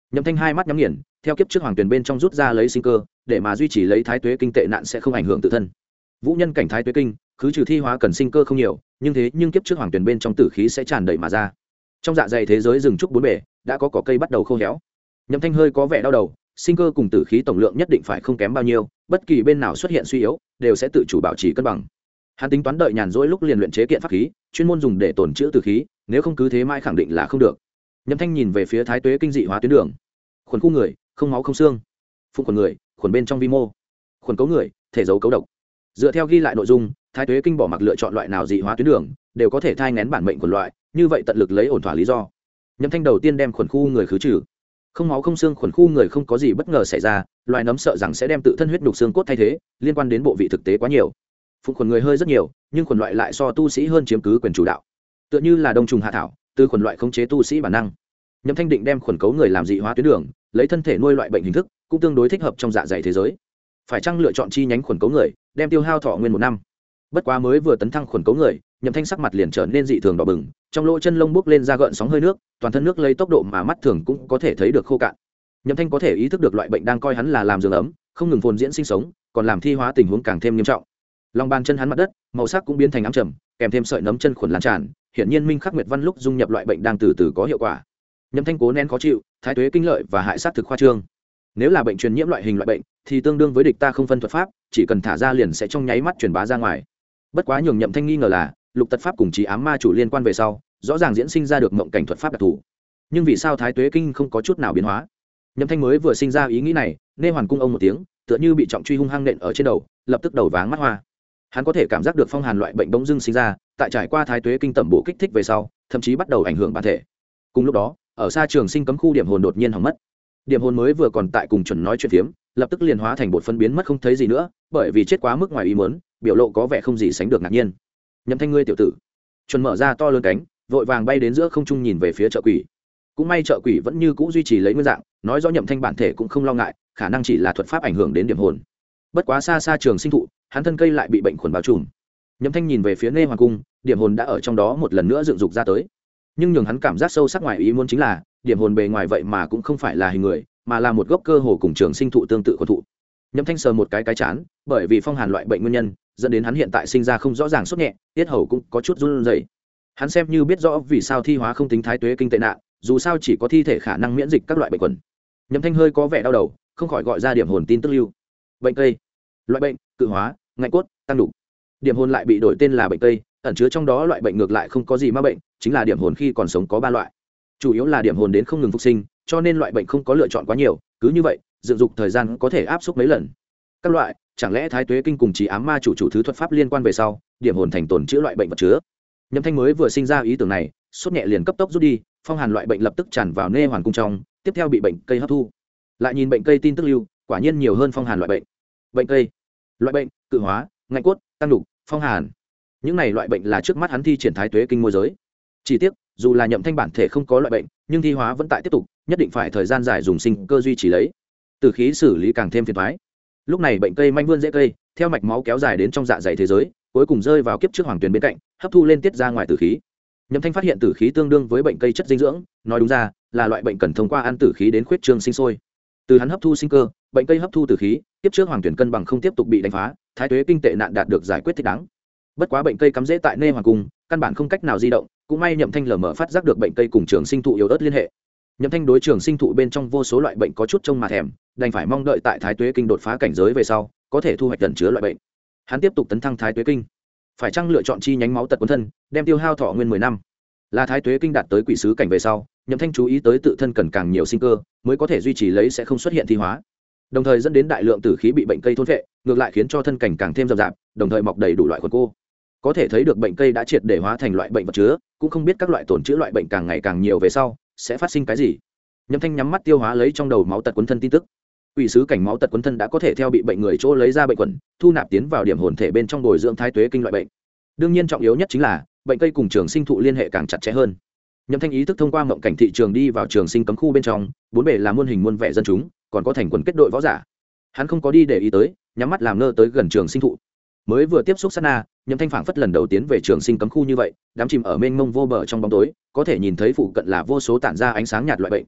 Nhậm Thanh hai mắt nhắm nghiền, theo kiếp trước hoàng tuyển bên trong rút ra lấy sinh cơ, để mà duy trì lấy thái tuế kinh tệ nạn sẽ không ảnh hưởng tự thân. Vũ nhân cảnh thái tuế kinh, khứ trừ thi hóa cần sinh cơ không nhiều, nhưng kiếp trước hoàng tuyển bên trong tử khí sẽ tràn đầy mà ra. Trong dạ dày thế giới rừng trúc bốn bể, đã có cỏ cây bắt đầu khô héo. Nhậm Thanh hơi có vẻ đau đầu, sinh cơ cùng tử khí tổng lượng nhất định phải không kém bao nhiêu, bất kỳ bên nào xuất hiện suy yếu, đều sẽ tự chủ bảo trì cân bằng. Hắn tính toán đợi nhàn rỗi lúc liền luyện chế kiện pháp khí, chuyên môn dùng để tổn trữ tử khí, nếu không cứ thế mãi khẳng định là không được. Nhậm Thanh nhìn về phía thái tuế kinh dị hóa tuyến đường. Khuẩn khu người, không máu không xương. Phụng khuẩn người, khuẩn bên trong vi mô. Khuẩn cấu người, thể dấu cấu độc. Dựa theo ghi lại nội dung, thái tuế kinh bỏ mặc lựa chọn loại nào dị hóa tuyến đường, đều có thể thai nghén bản mệnh của loại, như vậy tận lực lấy ổn thỏa lý do. Nhậm Thanh đầu tiên đem khuẩn khu người khứ trừ. Không máu không xương khuẩn khu người không có gì bất ngờ xảy ra, loài nấm sợ rằng sẽ đem tự thân huyết nhục xương cốt thay thế, liên quan đến bộ vị thực tế quá nhiều. Phụng khuẩn người hơi rất nhiều, nhưng khuẩn loại lại so tu sĩ hơn chiếm cứ quyền chủ đạo. Tựa như là đông trùng hạ thảo, từ khuẩn loại khống chế tu sĩ bản năng. Nhậm Thanh định đem khuẩn cấu người làm dị hóa tuyến đường, lấy thân thể nuôi loại bệnh hình thức, cũng tương đối thích hợp trong dạ dày thế giới. Phải chăng lựa chọn chi nhánh khuẩn cấu người, đem tiêu hao thọ nguyên 1 năm. Bất quá mới vừa tấn thăng khuẩn cấu người, Nhậm Thanh sắc mặt liền trở nên dị thường đỏ bừng, trong lỗ chân lông bốc lên ra gợn sóng hơi nước, toàn thân nước lấy tốc độ mà mắt thường cũng có thể thấy được khô cạn. Nhậm Thanh có thể ý thức được loại bệnh đang coi hắn là làm giường ấm, không ngừng phồn diễn sinh sống, còn làm thi hóa tình huống càng thêm nghiêm trọng. Lòng bàn chân hắn mặt đất, màu sắc cũng biến thành ám trầm, kèm thêm sợi nấm chân khuẩn lan tràn, hiển nhiên minh khắc nguyệt văn lúc dung nhập loại bệnh đang từ từ có hiệu quả. Nhậm Thanh cố nén khó chịu, thái tuế kinh lợi và hại sát thực khoa trương. Nếu là bệnh truyền nhiễm loại hình loại bệnh, thì tương đương với địch ta không phân thuật pháp, chỉ cần thả ra liền sẽ trong nháy mắt truyền bá ra ngoài. Bất quá nhường Nhậm Thanh nghi ngờ là, lục tật pháp cùng trí ám ma chủ liên quan về sau, rõ ràng diễn sinh ra được mộng cảnh thuật pháp đặc thù. Nhưng vì sao thái tuế kinh không có chút nào biến hóa? Nhậm Thanh mới vừa sinh ra ý nghĩ này, nghe hoàn cung ông một tiếng, tựa như bị trọng truy hung hăng nện ở trên đầu, lập tức đầu váng mắt hoa. Hắn có thể cảm giác được phong hàn loại bệnh bỗng dưng sinh ra, tại trải qua thái tuế kinh tẩm bổ kích thích về sau, thậm chí bắt đầu ảnh hưởng bản thể. Cùng lúc đó, ở xa trường sinh cấm khu điểm hồn đột nhiên hỏng mất. Điểm hồn mới vừa còn tại cùng chuẩn nói chuyện phiếm, lập tức liền hóa thành bột phân biến mất không thấy gì nữa, bởi vì chết quá mức ngoài ý muốn, biểu lộ có vẻ không gì sánh được ngạc nhiên. Nhậm Thanh ngươi tiểu tử. Chuẩn mở ra to lớn cánh, vội vàng bay đến giữa không trung nhìn về phía chợ quỷ. Cũng may chợ quỷ vẫn như cũ duy trì lấy nguyên dạng, nói rõ Nhậm Thanh bản thể cũng không lo ngại, khả năng chỉ là thuật pháp ảnh hưởng đến điểm hồn. Bất quá xa xa trường sinh thụ, hắn thân cây lại bị bệnh khuẩn bao trùm. Nhậm Thanh nhìn về phía Nghe Hoàng cung, điểm hồn đã ở trong đó một lần nữa dựng dục ra tới. Nhưng nhường hắn cảm giác sâu sắc ngoài ý muốn chính là, điểm hồn bề ngoài vậy mà cũng không phải là hình người, mà là một gốc cơ hồ cùng trường sinh thụ tương tự khuẩn thụ. Nhậm Thanh sờ một cái chán, bởi vì phong hàn loại bệnh nguyên nhân, dẫn đến hắn hiện tại sinh ra không rõ ràng sốt nhẹ, tiết hầu cũng có chút run rẩy. Hắn xem như biết rõ vì sao thi hóa không tính thái tuế kinh tệ nạn, dù sao chỉ có thi thể khả năng miễn dịch các loại bệnh khuẩn. Nhậm Thanh hơi có vẻ đau đầu, không khỏi gọi ra điểm hồn tin tức lưu. Bệnh cây, loại bệnh, cự hóa, ngạnh cốt, tăng đủ. Điểm hồn lại bị đổi tên là bệnh cây, ẩn chứa trong đó loại bệnh ngược lại không có gì ma bệnh, chính là điểm hồn khi còn sống có 3 loại. Chủ yếu là điểm hồn đến không ngừng phục sinh, cho nên loại bệnh không có lựa chọn quá nhiều, cứ như vậy, dựng dục thời gian có thể áp suất mấy lần. Các loại, chẳng lẽ thái tuế kinh cùng trí ám ma chủ thứ thuật pháp liên quan về sau, điểm hồn thành tồn chữa loại bệnh vật chứa. Nhậm Thanh mới vừa sinh ra ý tưởng này, sốt nhẹ liền cấp tốc rút đi, phong hàn loại bệnh lập tức tràn vào Nê Hoàn cung trong, tiếp theo bị bệnh cây hấp thu. Lại nhìn bệnh cây tin tức lưu, quả nhiên nhiều hơn phong hàn loại bệnh. Bệnh cây, loại bệnh, cự hóa, ngạnh cốt, tăng đục, phong hàn. Những này loại bệnh là trước mắt hắn thi triển thái tuế kinh môi giới. Chỉ tiếc, dù là Nhậm Thanh bản thể không có loại bệnh, nhưng thi hóa vẫn tại tiếp tục, nhất định phải thời gian dài dùng sinh cơ duy trì lấy. Từ khí xử lý càng thêm phiền toái. Lúc này bệnh cây manh vươn rễ cây, theo mạch máu kéo dài đến trong dạ dày thế giới, cuối cùng rơi vào kiếp trước hoàng tuyền bên cạnh, hấp thu lên tiết ra ngoài tử khí. Nhậm Thanh phát hiện tử khí tương đương với bệnh cây chất dinh dưỡng, nói đúng ra là loại bệnh cần thông qua ăn tử khí đến khuyết trương sinh sôi. Từ hắn hấp thu sinh cơ, bệnh cây hấp thu tử khí, kiếp trước hoàng tuyển cân bằng không tiếp tục bị đánh phá, thái tuế kinh tệ nạn đạt được giải quyết thích đáng. Bất quá bệnh cây cắm rễ tại Nê Hoàng cung, căn bản không cách nào di động, cũng may Nhậm Thanh lờ mờ phát giác được bệnh cây cùng trường sinh thụ yếu ớt liên hệ. Nhậm Thanh đối trường sinh thụ bên trong vô số loại bệnh có chút trông mà thèm, đành phải mong đợi tại thái tuế kinh đột phá cảnh giới về sau, có thể thu hoạch tận chứa loại bệnh. Hắn tiếp tục tấn thăng thái tuế kinh, phải chăng lựa chọn chi nhánh máu tật quân thân, đem tiêu hao thọ nguyên 10 năm. Là thái tuế kinh đạt tới quỷ sứ cảnh về sau, Nhậm Thanh chú ý tới tự thân cần càng nhiều sinh cơ, mới có thể duy trì lấy sẽ không xuất hiện thi hóa, đồng thời dẫn đến đại lượng tử khí bị bệnh cây thôn phệ, ngược lại khiến cho thân cảnh càng thêm rậm rạp, đồng thời mọc đầy đủ loại khuẩn cô. Có thể thấy được bệnh cây đã triệt để hóa thành loại bệnh vật chứa, cũng không biết các loại tổn chữa loại bệnh càng ngày càng nhiều về sau sẽ phát sinh cái gì. Nhậm Thanh nhắm mắt tiêu hóa lấy trong đầu máu tật quấn thân tin tức. Quỷ sứ cảnh máu tật quấn thân đã có thể theo bị bệnh người chỗ lấy ra bệnh quẩn, thu nạp tiến vào điểm hồn thể bên trong bồi dưỡng thái tuế kinh loại bệnh. Đương nhiên trọng yếu nhất chính là bệnh cây cùng trường sinh thụ liên hệ càng chặt chẽ hơn. Nhậm Thanh ý thức thông qua mộng cảnh thị trường đi vào trường sinh cấm khu bên trong, bốn bề là muôn hình muôn vẻ dân chúng, còn có thành quần kết đội võ giả. Hắn không có đi để ý tới, nhắm mắt làm ngơ tới gần trường sinh thụ. Mới vừa tiếp xúc sát na, Nhậm Thanh phảng phất lần đầu tiến về trường sinh cấm khu như vậy, đám chìm ở mênh mông vô bờ trong bóng tối, có thể nhìn thấy phụ cận là vô số tản ra ánh sáng nhạt loại bệnh.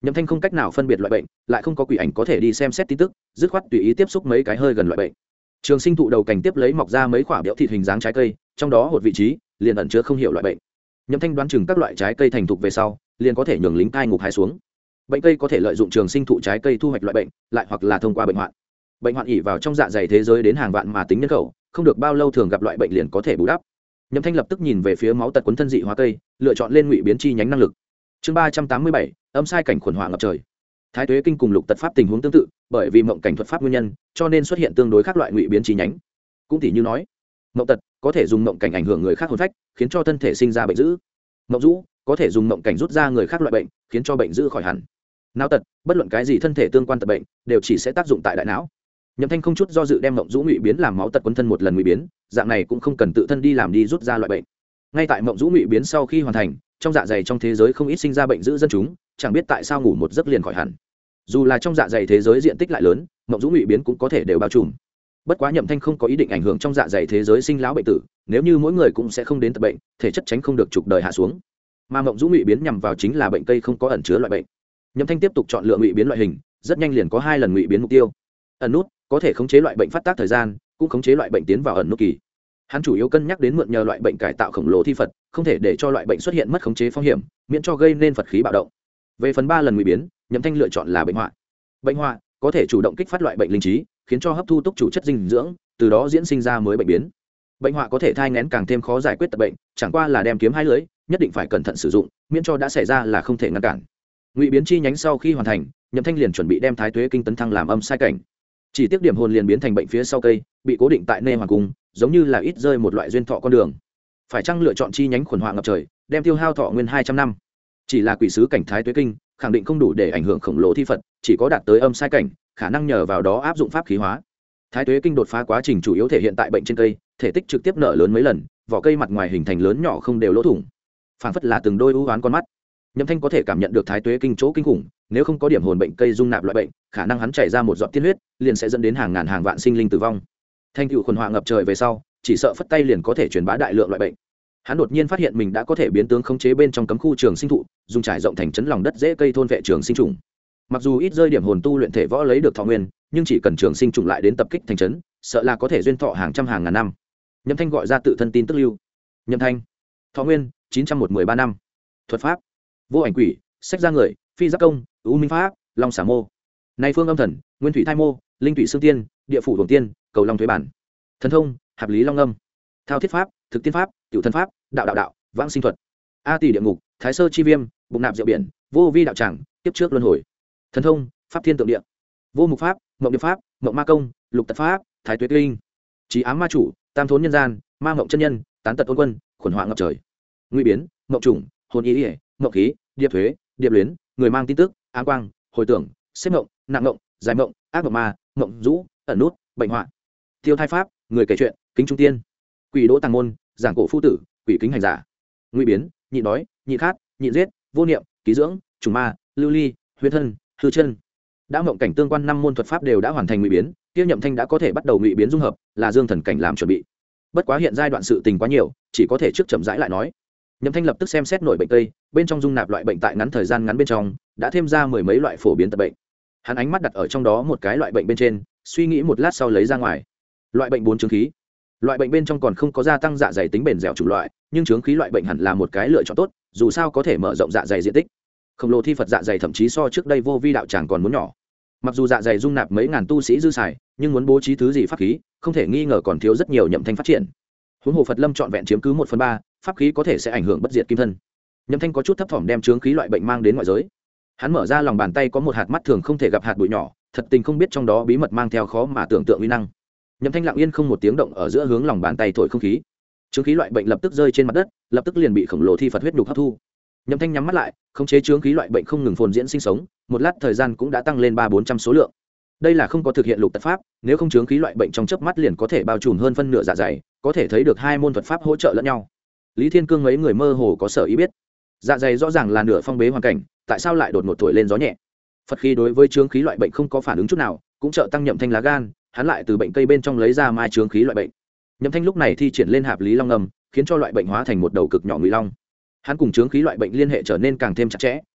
Nhậm Thanh không cách nào phân biệt loại bệnh, lại không có quỷ ảnh có thể đi xem xét tin tức, dứt khoát tùy ý tiếp xúc mấy cái hơi gần loại bệnh. Trường sinh thụ đầu cành tiếp lấy mọc ra mấy quả béo thịt hình dáng trái cây, trong đó một vị trí liền ẩn chứa không hiểu loại bệnh. Nhậm Thanh đoán chừng các loại trái cây thành thục về sau, liền có thể nhường lính cai ngục hái xuống. Bệnh cây có thể lợi dụng trường sinh thụ trái cây thu hoạch loại bệnh, lại hoặc là thông qua bệnh hoạn. Bệnh hoạn ỉ vào trong dạ dày thế giới đến hàng vạn mà tính nhân khẩu, không được bao lâu thường gặp loại bệnh liền có thể bù đắp. Nhậm Thanh lập tức nhìn về phía máu tật quấn thân dị hóa cây, lựa chọn lên ngụy biến chi nhánh năng lực. Chương 387, âm sai cảnh khuẩn hỏa ngập trời. Thái Tuế kinh cùng lục tật pháp tình huống tương tự, bởi vì mộng cảnh thuật pháp nguyên nhân, cho nên xuất hiện tương đối khác loại ngụy biến chi nhánh. Cũng tỉ như nói, mộng tật có thể dùng mộng cảnh ảnh hưởng người khác hồn phách, khiến cho thân thể sinh ra bệnh dữ. Mộng dũ có thể dùng mộng cảnh rút ra người khác loại bệnh, khiến cho bệnh dữ khỏi hẳn. Não tật, bất luận cái gì thân thể tương quan tật bệnh, đều chỉ sẽ tác dụng tại đại não. Nhậm Thanh không chút do dự đem mộng dũ ngụy biến làm máu tật quấn thân một lần ngụy biến, dạng này cũng không cần tự thân đi làm đi rút ra loại bệnh. Ngay tại mộng dũ ngụy biến sau khi hoàn thành, trong dạ dày trong thế giới không ít sinh ra bệnh dữ dân chúng, chẳng biết tại sao ngủ một giấc liền khỏi hẳn. Dù là trong dạ dày thế giới diện tích lại lớn, mộng dũ ngụy biến cũng có thể đều bao trùm. Bất quá Nhậm Thanh không có ý định ảnh hưởng trong dạ dày thế giới sinh lão bệnh tử, nếu như mỗi người cũng sẽ không đến tật bệnh, thể chất tránh không được trục đời hạ xuống. Mà mộng dũ ngụy biến nhằm vào chính là bệnh cây không có ẩn chứa loại bệnh. Nhậm Thanh tiếp tục chọn lựa ngụy biến loại hình, rất nhanh liền có 2 lần ngụy biến mục tiêu. Ẩn nút có thể khống chế loại bệnh phát tác thời gian, cũng khống chế loại bệnh tiến vào ẩn nút kỳ. Hắn chủ yếu cân nhắc đến mượn nhờ loại bệnh cải tạo khổng lồ thi Phật, không thể để cho loại bệnh xuất hiện mất khống chế phong hiểm, miễn cho gây nên Phật khí bạo động. Về phần 3 lần ngụy biến, Nhậm Thanh lựa chọn là bệnh họa. Bệnh họa có thể chủ động kích phát loại bệnh linh trí, khiến cho hấp thu túc chủ chất dinh dưỡng, từ đó diễn sinh ra mới bệnh biến. Bệnh họa có thể thai nghén càng thêm khó giải quyết tật bệnh, chẳng qua là đem kiếm hai lưỡi, nhất định phải cẩn thận sử dụng, miễn cho đã xảy ra là không thể ngăn cản. Ngụy biến chi nhánh sau khi hoàn thành, Nhậm Thanh liền chuẩn bị đem Thái Tuế kinh tấn thăng làm âm sai cảnh. Chỉ tiếc điểm hồn liền biến thành bệnh phía sau cây, bị cố định tại nê hoàng cung, giống như là ít rơi một loại duyên thọ con đường. Phải chăng lựa chọn chi nhánh khuẩn họa ngập trời, đem tiêu hao thọ nguyên 200 năm. Chỉ là quỷ sứ cảnh Thái Tuế kinh, khẳng định không đủ để ảnh hưởng khổng lồ thi Phật, chỉ có đạt tới âm sai cảnh, khả năng nhờ vào đó áp dụng pháp khí hóa. Thái Tuế kinh đột phá quá trình chủ yếu thể hiện tại bệnh trên cây, thể tích trực tiếp nở lớn mấy lần, vỏ cây mặt ngoài hình thành lớn nhỏ không đều lỗ thủng, phảng phất là từng đôi u ám con mắt. Nhậm Thanh có thể cảm nhận được Thái Tuế kinh chỗ kinh khủng, nếu không có điểm hồn bệnh cây dung nạp loại bệnh, khả năng hắn chảy ra một giọt tiên huyết, liền sẽ dẫn đến hàng ngàn hàng vạn sinh linh tử vong. Thanh tựu khuẩn họa ngập trời về sau, chỉ sợ phất tay liền có thể truyền bá đại lượng loại bệnh. Hắn đột nhiên phát hiện mình đã có thể biến tướng khống chế bên trong cấm khu trường sinh thụ, dùng trải rộng thành trấn lòng đất dễ cây thôn vệ trường sinh trùng. Mặc dù ít rơi điểm hồn tu luyện thể võ lấy được thọ nguyên, nhưng chỉ cần trường sinh trùng lại đến tập kích thành trấn, sợ là có thể duyên thọ hàng trăm hàng ngàn năm. Nhậm Thanh gọi ra tự thân tin tức lưu. Nhậm Thanh, thọ nguyên 913 năm. Thuật pháp, vô ảnh quỷ, sách ra người, phi giác công, u minh pháp, long xả mô. Nay phương âm thần, nguyên thủy thai mô, linh thủy xương tiên, địa phủ đồng tiên, cầu long thuế bản. Thần thông, hạp lý long âm. Thao thiết pháp, thực tiên pháp, tiểu thân pháp, đạo, vãng sinh thuật. A tỷ địa ngục, thái sơ chi viêm, bụng nạp diệu biển, vô vi đạo tràng, tiếp trước luân hồi. Thần thông, pháp thiên tượng địa. Vô mục pháp, mộng điệp pháp, mộng ma công, lục tật pháp, thái tuế kinh. Trí ám ma chủ, tam thốn nhân gian, ma mộng chân nhân, tán tật ôn quân, khuẩn họa ngập trời. Ngụy biến, mộng trùng, hồn ý ỉa, mộng khí, điệp thuế, điệp luyến, người mang tin tức, ám quang, hồi tưởng, xếp mộng, nặng mộng, dài mộng, ác mộng ma, mộng rũ, ẩn nút, bệnh họa. Tiêu thai pháp, người kể chuyện, kính trung tiên. Quỷ đỗ tàng môn, giảng cổ phu tử, quỷ kính hành giả. Ngụy biến, nhịn đói, nhịn khát, nhịn giết, vô niệm, ký dưỡng, trùng ma, lưu ly, huyễn thân, hư chân. Đã mộng cảnh tương quan 5 môn thuật pháp đều đã hoàn thành ngụy biến, Tiêu Nhậm Thanh đã có thể bắt đầu ngụy biến dung hợp, là dương thần cảnh làm chuẩn bị. Bất quá hiện giai đoạn sự tình quá nhiều, chỉ có thể trước chậm rãi lại nói. Nhậm Thanh lập tức xem xét nổi bệnh cây, bên trong dung nạp loại bệnh tại ngắn thời gian ngắn bên trong đã thêm ra 10 mấy loại phổ biến tật bệnh. Hắn ánh mắt đặt ở trong đó một cái loại bệnh bên trên, suy nghĩ một lát sau lấy ra ngoài. Loại bệnh 4 chứng khí. Loại bệnh bên trong còn không có gia tăng dạ dày tính bền dẻo chủng loại, nhưng chứng khí loại bệnh hẳn là một cái lựa chọn tốt, dù sao có thể mở rộng dạ dày diện tích. Khổng lồ thi Phật dạ dày thậm chí so trước đây vô vi đạo tràng còn muốn nhỏ. Mặc dù dạ dày dung nạp mấy ngàn tu sĩ dư xài, nhưng muốn bố trí thứ gì pháp khí, không thể nghi ngờ còn thiếu rất nhiều. Nhậm Thanh phát triển. Huống hồ Phật Lâm trọn vẹn chiếm cứ 1/3, pháp khí có thể sẽ ảnh hưởng bất diệt kim thân. Nhậm Thanh có chút thấp thỏm đem chướng khí loại bệnh mang đến ngoại giới. Hắn mở ra lòng bàn tay có một hạt mắt thường không thể gặp hạt bụi nhỏ, thật tình không biết trong đó bí mật mang theo khó mà tưởng tượng uy năng. Nhậm Thanh lặng yên không một tiếng động ở giữa hướng lòng bàn tay thổi không khí. Chướng khí loại bệnh lập tức rơi trên mặt đất, lập tức liền bị khổng lồ thi Phật huyết nhục hấp thu. Nhậm Thanh nhắm mắt lại, khống chế chướng khí loại bệnh không ngừng phồn diễn sinh sống, một lát thời gian cũng đã tăng lên 300-400 số lượng. Đây là không có thực hiện lục tật pháp, nếu không chướng khí loại bệnh trong chớp mắt liền có thể bao trùm hơn phân nửa dạ dày, có thể thấy được 2 môn thuật pháp hỗ trợ lẫn nhau. Lý Thiên Cương mấy người mơ hồ có sở ý biết, dạ dày rõ ràng là nửa phong bế hoàn cảnh, tại sao lại đột ngột thổi lên gió nhẹ? Phật khí đối với chướng khí loại bệnh không có phản ứng chút nào, cũng trợ tăng Nhậm Thanh lá gan, hắn lại từ bệnh cây bên trong lấy ra mai chướng khí loại bệnh. Nhậm Thanh lúc này thi triển lên hạp lý long ngầm, khiến cho loại bệnh hóa thành một đầu cực nhỏ ngụy long. Hắn cùng chướng khí loại bệnh liên hệ trở nên càng thêm chặt chẽ,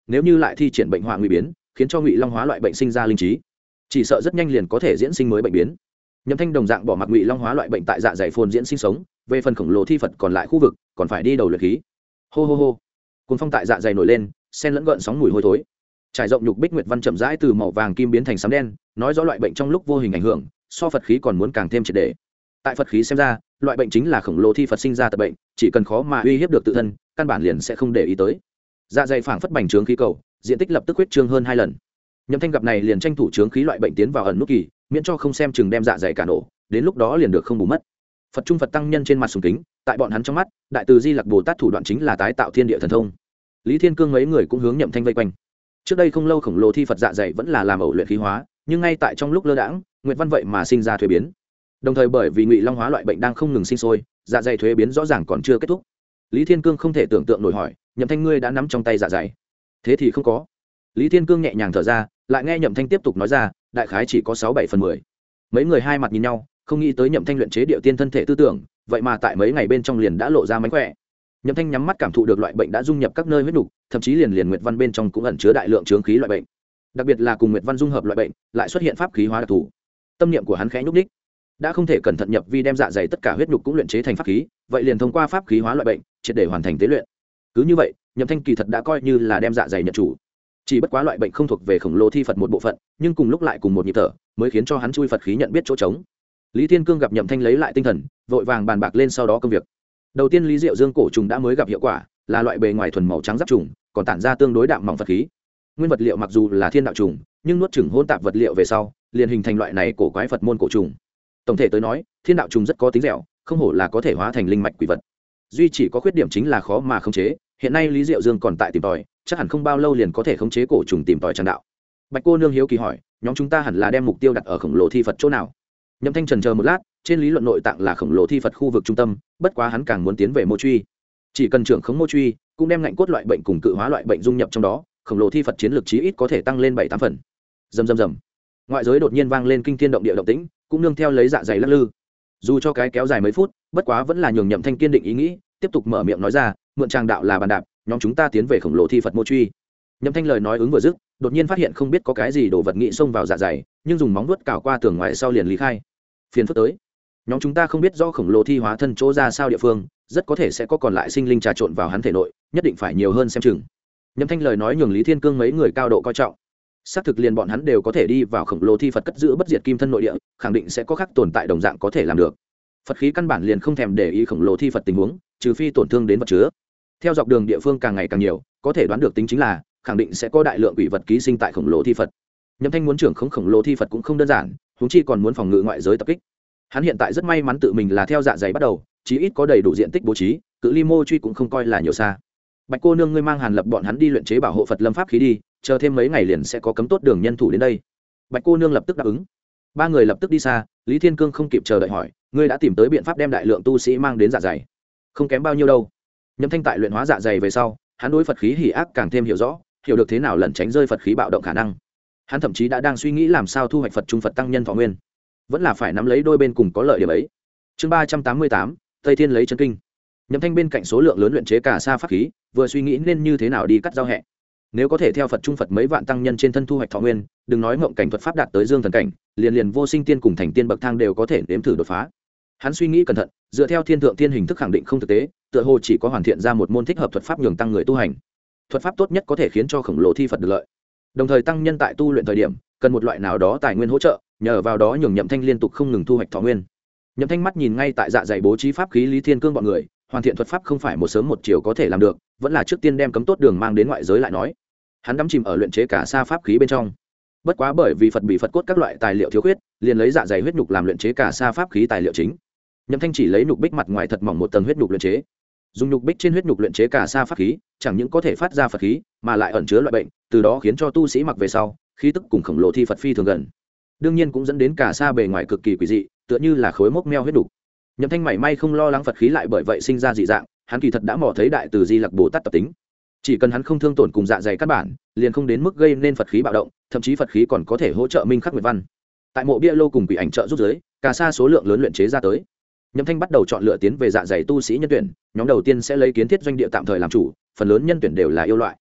nếu như lại thi triển bệnh họa ngụy biến khiến cho ngụy long hóa loại bệnh sinh ra linh trí, chỉ sợ rất nhanh liền có thể diễn sinh mới bệnh biến. Nhậm Thanh đồng dạng bỏ mặc ngụy long hóa loại bệnh tại dạ dày phồn diễn sinh sống, về phần khổng lồ thi Phật còn lại khu vực còn phải đi đầu luyện khí. Hô hô hô, cuồng phong tại dạ dày nổi lên, xen lẫn gợn sóng mùi hôi thối. Trải rộng nhục bích nguyệt văn chậm rãi từ màu vàng kim biến thành xám đen, nói rõ loại bệnh trong lúc vô hình ảnh hưởng, so Phật khí còn muốn càng thêm triệt để. Tại Phật khí xem ra, loại bệnh chính là khổng lồ thi Phật sinh ra tật bệnh, chỉ cần khó mà uy hiếp được tự thân, căn bản liền sẽ không để ý tới. Dạ dày phảng phất bành trướng khí cầu, diện tích lập tức huyết trương hơn 2 lần. Nhậm Thanh gặp này liền tranh thủ trướng khí loại bệnh tiến vào ẩn nút kỳ, miễn cho không xem chừng đem dạ dày cả nổ, đến lúc đó liền được không bù mất. Phật trung Phật tăng nhân trên mặt sùng kính, tại bọn hắn trong mắt, đại từ Di Lặc Bồ Tát thủ đoạn chính là tái tạo thiên địa thần thông. Lý Thiên Cương mấy người cũng hướng Nhậm Thanh vây quanh. Trước đây không lâu khổng lồ thi Phật dạ dày vẫn là làm ẩu luyện khí hóa, nhưng ngay tại trong lúc lơ đãng, Nguyệt Văn vậy mà sinh ra thuế biến. Đồng thời bởi vì ngụy long hóa loại bệnh đang không ngừng sinh sôi, dạ dày thuế biến rõ ràng còn chưa kết thúc. Lý Thiên Cương không thể tưởng tượng nổi hỏi, Nhậm Thanh ngươi đã nắm trong tay dạ dày? Thế thì không có. Lý Thiên Cương nhẹ nhàng thở ra, lại nghe Nhậm Thanh tiếp tục nói ra, đại khái chỉ có 6-7/10. Mấy người hai mặt nhìn nhau, không nghĩ tới Nhậm Thanh luyện chế điệu tiên thân thể tư tưởng, vậy mà tại mấy ngày bên trong liền đã lộ ra mánh khỏe. Nhậm Thanh nhắm mắt cảm thụ được loại bệnh đã dung nhập các nơi huyết nục, thậm chí liền Nguyệt Văn bên trong cũng ẩn chứa đại lượng chướng khí loại bệnh. Đặc biệt là cùng Nguyệt Văn dung hợp loại bệnh, lại xuất hiện pháp khí hóa đặc thù. Tâm niệm của hắn khẽ nhúc nhích, đã không thể cẩn thận nhập vi đem dạ dày tất cả huyết nục cũng luyện chế thành pháp khí, vậy liền thông qua pháp khí hóa loại bệnh, triệt để hoàn thành tế luyện. Cứ như vậy, Nhậm Thanh kỳ thật đã coi như là đem dạ dày nhận chủ. Chỉ bất quá loại bệnh không thuộc về khổng lồ thi Phật một bộ phận, nhưng cùng lúc lại cùng một nhịp thở, mới khiến cho hắn chui Phật khí nhận biết chỗ trống. Lý Thiên Cương gặp Nhậm Thanh lấy lại tinh thần, vội vàng bàn bạc lên sau đó công việc. Đầu tiên Lý Diệu Dương cổ trùng đã mới gặp hiệu quả, là loại bề ngoài thuần màu trắng giáp trùng, còn tản ra tương đối đạm mỏng Phật khí. Nguyên vật liệu mặc dù là thiên đạo trùng, nhưng nuốt chửng hỗn tạp vật liệu về sau, liền hình thành loại này cổ quái Phật môn cổ trùng. Tổng thể tới nói, thiên đạo trùng rất có tính dẻo, không hổ là có thể hóa thành linh mạch quỷ vật. Duy chỉ có khuyết điểm chính là khó mà khống chế, hiện nay Lý Diệu Dương còn tại tìm tòi, chắc hẳn không bao lâu liền có thể khống chế cổ trùng tìm tòi tràng đạo. Bạch cô nương hiếu kỳ hỏi, nhóm chúng ta hẳn là đem mục tiêu đặt ở khổng lồ thi Phật chỗ nào? Nhậm Thanh trần chờ một lát, trên lý luận nội tạng là khổng lồ thi Phật khu vực trung tâm, bất quá hắn càng muốn tiến về mô truy. Chỉ cần trưởng khống mô truy, cũng đem ngạnh cốt loại bệnh cùng cự hóa loại bệnh dung nhập trong đó, khổng lồ thi Phật chiến lược chí ít có thể tăng lên 7-8 phần. Rầm rầm rầm. Ngoại giới đột nhiên vang lên kinh thiên động địa động tĩnh, cũng nương theo lấy dạ dày lắc lư. Dù cho cái kéo dài mấy phút, bất quá vẫn là nhường Nhậm Thanh kiên định ý nghĩ, tiếp tục mở miệng nói ra, mượn tràng đạo là bàn đạp, nhóm chúng ta tiến về khổng lồ thi Phật mô truy. Nhậm Thanh lời nói ứng vừa dứt, đột nhiên phát hiện không biết có cái gì đồ vật nghị xông vào dạ dày, nhưng dùng móng vuốt cào qua tường ngoài sau liền lý khai. Phiền phức tới. Nhóm chúng ta không biết do khổng lồ thi hóa thân chỗ ra sao địa phương, rất có thể sẽ có còn lại sinh linh trà trộn vào hắn thể nội, nhất định phải nhiều hơn xem chừng. Nhậm Thanh lời nói nhường Lý Thiên Cương mấy người cao độ coi trọng. Xác thực liền bọn hắn đều có thể đi vào khổng lồ thi Phật cất giữ bất diệt kim thân nội địa, khẳng định sẽ có khác tồn tại đồng dạng có thể làm được. Phật khí căn bản liền không thèm để ý khổng lồ thi Phật tình huống, trừ phi tổn thương đến vật chứa. Theo dọc đường địa phương càng ngày càng nhiều, có thể đoán được tính chính là khẳng định sẽ có đại lượng quỷ vật ký sinh tại khổng lồ thi Phật. Nhậm Thanh muốn trưởng khống khổng lồ thi Phật cũng không đơn giản, huống chi còn muốn phòng ngự ngoại giới tập kích. Hắn hiện tại rất may mắn tự mình là theo dạ dày bắt đầu, chí ít có đầy đủ diện tích bố trí, cự ly mô truy cũng không coi là nhiều xa. Bạch cô nương ngươi mang Hàn Lập bọn hắn đi luyện chế bảo hộ Phật lâm pháp khí đi, chờ thêm mấy ngày liền sẽ có cấm tốt đường nhân thủ đến đây. Bạch cô nương lập tức đáp ứng. Ba người lập tức đi xa. Lý Thiên Cương không kịp chờ đợi hỏi, ngươi đã tìm tới biện pháp đem đại lượng tu sĩ mang đến dạ dày? Không kém bao nhiêu đâu. Nhậm Thanh tại luyện hóa dạ dày về sau, hắn đối Phật khí hỉ ác càng thêm hiểu rõ, hiểu được thế nào lẩn tránh rơi Phật khí bạo động khả năng. Hắn thậm chí đã đang suy nghĩ làm sao thu hoạch Phật trung Phật tăng nhân thọ nguyên, vẫn là phải nắm lấy đôi bên cùng có lợi điểm ấy. Chương 388, Tây Thiên lấy chân kinh. Nhậm Thanh bên cạnh số lượng lớn luyện chế cả sa pháp khí, vừa suy nghĩ nên như thế nào đi cắt giao hẹ. Nếu có thể theo Phật trung Phật mấy vạn tăng nhân trên thân thu hoạch thọ nguyên, đừng nói ngộng cảnh thuật pháp đạt tới dương thần cảnh, liền vô sinh tiên cùng thành tiên bậc thang đều có thể nếm thử đột phá. Hắn suy nghĩ cẩn thận, dựa theo thiên thượng tiên hình thức khẳng định không thực tế, tựa hồ chỉ có hoàn thiện ra một môn thích hợp thuật pháp nhường tăng người tu hành. Thuật pháp tốt nhất có thể khiến cho khổng lồ thi Phật được lợi. Đồng thời tăng nhân tại tu luyện thời điểm, cần một loại nào đó tài nguyên hỗ trợ, nhờ vào đó nhường Nhậm Thanh liên tục không ngừng thu hoạch thọ nguyên. Nhậm Thanh mắt nhìn ngay tại dạ dày bố trí pháp khí Lý Thiên Cương bọn người, hoàn thiện thuật pháp không phải một sớm một chiều có thể làm được, vẫn là trước tiên đem cấm tốt đường mang đến ngoại giới lại nói. Hắn đắm chìm ở luyện chế cả sa pháp khí bên trong. Bất quá bởi vì Phật bị Phật cốt các loại tài liệu thiếu khuyết, liền lấy dạ dày huyết nhục làm luyện chế cả sa pháp khí tài liệu chính. Nhậm Thanh chỉ lấy nhục bích mặt ngoài thật mỏng một tầng huyết nhục luyện chế. Dùng nhục bích trên huyết nhục luyện chế cả sa pháp khí, chẳng những có thể phát ra Phật khí, mà lại ẩn chứa loại bệnh, từ đó khiến cho tu sĩ mặc về sau, khí tức cùng khổng lồ thi Phật phi thường gần. Đương nhiên cũng dẫn đến cả sa bề ngoài cực kỳ quỷ dị, tựa như là khối mốc meo huyết nhục. Nhậm Thanh mảy may không lo lắng Phật khí lại bởi vậy sinh ra dị dạng, hắn kỳ thật đã mò thấy đại từ Di Lặc Bồ Tát tập tính. Chỉ cần hắn không thương tổn cùng dạ dày căn bản, liền không đến mức gây nên Phật khí bạo động, thậm chí Phật khí còn có thể hỗ trợ minh khắc nguyệt văn. Tại mộ bia lô cùng quỷ ảnh trợ giúp giới, cả sa số lượng lớn luyện chế ra tới. Nhậm Thanh bắt đầu chọn lựa tiến về dạ dày tu sĩ nhân tuyển, nhóm đầu tiên sẽ lấy kiến thiết doanh địa tạm thời làm chủ, phần lớn nhân tuyển đều là yêu loại.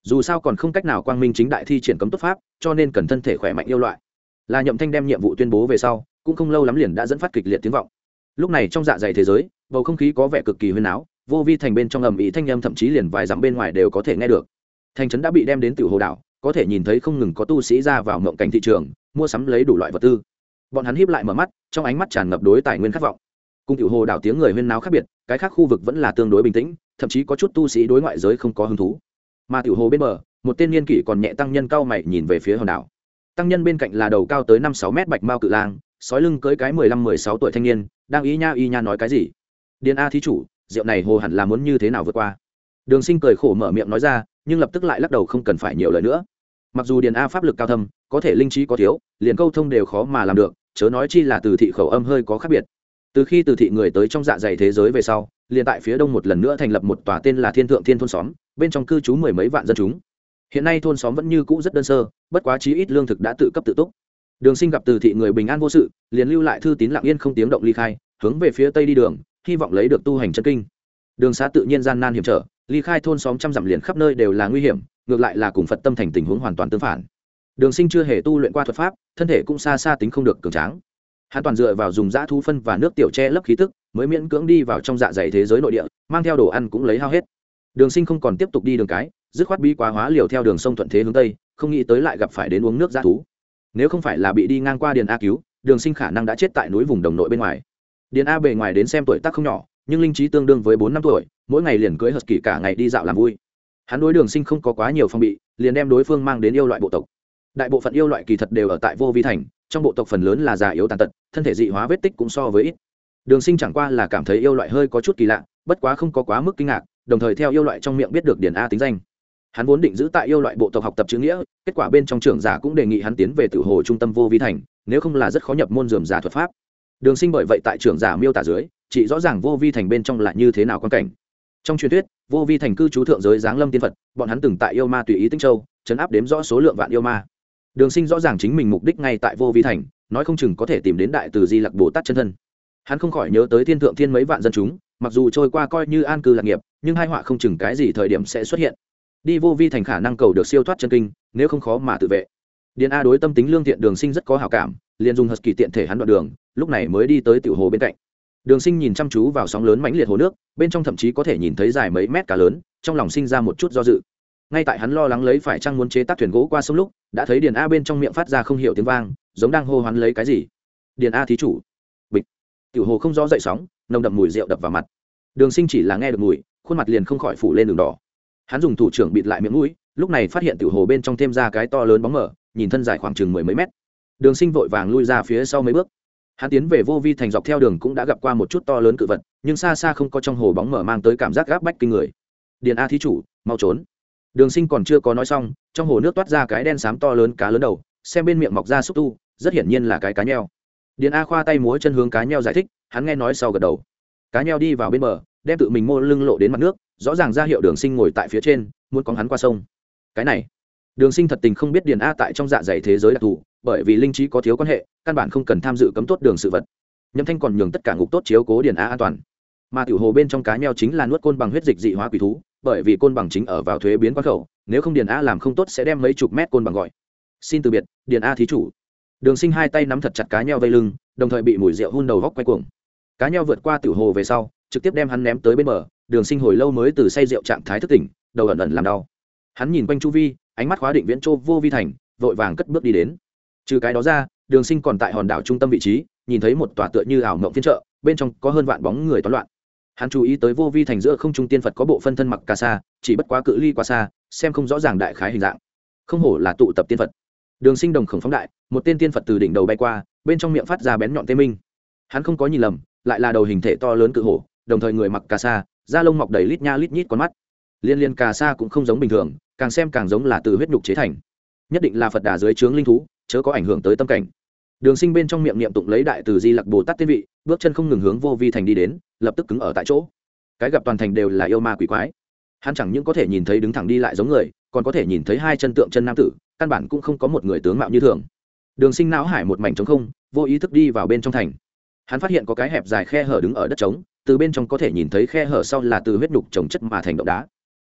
dù sao còn không cách nào quang minh chính đại thi triển cấm tốt pháp, cho nên cần thân thể khỏe mạnh yêu loại. Là Nhậm Thanh đem nhiệm vụ tuyên bố về sau, cũng không lâu lắm liền đã dẫn phát kịch liệt tiếng vọng. Lúc này trong dạ dày thế giới, bầu không khí có vẻ cực kỳ huyên náo, vô vi thành bên trong ầm ĩ thanh âm thậm chí liền vài dặm bên ngoài đều có thể nghe được. Thành trấn đã bị đem đến Tiểu Hồ đảo, có thể nhìn thấy không ngừng có tu sĩ ra vào mộng cảnh thị trường, mua sắm lấy đủ loại vật tư. Bọn hắn híp lại mở mắt, trong ánh mắt tràn ngập đối tài nguyên khát vọng. Cùng Tiểu Hồ đảo tiếng người huyên náo khác biệt, cái khác khu vực vẫn là tương đối bình tĩnh, thậm chí có chút tu sĩ đối ngoại giới không có hứng thú. Mà Tiểu Hồ bên bờ, một tên niên kỷ còn nhẹ tăng nhân cao mày nhìn về phía hòn đảo. Tăng nhân bên cạnh là đầu cao tới 5-6 mét bạch mao cự lang, sói lưng cưỡi cái 15-16 tuổi thanh niên, đang y nha nói cái gì. Điền A thí chủ, rượu này hồ hẳn là muốn như thế nào vượt qua. Đường Sinh cười khổ mở miệng nói ra, nhưng lập tức lại lắc đầu không cần phải nhiều lời nữa. Mặc dù Điền A pháp lực cao thâm, có thể linh trí có thiếu, liền câu thông đều khó mà làm được, chớ nói chi là từ thị khẩu âm hơi có khác biệt. Từ khi từ thị người tới trong dạ dày thế giới về sau, liền tại phía đông một lần nữa thành lập một tòa tên là Thiên Thượng Thiên thôn xóm, bên trong cư trú mười mấy vạn dân chúng. Hiện nay thôn xóm vẫn như cũ rất đơn sơ, bất quá chí ít lương thực đã tự cấp tự túc. Đường Sinh gặp từ thị người bình an vô sự, liền lưu lại thư tín lặng yên không tiếng động ly khai, hướng về phía tây đi đường, hy vọng lấy được tu hành chân kinh. Đường xá tự nhiên gian nan hiểm trở, ly khai thôn xóm trăm dặm liền khắp nơi đều là nguy hiểm, ngược lại là cùng Phật tâm thành tình huống hoàn toàn tương phản. Đường Sinh chưa hề tu luyện qua thuật pháp, thân thể cũng xa xa tính không được cường tráng. Hắn toàn dựa vào dùng dã thú phân và nước tiểu che lấp khí tức, mới miễn cưỡng đi vào trong dạ dày thế giới nội địa, mang theo đồ ăn cũng lấy hao hết. Đường Sinh không còn tiếp tục đi đường cái, dứt khoát bi quá hóa liều theo đường sông thuận thế hướng tây, không nghĩ tới lại gặp phải đến uống nước dã thú. Nếu không phải là bị đi ngang qua Điền A cứu, Đường Sinh khả năng đã chết tại núi vùng đồng nội bên ngoài. Điền A bề ngoài đến xem tuổi tác không nhỏ, nhưng linh trí tương đương với 4-5 tuổi, mỗi ngày liền cưỡi husky cả ngày đi dạo làm vui. Hắn đối Đường Sinh không có quá nhiều phong bị, liền đem đối phương mang đến yêu loại bộ tộc. Đại bộ phận yêu loại kỳ thật đều ở tại Vô Vi thành, trong bộ tộc phần lớn là già yếu tàn tật, thân thể dị hóa vết tích cũng so với ít. Đường Sinh chẳng qua là cảm thấy yêu loại hơi có chút kỳ lạ, bất quá không có quá mức kinh ngạc, đồng thời theo yêu loại trong miệng biết được Điền A tính danh. Hắn vốn định giữ tại yêu loại bộ tộc học tập chữ nghĩa, kết quả bên trong trưởng giả cũng đề nghị hắn tiến về Tử Hồ trung tâm Vô Vi thành, nếu không là rất khó nhập môn rườm rà thuật pháp. Đường Sinh bởi vậy tại trưởng giả miêu tả dưới, chỉ rõ ràng Vô Vi thành bên trong là như thế nào quan cảnh. Trong truyền thuyết, Vô Vi thành cư trú thượng giới giáng lâm tiên Phật, bọn hắn từng tại yêu ma tùy ý Tinh Châu, trấn áp đếm rõ số lượng vạn yêu ma. Đường Sinh rõ ràng chính mình mục đích ngay tại Vô Vi thành, nói không chừng có thể tìm đến đại từ Di Lặc Bồ Tát chân thân. Hắn không khỏi nhớ tới Thiên Thượng Thiên mấy vạn dân chúng, mặc dù trôi qua coi như an cư lạc nghiệp, nhưng hai họa không chừng cái gì thời điểm sẽ xuất hiện. Đi Vô Vi thành khả năng cầu được siêu thoát chân kinh, nếu không khó mà tự vệ. Điền A đối tâm tính lương thiện Đường Sinh rất có hảo cảm, liền dùng husky tiện thể hắn đoạn đường, lúc này mới đi tới tiểu hồ bên cạnh. Đường Sinh nhìn chăm chú vào sóng lớn mãnh liệt hồ nước, bên trong thậm chí có thể nhìn thấy dài mấy mét cá lớn, trong lòng sinh ra một chút do dự. Ngay tại hắn lo lắng lấy phải chăng muốn chế tác thuyền gỗ qua sông lúc, đã thấy Điền A bên trong miệng phát ra không hiểu tiếng vang, giống đang hô hoán lấy cái gì. Điền A thí chủ. Bịch. Tiểu hồ không rõ dậy sóng, nồng đậm mùi rượu đập vào mặt. Đường Sinh chỉ là nghe được mùi, khuôn mặt liền không khỏi phủ lên đường đỏ. Hắn dùng thủ trưởng bịt lại miệng mũi, lúc này phát hiện tiểu hồ bên trong thêm ra cái to lớn bóng mở, nhìn thân dài khoảng chừng 10 mấy mét. Đường Sinh vội vàng lui ra phía sau mấy bước. Hắn tiến về Vô Vi thành dọc theo đường cũng đã gặp qua một chút to lớn cự vật, nhưng xa xa không có trong hồ bóng mở mang tới cảm giác gáp bách kinh người. Điền A thí chủ, mau trốn. Đường Sinh còn chưa có nói xong, trong hồ nước toát ra cái đen xám to lớn cá lớn đầu, xem bên miệng mọc ra xúc tu, rất hiển nhiên là cái cá nheo. Điền A khoa tay múa chân hướng cá nheo giải thích, hắn nghe nói sau gật đầu. Cá nheo đi vào bên bờ, đem tự mình mô lưng lộ đến mặt nước, rõ ràng ra hiệu Đường Sinh ngồi tại phía trên, muốn cõng hắn qua sông. Cái này, Đường Sinh thật tình không biết Điền A tại trong dạ dày thế giới đặc thù, bởi vì linh trí có thiếu quan hệ, căn bản không cần tham dự cấm tốt đường sự vật. Nhậm Thanh còn nhường tất cả ngục tốt chiếu cố Điền A an toàn. Mà tiểu hồ bên trong cá nheo chính là nuốt côn bằng huyết dịch dị hóa quỷ thú, bởi vì côn bằng chính ở vào thuế biến quan khẩu, nếu không Điền A làm không tốt sẽ đem mấy chục mét côn bằng gọi. Xin từ biệt, Điền A thí chủ. Đường Sinh hai tay nắm thật chặt cá nheo vây lưng, đồng thời bị mùi rượu hun đầu góc quay cuồng. Cá nheo vượt qua tiểu hồ về sau, trực tiếp đem hắn ném tới bên bờ. Đường Sinh hồi lâu mới từ say rượu trạng thái thức tỉnh, đầu ẩn ẩn làm đau. Hắn nhìn quanh chu vi, ánh mắt khóa định viễn châu Vô Vi thành, vội vàng cất bước đi đến. Trừ cái đó ra, Đường Sinh còn tại hòn đảo trung tâm vị trí, nhìn thấy một tòa tựa như ảo mộng phiên chợ, bên trong có hơn vạn bóng người toán loạn. Hắn chú ý tới Vô Vi thành giữa không trung tiên Phật có bộ phân thân mặc cà sa, chỉ bất quá cự ly quá xa, xem không rõ ràng đại khái hình dạng. Không hổ là tụ tập tiên Phật. Đường Sinh đồng khổng phóng đại, một tên tiên Phật từ đỉnh đầu bay qua, bên trong miệng phát ra bén nhọn tê minh. Hắn không có nhìn lầm, lại là đầu hình thể to lớn cự hổ, đồng thời người mặc cà sa, da lông mọc đầy lít nha lít nhít con mắt. Liên cà sa cũng không giống bình thường, càng xem càng giống là từ huyết nhục chế thành. Nhất định là Phật đà dưới trướng linh thú, chớ có ảnh hưởng tới tâm cảnh. Đường Sinh bên trong miệng niệm tụng lấy đại từ Di Lặc Bồ Tát tiên vị, bước chân không ngừng hướng Vô Vi thành đi đến, lập tức cứng ở tại chỗ. Cái gặp toàn thành đều là yêu ma quỷ quái. Hắn chẳng những có thể nhìn thấy đứng thẳng đi lại giống người, còn có thể nhìn thấy hai chân tượng chân nam tử, căn bản cũng không có một người tướng mạo như thường. Đường Sinh não hải một mảnh trống không, vô ý thức đi vào bên trong thành. Hắn phát hiện có cái hẹp dài khe hở đứng ở đất trống, từ bên trong có thể nhìn thấy khe hở sau là từ huyết nhục trồng chất mà thành động đá.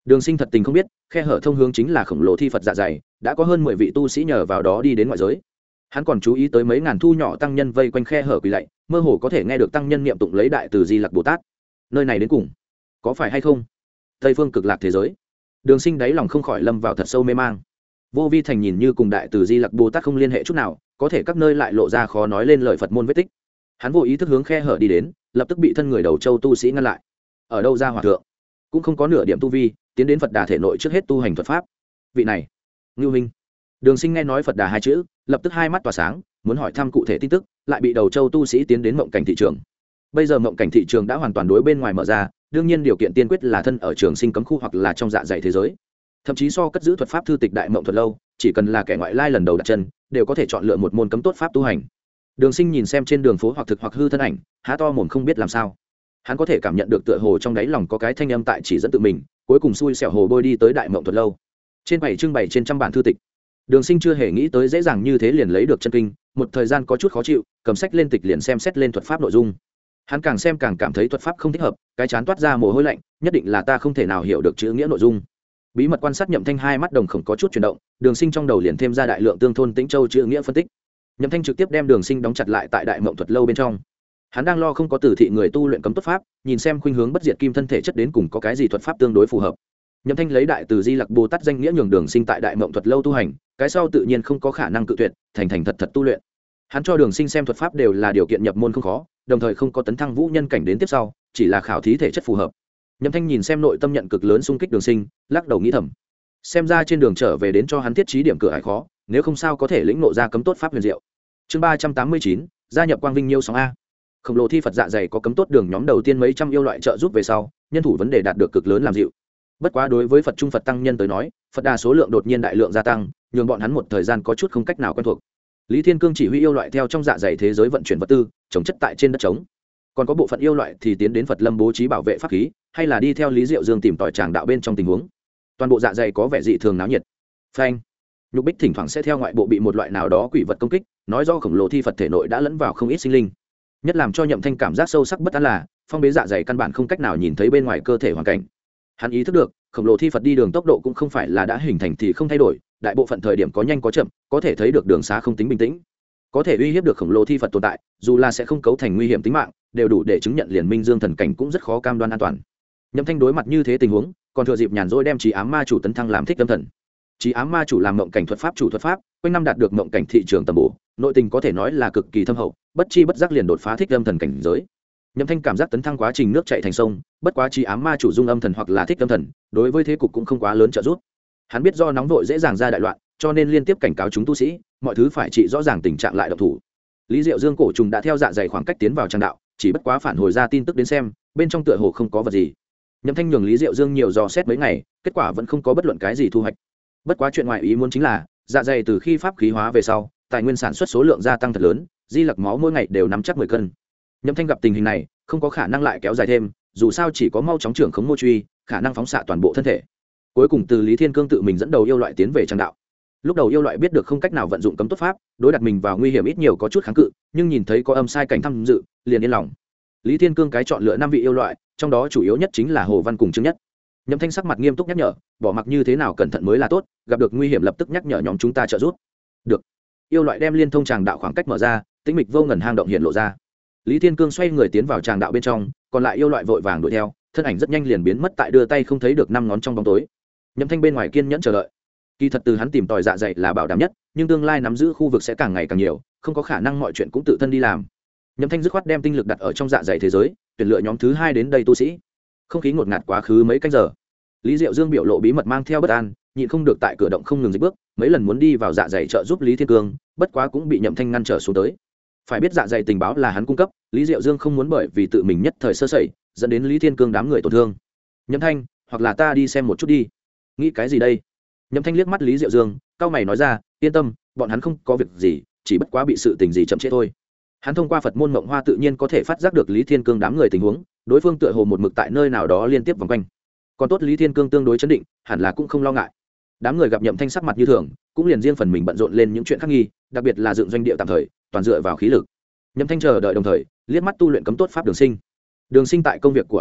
Đường Sinh thật tình không biết, khe hở thông hướng chính là khổng lồ thi Phật dạ dày, đã có hơn 10 vị tu sĩ nhờ vào đó đi đến ngoại giới. Hắn còn chú ý tới mấy ngàn thu nhỏ tăng nhân vây quanh khe hở quỳ lạy, mơ hồ có thể nghe được tăng nhân niệm tụng lấy đại từ Di Lặc Bồ Tát. Nơi này đến cùng có phải hay không Tây phương cực lạc thế giới? Đường Sinh đáy lòng không khỏi lâm vào thật sâu mê mang. Vô Vi thành nhìn như cùng đại từ Di Lặc Bồ Tát không liên hệ chút nào, có thể các nơi lại lộ ra khó nói lên lời Phật môn vết tích. Hắn vô ý thức hướng khe hở đi đến, lập tức bị thân người đầu châu tu sĩ ngăn lại. Ở đâu ra hòa thượng? Cũng không có nửa điểm tu vi, tiến đến Phật Đà thể nội trước hết tu hành thuật pháp. Vị này, Ngưu Minh. Đường Sinh nghe nói Phật Đà hai chữ, lập tức hai mắt tỏa sáng, muốn hỏi thăm cụ thể tin tức, lại bị đầu châu tu sĩ tiến đến mộng cảnh thị trường. Bây giờ mộng cảnh thị trường đã hoàn toàn đối bên ngoài mở ra, đương nhiên điều kiện tiên quyết là thân ở trường sinh cấm khu hoặc là trong dạ dày thế giới. Thậm chí so cất giữ thuật pháp thư tịch đại mộng thuật lâu, chỉ cần là kẻ ngoại lai lần đầu đặt chân, đều có thể chọn lựa một môn cấm tốt pháp tu hành. Đường Sinh nhìn xem trên đường phố hoặc thực hoặc hư thân ảnh, há to mồm không biết làm sao. Hắn có thể cảm nhận được tựa hồ trong đáy lòng có cái thanh âm tại chỉ dẫn tự mình, cuối cùng xui xẻo hồ bôi đi tới đại mộng thuật lâu. Trên bảy trưng bày trên trăm bản thư tịch. Đường Sinh chưa hề nghĩ tới dễ dàng như thế liền lấy được chân kinh, một thời gian có chút khó chịu, cầm sách lên tịch liền xem xét lên thuật pháp nội dung. Hắn càng xem càng cảm thấy thuật pháp không thích hợp, cái chán toát ra mồ hôi lạnh, nhất định là ta không thể nào hiểu được chữ nghĩa nội dung. Bí mật quan sát Nhậm Thanh hai mắt đồng khổng có chút chuyển động, Đường Sinh trong đầu liền thêm ra đại lượng tương thôn Tĩnh Châu chữ nghĩa phân tích. Nhậm Thanh trực tiếp đem Đường Sinh đóng chặt lại tại đại mộng thuật lâu bên trong. Hắn đang lo không có tử thị người tu luyện cấm tốt pháp, nhìn xem khuynh hướng bất diệt kim thân thể chất đến cùng có cái gì thuật pháp tương đối phù hợp. Nhậm Thanh lấy đại từ Di Lặc Bồ Tát danh nghĩa nhường Đường Sinh tại đại mộng thuật lâu tu hành, cái sau tự nhiên không có khả năng cự tuyệt, thành thật thật tu luyện. Hắn cho Đường Sinh xem thuật pháp đều là điều kiện nhập môn không khó, đồng thời không có tấn thăng vũ nhân cảnh đến tiếp sau, chỉ là khảo thí thể chất phù hợp. Nhậm Thanh nhìn xem nội tâm nhận cực lớn xung kích Đường Sinh, lắc đầu nghĩ thầm, xem ra trên đường trở về đến cho hắn thiết trí điểm cửa ải khó, nếu không sao có thể lĩnh ngộ ra cấm tốt pháp huyền diệu. Chương 389, gia nhập Quang Vinh Nhiêu sóng a. Khổng lồ thi Phật dạ dày có cấm tốt đường nhóm đầu tiên mấy trăm yêu loại trợ giúp về sau, nhân thủ vấn đề đạt được cực lớn làm dịu. Bất quá đối với Phật trung Phật tăng nhân tới nói, Phật Đà số lượng đột nhiên đại lượng gia tăng, nhường bọn hắn một thời gian có chút không cách nào quen thuộc. Lý Thiên Cương chỉ huy yêu loại theo trong dạ dày thế giới vận chuyển vật tư, trồng chất tại trên đất trống. Còn có bộ phận yêu loại thì tiến đến Phật Lâm bố trí bảo vệ pháp khí, hay là đi theo Lý Diệu Dương tìm tòi tràng đạo bên trong tình huống. Toàn bộ dạ dày có vẻ dị thường náo nhiệt. Phanh. Nhục bích thỉnh thoảng sẽ theo ngoại bộ bị một loại nào đó quỷ vật công kích, nói do khổng lồ thi Phật thể nội đã lẫn vào không ít sinh linh. Nhất làm cho Nhậm Thanh cảm giác sâu sắc bất an là, phong bế dạ dày căn bản không cách nào nhìn thấy bên ngoài cơ thể hoàn cảnh. Hắn ý thức được, khổng lồ thi Phật đi đường tốc độ cũng không phải là đã hình thành thì không thay đổi, đại bộ phận thời điểm có nhanh có chậm, có thể thấy được đường xá không tính bình tĩnh. Có thể uy hiếp được khổng lồ thi Phật tồn tại, dù là sẽ không cấu thành nguy hiểm tính mạng, đều đủ để chứng nhận liền minh dương thần cảnh cũng rất khó cam đoan an toàn. Nhậm Thanh đối mặt như thế tình huống, còn thừa dịp nhàn rỗi đem Trí Ám Ma chủ tấn thăng làm Thích Âm Thần. Trí Ám Ma chủ làm mộng cảnh thuật pháp chủ thuật pháp, quanh năm đạt được mộng cảnh thị trường tầm bổ, nội tình có thể nói là cực kỳ thâm hậu, bất chi bất giác liền đột phá Thích Âm Thần cảnh giới. Nhậm Thanh cảm giác tấn thăng quá trình nước chảy thành sông, bất quá Trí Ám Ma chủ dung âm thần hoặc là Thích Âm Thần, đối với thế cục cũng không quá lớn trợ giúp. Hắn biết do nóng vội dễ dàng ra đại loạn, cho nên liên tiếp cảnh cáo chúng tu sĩ, mọi thứ phải trị rõ ràng tình trạng lại động thủ. Lý Diệu Dương cổ trùng đã theo dạ dày khoảng cách tiến vào trang đạo, chỉ bất quá phản hồi ra tin tức đến xem, bên trong tựa hồ không có vật gì. Nhậm Thanh nhường Lý Diệu Dương nhiều dò xét mấy ngày, kết quả vẫn không có bất luận cái gì thu hoạch. Bất quá chuyện ngoại ý muốn chính là, dạ dày từ khi pháp khí hóa về sau, tài nguyên sản xuất số lượng gia tăng thật lớn, Di Lặc máu mỗi ngày đều nắm chắc 10 cân. Nhậm Thanh gặp tình hình này, không có khả năng lại kéo dài thêm, dù sao chỉ có mau chóng trưởng khống mô truy, khả năng phóng xạ toàn bộ thân thể. Cuối cùng từ Lý Thiên Cương tự mình dẫn đầu yêu loại tiến về trang đạo. Lúc đầu yêu loại biết được không cách nào vận dụng cấm tốt pháp, đối đặt mình vào nguy hiểm ít nhiều có chút kháng cự, nhưng nhìn thấy có âm sai cảnh tham dự, liền yên lòng. Lý Thiên Cương cái chọn lựa 5 vị yêu loại, trong đó chủ yếu nhất chính là Hồ Văn cùng Trương Nhất. Nhậm Thanh sắc mặt nghiêm túc nhắc nhở, bỏ mặc như thế nào cẩn thận mới là tốt, gặp được nguy hiểm lập tức nhắc nhở nhóm chúng ta trợ giúp. Được. Yêu loại đem liên thông tràng đạo khoảng cách mở ra, tĩnh mịch vô ngần hang động hiện lộ ra. Lý Thiên Cương xoay người tiến vào tràng đạo bên trong, còn lại yêu loại vội vàng đuổi theo, thân ảnh rất nhanh liền biến mất tại đưa tay không thấy được 5 ngón trong bóng tối. Nhậm Thanh bên ngoài kiên nhẫn chờ đợi. Kỳ thật từ hắn tìm tòi dạ dày là bảo đảm nhất, nhưng tương lai nắm giữ khu vực sẽ càng ngày càng nhiều, không có khả năng mọi chuyện cũng tự thân đi làm. Nhậm Thanh dứt khoát đem tinh lực đặt ở trong dạ dày thế giới, tuyển lựa nhóm thứ 2 đến đây tu sĩ. Không khí ngột ngạt quá khứ mấy canh giờ. Lý Diệu Dương biểu lộ bí mật mang theo bất an, nhịn không được tại cửa động không ngừng dịch bước, mấy lần muốn đi vào dạ dày trợ giúp Lý Thiên Cương, bất quá cũng bị Nhậm Thanh ngăn trở xuống tới. Phải biết dạ dày tình báo là hắn cung cấp, Lý Diệu Dương không muốn bởi vì tự mình nhất thời sơ sẩy, dẫn đến Lý Thiên Cương đám người tổn thương. Nhậm Thanh, hoặc là ta đi xem một chút đi. Nghĩ cái gì đây? Nhậm Thanh liếc mắt Lý Diệu Dương, cau mày nói ra, yên tâm, bọn hắn không có việc gì, chỉ bất quá bị sự tình gì chậm trễ thôi. Hắn thông qua Phật môn Mộng Hoa tự nhiên có thể phát giác được Lý Thiên Cương đám người tình huống, đối phương tựa hồ một mực tại nơi nào đó liên tiếp vòng quanh. Còn tốt Lý Thiên Cương tương đối chấn định, hẳn là cũng không lo ngại. Đám người gặp Nhậm Thanh sắc mặt như thường, cũng liền riêng phần mình bận rộn lên những chuyện khác nghi, đặc biệt là dựng doanh địa tạm thời, toàn dựa vào khí lực. Nhậm Thanh chờ đợi đồng thời, liếc mắt tu luyện cấm tốt pháp Đường Sinh. Đường Sinh tại công việc của hắn dưới,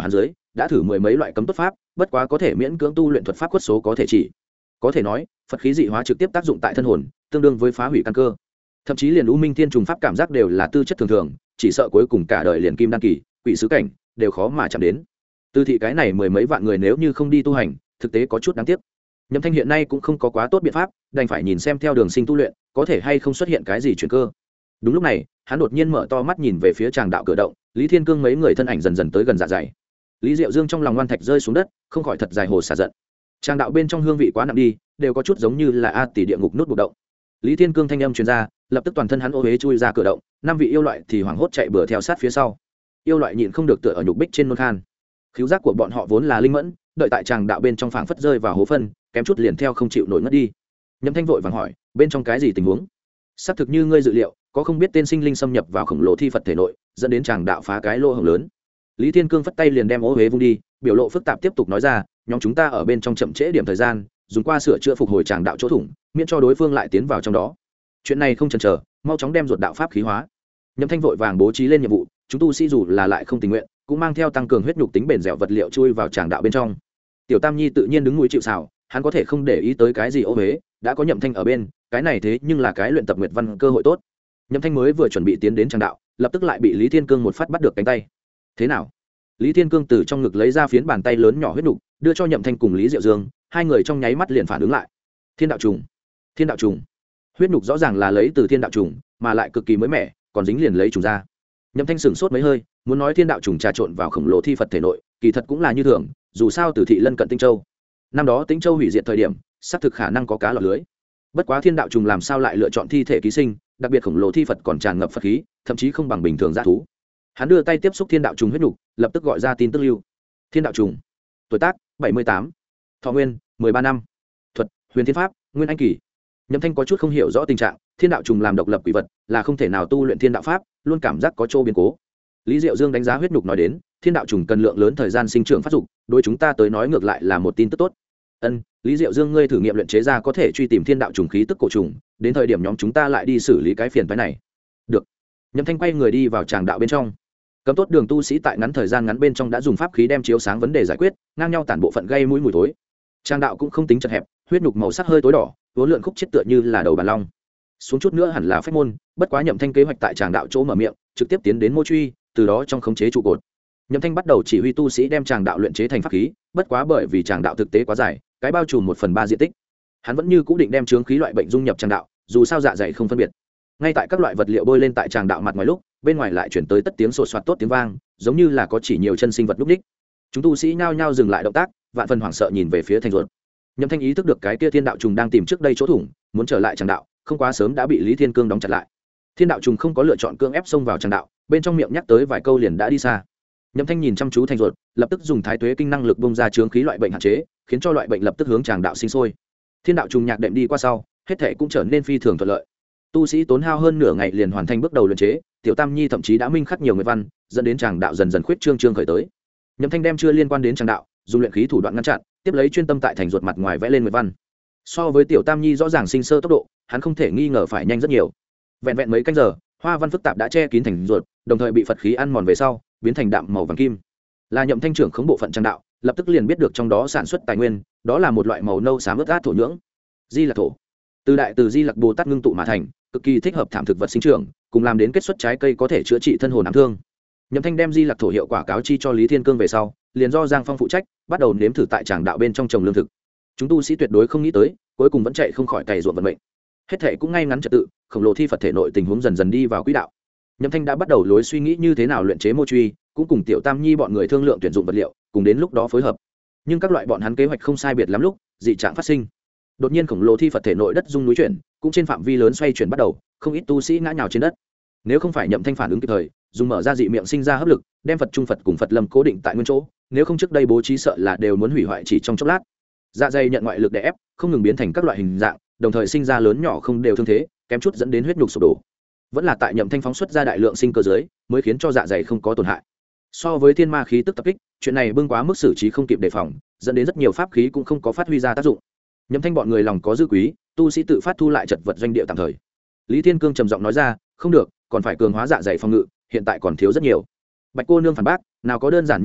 đã thử mười mấy loại cấm tốt pháp, bất quá có thể miễn cưỡng tu luyện thuật pháp khuất số có thể chỉ. Có thể nói, Phật khí dị hóa trực tiếp tác dụng tại thân hồn, tương đương với phá hủy căn cơ. Thậm chí liền U Minh Thiên trùng pháp cảm giác đều là tư chất thường thường, chỉ sợ cuối cùng cả đời liền kim đan kỳ, quỷ sứ cảnh đều khó mà chạm đến. Từ thị cái này mười mấy vạn người nếu như không đi tu hành, thực tế có chút đáng tiếc. Nhậm Thanh hiện nay cũng không có quá tốt biện pháp, đành phải nhìn xem theo đường sinh tu luyện, có thể hay không xuất hiện cái gì chuyển cơ. Đúng lúc này, hắn đột nhiên mở to mắt nhìn về phía tràng đạo cửa động, Lý Thiên Cương mấy người thân ảnh dần dần tới gần dạ dày. Lý Diệu Dương trong lòng ngoan thạch rơi xuống đất, không khỏi thật dài hồ xả giận. Tràng đạo bên trong hương vị quá nặng đi, đều có chút giống như là a tỷ địa ngục nút buộc động. Lý Thiên Cương thanh âm truyền ra, lập tức toàn thân hắn ô uế chui ra cửa động, năm vị yêu loại thì hoảng hốt chạy bừa theo sát phía sau. Yêu loại nhịn không được tựa ở nhục bích trên nôn khan. Khứu giác của bọn họ vốn là linh mẫn, đợi tại tràng đạo bên trong phảng phất rơi vào hố phân, kém chút liền theo không chịu nổi ngất đi. Nhậm Thanh vội vàng hỏi, bên trong cái gì tình huống? Xác thực như ngươi dự liệu, có không biết tên sinh linh xâm nhập vào khổng lồ thi Phật thể nội, dẫn đến tràng đạo phá cái lỗ hổng lớn. Lý Thiên Cương phất tay liền đem ô uế vung đi, biểu lộ phức tạp tiếp tục nói ra, nhóm chúng ta ở bên trong chậm trễ điểm thời gian, dùng qua sửa chữa phục hồi tràng đạo chỗ thủng, miễn cho đối phương lại tiến vào trong đó. Chuyện này không chần chờ, mau chóng đem ruột đạo pháp khí hóa. Nhậm Thanh vội vàng bố trí lên nhiệm vụ, chúng tu sĩ dù là lại không tình nguyện, cũng mang theo tăng cường huyết nhục tính bền dẻo vật liệu chui vào tràng đạo bên trong. Tiểu Tam Nhi tự nhiên đứng núi chịu sào, hắn có thể không để ý tới cái gì ô uế, đã có Nhậm Thanh ở bên, cái này thế nhưng là cái luyện tập nguyệt văn cơ hội tốt. Nhậm Thanh mới vừa chuẩn bị tiến đến tràng đạo, lập tức lại bị Lý Thiên Cương một phát bắt được cánh tay. Thế nào? Lý Thiên Cương từ trong ngực lấy ra phiến bàn tay lớn nhỏ huyết nhục, đưa cho Nhậm Thanh cùng Lý Diệu Dương, hai người trong nháy mắt liền phản ứng lại. Thiên đạo trùng, thiên đạo trùng. Huyết nhục rõ ràng là lấy từ thiên đạo trùng, mà lại cực kỳ mới mẻ, còn dính liền lấy trùng ra. Nhậm Thanh sửng sốt mấy hơi, muốn nói thiên đạo trùng trà trộn vào khổng lồ thi Phật thể nội, kỳ thật cũng là như thường, dù sao từ thị lân cận Tinh Châu. Năm đó Tinh Châu hủy diệt thời điểm, xác thực khả năng có cá lọt lưới. Bất quá thiên đạo trùng làm sao lại lựa chọn thi thể ký sinh, đặc biệt khổng lồ thi Phật còn tràn ngập Phật khí, thậm chí không bằng bình thường dã thú. Hắn đưa tay tiếp xúc thiên đạo trùng huyết nhục, lập tức gọi ra tin tức lưu. Thiên đạo trùng, tuổi tác 78, thọ nguyên 13 năm, thuật huyền thiên pháp, nguyên anh kỳ. Nhậm Thanh có chút không hiểu rõ tình trạng, thiên đạo trùng làm độc lập quỷ vật, là không thể nào tu luyện thiên đạo pháp, luôn cảm giác có chỗ biến cố. Lý Diệu Dương đánh giá huyết nhục nói đến, thiên đạo trùng cần lượng lớn thời gian sinh trưởng phát dục, đối chúng ta tới nói ngược lại là một tin tức tốt. Lý Diệu Dương, ngươi thử nghiệm luyện chế ra có thể truy tìm thiên đạo trùng khí tức cổ trùng, đến thời điểm nhóm chúng ta lại đi xử lý cái phiền phức này. Được. Nhậm Thanh quay người đi vào tràng đạo bên trong. Cấm tốt đường tu sĩ tại ngắn thời gian ngắn bên trong đã dùng pháp khí đem chiếu sáng vấn đề giải quyết, ngang nhau tản bộ phận gây mũi mùi thối. Tràng đạo cũng không tính chật hẹp, huyết nhục màu sắc hơi tối đỏ, vốn lượn khúc chết tựa như là đầu bàn long. Xuống chút nữa hẳn là phách môn, bất quá Nhậm Thanh kế hoạch tại tràng đạo chỗ mở miệng, trực tiếp tiến đến mô truy, từ đó trong khống chế trụ cột. Nhậm Thanh bắt đầu chỉ huy tu sĩ đem tràng đạo luyện chế thành pháp khí, bất quá bởi vì tràng đạo thực tế quá dài, cái bao trùm 1/3 diện tích. Hắn vẫn như cũ định đem chướng khí loại bệnh dung nhập tràng đạo, dù sao dạ dày không phân biệt. Ngay tại các loại vật liệu bôi lên tại tràng đạo mặt ngoài lúc, bên ngoài lại chuyển tới tất tiếng sột soạt tốt tiếng vang, giống như là có chỉ nhiều chân sinh vật lúc ních. Chúng tu sĩ nhao nhao dừng lại động tác, vạn phần hoảng sợ nhìn về phía thành ruột. Nhậm Thanh ý thức được cái kia thiên đạo trùng đang tìm trước đây chỗ thủng, muốn trở lại tràng đạo, không quá sớm đã bị Lý Thiên Cương đóng chặt lại. Thiên đạo trùng không có lựa chọn cương ép xông vào tràng đạo, bên trong miệng nhắc tới vài câu liền đã đi xa. Nhậm Thanh nhìn chăm chú thành ruột, lập tức dùng thái tuế kinh năng lực bung ra chướng khí loại bệnh hạn chế, khiến cho loại bệnh lập tức hướng tràng đạo sinh sôi. Thiên đạo trùng nhạc đệm đi qua sau, hết thể cũng trở nên phi thường thuận lợi. Tu sĩ tốn hao hơn nửa ngày liền hoàn thành bước đầu luyện chế, Tiểu Tam Nhi thậm chí đã minh khắc nhiều nguyệt văn, dẫn đến tràng đạo dần dần khuyết trương khởi tới. Nhậm Thanh đem chưa liên quan đến tràng đạo, dùng luyện khí thủ đoạn ngăn chặn, tiếp lấy chuyên tâm tại thành ruột mặt ngoài vẽ lên nguyệt văn. So với Tiểu Tam Nhi rõ ràng sinh sơ tốc độ, hắn không thể nghi ngờ phải nhanh rất nhiều. Vẹn vẹn mấy canh giờ, hoa văn phức tạp đã che kín thành ruột, đồng thời bị Phật khí ăn mòn về sau, biến thành đạm màu vàng kim. Là Nhậm Thanh trưởng khống bộ phận tràng đạo, lập tức liền biết được trong đó sản xuất tài nguyên, đó là một loại màu nâu xám ướt át thổ nhưỡng. Di Lặc thổ. Từ đại từ Di Lặc Bồ Tát ngưng tụ mà thành, cực kỳ thích hợp thảm thực vật sinh trưởng, cùng làm đến kết xuất trái cây có thể chữa trị thân hồn ám thương. Nhậm Thanh đem Di Lặc thổ hiệu quả cáo chi cho Lý Thiên Cương về sau, liền do Giang Phong phụ trách, bắt đầu nếm thử tại tràng đạo bên trong trồng lương thực. Chúng tu sĩ tuyệt đối không nghĩ tới, cuối cùng vẫn chạy không khỏi cày ruộng vận mệnh. Hết thảy cũng ngay ngắn trật tự, khổng lồ thi Phật thể nội tình huống dần dần đi vào quỹ đạo. Nhậm Thanh đã bắt đầu lối suy nghĩ như thế nào luyện chế mô truy, cũng cùng Tiểu Tam Nhi bọn người thương lượng tuyển dụng vật liệu, cùng đến lúc đó phối hợp. Nhưng các loại bọn hắn kế hoạch không sai biệt lắm lúc, dị trạng phát sinh. Đột nhiên khổng lồ thi Phật thể nội đất rung núi chuyển, cũng trên phạm vi lớn xoay chuyển bắt đầu, không ít tu sĩ ngã nhào trên đất. Nếu không phải Nhậm Thanh phản ứng kịp thời, dùng mở ra dị miệng sinh ra hấp lực, đem Phật trung Phật cùng Phật lâm cố định tại nguyên chỗ, nếu không trước đây bố trí sợ là đều muốn hủy hoại chỉ trong chốc lát. Dạ dày nhận ngoại lực đè ép, không ngừng biến thành các loại hình dạng, đồng thời sinh ra lớn nhỏ không đều thương thế, kém chút dẫn đến huyết nhục sụp đổ. Vẫn là tại Nhậm Thanh phóng xuất ra đại lượng sinh cơ dưới, mới khiến cho dạ dày không có tổn hại. So với thiên ma khí tức tập kích, chuyện này bưng quá mức xử trí không kịp đề phòng, dẫn đến rất nhiều pháp khí cũng không có phát huy ra tác dụng. Nhậm Thanh bọn người lòng có dư quý, tu sĩ tự phát thu lại chật vật doanh địa tạm thời. Lý Thiên Cương trầm giọng nói ra, không được, còn phải cường hóa dạ dày phòng ngự, hiện tại còn thiếu rất nhiều. Bạch cô nương phản bác, nào có đơn giản như vậy,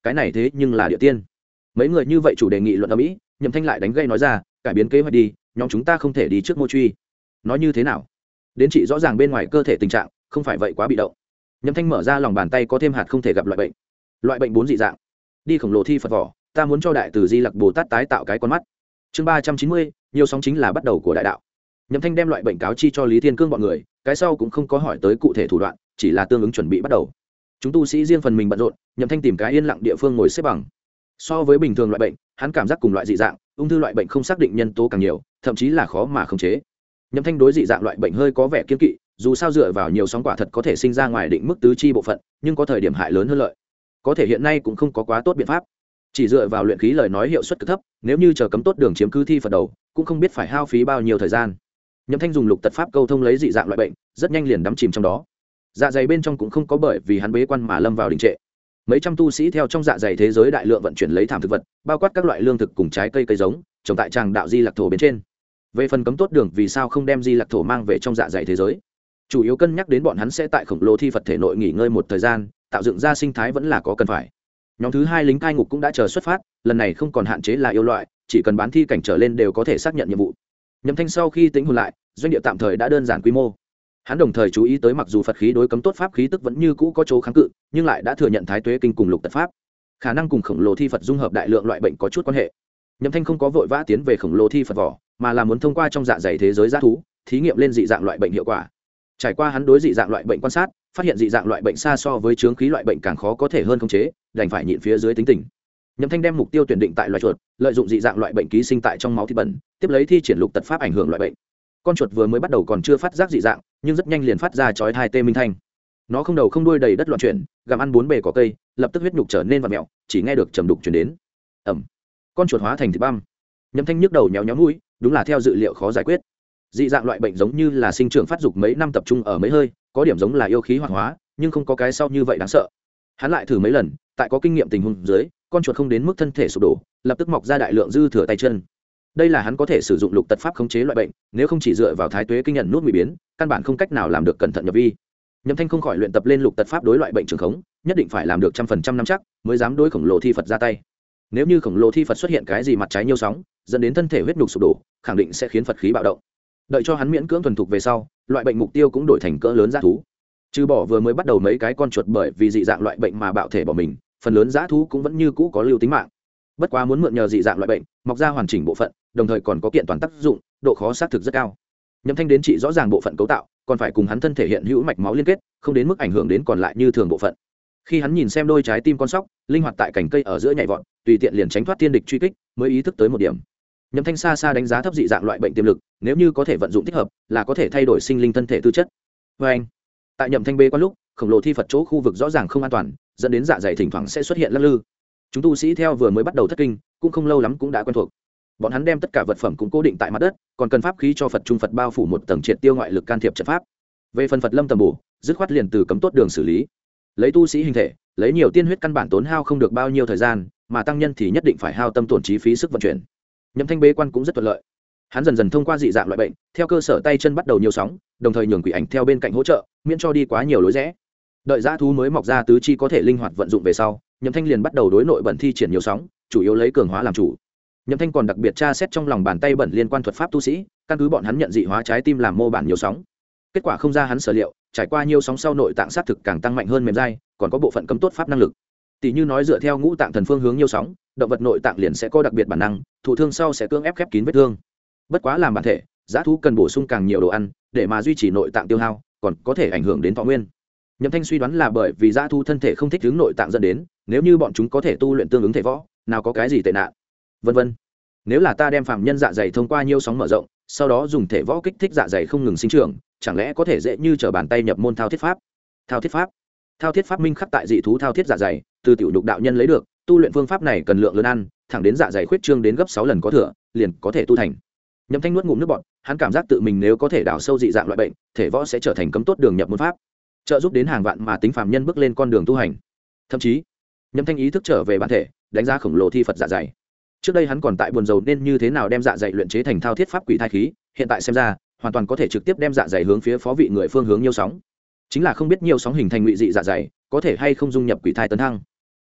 cái này thế nhưng là địa tiên. Mấy người như vậy chủ đề nghị luận ở mỹ, Nhậm Thanh lại đánh gây nói ra, cải biến kế hoạch đi, nhóm chúng ta không thể đi trước Mô Truy. Nói như thế nào? Đến chị rõ ràng bên ngoài cơ thể tình trạng, không phải vậy quá bị động. Nhậm Thanh mở ra lòng bàn tay có thêm hạt không thể gặp loại bệnh. Loại bệnh 4 dị dạng. Đi khổng lồ thi Phật vỏ, ta muốn cho đại từ Di Lặc Bồ Tát tái tạo cái con mắt. Chương 390, nhiều sóng chính là bắt đầu của đại đạo. Nhậm Thanh đem loại bệnh cáo chi cho Lý Thiên Cương bọn người, cái sau cũng không có hỏi tới cụ thể thủ đoạn, chỉ là tương ứng chuẩn bị bắt đầu. Chúng tu sĩ riêng phần mình bận rộn, Nhậm Thanh tìm cái yên lặng địa phương ngồi xếp bằng. So với bình thường loại bệnh, hắn cảm giác cùng loại dị dạng, ung thư loại bệnh không xác định nhân tố càng nhiều, thậm chí là khó mà khống chế. Nhậm Thanh đối dị dạng loại bệnh hơi có vẻ kiêng kỵ, dù sao dựa vào nhiều sóng quả thật có thể sinh ra ngoài định mức tứ chi bộ phận, nhưng có thời điểm hại lớn hơn lợi. Có thể hiện nay cũng không có quá tốt biện pháp. Chỉ dựa vào luyện khí lời nói hiệu suất cực thấp, nếu như chờ cấm tốt đường chiếm cứ thi Phật đầu, cũng không biết phải hao phí bao nhiêu thời gian. Nhậm Thanh dùng lục tật pháp câu thông lấy dị dạng loại bệnh, rất nhanh liền đắm chìm trong đó. Dạ dày bên trong cũng không có bởi vì hắn bế quan mà lâm vào đình trệ. Mấy trăm tu sĩ theo trong dạ dày thế giới đại lượng vận chuyển lấy thảm thực vật, bao quát các loại lương thực cùng trái cây cây giống, trồng tại tràng đạo Di Lặc thổ bên trên. Về phần cấm tốt đường vì sao không đem Di Lặc thổ mang về trong dạ dày thế giới, chủ yếu cân nhắc đến bọn hắn sẽ tại khổng lồ thi Phật thể nội nghỉ ngơi một thời gian, tạo dựng ra sinh thái vẫn là có cần phải. Nhóm thứ 2 lính cai ngục cũng đã chờ xuất phát, lần này không còn hạn chế là yêu loại, chỉ cần bán thi cảnh trở lên đều có thể xác nhận nhiệm vụ. Nhậm Thanh sau khi tính hồn lại, doanh địa tạm thời đã đơn giản quy mô. Hắn đồng thời chú ý tới mặc dù Phật khí đối cấm tốt pháp khí tức vẫn như cũ có chỗ kháng cự, nhưng lại đã thừa nhận Thái Tuế kinh cùng lục tật pháp, khả năng cùng khổng lồ thi Phật dung hợp đại lượng loại bệnh có chút quan hệ. Nhậm Thanh không có vội vã tiến về khổng lồ thi Phật vỏ, mà là muốn thông qua trong dạ dày thế giới dã thú, thí nghiệm lên dị dạng loại bệnh hiệu quả. Trải qua hắn đối dị dạng loại bệnh quan sát, phát hiện dị dạng loại bệnh xa so với chướng khí loại bệnh càng khó có thể hơn khống chế, đành phải nhịn phía dưới tính tình. Nhậm Thanh đem mục tiêu tuyển định tại loài chuột, lợi dụng dị dạng loại bệnh ký sinh tại trong máu thịt bẩn, tiếp lấy thi triển lục tật pháp ảnh hưởng loại bệnh. Con chuột vừa mới bắt đầu còn chưa phát giác dị dạng, nhưng rất nhanh liền phát ra chói tai tê minh thanh. Nó không đầu không đuôi đầy đất loạn chuyển, gặm ăn 4 bề cỏ cây, lập tức huyết nhục trở nên vặn mèo, chỉ nghe được trầm đục truyền đến. Ầm. Con chuột hóa thành thịt băm. Nhậm Thanh nhức đầu nhéo nhéo mũi, đúng là theo dự liệu khó giải quyết. Dị dạng loại bệnh giống như là sinh trưởng phát dục mấy năm tập trung ở mấy hơi, có điểm giống là yêu khí hoạt hóa, nhưng không có cái sau như vậy đáng sợ. Hắn lại thử mấy lần, tại có kinh nghiệm tình huống dưới, con chuột không đến mức thân thể sụp đổ, lập tức mọc ra đại lượng dư thừa tay chân. Đây là hắn có thể sử dụng lục tật pháp khống chế loại bệnh, nếu không chỉ dựa vào Thái Tuế kinh nhận nút bị biến, căn bản không cách nào làm được cẩn thận nhập vi. Nhậm Thanh không khỏi luyện tập lên lục tật pháp đối loại bệnh trường khống, nhất định phải làm được 100% nắm chắc, mới dám đối khổng lồ thi Phật ra tay. Nếu như khổng lồ thi Phật xuất hiện cái gì mặt trái nhiều sóng, dẫn đến thân thể huyết nhục sụp đổ, khẳng định sẽ khiến Phật khí bạo động. Đợi cho hắn miễn cưỡng thuần thục về sau, loại bệnh mục tiêu cũng đổi thành cỡ lớn dã thú. Trừ bỏ vừa mới bắt đầu mấy cái con chuột bởi vì dị dạng loại bệnh mà bạo thể bỏ mình, phần lớn dã thú cũng vẫn như cũ có lưu tính mạng. Bất quá muốn mượn nhờ dị dạng loại bệnh, mọc ra hoàn chỉnh bộ phận, đồng thời còn có kiện toàn tác dụng, độ khó xác thực rất cao. Nhậm Thanh đến trị rõ ràng bộ phận cấu tạo, còn phải cùng hắn thân thể hiện hữu mạch máu liên kết, không đến mức ảnh hưởng đến còn lại như thường bộ phận. Khi hắn nhìn xem đôi trái tim con sóc, linh hoạt tại cành cây ở giữa nhảy vọt, tùy tiện liền tránh thoát tiên địch truy kích, mới ý thức tới một điểm. Nhậm Thanh xa xa đánh giá thấp dị dạng loại bệnh tiềm lực, nếu như có thể vận dụng thích hợp, là có thể thay đổi sinh linh thân thể tư chất. Và anh, tại Nhậm Thanh bê quan lúc, khổng lồ thi Phật chỗ khu vực rõ ràng không an toàn, dẫn đến dạ dày thỉnh thoảng sẽ xuất hiện lắc lư. Chúng tu sĩ theo vừa mới bắt đầu thất kinh, cũng không lâu lắm cũng đã quen thuộc. Bọn hắn đem tất cả vật phẩm cũng cố định tại mặt đất, còn cần pháp khí cho Phật trung Phật bao phủ một tầng triệt tiêu ngoại lực can thiệp trận pháp. Về phần Phật lâm tầm bổ, dứt khoát liền từ cấm tốt đường xử lý. Lấy tu sĩ hình thể, lấy nhiều tiên huyết căn bản tốn hao không được bao nhiêu thời gian, mà tăng nhân thì nhất định phải hao tâm tổn trí phí sức vận chuyển. Nhậm Thanh bế quan cũng rất thuận lợi. Hắn dần dần thông qua dị dạng loại bệnh, theo cơ sở tay chân bắt đầu nhiều sóng, đồng thời nhường quỷ ảnh theo bên cạnh hỗ trợ, miễn cho đi quá nhiều lối rẽ. Đợi dã thú mới mọc ra tứ chi có thể linh hoạt vận dụng về sau, Nhậm Thanh liền bắt đầu đối nội bẩn thi triển nhiều sóng, chủ yếu lấy cường hóa làm chủ. Nhậm Thanh còn đặc biệt tra xét trong lòng bàn tay bẩn liên quan thuật pháp tu sĩ, căn cứ bọn hắn nhận dị hóa trái tim làm mô bản nhiều sóng. Kết quả không ra hắn sở liệu, trải qua nhiều sóng sau nội tạng sát thực càng tăng mạnh hơn mềm dai, còn có bộ phận cấm tốt pháp năng lực. Tỷ như nói dựa theo ngũ tạng thần phương hướng nhiều sóng, động vật nội tạng liền sẽ có đặc biệt bản năng, thụ thương sau sẽ cưỡng ép khép kín vết thương. Bất quá làm bản thể, dã thú cần bổ sung càng nhiều đồ ăn để mà duy trì nội tạng tiêu hao, còn có thể ảnh hưởng đến thọ nguyên. Nhậm Thanh suy đoán là bởi vì dã thú thân thể không thích ứng nội tạng dẫn đến, nếu như bọn chúng có thể tu luyện tương ứng thể võ, nào có cái gì tệ nạn. Vân vân. Nếu là ta đem phàm nhân dạ dày thông qua nhiều sóng mở rộng, sau đó dùng thể võ kích thích dạ dày không ngừng sinh trưởng, chẳng lẽ có thể dễ như trở bàn tay nhập môn thao thiết pháp? Thao thiết pháp? Thao thiết pháp minh khắc tại dị thú thao thiết dạ dày, từ tiểu đục đạo nhân lấy được, tu luyện phương pháp này cần lượng lớn ăn, thẳng đến dạ dày khuyết trương đến gấp 6 lần có thừa, liền có thể tu thành. Nhậm Thanh nuốt ngụm nước bọt, hắn cảm giác tự mình nếu có thể đào sâu dị dạng loại bệnh, thể võ sẽ trở thành cấm tốt đường nhập môn pháp, trợ giúp đến hàng vạn mà tính phàm nhân bước lên con đường tu hành. Thậm chí, Nhậm Thanh ý thức trở về bản thể, đánh giá khổng lồ thi Phật dạ dày. Trước đây hắn còn tại buồn rầu nên như thế nào đem dạ dày luyện chế thành thao thiết pháp quỷ thai khí, hiện tại xem ra, hoàn toàn có thể trực tiếp đem dạ dày hướng phía phó vị người phương hướng nhiều sóng. Chính là không biết nhiều sóng hình thành ngụy dị dạ dày, có thể hay không dung nhập quỷ thai tấn thăng.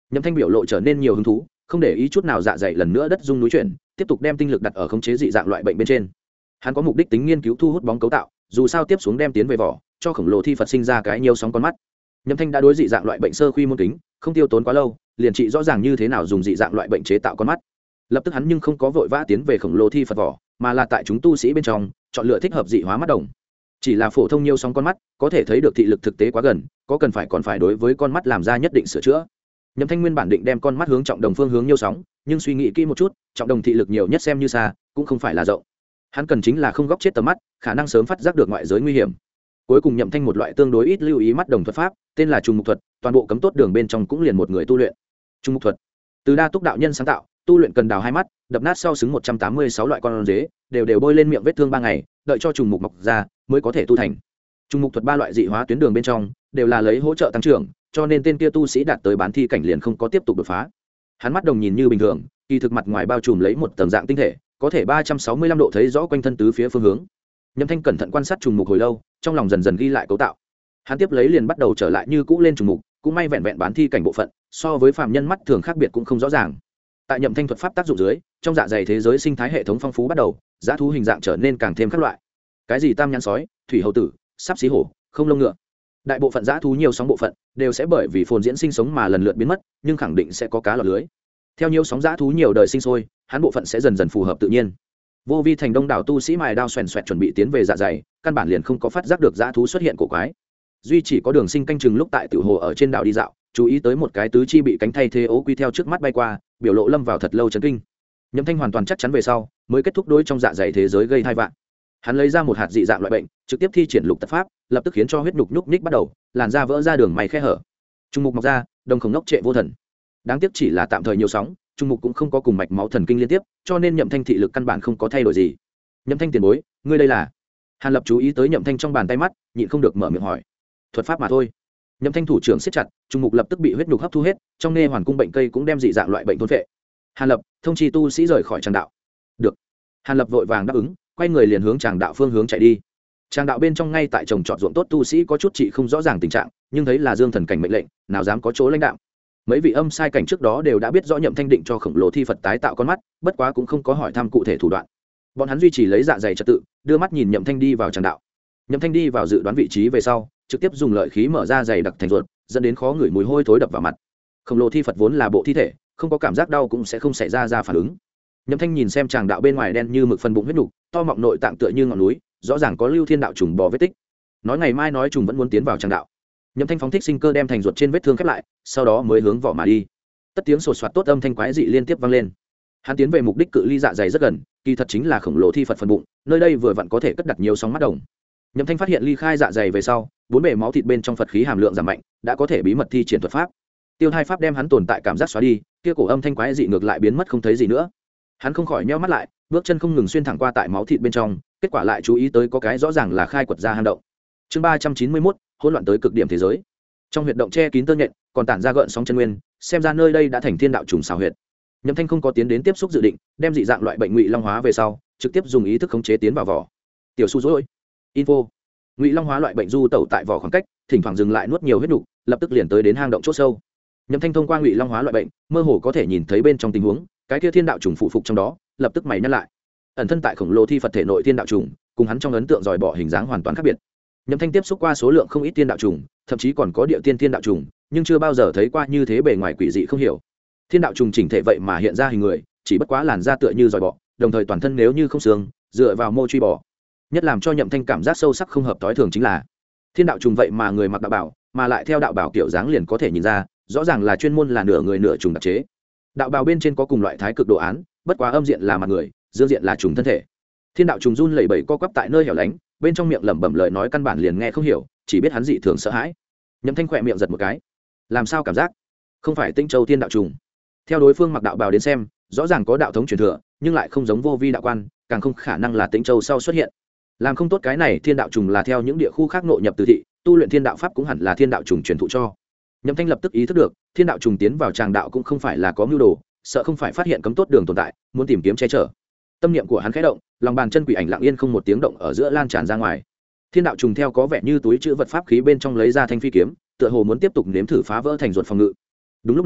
Nhậm Thanh biểu lộ trở nên nhiều hứng thú, không để ý chút nào dạ dày lần nữa đất rung núi chuyển, tiếp tục đem tinh lực đặt ở khống chế dị dạng loại bệnh bên trên. Hắn có mục đích tính nghiên cứu thu hút bóng cấu tạo, dù sao tiếp xuống đem tiến về vỏ, cho khổng lồ thi Phật sinh ra cái nhiều sóng con mắt. Nhậm Thanh đã đối dị dạng loại bệnh sơ quy môn kính, không tiêu tốn quá lâu, liền trị rõ ràng như thế nào dùng dị dạng loại bệnh chế tạo con mắt. Lập tức hắn nhưng không có vội vã tiến về khổng lồ thi Phật vỏ, mà là tại chúng tu sĩ bên trong chọn lựa thích hợp dị hóa mắt đồng. Chỉ là phổ thông nhiều sóng con mắt, có thể thấy được thị lực thực tế quá gần, có cần phải còn phải đối với con mắt làm ra nhất định sửa chữa. Nhậm Thanh nguyên bản định đem con mắt hướng trọng đồng phương hướng nhiều sóng, nhưng suy nghĩ kỹ một chút, trọng đồng thị lực nhiều nhất xem như xa, cũng không phải là rộng. Hắn cần chính là không góc chết tầm mắt, khả năng sớm phát giác được ngoại giới nguy hiểm. Cuối cùng Nhậm Thanh một loại tương đối ít lưu ý mắt đồng thuật pháp, tên là trùng mục thuật, toàn bộ cấm tốt đường bên trong cũng liền một người tu luyện. Trùng mục thuật, từ đa túc đạo nhân sáng tạo, tu luyện cần đào hai mắt, đập nát sau xứng 186 loại con rế, đều bôi lên miệng vết thương 3 ngày, đợi cho trùng mục mọc ra mới có thể tu thành. Trùng mục thuật 3 loại dị hóa tuyến đường bên trong, đều là lấy hỗ trợ tăng trưởng, cho nên tên kia tu sĩ đạt tới bán thi cảnh liền không có tiếp tục đột phá. Hắn mắt đồng nhìn như bình thường, kỳ thực mặt ngoài bao trùm lấy một tầng dạng tinh thể, có thể 365 độ thấy rõ quanh thân tứ phía phương hướng. Nhậm Thanh cẩn thận quan sát trùng mục hồi lâu, trong lòng dần dần ghi lại cấu tạo. Hắn tiếp lấy liền bắt đầu trở lại như cũ lên trùng mục, cũng may vẹn vẹn bán thi cảnh bộ phận, so với phàm nhân mắt thường khác biệt cũng không rõ ràng. Tại Nhậm Thanh thuật pháp tác dụng dưới, trong dạ dày thế giới sinh thái hệ thống phong phú bắt đầu, dã thú hình dạng trở nên càng thêm các loại. Cái gì tam nhãn sói, thủy hầu tử, sắp xí hổ, không lông ngựa. Đại bộ phận dã thú nhiều sóng bộ phận đều sẽ bởi vì phồn diễn sinh sống mà lần lượt biến mất, nhưng khẳng định sẽ có cá lọt lưới. Theo nhiều sóng dã thú nhiều đời sinh sôi, hắn bộ phận sẽ dần dần phù hợp tự nhiên. Vô vi thành đông đảo tu sĩ mài đao xoèn xoẹt chuẩn bị tiến về dạ dày, căn bản liền không có phát giác được dã thú xuất hiện cổ quái. Duy chỉ có Đường Sinh canh chừng lúc tại tiểu hồ ở trên đảo đi dạo, chú ý tới một cái tứ chi bị cánh thay thế ố quy theo trước mắt bay qua, biểu lộ lâm vào thật lâu chấn kinh. Nhậm Thanh hoàn toàn chắc chắn về sau, mới kết thúc đối trong dạ dày thế giới gây thai vạn. Hắn lấy ra một hạt dị dạng loại bệnh, trực tiếp thi triển lục tật pháp, lập tức khiến cho huyết nhục nhúc nhích bắt đầu, làn da vỡ ra đường mày khe hở. Trung mục mọc ra, đồng khổng ngốc trệ vô thần. Đáng tiếc chỉ là tạm thời nhiều sóng, trung mục cũng không có cùng mạch máu thần kinh liên tiếp, cho nên Nhậm Thanh thị lực căn bản không có thay đổi gì. Nhậm Thanh tiền bối, ngươi đây là? Hàn Lập chú ý tới Nhậm Thanh trong bàn tay mắt, nhịn không được mở miệng hỏi. Thuật pháp mà thôi. Nhậm Thanh thủ trưởng siết chặt, trung mục lập tức bị huyết nhục hấp thu hết, trong nghe hoàn cung bệnh cây cũng đem dị dạng loại bệnh thôn phệ. Hàn Lập, thông chi tu sĩ rời khỏi tràng đạo. Được. Hàn Lập vội vàng đáp ứng, quay người liền hướng tràng đạo phương hướng chạy đi. Tràng đạo bên trong ngay tại trồng trọt ruộng tốt tu sĩ có chút trị không rõ ràng tình trạng, nhưng thấy là Dương Thần cảnh mệnh lệnh, nào dám có chỗ lãnh đạo. Mấy vị âm sai cảnh trước đó đều đã biết rõ Nhậm Thanh định cho khổng lồ thi Phật tái tạo con mắt, bất quá cũng không có hỏi thăm cụ thể thủ đoạn. Bọn hắn duy trì lấy dạ dày trật tự, đưa mắt nhìn Nhậm Thanh đi vào tràng đạo. Nhậm Thanh đi vào dự đoán vị trí về sau, trực tiếp dùng lợi khí mở ra dày đặc thành ruột, dẫn đến khó ngửi mùi hôi thối đập vào mặt. Khổng lồ thi Phật vốn là bộ thi thể, không có cảm giác đau cũng sẽ không xảy ra phản ứng. Nhậm Thanh nhìn xem tràng đạo bên ngoài đen như mực phần bụng huyết nục, to mọng nội tạng tựa như ngọn núi, rõ ràng có lưu thiên đạo trùng bò vết tích. Nói ngày mai nói trùng vẫn muốn tiến vào tràng đạo. Nhậm Thanh phóng thích sinh cơ đem thành ruột trên vết thương khép lại, sau đó mới hướng vỏ mà đi. Tất tiếng sột soạt tốt âm thanh quái dị liên tiếp vang lên. Hắn tiến về mục đích cự ly dạ dày rất gần, kỳ thật chính là khổng lồ thi Phật phần bụng, nơi đây vừa vặn có thể cất đặt nhiều sóng mắt đồng. Nhậm Thanh phát hiện ly khai dạ dày về sau, bốn bề máu thịt bên trong Phật khí hàm lượng giảm mạnh, đã có thể bí mật thi triển thuật pháp. Tiêu Thai pháp đem hắn tồn tại cảm giác xóa đi, kia cổ âm thanh quái dị ngược lại biến mất không thấy gì nữa. Hắn không khỏi nheo mắt lại, bước chân không ngừng xuyên thẳng qua tại máu thịt bên trong, kết quả lại chú ý tới có cái rõ ràng là khai quật ra hang động. Chương 391, hỗn loạn tới cực điểm thế giới. Trong huyệt động che kín tơ nhện, còn tản ra gợn sóng chân nguyên, xem ra nơi đây đã thành thiên đạo trùng xào huyệt. Nhậm Thanh không có tiến đến tiếp xúc dự định, đem dị dạng loại bệnh ngụy long hóa về sau, trực tiếp dùng ý thức khống chế tiến vào vỏ. Tiểu su dối. Info. Ngụy long hóa loại bệnh du tẩu tại vỏ khoảng cách, thỉnh thoảng dừng lại nuốt nhiều huyết nục, lập tức liền tới đến hang động chỗ sâu. Nhậm Thanh thông qua ngụy long hóa loại bệnh, mơ hồ có thể nhìn thấy bên trong tình huống, cái kia thiên đạo trùng phụ phục trong đó, lập tức mày nhăn lại. Ẩn thân tại khổng lồ thi Phật thể nội thiên đạo trùng, cùng hắn trong ấn tượng dòi bỏ hình dáng hoàn toàn khác biệt. Nhậm Thanh tiếp xúc qua số lượng không ít thiên đạo trùng, thậm chí còn có địa tiên thiên đạo trùng, nhưng chưa bao giờ thấy qua như thế bề ngoài quỷ dị không hiểu. Thiên đạo trùng chỉnh thể vậy mà hiện ra hình người, chỉ bất quá làn da tựa như dòi bọ, đồng thời toàn thân nếu như không xương, dựa vào mô truy bò. Nhất làm cho Nhậm Thanh cảm giác sâu sắc không hợp tối thường chính là thiên đạo trùng vậy mà người mặc đạo bảo, mà lại theo đạo bảo kiểu dáng liền có thể nhìn ra, rõ ràng là chuyên môn là nửa người nửa trùng đặc chế. Đạo bào bên trên có cùng loại thái cực đồ án, bất quá âm diện là mặt người, dương diện là trùng thân thể. Thiên đạo trùng run lẩy bẩy co quắp tại nơi hẻo lánh, bên trong miệng lẩm bẩm lời nói căn bản liền nghe không hiểu, chỉ biết hắn dị thường sợ hãi. Nhậm Thanh khỏe miệng giật một cái, làm sao cảm giác không phải Tinh Châu Thiên đạo trùng? Theo đối phương mặc đạo bào đến xem, rõ ràng có đạo thống truyền thừa, nhưng lại không giống vô vi đạo quan, càng không khả năng là Tinh Châu sau xuất hiện. Làm không tốt cái này thiên đạo trùng là theo những địa khu khác nội nhập từ thị, tu luyện thiên đạo pháp cũng hẳn là thiên đạo trùng truyền thụ cho. Nhậm Thanh lập tức ý thức được, thiên đạo trùng tiến vào tràng đạo cũng không phải là có mưu đồ, sợ không phải phát hiện cấm tốt đường tồn tại, muốn tìm kiếm che chở. Tâm niệm của hắn khẽ động, lòng bàn chân quỷ ảnh lặng yên không một tiếng động ở giữa lan tràn ra ngoài. Thiên đạo trùng theo có vẻ như túi chứa vật pháp khí bên trong lấy ra thanh phi kiếm, tựa hồ muốn tiếp tục nếm thử phá vỡ thành ruột phòng ngự. Đúng lúc này,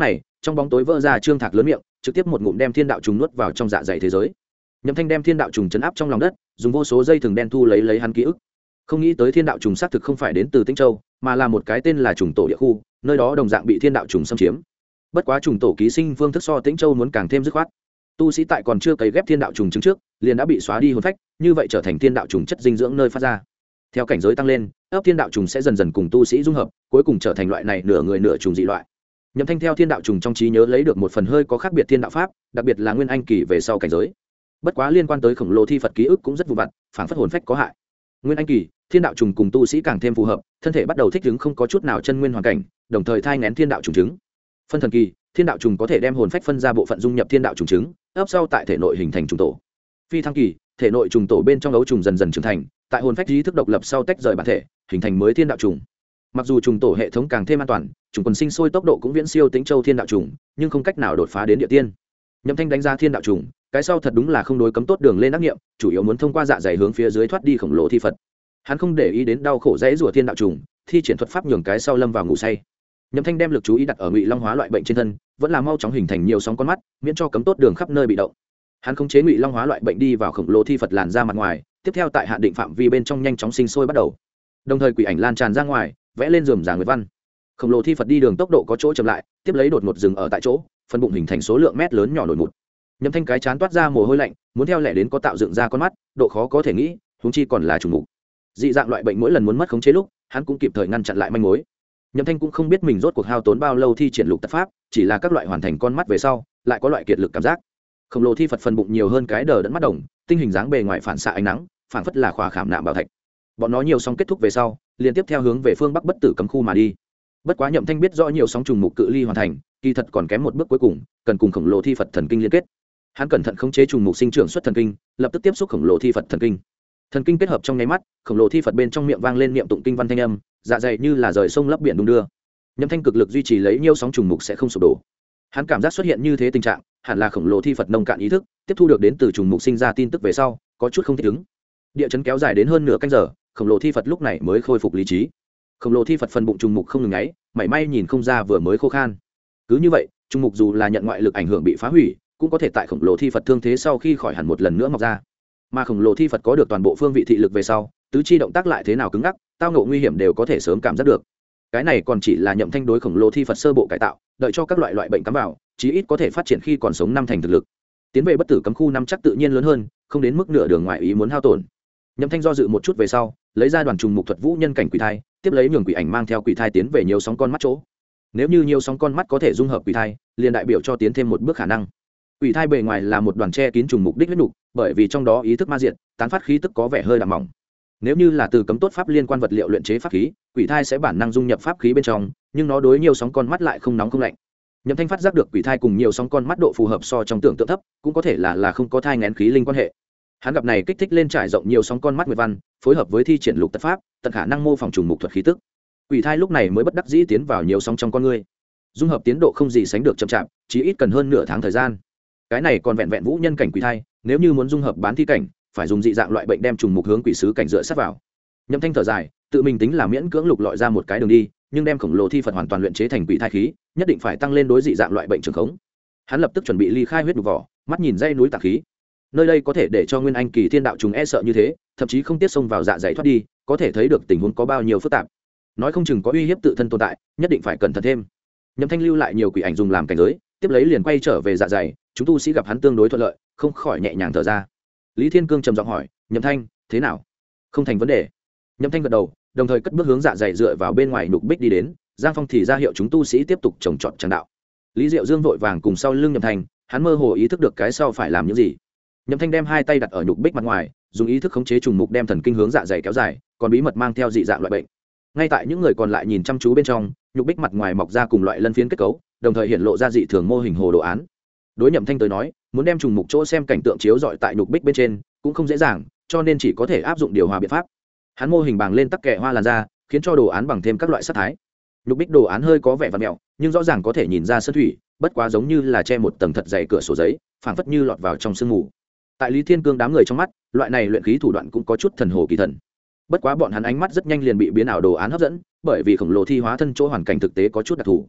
trong bóng tối vỡ ra trương thạc lớn miệng, trực tiếp một ngụm đem thiên đạo trùng nuốt vào trong dạ dày thế giới. Nhậm Thanh đem thiên đạo trùng chấn áp trong lòng đất, dùng vô số dây thừng đen thu lấy hắn ký ức. Không nghĩ tới thiên đạo trùng xác thực không phải đến từ Tĩnh Châu, mà là một cái tên là trùng tổ địa khu, nơi đó đồng dạng bị thiên đạo trùng xâm chiếm. Bất quá trùng tổ ký sinh phương thức so Tĩnh Châu muốn càng thêm dứt khoát. Tu sĩ tại còn chưa cấy ghép thiên đạo trùng trứng trước, liền đã bị xóa đi hồn phách, như vậy trở thành thiên đạo trùng chất dinh dưỡng nơi phát ra. Theo cảnh giới tăng lên, ấp thiên đạo trùng sẽ dần dần cùng tu sĩ dung hợp, cuối cùng trở thành loại này nửa người nửa trùng dị loại. Nhậm Thanh theo thiên đạo trùng trong trí nhớ lấy được một phần hơi có khác biệt thiên đạo pháp, đặc biệt là nguyên anh kỳ về sau cảnh giới. Bất quá liên quan tới khổng lồ thi Phật ký ức cũng rất vụ vặt, phảng phất hồn phách có hại. Nguyên anh kỳ, thiên đạo trùng cùng tu sĩ càng thêm phù hợp, thân thể bắt đầu thích ứng không có chút nào chân nguyên hoàn cảnh, đồng thời thai nghén thiên đạo trùng trứng. Phân thần kỳ, thiên đạo trùng có thể đem hồn phách phân ra bộ phận dung nhập thiên đạo trùng trứng, ấp sau tại thể nội hình thành trùng tổ. Phi thăng kỳ, thể nội trùng tổ bên trong ấu trùng dần dần trưởng thành, tại hồn phách ý thức độc lập sau tách rời bản thể, hình thành mới thiên đạo trùng. Mặc dù trùng tổ hệ thống càng thêm an toàn, trùng quần sinh sôi tốc độ cũng viễn siêu Tĩnh Châu thiên đạo trùng, nhưng không cách nào đột phá đến địa tiên. Nhậm Thanh đánh giá thiên đạo trùng, cái sau thật đúng là không đối cấm tốt đường lên ác nghiệm, chủ yếu muốn thông qua dạ dày hướng phía dưới thoát đi khổng lồ thi Phật. Hắn không để ý đến đau khổ dễ rủa thiên đạo trùng, thi triển thuật pháp nhường cái sau lâm vào ngủ say. Nhậm Thanh đem lực chú ý đặt ở Ngụy Long hóa loại bệnh trên thân, vẫn là mau chóng hình thành nhiều sóng con mắt, miễn cho cấm tốt đường khắp nơi bị động. Hắn khống chế Ngụy Long hóa loại bệnh đi vào khổng lồ thi Phật làn ra mặt ngoài, tiếp theo tại hạn định phạm vi bên trong nhanh chóng sinh sôi bắt đầu. Đồng thời quỷ ảnh lan tràn ra ngoài, vẽ lên rườm rà nguyệt văn. Khổng lồ thi Phật đi đường tốc độ có chỗ chậm lại, tiếp lấy đột ngột dừng ở tại chỗ, phần bụng hình thành số lượng mét lớn nhỏ nổi mụn. Nhậm Thanh cái chán toát ra mồ hôi lạnh, muốn theo lẽ đến có tạo dựng ra con mắt, độ khó có thể nghĩ, huống chi còn là trùng mục. Dị dạng loại bệnh mỗi lần muốn mất khống chế lúc, hắn cũng kịp thời ngăn chặn lại manh mối. Nhậm Thanh cũng không biết mình rốt cuộc hao tốn bao lâu thi triển lục tật pháp, chỉ là các loại hoàn thành con mắt về sau, lại có loại kiệt lực cảm giác. Khổng lồ thi Phật phần bụng nhiều hơn cái đờ đẫn mắt đồng, tinh hình dáng bề ngoài phản xạ ánh nắng, phảng phất là khỏa khảm nạm bảo thạch. Bọn nó nhiều sóng kết thúc về sau, liên tiếp theo hướng về phương bắc bất tử cấm khu mà đi. Bất quá Nhậm Thanh biết rõ nhiều sóng trùng mục cự ly hoàn thành, kỳ thật còn kém một bước cuối cùng, cần cùng khổng lồ thi Phật thần kinh liên kết. Hắn cẩn thận khống chế trùng mục sinh trưởng xuất thần kinh, lập tức tiếp xúc khổng lồ thi Phật thần kinh. Thần kinh kết hợp trong nháy mắt, khổng lồ thi Phật bên trong miệng vang lên niệm tụng kinh văn thanh âm, dạ dày như là rời sông lấp biển đung đưa. Nhậm Thanh cực lực duy trì lấy nhiều sóng trùng mục sẽ không sụp đổ. Hắn cảm giác xuất hiện như thế tình trạng, hẳn là khổng lồ thi Phật nông cạn ý thức, tiếp thu được đến từ trùng mục sinh ra tin tức về sau, có chút không thích ứng. Địa chấn kéo dài đến hơn nửa canh giờ, khổng lồ thi Phật lúc này mới khôi phục lý trí. Khổng lồ thi Phật phần bụng trùng mục không ngừng ngáy, mảy may nhìn không ra vừa mới khô khan. Cứ như vậy, trùng mục dù là nhận ngoại lực ảnh hưởng bị phá hủy, cũng có thể tại khổng lồ thi Phật thương thế sau khi khỏi hẳn một lần nữa mọc ra. Mà khổng lồ thi Phật có được toàn bộ phương vị thị lực về sau, tứ chi động tác lại thế nào cứng ngắc, tao ngộ nguy hiểm đều có thể sớm cảm giác được. Cái này còn chỉ là Nhậm Thanh đối khổng lồ thi Phật sơ bộ cải tạo, đợi cho các loại bệnh cắm vào, chí ít có thể phát triển khi còn sống năm thành thực lực. Tiến về bất tử cấm khu năm chắc tự nhiên lớn hơn, không đến mức nửa đường ngoài ý muốn hao tổn. Nhậm Thanh do dự một chút về sau, lấy ra đoàn trùng mục thuật vũ nhân cảnh quỷ thai, tiếp lấy nhường quỷ ảnh mang theo quỷ thai tiến về nhiều sóng con mắt chỗ. Nếu như nhiều sóng con mắt có thể dung hợp quỷ thai, liền đại biểu cho tiến thêm một bước khả năng. Quỷ thai bề ngoài là một đoàn che kín trùng mục đích huyết nục, bởi vì trong đó ý thức ma diệt, tán phát khí tức có vẻ hơi đậm mỏng. Nếu như là từ cấm tốt pháp liên quan vật liệu luyện chế pháp khí, quỷ thai sẽ bản năng dung nhập pháp khí bên trong, nhưng nó đối nhiều sóng con mắt lại không nóng không lạnh. Nhậm Thanh phát giác được quỷ thai cùng nhiều sóng con mắt độ phù hợp so trong tưởng tượng thấp, cũng có thể là không có thai nghén khí linh quan hệ. Hắn gặp này kích thích lên trải rộng nhiều sóng con mắt nguyệt văn, phối hợp với thi triển lục tật pháp, tận khả năng mô phỏng trùng mục thuật khí tức. Quỷ thai lúc này mới bất đắc dĩ tiến vào nhiều sóng trong con ngươi. Dung hợp tiến độ không gì sánh được chậm chạp, chỉ ít cần hơn nửa tháng thời gian. Cái này còn vẹn vẹn vũ nhân cảnh quỷ thai, nếu như muốn dung hợp bán thi cảnh, phải dùng dị dạng loại bệnh đem trùng mục hướng quỷ sứ cảnh dựa sát vào. Nhậm Thanh thở dài, tự mình tính là miễn cưỡng lục lọi ra một cái đường đi, nhưng đem khổng lồ thi Phật hoàn toàn luyện chế thành quỷ thai khí, nhất định phải tăng lên đối dị dạng loại bệnh trường khống. Hắn lập tức chuẩn bị ly khai huyết đục vỏ, mắt nhìn dây núi tạc khí. Nơi đây có thể để cho nguyên anh kỳ thiên đạo trùng e sợ như thế, thậm chí không tiết xông vào dạ dày thoát đi, có thể thấy được tình huống có bao nhiêu phức tạp. Nói không chừng có uy hiếp tự thân tồn tại, nhất định phải cẩn thận thêm. Nhậm Thanh lưu lại nhiều quỷ ảnh dùng làm cảnh giới, tiếp lấy liền quay trở về dạ dày, chúng tu sĩ gặp hắn tương đối thuận lợi, không khỏi nhẹ nhàng thở ra. Lý Thiên Cương trầm giọng hỏi, Nhậm Thanh, thế nào? Không thành vấn đề. Nhậm Thanh gật đầu, đồng thời cất bước hướng dạ dày dựa vào bên ngoài nhục bích đi đến. Giang Phong thì ra hiệu chúng tu sĩ tiếp tục trồng trọt tràng đạo. Lý Diệu Dương vội vàng cùng sau lưng Nhậm Thanh, hắn mơ hồ ý thức được cái sau phải làm những gì. Nhậm Thanh đem hai tay đặt ở nhục bích mặt ngoài, dùng ý thức khống chế trùng mục đem thần kinh hướng dạ dày kéo dài, còn bí mật mang theo dị dạng loại bệnh. Ngay tại những người còn lại nhìn chăm chú bên trong, nhục bích mặt ngoài mọc ra cùng loại lân phiến kết cấu, đồng thời hiện lộ ra dị thường mô hình hồ đồ án. Đối Nhậm Thanh tới nói, muốn đem trùng mục chỗ xem cảnh tượng chiếu rọi tại nhục bích bên trên cũng không dễ dàng, cho nên chỉ có thể áp dụng điều hòa biện pháp. Hắn mô hình bàng lên tắc kẹ hoa làn da, khiến cho đồ án bằng thêm các loại sắc thái. Nhục bích đồ án hơi có vẻ vặn mèo, nhưng rõ ràng có thể nhìn ra sơn thủy, bất quá giống như là che một tầng thật dày cửa sổ giấy, phảng phất như lọt vào trong sương mù. Tại Lý Thiên Cương đám người trong mắt, loại này luyện khí thủ đoạn cũng có chút thần hồ kỳ thần. Bất quá bọn hắn ánh mắt rất nhanh liền bị biến ảo đồ án hấp dẫn, bởi vì khổng lồ thi hóa thân chỗ hoàn cảnh thực tế có chút đặc thù.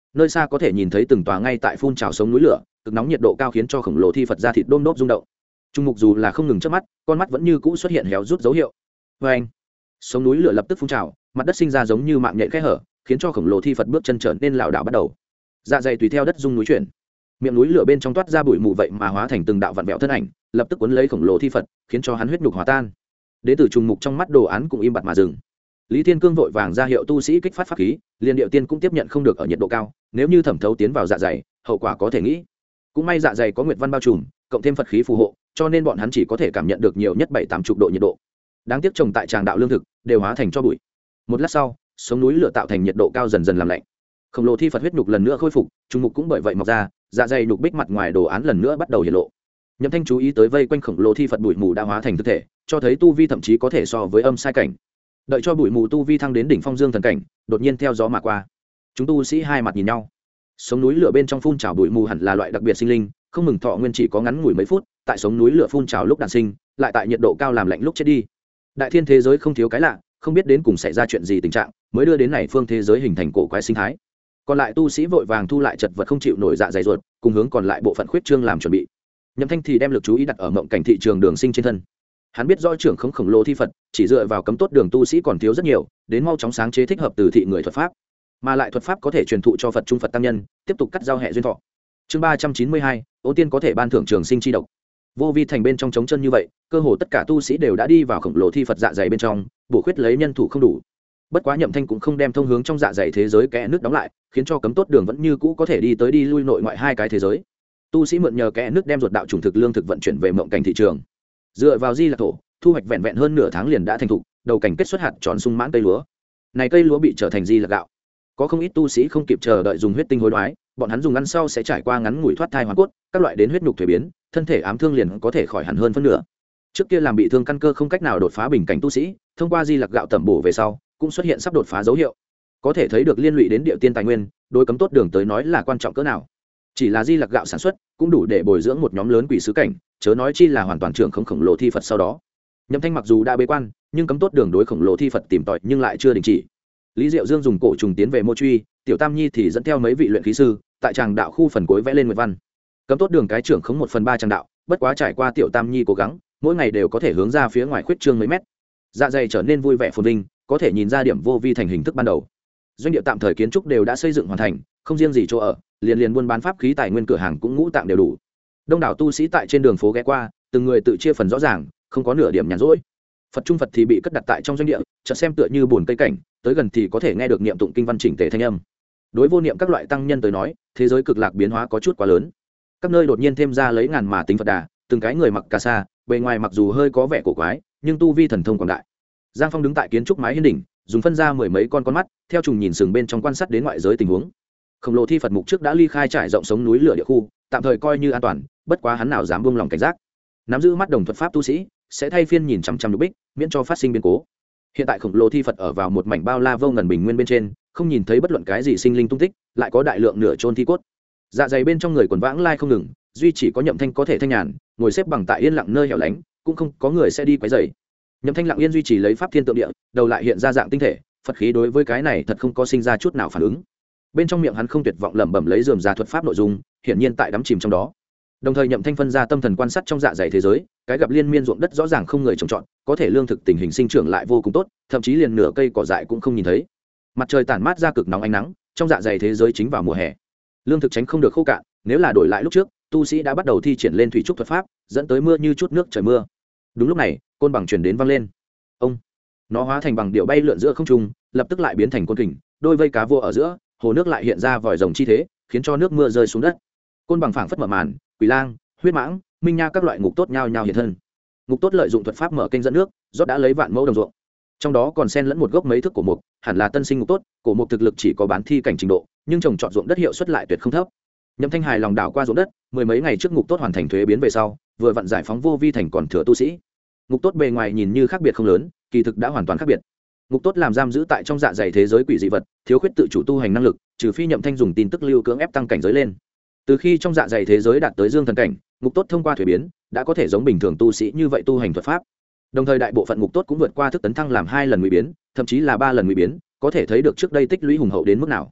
nơi xa có thể nhìn thấy từng tòa ngay tại phun trào sống núi lửa, cực nóng nhiệt độ cao khiến cho khổng lồ thi Phật ra thịt đôm đốp rung động. Trung mục dù là không ngừng chớp mắt, con mắt vẫn như cũ xuất hiện héo rút dấu hiệu. Vê anh, sống núi lửa lập tức phun trào, mặt đất sinh ra giống như mạng nhện kẽ hở, khiến cho khổng lồ thi Phật bước chân trở nên lảo đảo bắt đầu. Dạ dày tùy theo đất rung núi chuyển, miệng núi lửa bên trong toát ra bụi mù vậy mà hóa thành từng đạo vặn vẹo thân ảnh, lập tức cuốn lấy khổng lồ thi Phật, khiến cho hắn huyết nhục hòa tan. Đến từ trùng mục trong mắt đồ án cũng im bặt mà dừng. Lý Thiên Cương vội vàng ra hiệu tu sĩ kích phát pháp khí, liền điệu tiên cũng tiếp nhận không được ở nhiệt độ cao, nếu như thẩm thấu tiến vào dạ dày, hậu quả có thể nghĩ. Cũng may dạ dày có nguyệt văn bao trùm, cộng thêm Phật khí phù hộ, cho nên bọn hắn chỉ có thể cảm nhận được nhiều nhất 7-80 độ nhiệt độ. Đáng tiếc trồng tại tràng đạo lương thực đều hóa thành cho bụi. Một lát sau, sống núi lửa tạo thành nhiệt độ cao dần dần làm lạnh. Khổng lồ thi Phật huyết nhục lần nữa khôi phục, trùng mục cũng bởi vậy mọc ra, dạ dày nhục bích mặt ngoài đồ án lần nữa bắt đầu hiện lộ. Nhậm Thanh chú ý tới vây quanh khổng lồ thi Phật bụi mù đã hóa thành thực thể, cho thấy tu vi thậm chí có thể so với âm sai cảnh. Đợi cho bụi mù tu vi thăng đến đỉnh phong dương thần cảnh, đột nhiên theo gió mà qua. Chúng tu sĩ hai mặt nhìn nhau. Sống núi lửa bên trong phun trào bụi mù hẳn là loại đặc biệt sinh linh, không mừng thọ nguyên chỉ có ngắn ngủi mấy phút, tại sống núi lửa phun trào lúc đản sinh, lại tại nhiệt độ cao làm lạnh lúc chết đi. Đại thiên thế giới không thiếu cái lạ, không biết đến cùng xảy ra chuyện gì tình trạng, mới đưa đến này phương thế giới hình thành cổ quái sinh thái. Còn lại tu sĩ vội vàng thu lại chật vật không chịu nổi dạ dày ruột, cùng hướng còn lại bộ phận khuyết trương làm chuẩn bị. Nhậm Thanh thì đem lực chú ý đặt ở mộng cảnh thị trường đường sinh trên thân. Hắn biết rõ trưởng khống khổng lồ thi Phật, chỉ dựa vào cấm tốt đường tu sĩ còn thiếu rất nhiều, đến mau chóng sáng chế thích hợp từ thị người thuật pháp, mà lại thuật pháp có thể truyền thụ cho Phật trung Phật tăng nhân, tiếp tục cắt giao hệ duyên thọ. Chương 392, Ô Tiên có thể ban thưởng trường sinh chi độc. Vô vi thành bên trong trống chân như vậy, cơ hồ tất cả tu sĩ đều đã đi vào khổng lồ thi Phật dạ dày bên trong, bổ khuyết lấy nhân thủ không đủ. Bất quá Nhậm Thanh cũng không đem thông hướng trong dạ dày thế giới kẽ nước đóng lại, khiến cho cấm tốt đường vẫn như cũ có thể đi tới đi lui nội ngoại hai cái thế giới. Tu sĩ mượn nhờ kẽ nước đem ruột đạo chủng thực lương thực vận chuyển về mộng cảnh thị trường. Dựa vào Di Lạc thổ, thu hoạch vẹn vẹn hơn nửa tháng liền đã thành thục, đầu cảnh kết xuất hạt tròn sung mãn cây lúa. Này cây lúa bị trở thành Di Lạc gạo. Có không ít tu sĩ không kịp chờ đợi dùng huyết tinh hối đoái, bọn hắn dùng ăn sau sẽ trải qua ngắn ngủi thoát thai hoàn cốt, các loại đến huyết nhục thuế biến, thân thể ám thương liền có thể khỏi hẳn hơn phân nửa. Trước kia làm bị thương căn cơ không cách nào đột phá bình cảnh tu sĩ, thông qua Di Lạc gạo tẩm bổ về sau, cũng xuất hiện sắp đột phá dấu hiệu. Có thể thấy được liên lụy đến địa tiên tài nguyên, đối cấm tốt đường tới nói là quan trọng cỡ nào. Chỉ là Di Lạc gạo sản xuất cũng đủ để bồi dưỡng một nhóm lớn quỷ sứ cảnh, chớ nói chi là hoàn toàn trưởng không khổng lồ thi Phật sau đó. Nhậm Thanh mặc dù đã bế quan, nhưng cấm tốt đường đối khổng lồ thi Phật tìm tòi nhưng lại chưa đình chỉ. Lý Diệu Dương dùng cổ trùng tiến về Mô Truy, Tiểu Tam Nhi thì dẫn theo mấy vị luyện khí sư, tại tràng đạo khu phần cuối vẽ lên nguyệt văn. Cấm tốt đường cái trưởng không 1/3 tràng đạo, bất quá trải qua Tiểu Tam Nhi cố gắng, mỗi ngày đều có thể hướng ra phía ngoài khuyết trương mấy mét. Dạ dày trở nên vui vẻ phồn vinh, có thể nhìn ra điểm vô vi thành hình thức ban đầu. Doanh địa tạm thời kiến trúc đều đã xây dựng hoàn thành, không riêng gì chỗ ở, liền buôn bán pháp khí tài nguyên cửa hàng cũng ngũ tạng đều đủ. Đông đảo tu sĩ tại trên đường phố ghé qua, từng người tự chia phần rõ ràng, không có nửa điểm nhàn rỗi. Phật trung Phật thì bị cất đặt tại trong doanh địa, chợt xem tựa như buồn cây cảnh, tới gần thì có thể nghe được niệm tụng kinh văn chỉnh tề thanh âm. Đối vô niệm các loại tăng nhân tới nói, thế giới cực lạc biến hóa có chút quá lớn. Các nơi đột nhiên thêm ra lấy ngàn mà tính Phật đà, từng cái người mặc cà sa, bề ngoài mặc dù hơi có vẻ cổ quái, nhưng tu vi thần thông quảng đại. Giang Phong đứng tại kiến trúc mái hiên đỉnh, dùng phân ra mười mấy con mắt, theo trùng nhìn sừng bên trong quan sát đến ngoại giới tình huống. Khổng lồ thi Phật mục trước đã ly khai trải rộng sống núi lửa địa khu, tạm thời coi như an toàn, bất quá hắn nào dám buông lòng cảnh giác. Nắm giữ mắt đồng thuật pháp tu sĩ sẽ thay phiên nhìn chằm chằm lục bích, miễn cho phát sinh biến cố. Hiện tại khổng lồ thi Phật ở vào một mảnh bao la vô ngần bình nguyên bên trên, không nhìn thấy bất luận cái gì sinh linh tung tích, lại có đại lượng nửa chôn thi cốt. Dạ dày bên trong người quần vãng lai không ngừng, duy chỉ có Nhậm Thanh có thể thanh nhàn, ngồi xếp bằng tại yên lặng nơi hẻo lánh, cũng không có người sẽ đi quấy rầy. Nhậm Thanh lặng yên duy trì lấy pháp thiên tượng địa, đầu lại hiện ra dạng tinh thể, Phật khí đối với cái này thật không có sinh ra chút nào phản ứng. Bên trong miệng hắn không tuyệt vọng lẩm bẩm lấy rườm rà thuật pháp nội dung, hiển nhiên tại đắm chìm trong đó. Đồng thời Nhậm Thanh phân ra tâm thần quan sát trong dạ dày thế giới, cái gặp liên miên ruộng đất rõ ràng không người trồng trọt, có thể lương thực tình hình sinh trưởng lại vô cùng tốt, thậm chí liền nửa cây cỏ dại cũng không nhìn thấy. Mặt trời tản mát ra cực nóng ánh nắng, trong dạ dày thế giới chính vào mùa hè. Lương thực tránh không được khô cạn, nếu là đổi lại lúc trước, tu sĩ đã bắt đầu thi triển lên thủy trúc thuật pháp, dẫn tới mưa như chút nước trời mưa. Đúng lúc này, côn bằng truyền đến vang lên. Ông, nó hóa thành bằng điệu bay lượn giữa không trung, lập tức lại biến thành côn kình, đôi vây cá vô ở giữa, hồ nước lại hiện ra vòi rồng chi thế, khiến cho nước mưa rơi xuống đất. Côn bằng phảng phất mở màn, quỷ lang, huyết mãng, minh nha các loại ngục tốt nhao nhao hiện thân. Ngục tốt lợi dụng thuật pháp mở kênh dẫn nước, rót đã lấy vạn mẫu đồng ruộng. Trong đó còn xen lẫn một gốc mấy thước cổ mục, hẳn là tân sinh ngục tốt, cổ mục thực lực chỉ có bán thi cảnh trình độ, nhưng trồng trọt ruộng đất hiệu suất lại tuyệt không thấp. Nhậm Thanh hài lòng đảo qua ruộng đất, mười mấy ngày trước ngục tốt hoàn thành thuế biến về sau, vừa vặn giải phóng vô vi thành còn thừa tu sĩ. Ngục tốt bề ngoài nhìn như khác biệt không lớn, kỳ thực đã hoàn toàn khác biệt. Ngục tốt làm giam giữ tại trong dạ dày thế giới quỷ dị vật, thiếu khuyết tự chủ tu hành năng lực, trừ phi Nhậm Thanh dùng tin tức lưu cưỡng ép tăng cảnh giới lên. Từ khi trong dạ dày thế giới đạt tới dương thần cảnh, ngục tốt thông qua thuế biến, đã có thể giống bình thường tu sĩ như vậy tu hành thuật pháp. Đồng thời đại bộ phận ngục tốt cũng vượt qua thức tấn thăng làm 2 lần ngụy biến, thậm chí là 3 lần ngụy biến, có thể thấy được trước đây tích lũy hùng hậu đến mức nào.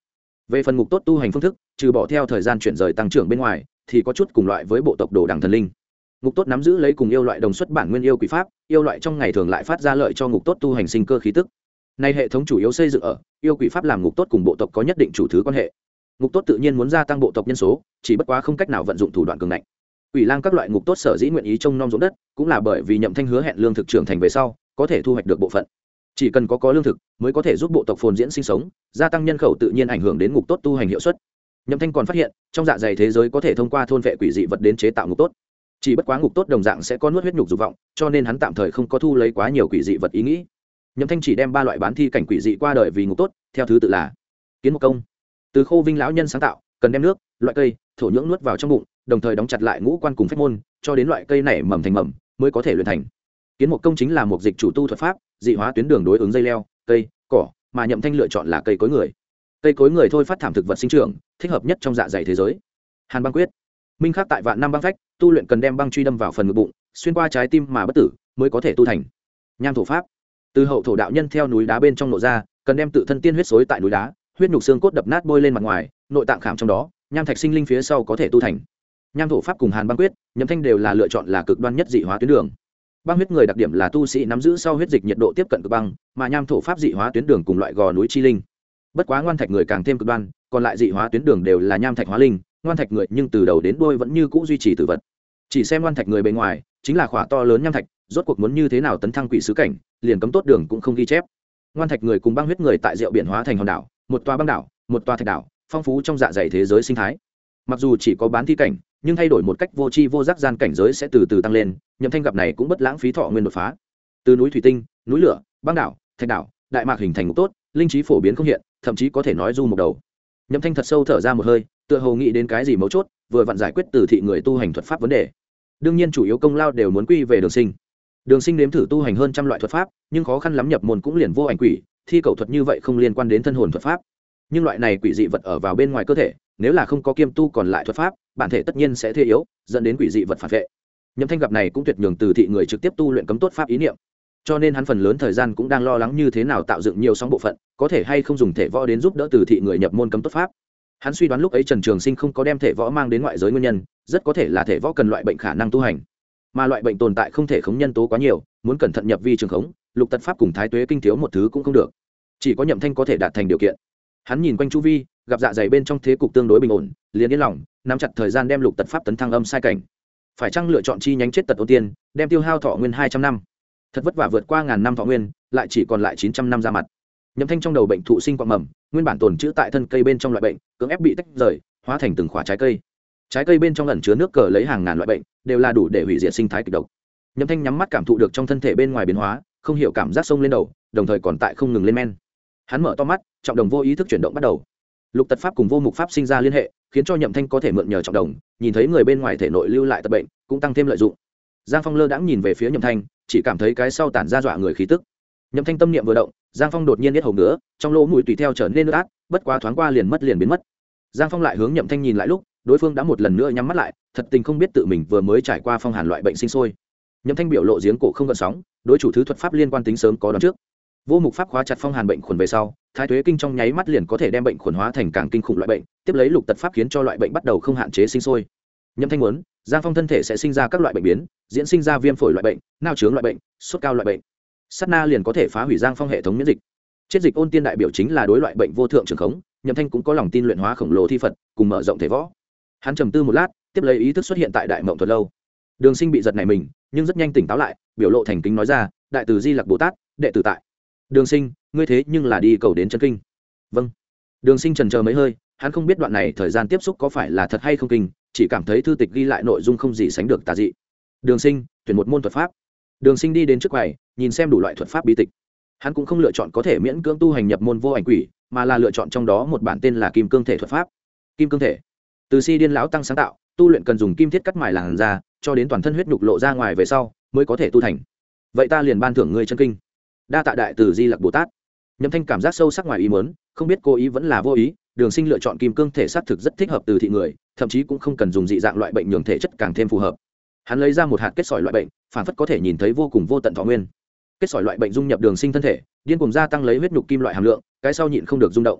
Về phần ngục tốt tu hành phương thức, trừ bỏ theo thời gian chuyển rời tăng trưởng bên ngoài, thì có chút cùng loại với bộ tộc đồ đằng thần linh. Ngục tốt nắm giữ lấy cùng yêu loại đồng xuất bản nguyên yêu quỷ pháp, yêu loại trong ngày thường lại phát ra lợi cho ngục tốt tu hành sinh cơ khí tức. Nay hệ thống chủ yếu xây dựng ở yêu quỷ pháp làm ngục tốt cùng bộ tộc có nhất định chủ thứ quan hệ. Ngục tốt tự nhiên muốn gia tăng bộ tộc nhân số, chỉ bất quá không cách nào vận dụng thủ đoạn cường ngạnh. Quỷ lang các loại ngục tốt sở dĩ nguyện ý trông nom ruộng đất, cũng là bởi vì Nhậm Thanh hứa hẹn lương thực trưởng thành về sau, có thể thu hoạch được bộ phận. Chỉ cần có lương thực, mới có thể giúp bộ tộc phồn diễn sinh sống, gia tăng nhân khẩu tự nhiên ảnh hưởng đến ngục tốt tu hành hiệu suất. Nhậm Thanh còn phát hiện, trong dạ dày thế giới có thể thông qua thôn vệ quỷ dị vật đến chế tạo ngục tốt. Chỉ bất quá ngục tốt đồng dạng sẽ có nuốt huyết nhục dục vọng, cho nên hắn tạm thời không có thu lấy quá nhiều quỷ dị vật ý nghĩ. Nhậm Thanh chỉ đem 3 loại bán thi cảnh quỷ dị qua đời vì ngục tốt, theo thứ tự là kiến một công, từ khô vinh lão nhân sáng tạo, cần đem nước, loại cây, thổ nhưỡng nuốt vào trong bụng, đồng thời đóng chặt lại ngũ quan cùng phách môn, cho đến loại cây này mầm thành mầm mới có thể luyện thành. Kiến một công chính là một dịch chủ tu thuật pháp, dị hóa tuyến đường đối ứng dây leo, cây, cỏ, mà Nhậm Thanh lựa chọn là cây cối người. Cây cối người thôi phát thảm thực vật sinh trưởng, thích hợp nhất trong dạ dày thế giới. Hàn băng quyết, minh khắc tại vạn năm băng phách, tu luyện cần đem băng truy đâm vào phần ngực bụng, xuyên qua trái tim mà bất tử, mới có thể tu thành. Nham thổ pháp, từ hậu thổ đạo nhân theo núi đá bên trong nộ ra, cần đem tự thân tiên huyết xối tại núi đá, huyết nhục xương cốt đập nát bôi lên mặt ngoài, nội tạng khảm trong đó, nham thạch sinh linh phía sau có thể tu thành. Nham thổ pháp cùng Hàn băng quyết, Nhậm Thanh đều là lựa chọn là cực đoan nhất dị hóa tuyến đường. Băng huyết người đặc điểm là tu sĩ nắm giữ sau huyết dịch nhiệt độ tiếp cận cực băng, mà nham thổ pháp dị hóa tuyến đường cùng loại gò núi chi linh. Bất quá ngoan thạch người càng thêm cực đoan, còn lại dị hóa tuyến đường đều là nham thạch hóa linh, ngoan thạch người nhưng từ đầu đến đuôi vẫn như cũ duy trì tử vật. Chỉ xem ngoan thạch người bề ngoài, chính là khỏa to lớn nham thạch, rốt cuộc muốn như thế nào tấn thăng quỷ sứ cảnh, liền cấm tốt đường cũng không ghi chép. Ngoan thạch người cùng băng huyết người tại Diệu Biển hóa thành hòn đảo, một tòa băng đảo, một tòa thạch đảo, phong phú trong dạ dày thế giới sinh thái. Mặc dù chỉ có bán thi cảnh, nhưng thay đổi một cách vô tri vô giác gian cảnh giới sẽ từ từ tăng lên. Nhậm Thanh gặp này cũng bất lãng phí thọ nguyên đột phá. Từ núi thủy tinh, núi lửa, băng đảo, thạch đảo, đại mạc hình thành ngục tốt, linh trí phổ biến không hiện, thậm chí có thể nói du một đầu. Nhậm Thanh thật sâu thở ra một hơi, tựa hồ nghĩ đến cái gì mấu chốt, vừa vặn giải quyết từ thị người tu hành thuật pháp vấn đề. Đương nhiên chủ yếu công lao đều muốn quy về Đường Sinh. Đường Sinh nếm thử tu hành hơn trăm loại thuật pháp, nhưng khó khăn lắm nhập môn cũng liền vô ảnh quỷ, thi cầu thuật như vậy không liên quan đến thân hồn thuật pháp. Nhưng loại này quỷ dị vật ở vào bên ngoài cơ thể, nếu là không có kiêm tu còn lại thuật pháp, bản thể tất nhiên sẽ thê yếu, dẫn đến quỷ dị vật phản vệ. Nhậm Thanh gặp này cũng tuyệt nhường từ thị người trực tiếp tu luyện cấm tốt pháp ý niệm, cho nên hắn phần lớn thời gian cũng đang lo lắng như thế nào tạo dựng nhiều sóng bộ phận, có thể hay không dùng thể võ đến giúp đỡ từ thị người nhập môn cấm tốt pháp. Hắn suy đoán lúc ấy Trần Trường Sinh không có đem thể võ mang đến ngoại giới nguyên nhân, rất có thể là thể võ cần loại bệnh khả năng tu hành, mà loại bệnh tồn tại không thể khống nhân tố quá nhiều, muốn cẩn thận nhập vi trường khống, lục tật pháp cùng thái tuế kinh thiếu một thứ cũng không được. Chỉ có Nhậm Thanh có thể đạt thành điều kiện. Hắn nhìn quanh chu vi, gặp dạ dày bên trong thế cục tương đối bình ổn, liền yên lòng, nắm chặt thời gian đem lục tật pháp tấn thăng âm sai cảnh. Phải chăng lựa chọn chi nhánh chết tật ôn tiên, đem tiêu hao thọ nguyên 200 năm. Thật vất vả vượt qua ngàn năm thọ nguyên, lại chỉ còn lại 900 năm ra mặt. Nhậm Thanh trong đầu bệnh thụ sinh quạng mầm, nguyên bản tồn trữ tại thân cây bên trong loại bệnh, cưỡng ép bị tách rời, hóa thành từng khỏa trái cây. Trái cây bên trong ẩn chứa nước cờ lấy hàng ngàn loại bệnh, đều là đủ để hủy diệt sinh thái kịch độc. Nhậm Thanh nhắm mắt cảm thụ được trong thân thể bên ngoài biến hóa, không hiểu cảm giác sông lên đầu, đồng thời còn tại không ngừng lên men. Hắn mở to mắt, trọng đồng vô ý thức chuyển động bắt đầu. Lục tật pháp cùng vô mục pháp sinh ra liên hệ, khiến cho Nhậm Thanh có thể mượn nhờ trọng đồng, nhìn thấy người bên ngoài thể nội lưu lại tật bệnh, cũng tăng thêm lợi dụng. Giang Phong lơ đãng nhìn về phía Nhậm Thanh, chỉ cảm thấy cái sau tản ra dọa người khí tức. Nhậm Thanh tâm niệm vừa động, Giang Phong đột nhiên biết hầu nữa, trong lỗ mũi tùy theo trở nên ướt át, bất quá thoáng qua liền biến mất. Giang Phong lại hướng Nhậm Thanh nhìn lại lúc, đối phương đã một lần nữa nhắm mắt lại, thật tình không biết tự mình vừa mới trải qua phong hàn loại bệnh sinh sôi. Nhậm Thanh biểu lộ giếng cổ không gợn sóng, đối chủ thứ thuật pháp liên quan tính sớm có đoán trước. Vô mục pháp khóa chặt phong hàn bệnh khuẩn về sau, thái tuế kinh trong nháy mắt liền có thể đem bệnh khuẩn hóa thành càng kinh khủng loại bệnh, tiếp lấy lục tật pháp khiến cho loại bệnh bắt đầu không hạn chế sinh sôi. Nhậm Thanh muốn, Giang Phong thân thể sẽ sinh ra các loại bệnh biến, diễn sinh ra viêm phổi loại bệnh, nao chướng loại bệnh, sốt cao loại bệnh. Sát na liền có thể phá hủy Giang Phong hệ thống miễn dịch. Chết dịch ôn tiên đại biểu chính là đối loại bệnh vô thượng trường khống, Nhậm Thanh cũng có lòng tin luyện hóa khổng lồ thi Phật, cùng mở rộng thể võ. Hắn trầm tư một lát, tiếp lấy ý thức xuất hiện tại Đại Mộng Thuật lâu. Đường Sinh bị giật nảy mình, nhưng rất nhanh tỉnh táo lại, biểu lộ thành kính nói ra, đại từ Di Lặc Bồ Tát, đệ tử tại. Đường Sinh, ngươi thế nhưng là đi cầu đến chân kinh. Vâng. Đường Sinh chần chờ mấy hơi, hắn không biết đoạn này thời gian tiếp xúc có phải là thật hay không kinh, chỉ cảm thấy thư tịch ghi lại nội dung không gì sánh được tà dị. Đường Sinh, tuyển một môn thuật pháp. Đường Sinh đi đến trước quầy, nhìn xem đủ loại thuật pháp bí tịch. Hắn cũng không lựa chọn có thể miễn cưỡng tu hành nhập môn vô ảnh quỷ, mà là lựa chọn trong đó một bản tên là Kim Cương Thể thuật pháp. Kim Cương Thể, từ Si Điên lão tăng sáng tạo, tu luyện cần dùng kim thiết cắt mài làn da, cho đến toàn thân huyết nhục lộ ra ngoài về sau, mới có thể tu thành. Vậy ta liền ban thưởng ngươi chân kinh. Đa tạ đại từ Di Lặc Bồ Tát. Nhậm Thanh cảm giác sâu sắc ngoài ý muốn, không biết cố ý vẫn là vô ý, Đường Sinh lựa chọn Kim Cương Thể sát thực rất thích hợp từ thị người, thậm chí cũng không cần dùng dị dạng loại bệnh nhường thể chất càng thêm phù hợp. Hắn lấy ra một hạt kết sỏi loại bệnh, phản phất có thể nhìn thấy vô cùng vô tận thọ nguyên. Kết sỏi loại bệnh dung nhập Đường Sinh thân thể, điên cuồng gia tăng lấy huyết nhục kim loại hàm lượng, cái sau nhịn không được rung động.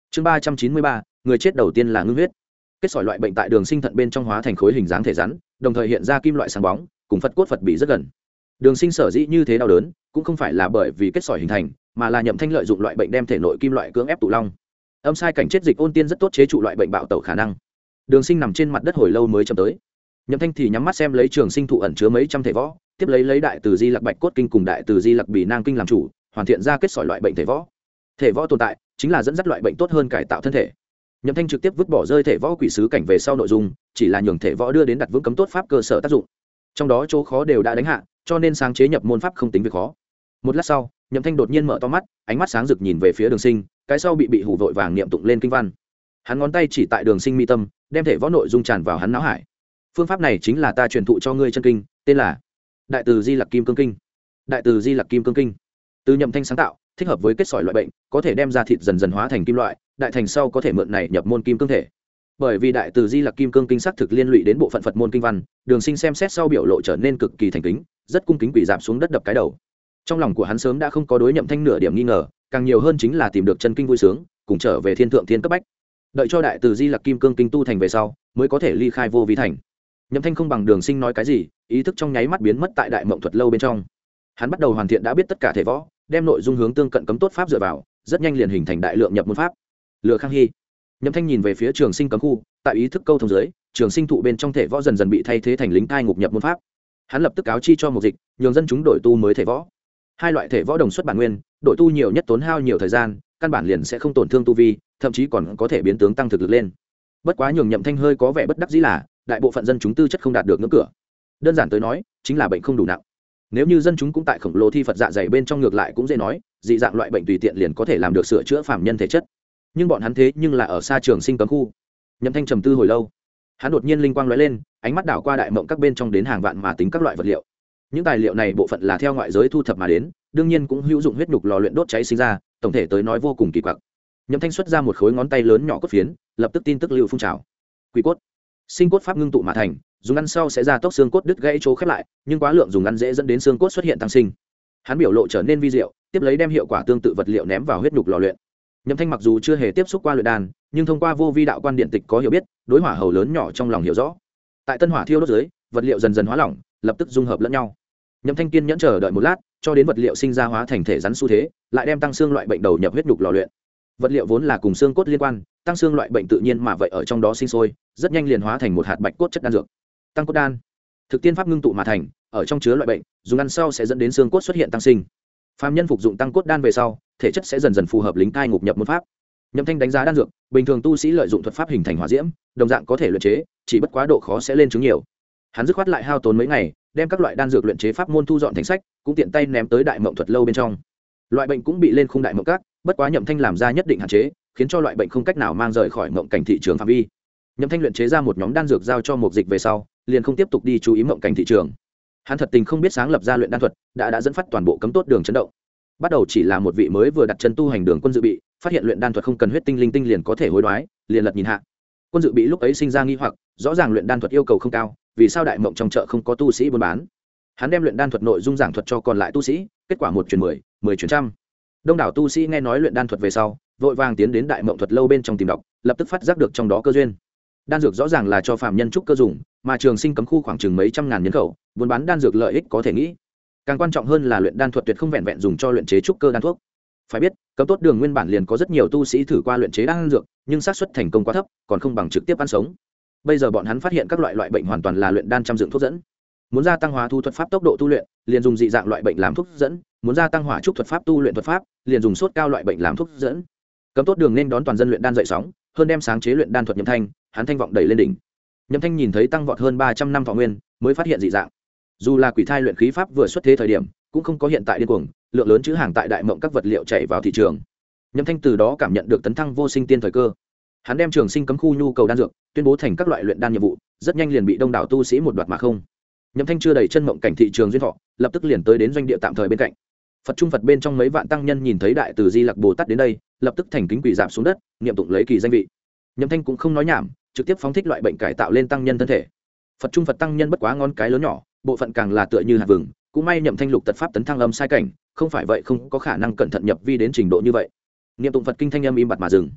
chương 393, người chết đầu tiên là ngưng huyết. Kết sỏi loại bệnh tại đường sinh thận bên trong hóa thành khối hình dáng thể rắn, đồng thời hiện ra kim loại sáng bóng, cùng phật cốt phật bị rất gần. Đường sinh sở dĩ như thế đau đớn cũng không phải là bởi vì kết sỏi hình thành, mà là Nhậm Thanh lợi dụng loại bệnh đem thể nội kim loại cưỡng ép tụ long. Âm sai cảnh chết dịch ôn tiên rất tốt chế trụ loại bệnh bạo tẩu khả năng. Đường sinh nằm trên mặt đất hồi lâu mới chậm tới. Nhậm Thanh thì nhắm mắt xem lấy trường sinh thụ ẩn chứa mấy trăm thể võ, tiếp lấy đại từ di lặc bạch cốt kinh cùng đại từ di lặc bỉ nang kinh làm chủ, hoàn thiện ra kết sỏi loại bệnh thể võ. Thể võ tồn tại chính là dẫn dắt loại bệnh tốt hơn cải tạo thân thể. Nhậm Thanh trực tiếp vứt bỏ rơi thể võ quỷ sứ cảnh về sau nội dung, chỉ là nhường thể võ đưa đến đặt vững cấm tốt pháp cơ sở tác dụng. Trong đó chỗ khó đều đã đánh hạ, cho nên sáng chế nhập môn pháp không tính việc khó. Một lát sau, Nhậm Thanh đột nhiên mở to mắt, ánh mắt sáng rực nhìn về phía Đường Sinh, cái sau bị hù vội vàng niệm tụng lên kinh văn. Hắn ngón tay chỉ tại Đường Sinh mi tâm, đem thể võ nội dung tràn vào hắn não hải. Phương pháp này chính là ta truyền thụ cho ngươi chân kinh, tên là Đại Từ Di Lặc Kim Cương Kinh. Đại Từ Di Lặc Kim Cương Kinh, từ Nhậm Thanh sáng tạo, thích hợp với kết sỏi loại bệnh, có thể đem ra thịt dần dần hóa thành kim loại, đại thành sau có thể mượn này nhập môn kim cương thể. Bởi vì Đại Từ Di Lặc Kim Cương Kinh xác thực liên lụy đến bộ phận Phật môn kinh văn, Đường Sinh xem xét sau biểu lộ trở nên cực kỳ thành kính, rất cung kính quỳ rạp xuống đất đập cái đầu. Trong lòng của hắn sớm đã không có đối Nhậm Thanh nửa điểm nghi ngờ, càng nhiều hơn chính là tìm được chân kinh vui sướng, cùng trở về thiên thượng thiên cấp bách. Đợi cho Đại Từ Di Lặc Kim Cương Kinh tu thành về sau, mới có thể ly khai vô vi thành. Nhậm Thanh không bằng Đường Sinh nói cái gì, ý thức trong nháy mắt biến mất tại đại mộng thuật lâu bên trong. Hắn bắt đầu hoàn thiện đã biết tất cả thể võ, đem nội dung hướng tương cận cấm tốt pháp dựa vào, rất nhanh liền hình thành đại lượng nhập môn pháp. Lừa Khang Hy. Nhậm Thanh nhìn về phía Trường Sinh cấm khu, tại ý thức câu thông dưới, Trường Sinh thụ bên trong thể võ dần dần bị thay thế thành lính cai ngục nhập môn pháp. Hắn lập tức cáo chi cho một dịch, nhường dân chúng đổi tu mới thể võ. Hai loại thể võ đồng xuất bản nguyên, đổi tu nhiều nhất tốn hao nhiều thời gian, căn bản liền sẽ không tổn thương tu vi, thậm chí còn có thể biến tướng tăng thực lực lên. Bất quá nhường Nhậm Thanh hơi có vẻ bất đắc dĩ là, đại bộ phận dân chúng tư chất không đạt được ngưỡng cửa. Đơn giản tới nói, chính là bệnh không đủ nặng. Nếu như dân chúng cũng tại khổng lồ thi Phật dạ dày bên trong ngược lại cũng dễ nói, dị dạng loại bệnh tùy tiện liền có thể làm được sửa chữa phàm nhân thể chất. Nhưng bọn hắn thế nhưng là ở xa Trường Sinh cấm khu. Nhậm Thanh trầm tư hồi lâu, hắn đột nhiên linh quang lóe lên, ánh mắt đảo qua đại mộng các bên trong đến hàng vạn mà tính các loại vật liệu. Những tài liệu này bộ phận là theo ngoại giới thu thập mà đến, đương nhiên cũng hữu dụng huyết nhục lò luyện đốt cháy sinh ra, tổng thể tới nói vô cùng kỳ quặc. Nhậm Thanh xuất ra một khối ngón tay lớn nhỏ cốt phiến, lập tức tin tức lưu phun trào. Quỷ cốt, sinh cốt pháp ngưng tụ mà thành, dùng ăn sau sẽ ra tốc xương cốt đứt gãy chỗ khép lại, nhưng quá lượng dùng ăn dễ dẫn đến xương cốt xuất hiện tăng sinh. Hắn biểu lộ trở nên vi diệu, tiếp lấy đem hiệu quả tương tự vật liệu ném vào huyết nhục lò luyện. Nhậm Thanh mặc dù chưa hề tiếp xúc qua luyện đan, nhưng thông qua vô vi đạo quan điện tịch có hiểu biết, đối hỏa hầu lớn nhỏ trong lòng hiểu rõ. Tại tân hỏa thiêu đốt dưới, vật liệu dần dần hóa lỏng, lập tức dung hợp lẫn nhau. Nhậm Thanh kiên nhẫn chờ đợi một lát, cho đến vật liệu sinh ra hóa thành thể rắn xu thế, lại đem tăng xương loại bệnh đầu nhập huyết nhục lò luyện. Vật liệu vốn là cùng xương cốt liên quan, tăng xương loại bệnh tự nhiên mà vậy ở trong đó sinh sôi, rất nhanh liền hóa thành một hạt bạch cốt chất đan dược. Tăng cốt đan, thực tiên pháp ngưng tụ mà thành, ở trong chứa loại bệnh, dùng ăn sau sẽ dẫn đến xương cốt xuất hiện tăng sinh. Phàm nhân phục dụng tăng cốt đan về sau, thể chất sẽ dần dần phù hợp lính cai ngục nhập môn pháp. Nhậm Thanh đánh giá đan dược, bình thường tu sĩ lợi dụng thuật pháp hình thành hỏa diễm, đồng dạng có thể luyện chế, chỉ bất quá độ khó sẽ lên chứng nhiều. Hắn dứt khoát lại hao tốn mấy ngày, đem các loại đan dược luyện chế pháp môn thu dọn thành sách, cũng tiện tay ném tới đại mộng thuật lâu bên trong. Loại bệnh cũng bị lên khung đại mộng các, bất quá Nhậm Thanh làm ra nhất định hạn chế, khiến cho loại bệnh không cách nào mang rời khỏi mộng cảnh thị trường phạm vi. Nhậm Thanh luyện chế ra một nhóm đan dược giao cho một dịch về sau, liền không tiếp tục đi chú ý mộng cảnh thị trường. Hắn thật tình không biết sáng lập ra luyện đan thuật đã dẫn phát toàn bộ cấm tốt đường chấn động. Bắt đầu chỉ là một vị mới vừa đặt chân tu hành đường quân dự bị, phát hiện luyện đan thuật không cần huyết tinh linh tinh liền có thể hối đoái, liền lật nhìn hạ. Quân dự bị lúc ấy sinh ra nghi hoặc, rõ ràng luyện đan thuật yêu cầu không cao, vì sao đại mộng trong chợ không có tu sĩ buôn bán? Hắn đem luyện đan thuật nội dung giảng thuật cho còn lại tu sĩ, kết quả 1 truyền 10, 10 truyền trăm. Đông đảo tu sĩ nghe nói luyện đan thuật về sau, vội vàng tiến đến đại mộng thuật lâu bên trong tìm đọc, lập tức phát giác được trong đó cơ duyên. Đan dược rõ ràng là cho phàm nhân trúc cơ dùng, mà Trường Sinh cấm khu khoảng chừng mấy trăm ngàn nhân khẩu, buôn bán đan dược lợi ích có thể nghĩ. Càng quan trọng hơn là luyện đan thuật tuyệt không vẹn vẹn dùng cho luyện chế trúc cơ đan thuốc. Phải biết, cấm tốt đường nguyên bản liền có rất nhiều tu sĩ thử qua luyện chế đan dược, nhưng xác suất thành công quá thấp, còn không bằng trực tiếp ăn sống. Bây giờ bọn hắn phát hiện các loại bệnh hoàn toàn là luyện đan trăm dựng thuốc dẫn. Muốn gia tăng hóa thu thuật pháp tốc độ tu luyện, liền dùng dị dạng loại bệnh làm thuốc dẫn, muốn gia tăng hỏa trúc thuật pháp tu luyện thuật pháp, liền dùng sốt cao loại bệnh làm thuốc dẫn. Cấm tốt đường nên đón toàn dân luyện đan dậy sóng, hơn đem sáng chế luyện đan thuật Nhậm Thanh, hắn thanh vọng đẩy lên đỉnh. Nhậm Thanh nhìn thấy tăng vọt hơn 300 năm thọ nguyên, mới phát hiện dị dạng. Dù là quỷ thai luyện khí pháp vừa xuất thế thời điểm, cũng không có hiện tại điên cuồng, lượng lớn chữ hàng tại đại mộng các vật liệu chảy vào thị trường. Nhậm Thanh từ đó cảm nhận được tấn thăng vô sinh tiên thời cơ. Hắn đem Trường Sinh cấm khu nhu cầu đan dược tuyên bố thành các loại luyện đan nhiệm vụ, rất nhanh liền bị đông đảo tu sĩ một đoạt mà không. Nhậm Thanh chưa đầy chân mộng cảnh thị trường duyên thọ, lập tức liền tới đến doanh địa tạm thời bên cạnh. Phật trung Phật bên trong mấy vạn tăng nhân nhìn thấy đại từ Di Lặc Bồ Tát đến đây, lập tức thành kính quỳ rạp xuống đất, niệm tụng lấy kỳ danh vị. Nhậm Thanh cũng không nói nhảm, trực tiếp phóng thích loại bệnh cải tạo lên tăng nhân thân thể. Phật trung Phật tăng nhân bất quá ngón cái lớn nhỏ, bộ phận càng là tựa như hạt vừng, cũng may Nhậm Thanh lục tật pháp tấn thăng âm sai cảnh, không phải vậy không có khả năng cẩn thận nhập vi đến trình độ như vậy. Niệm tụng Phật kinh thanh âm im bặt mà dừng.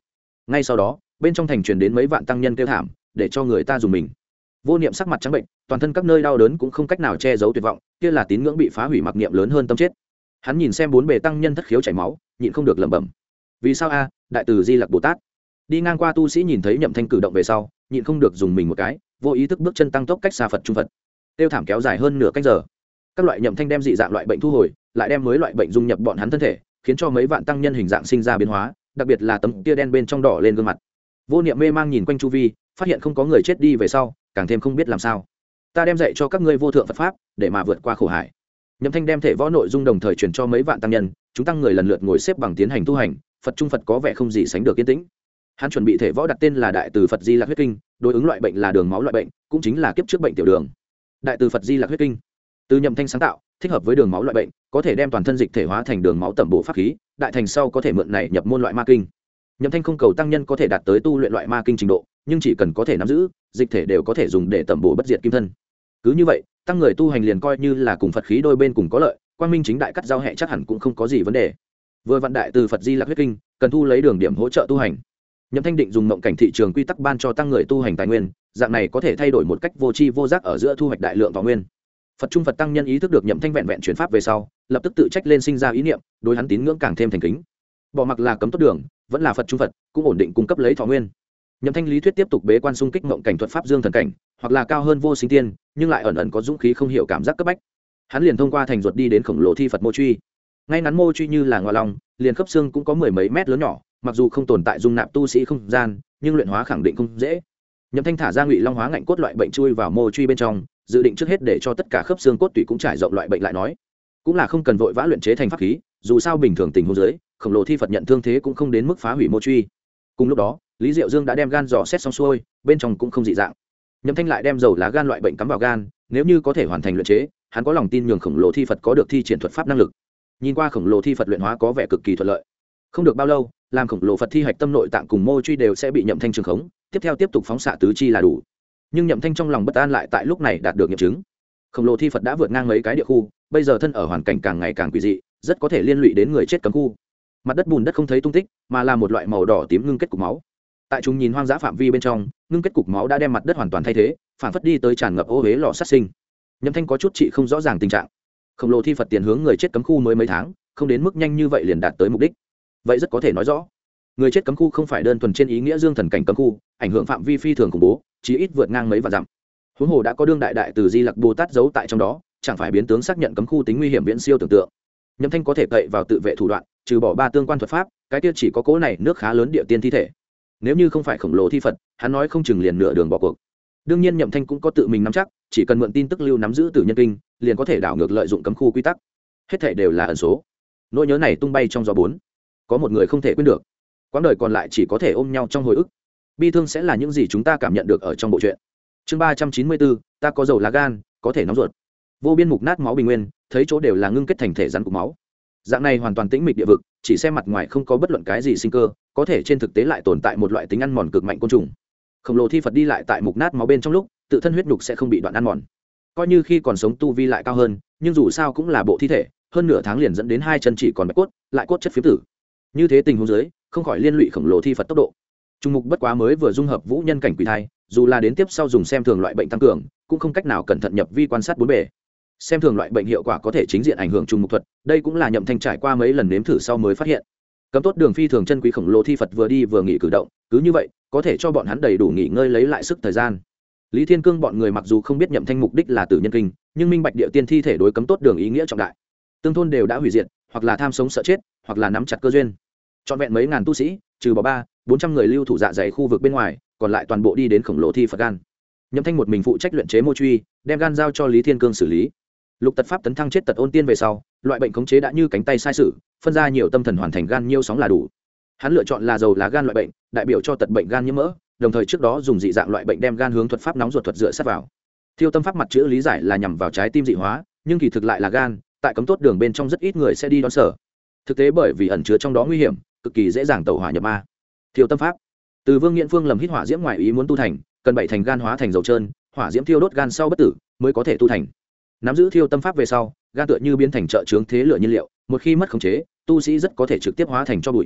ngay sau đó bên trong thành truyền đến mấy vạn tăng nhân kêu thảm để cho người ta dùng mình. Vô niệm sắc mặt trắng bệnh, toàn thân các nơi đau đớn cũng không cách nào che giấu tuyệt vọng, kia là tín ngưỡng bị phá hủy, mặc niệm lớn hơn tâm chết. Hắn nhìn xem bốn bề tăng nhân thất khiếu chảy máu, nhịn không được lẩm bẩm: vì sao a? Đại từ Di Lặc Bồ Tát. Đi ngang qua tu sĩ nhìn thấy Nhậm Thanh cử động về sau, nhịn không được dùng mình một cái, vô ý thức bước chân tăng tốc cách xa Phật trung Phật. Tiêu thảm kéo dài hơn nửa canh giờ. Các loại Nhậm Thanh đem dị dạng loại bệnh thu hồi, lại đem mới loại bệnh dung nhập bọn hắn thân thể, khiến cho mấy vạn tăng nhân hình dạng sinh ra biến hóa, đặc biệt là tấm tia đen bên trong đỏ lên gương mặt. Vô niệm mê mang nhìn quanh chu vi, phát hiện không có người chết đi về sau, càng thêm không biết làm sao. Ta đem dạy cho các ngươi vô thượng Phật pháp, để mà vượt qua khổ hải. Nhậm Thanh đem thể võ nội dung đồng thời truyền cho mấy vạn tăng nhân, chúng tăng người lần lượt ngồi xếp bằng tiến hành tu hành. Phật trung Phật có vẻ không gì sánh được yên tĩnh. Hắn chuẩn bị thể võ đặt tên là Đại từ Phật Di Lặc huyết kinh, đối ứng loại bệnh là đường máu loại bệnh, cũng chính là kiếp trước bệnh tiểu đường. Đại từ Phật Di Lặc huyết kinh, từ Nhậm Thanh sáng tạo, thích hợp với đường máu loại bệnh, có thể đem toàn thân dịch thể hóa thành đường máu tẩm bổ pháp khí, đại thành sau có thể mượn này nhập môn loại ma kinh. Nhậm Thanh không cầu tăng nhân có thể đạt tới tu luyện loại ma kinh trình độ, nhưng chỉ cần có thể nắm giữ, dịch thể đều có thể dùng để tẩm bổ bất diệt kim thân. Cứ như vậy, tăng người tu hành liền coi như là cùng Phật khí đôi bên cùng có lợi, quang minh chính đại cắt giao hệ chắc hẳn cũng không có gì vấn đề. Vừa vạn đại từ Phật Di Lặc huyết kinh, cần thu lấy đường điểm hỗ trợ tu hành. Nhậm Thanh định dùng mộng cảnh thị trường quy tắc ban cho tăng người tu hành tài nguyên, dạng này có thể thay đổi một cách vô tri vô giác ở giữa thu hoạch đại lượng võ nguyên. Phật trung Phật tăng nhân ý thức được Nhậm Thanh vẹn vẹn chuyển pháp về sau, lập tức tự trách lên sinh ra ý niệm, đối hắn tín ngưỡng càng thêm thành kính. Bỏ mặc là cấm tốt đường, vẫn là Phật trung Phật, cũng ổn định cung cấp lấy thọ nguyên. Nhậm Thanh lý thuyết tiếp tục bế quan xung kích mộng cảnh thuật pháp dương thần cảnh, hoặc là cao hơn vô sinh tiên, nhưng lại ẩn ẩn có dũng khí không hiểu cảm giác cấp bách. Hắn liền thông qua thành ruột đi đến khổng lồ thi Phật mô truy. Ngay ngắn mô truy như là ngọa lòng, liền khớp xương cũng có mười mấy mét lớn nhỏ, mặc dù không tồn tại dung nạp tu sĩ không gian, nhưng luyện hóa khẳng định không dễ. Nhậm Thanh thả ra Ngụy Long hóa ngạnh cốt loại bệnh chui vào mô truy bên trong, dự định trước hết để cho tất cả khớp xương cốt tủy cũng trải rộng loại bệnh lại nói, cũng là không cần vội vã luyện chế thành pháp khí, dù sao bình thường tình huống dưới, khổng lồ thi Phật nhận thương thế cũng không đến mức phá hủy mô truy. Cùng lúc đó, Lý Diệu Dương đã đem gan dò xét xong xuôi, bên trong cũng không dị dạng. Nhậm Thanh lại đem dầu lá gan loại bệnh cắm vào gan, nếu như có thể hoàn thành luyện chế, hắn có lòng tin nhường khổng lồ thi Phật có được thi triển thuật pháp năng lực. Nhìn qua khổng lồ thi Phật luyện hóa có vẻ cực kỳ thuận lợi. Không được bao lâu, làm khổng lồ Phật thi hạch tâm nội tạng cùng mô truy đều sẽ bị Nhậm Thanh trường khống, tiếp tục phóng xạ tứ chi là đủ. Nhưng Nhậm Thanh trong lòng bất an lại tại lúc này đạt được nghiệm chứng. Khổng lồ thi Phật đã vượt ngang mấy cái địa khu, bây giờ thân ở hoàn cảnh càng ngày càng quỷ dị, rất có thể liên lụy đến người chết cấm khu. Mặt đất bùn đất không thấy tung tích, mà là một loại màu đỏ tím ngưng kết cục máu. Tại chúng nhìn hoang dã phạm vi bên trong, ngưng kết cục máu đã đem mặt đất hoàn toàn thay thế, phản phất đi tới tràn ngập ô huế lò sát sinh. Nhậm Thanh có chút trị không rõ ràng tình trạng. Khổng lồ thi Phật tiền hướng người chết cấm khu mới mấy tháng, không đến mức nhanh như vậy liền đạt tới mục đích. Vậy rất có thể nói rõ, người chết cấm khu không phải đơn thuần trên ý nghĩa dương thần cảnh cấm khu, ảnh hưởng phạm vi phi thường khủng bố, chí ít vượt ngang mấy vạn dặm. Huống hồ đã có đương đại từ Di Lặc Bồ Tát giấu tại trong đó, chẳng phải biến tướng xác nhận cấm khu tính nguy hiểm viễn siêu tưởng tượng. Nhậm Thanh có thể cậy vào tự vệ thủ đoạn, trừ bỏ ba tương quan thuật pháp, cái kia chỉ có cố này nước khá lớn địa tiên thi thể. Nếu như không phải khổng lồ thi Phật, hắn nói không chừng liền nửa đường bỏ cuộc. Đương nhiên Nhậm Thanh cũng có tự mình nắm chắc, chỉ cần mượn tin tức lưu nắm giữ Tử Nhân Kinh, liền có thể đảo ngược lợi dụng cấm khu quy tắc. Hết thảy đều là ẩn số. Nỗi nhớ này tung bay trong gió bốn. Có một người không thể quên được. Quãng đời còn lại chỉ có thể ôm nhau trong hồi ức. Bi thương sẽ là những gì chúng ta cảm nhận được ở trong bộ truyện. Chương 394, ta có dầu lá gan, có thể nóng ruột. Vô biên mục nát máu bình nguyên, thấy chỗ đều là ngưng kết thành thể rắn cục máu. Dạng này hoàn toàn tĩnh mịch địa vực, chỉ xem mặt ngoài không có bất luận cái gì sinh cơ, có thể trên thực tế lại tồn tại một loại tính ăn mòn cực mạnh côn trùng. Khổng lồ thi Phật đi lại tại mục nát máu bên trong lúc, tự thân huyết nhục sẽ không bị đoạn ăn mòn. Coi như khi còn sống tu vi lại cao hơn, nhưng dù sao cũng là bộ thi thể, hơn nửa tháng liền dẫn đến hai chân chỉ còn bạch cốt, lại cốt chất phiếm tử. Như thế tình huống dưới, không khỏi liên lụy khổng lồ thi Phật tốc độ. Trung mục bất quá mới vừa dung hợp vũ nhân cảnh quỷ thai, dù là đến tiếp sau dùng xem thường loại bệnh tăng cường, cũng không cách nào cẩn thận nhập vi quan sát bốn bề. Xem thường loại bệnh hiệu quả có thể chính diện ảnh hưởng trung mục thuật, đây cũng là Nhậm Thanh trải qua mấy lần nếm thử sau mới phát hiện. Cấm tốt đường phi thường chân quý khổng lồ thi Phật vừa đi vừa nghỉ cử động, cứ như vậy, có thể cho bọn hắn đầy đủ nghỉ ngơi lấy lại sức thời gian. Lý Thiên Cương bọn người mặc dù không biết Nhậm Thanh mục đích là Tử Nhân Kinh, nhưng minh bạch địa tiên thi thể đối cấm tốt đường ý nghĩa trọng đại. Tương thôn đều đã hủy diệt, hoặc là tham sống sợ chết, hoặc là nắm chặt cơ duyên. Trọn vẹn mấy ngàn tu sĩ, trừ bỏ 300-400 người lưu thủ dạ dày khu vực bên ngoài, còn lại toàn bộ đi đến khổng lồ thi Phật gan. Nhậm Thanh một mình phụ trách luyện chế mô truy, đem gan giao cho Lý Thiên Cương xử lý. Lục tật pháp tấn thăng chết tật ôn tiên về sau, loại bệnh khống chế đã như cánh tay sai sử, phân ra nhiều tâm thần hoàn thành gan nhiêu sóng là đủ. Hắn lựa chọn là dầu lá gan loại bệnh, đại biểu cho tật bệnh gan nhiễm mỡ, đồng thời trước đó dùng dị dạng loại bệnh đem gan hướng thuật pháp nóng ruột thuật dựa sát vào. Thiêu tâm pháp mặt chữ lý giải là nhằm vào trái tim dị hóa, nhưng kỳ thực lại là gan, tại cấm tốt đường bên trong rất ít người sẽ đi đón sở. Thực tế bởi vì ẩn chứa trong đó nguy hiểm, cực kỳ dễ dàng tẩu hỏa nhập ma. Thiêu tâm pháp, từ Vương Nghiễn Phương lầm hít hỏa diễm ngoài ý muốn tu thành, cần 7 thành gan hóa thành dầu trơn, hỏa diễm thiêu đốt gan sau bất tử mới có thể tu thành. Nắm giữ thiêu tâm pháp về sau, gan tựa như biến thành trợ chướng thế lửa nhiên liệu, một khi mất khống chế, tu sĩ rất có thể trực tiếp hóa thành cho bụi.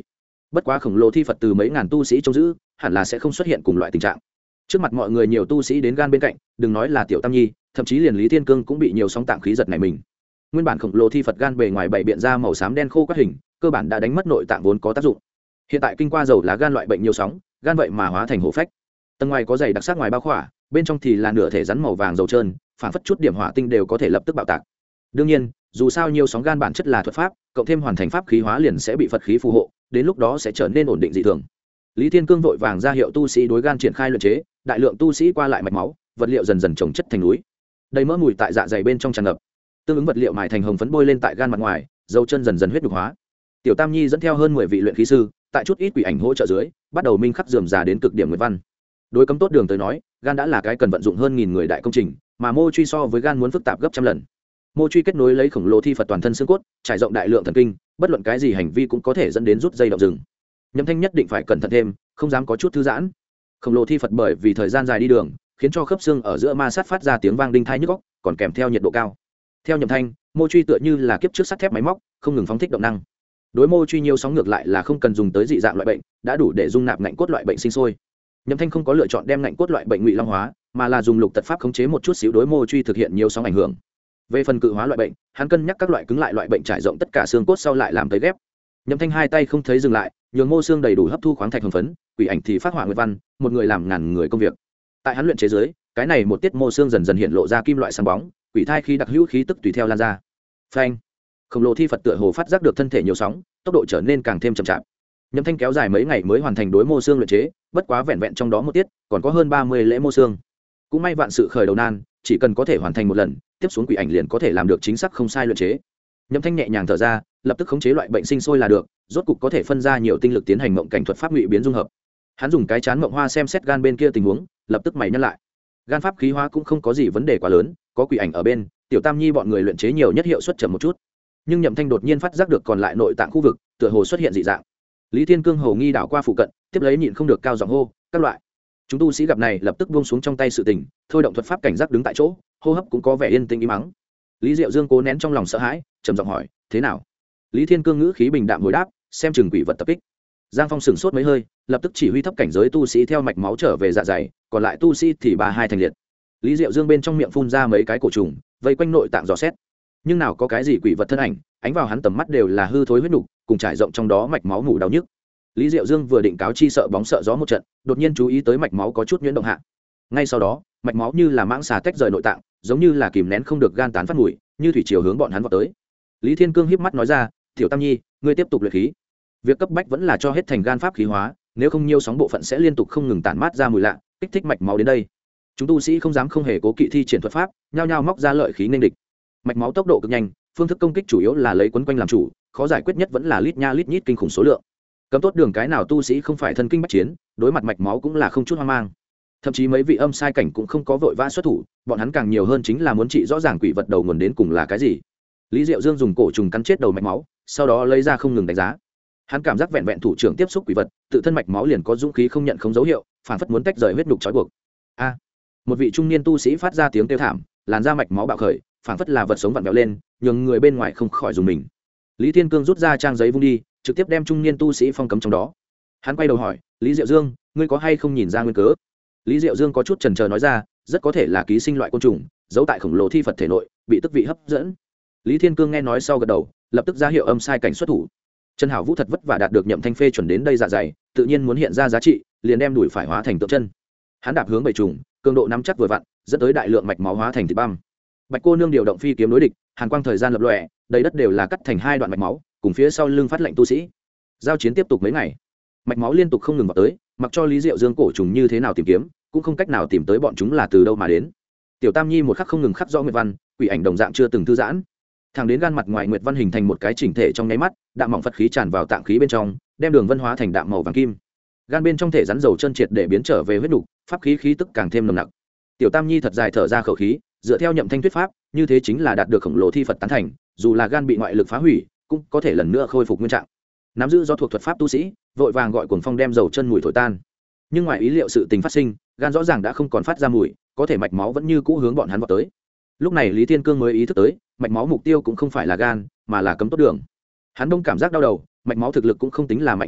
bất quá khổng lồ thi phật từ mấy ngàn tu sĩ trông giữ hẳn là sẽ không xuất hiện cùng loại tình trạng. Trước mặt mọi người nhiều tu sĩ đến gan bên cạnh, đừng nói là tiểu tam nhi, thậm chí liền Lý Thiên Cương cũng bị nhiều sóng tạng khí giật này mình. Nguyên bản khổng lồ thi phật gan bề ngoài bảy biện ra màu xám đen khô quát hình, cơ bản đã đánh mất nội tạng vốn có tác dụng. Hiện tại kinh qua dầu lá gan loại bệnh nhiều sóng, gan vậy mà hóa thành hổ phách. Tầng ngoài có dày đặc sắc ngoài bao khỏa, bên trong thì là nửa thể rắn màu vàng dầu trơn, phản phất chút điểm hỏa tinh đều có thể lập tức bạo tạc. Đương nhiên, dù sao nhiều sóng gan bản chất là thuật pháp, cộng thêm hoàn thành pháp khí hóa liền sẽ bị phật khí phù hộ, đến lúc đó sẽ trở nên ổn định dị thường. Lý Thiên Cương vội vàng ra hiệu tu sĩ đối gan triển khai luyện chế, đại lượng tu sĩ qua lại mạch máu, vật liệu dần dần chồng chất thành núi. Đầy mỡ mùi tại dạ dày bên trong tràn ngập, tương ứng vật liệu mài thành hồng phấn bôi lên tại gan mặt ngoài, dầu chân dần dần huyết nhục hóa. Tiểu Tam Nhi dẫn theo hơn 10 vị luyện khí sư, tại chút ít quỷ ảnh hỗ trợ dưới, bắt đầu minh khắc rườm rà đến cực điểm nguyệt văn. Đối cấm tốt đường tới nói, gan đã là cái cần vận dụng hơn 1000 người đại công trình, mà mô truy so với gan muốn phức tạp gấp trăm lần. Mô truy kết nối lấy khổng lồ thi phật toàn thân xương cốt, trải rộng đại lượng thần kinh, bất luận cái gì hành vi cũng có thể dẫn đến rút dây động rừng. Nhậm Thanh nhất định phải cẩn thận thêm, không dám có chút thư giãn. Khổng lồ thi phật bởi vì thời gian dài đi đường, khiến cho khớp xương ở giữa ma sát phát ra tiếng vang đinh tai nhức óc, còn kèm theo nhiệt độ cao. Theo Nhậm Thanh, mô truy tựa như là kiếp trước sắt thép máy móc, không ngừng phóng thích động năng. Đối mô truy nhiều sóng ngược lại là không cần dùng tới dị dạng loại bệnh, đã đủ để dung nạp ngạnh cốt loại bệnh sinh sôi. Nhậm Thanh không có lựa chọn đem ngạnh cốt loại bệnh ngụy long hóa, mà là dùng lục tật pháp khống chế một chút xíu đối mô truy thực hiện nhiều sóng ảnh hưởng. Về phần cự hóa loại bệnh, hắn cân nhắc các loại cứng lại loại bệnh trải rộng tất cả xương cốt sau lại làm tới ghép. Nhậm Thanh hai tay không thấy dừng lại, nhường mô xương đầy đủ hấp thu khoáng thạch hồng phấn, quỷ ảnh thì phát hỏa nguyệt văn, một người làm ngàn người công việc. Tại hắn luyện chế dưới, cái này một tiết mô xương dần dần hiện lộ ra kim loại sáng bóng, quỷ thai khí đặc hữu khí tức tùy theo lan ra. Phanh! Khổng lồ thi phật tựa hồ phát giác được thân thể nhiều sóng, tốc độ trở nên càng thêm chậm chạp. Nhậm Thanh kéo dài mấy ngày mới hoàn thành đối mô xương luyện chế, bất quá vẹn vẹn trong đó một tiết, còn có hơn 30 lễ mô xương. Cũng may vạn sự khởi đầu nan, chỉ cần có thể hoàn thành một lần, tiếp xuống quỷ ảnh liền có thể làm được chính xác không sai luyện chế. Nhậm Thanh nhẹ nhàng thở ra, lập tức khống chế loại bệnh sinh sôi là được, rốt cục có thể phân ra nhiều tinh lực tiến hành mộng cảnh thuật pháp ngụy biến dung hợp. Hắn dùng cái chán mộng hoa xem xét gan bên kia tình huống, lập tức mày nhăn lại. Gan pháp khí hóa cũng không có gì vấn đề quá lớn, có quỷ ảnh ở bên, tiểu Tam Nhi bọn người luyện chế nhiều nhất hiệu suất chậm một chút. Nhưng Nhậm Thanh đột nhiên phát giác được còn lại nội tạng khu vực, tựa hồ xuất hiện dị dạng. Lý Thiên Cương hầu nghi đảo qua phụ cận, tiếp lấy nhịn không được cao giọng hô, các loại. Chúng tu sĩ gặp này lập tức buông xuống trong tay sự tình, thôi động thuật pháp cảnh giác đứng tại chỗ, hô hấp cũng có vẻ yên tĩnh im mắng. Lý Diệu Dương cố nén trong lòng sợ hãi, trầm giọng hỏi, thế nào? Lý Thiên Cương ngữ khí bình đạm hồi đáp, xem chừng quỷ vật tập kích. Giang Phong sửng sốt mấy hơi, lập tức chỉ huy thấp cảnh giới tu sĩ theo mạch máu trở về dạ dày, còn lại tu sĩ thì bà hai thành liệt. Lý Diệu Dương bên trong miệng phun ra mấy cái cổ trùng, vây quanh nội tạng dò xét. Nhưng nào có cái gì quỷ vật thân ảnh, ánh vào hắn tầm mắt đều là hư thối huyết nục, cùng trải rộng trong đó mạch máu mủ đau nhức. Lý Diệu Dương vừa định cáo chi sợ bóng sợ gió một trận, đột nhiên chú ý tới mạch máu có chút nhuyễn động hạ. Ngay sau đó, mạch máu như là mãng xà tách rời nội tạng, giống như là kìm nén không được gan tán phát mùi, như thủy chiều hướng bọn hắn vọt tới. Lý Thiên Cương híp mắt nói ra, "Tiểu Tam Nhi, ngươi tiếp tục luyện khí. Việc cấp bách vẫn là cho hết thành gan pháp khí hóa, nếu không nhiều sóng bộ phận sẽ liên tục không ngừng tản mát ra mùi lạ, kích thích mạch máu đến đây." Chúng tu sĩ không dám không hề cố kỵ thi triển thuật pháp, nhao nhao móc ra lợi khí nghênh địch. Mạch máu tốc độ cực nhanh, phương thức công kích chủ yếu là lấy quấn quanh làm chủ, khó giải quyết nhất vẫn là lít nha lít nhít kinh khủng số lượng. Cấm tốt đường cái nào tu sĩ không phải thân kinh bách chiến, đối mặt mạch máu cũng là không chút hoang mang. Thậm chí mấy vị âm sai cảnh cũng không có vội vã xuất thủ, bọn hắn càng nhiều hơn chính là muốn trị rõ ràng quỷ vật đầu nguồn đến cùng là cái gì. Lý Diệu Dương dùng cổ trùng cắn chết đầu mạch máu, sau đó lấy ra không ngừng đánh giá. Hắn cảm giác vẹn vẹn thủ trưởng tiếp xúc quỷ vật, tự thân mạch máu liền có dũng khí không nhận không dấu hiệu, phản phất muốn tách rời huyết nhục trói buộc. A! Một vị trung niên tu sĩ phát ra tiếng kêu thảm, làn da mạch máu bạo khởi, phản phất là vật sống vặn vẹo lên, nhường người bên ngoài không khỏi dùng mình. Lý Thiên Cương rút ra trang giấy vung đi, trực tiếp đem trung niên tu sĩ phong cấm trong đó. Hắn quay đầu hỏi, Lý Diệu Dương, ngươi có hay không nhìn ra nguyên cớ? Lý Diệu Dương có chút chần chờ nói ra, rất có thể là ký sinh loại côn trùng, giấu tại khổng lồ thi Phật thể nội, bị tức vị hấp dẫn. Lý Thiên Cương nghe nói sau gật đầu, lập tức ra hiệu âm sai cảnh xuất thủ. Trần Hảo Vũ thật vất vả đạt được Nhậm Thanh phê chuẩn đến đây dạ dày, tự nhiên muốn hiện ra giá trị, liền đem đuổi phải hóa thành tượng chân. Hắn đạp hướng bầy trùng, cường độ nắm chắc vừa vặn, dẫn tới đại lượng mạch máu hóa thành thịt băm. Bạch cô nương điều động phi kiếm đối địch, hàn quang thời gian lập lòe, đầy đất đều là cắt thành hai đoạn mạch máu, cùng phía sau lưng phát lệnh tu sĩ. Giao chiến tiếp tục mấy ngày, mạch máu liên tục không ngừng vào tới, mặc cho Lý Diệu Dương cổ trùng như thế nào tìm kiếm, cũng không cách nào tìm tới bọn chúng là từ đâu mà đến. Tiểu Tam Nhi một khắc không ngừng khắc rõ nguyệt văn, quỷ ảnh đồng dạng chưa từng thư giãn. Thẳng đến gan mặt ngoài nguyệt văn hình thành một cái chỉnh thể trong nháy mắt, đạm mỏng phật khí tràn vào tạng khí bên trong, đem đường vân hóa thành đạm màu vàng kim. Gan bên trong thể rắn dầu chân triệt để biến trở về huyết nục, pháp khí khí tức càng thêm nồng nặc. Tiểu Tam Nhi thật dài thở ra khẩu khí, dựa theo Nhậm Thanh thuyết pháp, như thế chính là đạt được khổng lồ thi Phật tán thành, dù là gan bị ngoại lực phá hủy, cũng có thể lần nữa khôi phục nguyên trạng. Nắm giữ do thuộc thuật pháp tu sĩ, vội vàng gọi cuồng phong đem dầu chân mùi thổi tan. Nhưng ngoài ý liệu sự tình phát sinh, gan rõ ràng đã không còn phát ra mùi, có thể mạch máu vẫn như cũ hướng bọn hắn vọt tới. Lúc này Lý Thiên Cương mới ý thức tới, mạch máu mục tiêu cũng không phải là gan, mà là cấm tốt đường. Hắn đông cảm giác đau đầu, mạch máu thực lực cũng không tính là mạnh cỡ nào,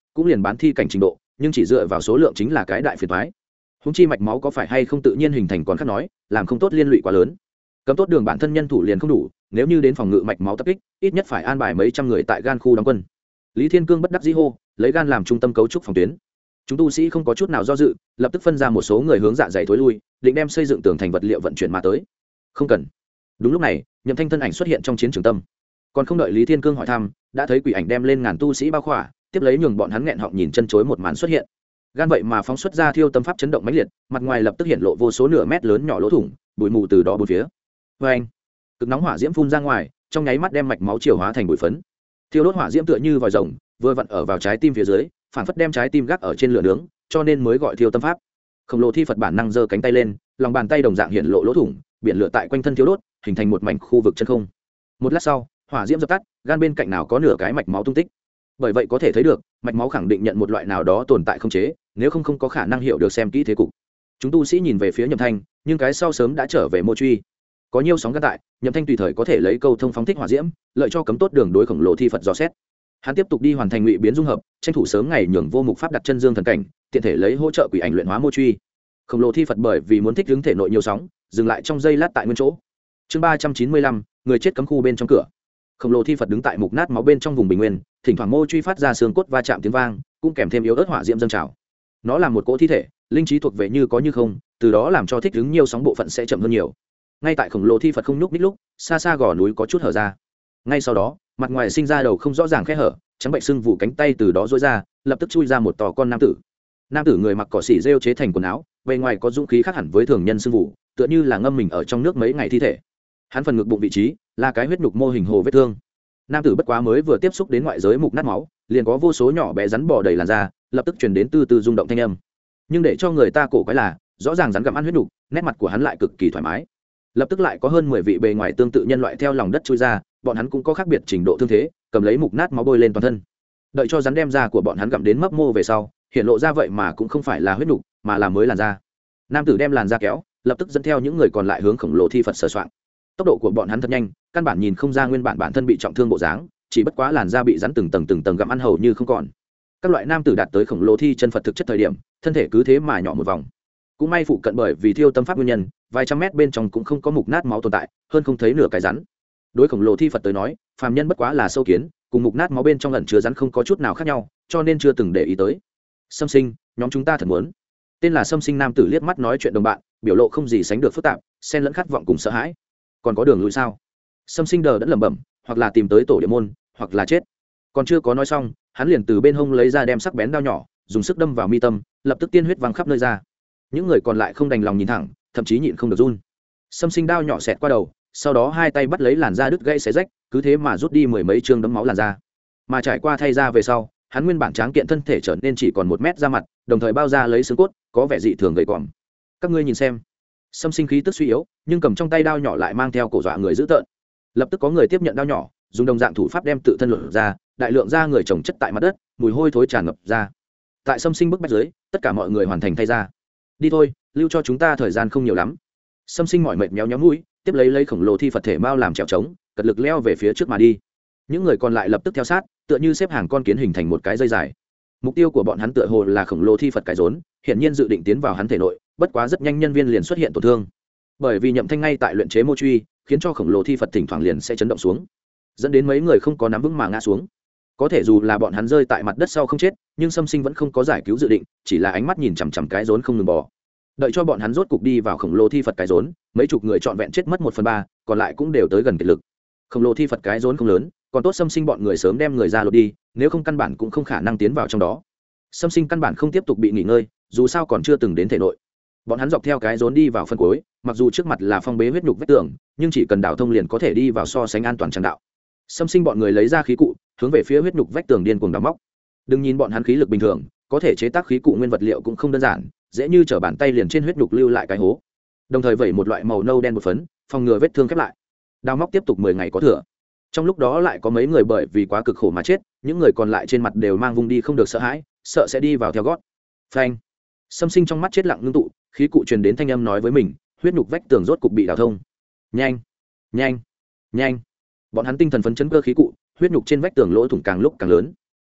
cũng liền bán thi cảnh trình độ, nhưng chỉ dựa vào số lượng chính là cái đại phiền toái. Húng chi mạch máu có phải hay không tự nhiên hình thành còn khác nói, làm không tốt liên lụy quá lớn. Cấm tốt đường bản thân nhân thủ liền không đủ, nếu như đến phòng ngự mạch máu tập kích, ít nhất phải an bài mấy trăm người tại gan khu đóng quân. Lý Thiên Cương bất đắc dĩ hô, lấy gan làm trung tâm cấu trúc phòng tuyến. Chúng tu sĩ không có chút nào do dự, lập tức phân ra một số người hướng dạ dày thối lui, định đem xây dựng tường thành vật liệu vận chuyển mà tới. Không cần. Đúng lúc này, Nhậm Thanh thân ảnh xuất hiện trong chiến trường tâm. Còn không đợi Lý Thiên Cương hỏi thăm, đã thấy quỷ ảnh đem lên ngàn tu sĩ bao khỏa, tiếp lấy nhường bọn hắn nghẹn họng nhìn chân chối một màn xuất hiện. Gan vậy mà phóng xuất ra thiêu tâm pháp chấn động mãnh liệt, mặt ngoài lập tức hiện lộ vô số nửa mét lớn nhỏ lỗ thủng, bụi mù từ đó bốn phía. Oeng! Cực nóng hỏa diễm phun ra ngoài, trong nháy mắt đem mạch máu chiều hóa thành bụi phấn. Thiêu đốt hỏa diễm tựa như vòi rồng, vừa vặn ở vào trái tim phía dưới, phản phất đem trái tim gác ở trên lửa nướng, cho nên mới gọi thiêu tâm pháp. Khổng lồ thi Phật bản năng giơ cánh tay lên, lòng bàn tay đồng dạng hiện lộ lỗ thủng, biển lửa tại quanh thân thiêu đốt, hình thành một mảnh khu vực chân không. Một lát sau, hỏa diễm dập tắt, gan bên cạnh nào có nửa cái mạch máu tung tích. Bởi vậy có thể thấy được, mạch máu khẳng định nhận một loại nào đó tồn tại không chế, nếu không có khả năng hiểu được xem kỹ thế cục. Chúng tu sĩ nhìn về phía Nhậm Thanh, nhưng cái sau sớm đã trở về mô truy. Có nhiều sóng gan tại, Nhậm Thanh tùy thời có thể lấy câu thông phóng thích hỏa diễm, lợi cho cấm tốt đường đối khổng lồ thi Phật dò xét. Hắn tiếp tục đi hoàn thành ngụy biến dung hợp, tranh thủ sớm ngày nhường vô mục pháp đặt chân dương thần cảnh, tiện thể lấy hỗ trợ quỷ ảnh luyện hóa mô truy. Khổng lồ thi Phật bởi vì muốn thích ứng thể nội nhiều sóng, dừng lại trong giây lát tại nguyên chỗ. Chương 395, người chết cấm khu bên trong cửa. Khổng lồ thi Phật đứng tại mục nát máu bên trong vùng bình nguyên, thỉnh thoảng mô truy phát ra xương cốt va chạm tiếng vang, cũng kèm thêm yếu ớt hỏa diễm dâng trào. Nó là một cỗ thi thể, linh trí thuộc về như có như không, từ đó làm cho thích ứng nhiều sóng bộ phận sẽ chậm hơn nhiều. Ngay tại khổng lồ thi Phật không nhúc nhích lúc, xa xa gò núi có chút hở ra. Ngay sau đó, mặt ngoài sinh ra đầu không rõ ràng khe hở, trắng bệnh sưng vụ cánh tay từ đó rối ra, lập tức chui ra một tò con nam tử. Nam tử người mặc cỏ xỉ rêu chế thành quần áo, bề ngoài có dũng khí khác hẳn với thường nhân sưng vụ, tựa như là ngâm mình ở trong nước mấy ngày thi thể. Hắn phần ngực bụng vị trí là cái huyết nhục mô hình hồ vết thương. Nam tử bất quá mới vừa tiếp xúc đến ngoại giới mục nát máu, liền có vô số nhỏ bé rắn bò đầy làn da, lập tức truyền đến từ từ rung động thanh âm. Nhưng để cho người ta cổ quái là, rõ ràng rắn gặm ăn huyết nhục, nét mặt của hắn lại cực kỳ thoải mái. Lập tức lại có hơn 10 vị bề ngoài tương tự nhân loại theo lòng đất chui ra, bọn hắn cũng có khác biệt trình độ thương thế, cầm lấy mục nát máu bôi lên toàn thân. Đợi cho rắn đem da của bọn hắn gặm đến mấp mô về sau, hiện lộ ra vậy mà cũng không phải là huyết nhục, mà là mới làn da. Nam tử đem làn da kéo, lập tức dẫn theo những người còn lại hướng khổng lồ thi Phật sờ soạng. Tốc độ của bọn hắn thật nhanh, căn bản nhìn không ra nguyên bản thân bị trọng thương bộ dáng, chỉ bất quá làn da bị rắn từng tầng gặm ăn hầu như không còn. Các loại nam tử đạt tới khổng lồ thi chân Phật thực chất thời điểm, thân thể cứ thế mà nhỏ một vòng. Cũng may phụ cận bởi vì thiêu tâm pháp nguyên nhân, vài trăm mét bên trong cũng không có mục nát máu tồn tại, hơn không thấy nửa cái rắn. Đối khổng lồ thi Phật tới nói, phàm nhân bất quá là sâu kiến, cùng mục nát máu bên trong ẩn chứa rắn không có chút nào khác nhau, cho nên chưa từng để ý tới. Sâm Sinh, nhóm chúng ta thật muốn. Tên là Sâm Sinh nam tử liếc mắt nói chuyện đồng bạn, biểu lộ không gì sánh được phức tạp, xen lẫn khát vọng cùng sợ hãi. Còn có đường lui sao? Sâm Sinh đờ đẫn lẩm bẩm, hoặc là tìm tới tổ địa môn, hoặc là chết. Còn chưa có nói xong, hắn liền từ bên hông lấy ra đem sắc bén đao nhỏ, dùng sức đâm vào mi tâm, lập tức tiên huyết văng khắp nơi ra. Những người còn lại không đành lòng nhìn thẳng, thậm chí nhịn không được run. Sâm Sinh đao nhỏ xẹt qua đầu, sau đó hai tay bắt lấy làn da đứt gãy xé rách, cứ thế mà rút đi mười mấy chương đấm máu làn da. Mà trải qua thay da về sau, hắn nguyên bản tráng kiện thân thể trở nên chỉ còn 1 mét ra mặt, đồng thời bao ra lấy xương cốt, có vẻ dị thường gầy còm. Các ngươi nhìn xem. Sâm Sinh khí tức suy yếu, nhưng cầm trong tay đao nhỏ lại mang theo cổ dọa người dữ tợn. Lập tức có người tiếp nhận đao nhỏ, dùng đồng dạng thủ pháp đem tự thân lột ra, đại lượng da người chồng chất tại mặt đất, mùi hôi thối tràn ngập ra. Tại Sâm Sinh bức bách dưới, tất cả mọi người hoàn thành thay da. Đi thôi, lưu cho chúng ta thời gian không nhiều lắm. Sâm Sinh mỏi mệt méo méo mũi, tiếp lấy khổng lồ thi Phật thể mao làm trèo trống, cật lực leo về phía trước mà đi. Những người còn lại lập tức theo sát, tựa như xếp hàng con kiến hình thành một cái dây dài. Mục tiêu của bọn hắn tựa hồ là khổng lồ thi Phật cái rốn, hiện nhiên dự định tiến vào hắn thể nội, bất quá rất nhanh nhân viên liền xuất hiện tổn thương. Bởi vì Nhậm Thanh ngay tại luyện chế mô truy, khiến cho khổng lồ thi Phật thỉnh thoảng liền sẽ chấn động xuống, dẫn đến mấy người không có nắm vững mà ngã xuống. Có thể dù là bọn hắn rơi tại mặt đất sau không chết, nhưng Sâm Sinh vẫn không có giải cứu dự định, chỉ là ánh mắt nhìn chằm chằm cái rốn không ngừng bò. Đợi cho bọn hắn rốt cục đi vào khổng lồ thi Phật cái rốn, mấy chục người trọn vẹn chết mất 1/3, còn lại cũng đều tới gần kiệt lực. Khổng lồ thi Phật cái rốn không lớn, còn tốt Sâm Sinh bọn người sớm đem người ra lột đi, nếu không căn bản cũng không khả năng tiến vào trong đó. Sâm Sinh căn bản không tiếp tục bị nghỉ ngơi, dù sao còn chưa từng đến thể nội. Bọn hắn dọc theo cái rốn đi vào phân cuối, mặc dù trước mặt là phong bế huyết nhục vách tường, nhưng chỉ cần đảo thông liền có thể đi vào so sánh an toàn tràng đạo. Sâm Sinh bọn người lấy ra khí cụ, hướng về phía huyết nhục vách tường điên cuồng đào móc. Đừng nhìn bọn hắn khí lực bình thường, có thể chế tác khí cụ nguyên vật liệu cũng không đơn giản, dễ như trở bàn tay liền trên huyết nhục lưu lại cái hố. Đồng thời vẩy một loại màu nâu đen bột phấn, phòng ngừa vết thương khép lại. Đào móc tiếp tục 10 ngày có thừa. Trong lúc đó lại có mấy người bởi vì quá cực khổ mà chết, những người còn lại trên mặt đều mang vung đi không được sợ hãi, sợ sẽ đi vào theo gót. Phanh. Sâm Sinh trong mắt chết lặng ngưng tụ, khí cụ truyền đến thanh âm nói với mình, huyết nhục vách tường rốt cục bị đào thông. Nhanh, nhanh, nhanh. Bọn hắn tinh thần phấn chấn cơ khí cụ, huyết nhục trên vách tường lỗ thủng càng lúc càng lớn.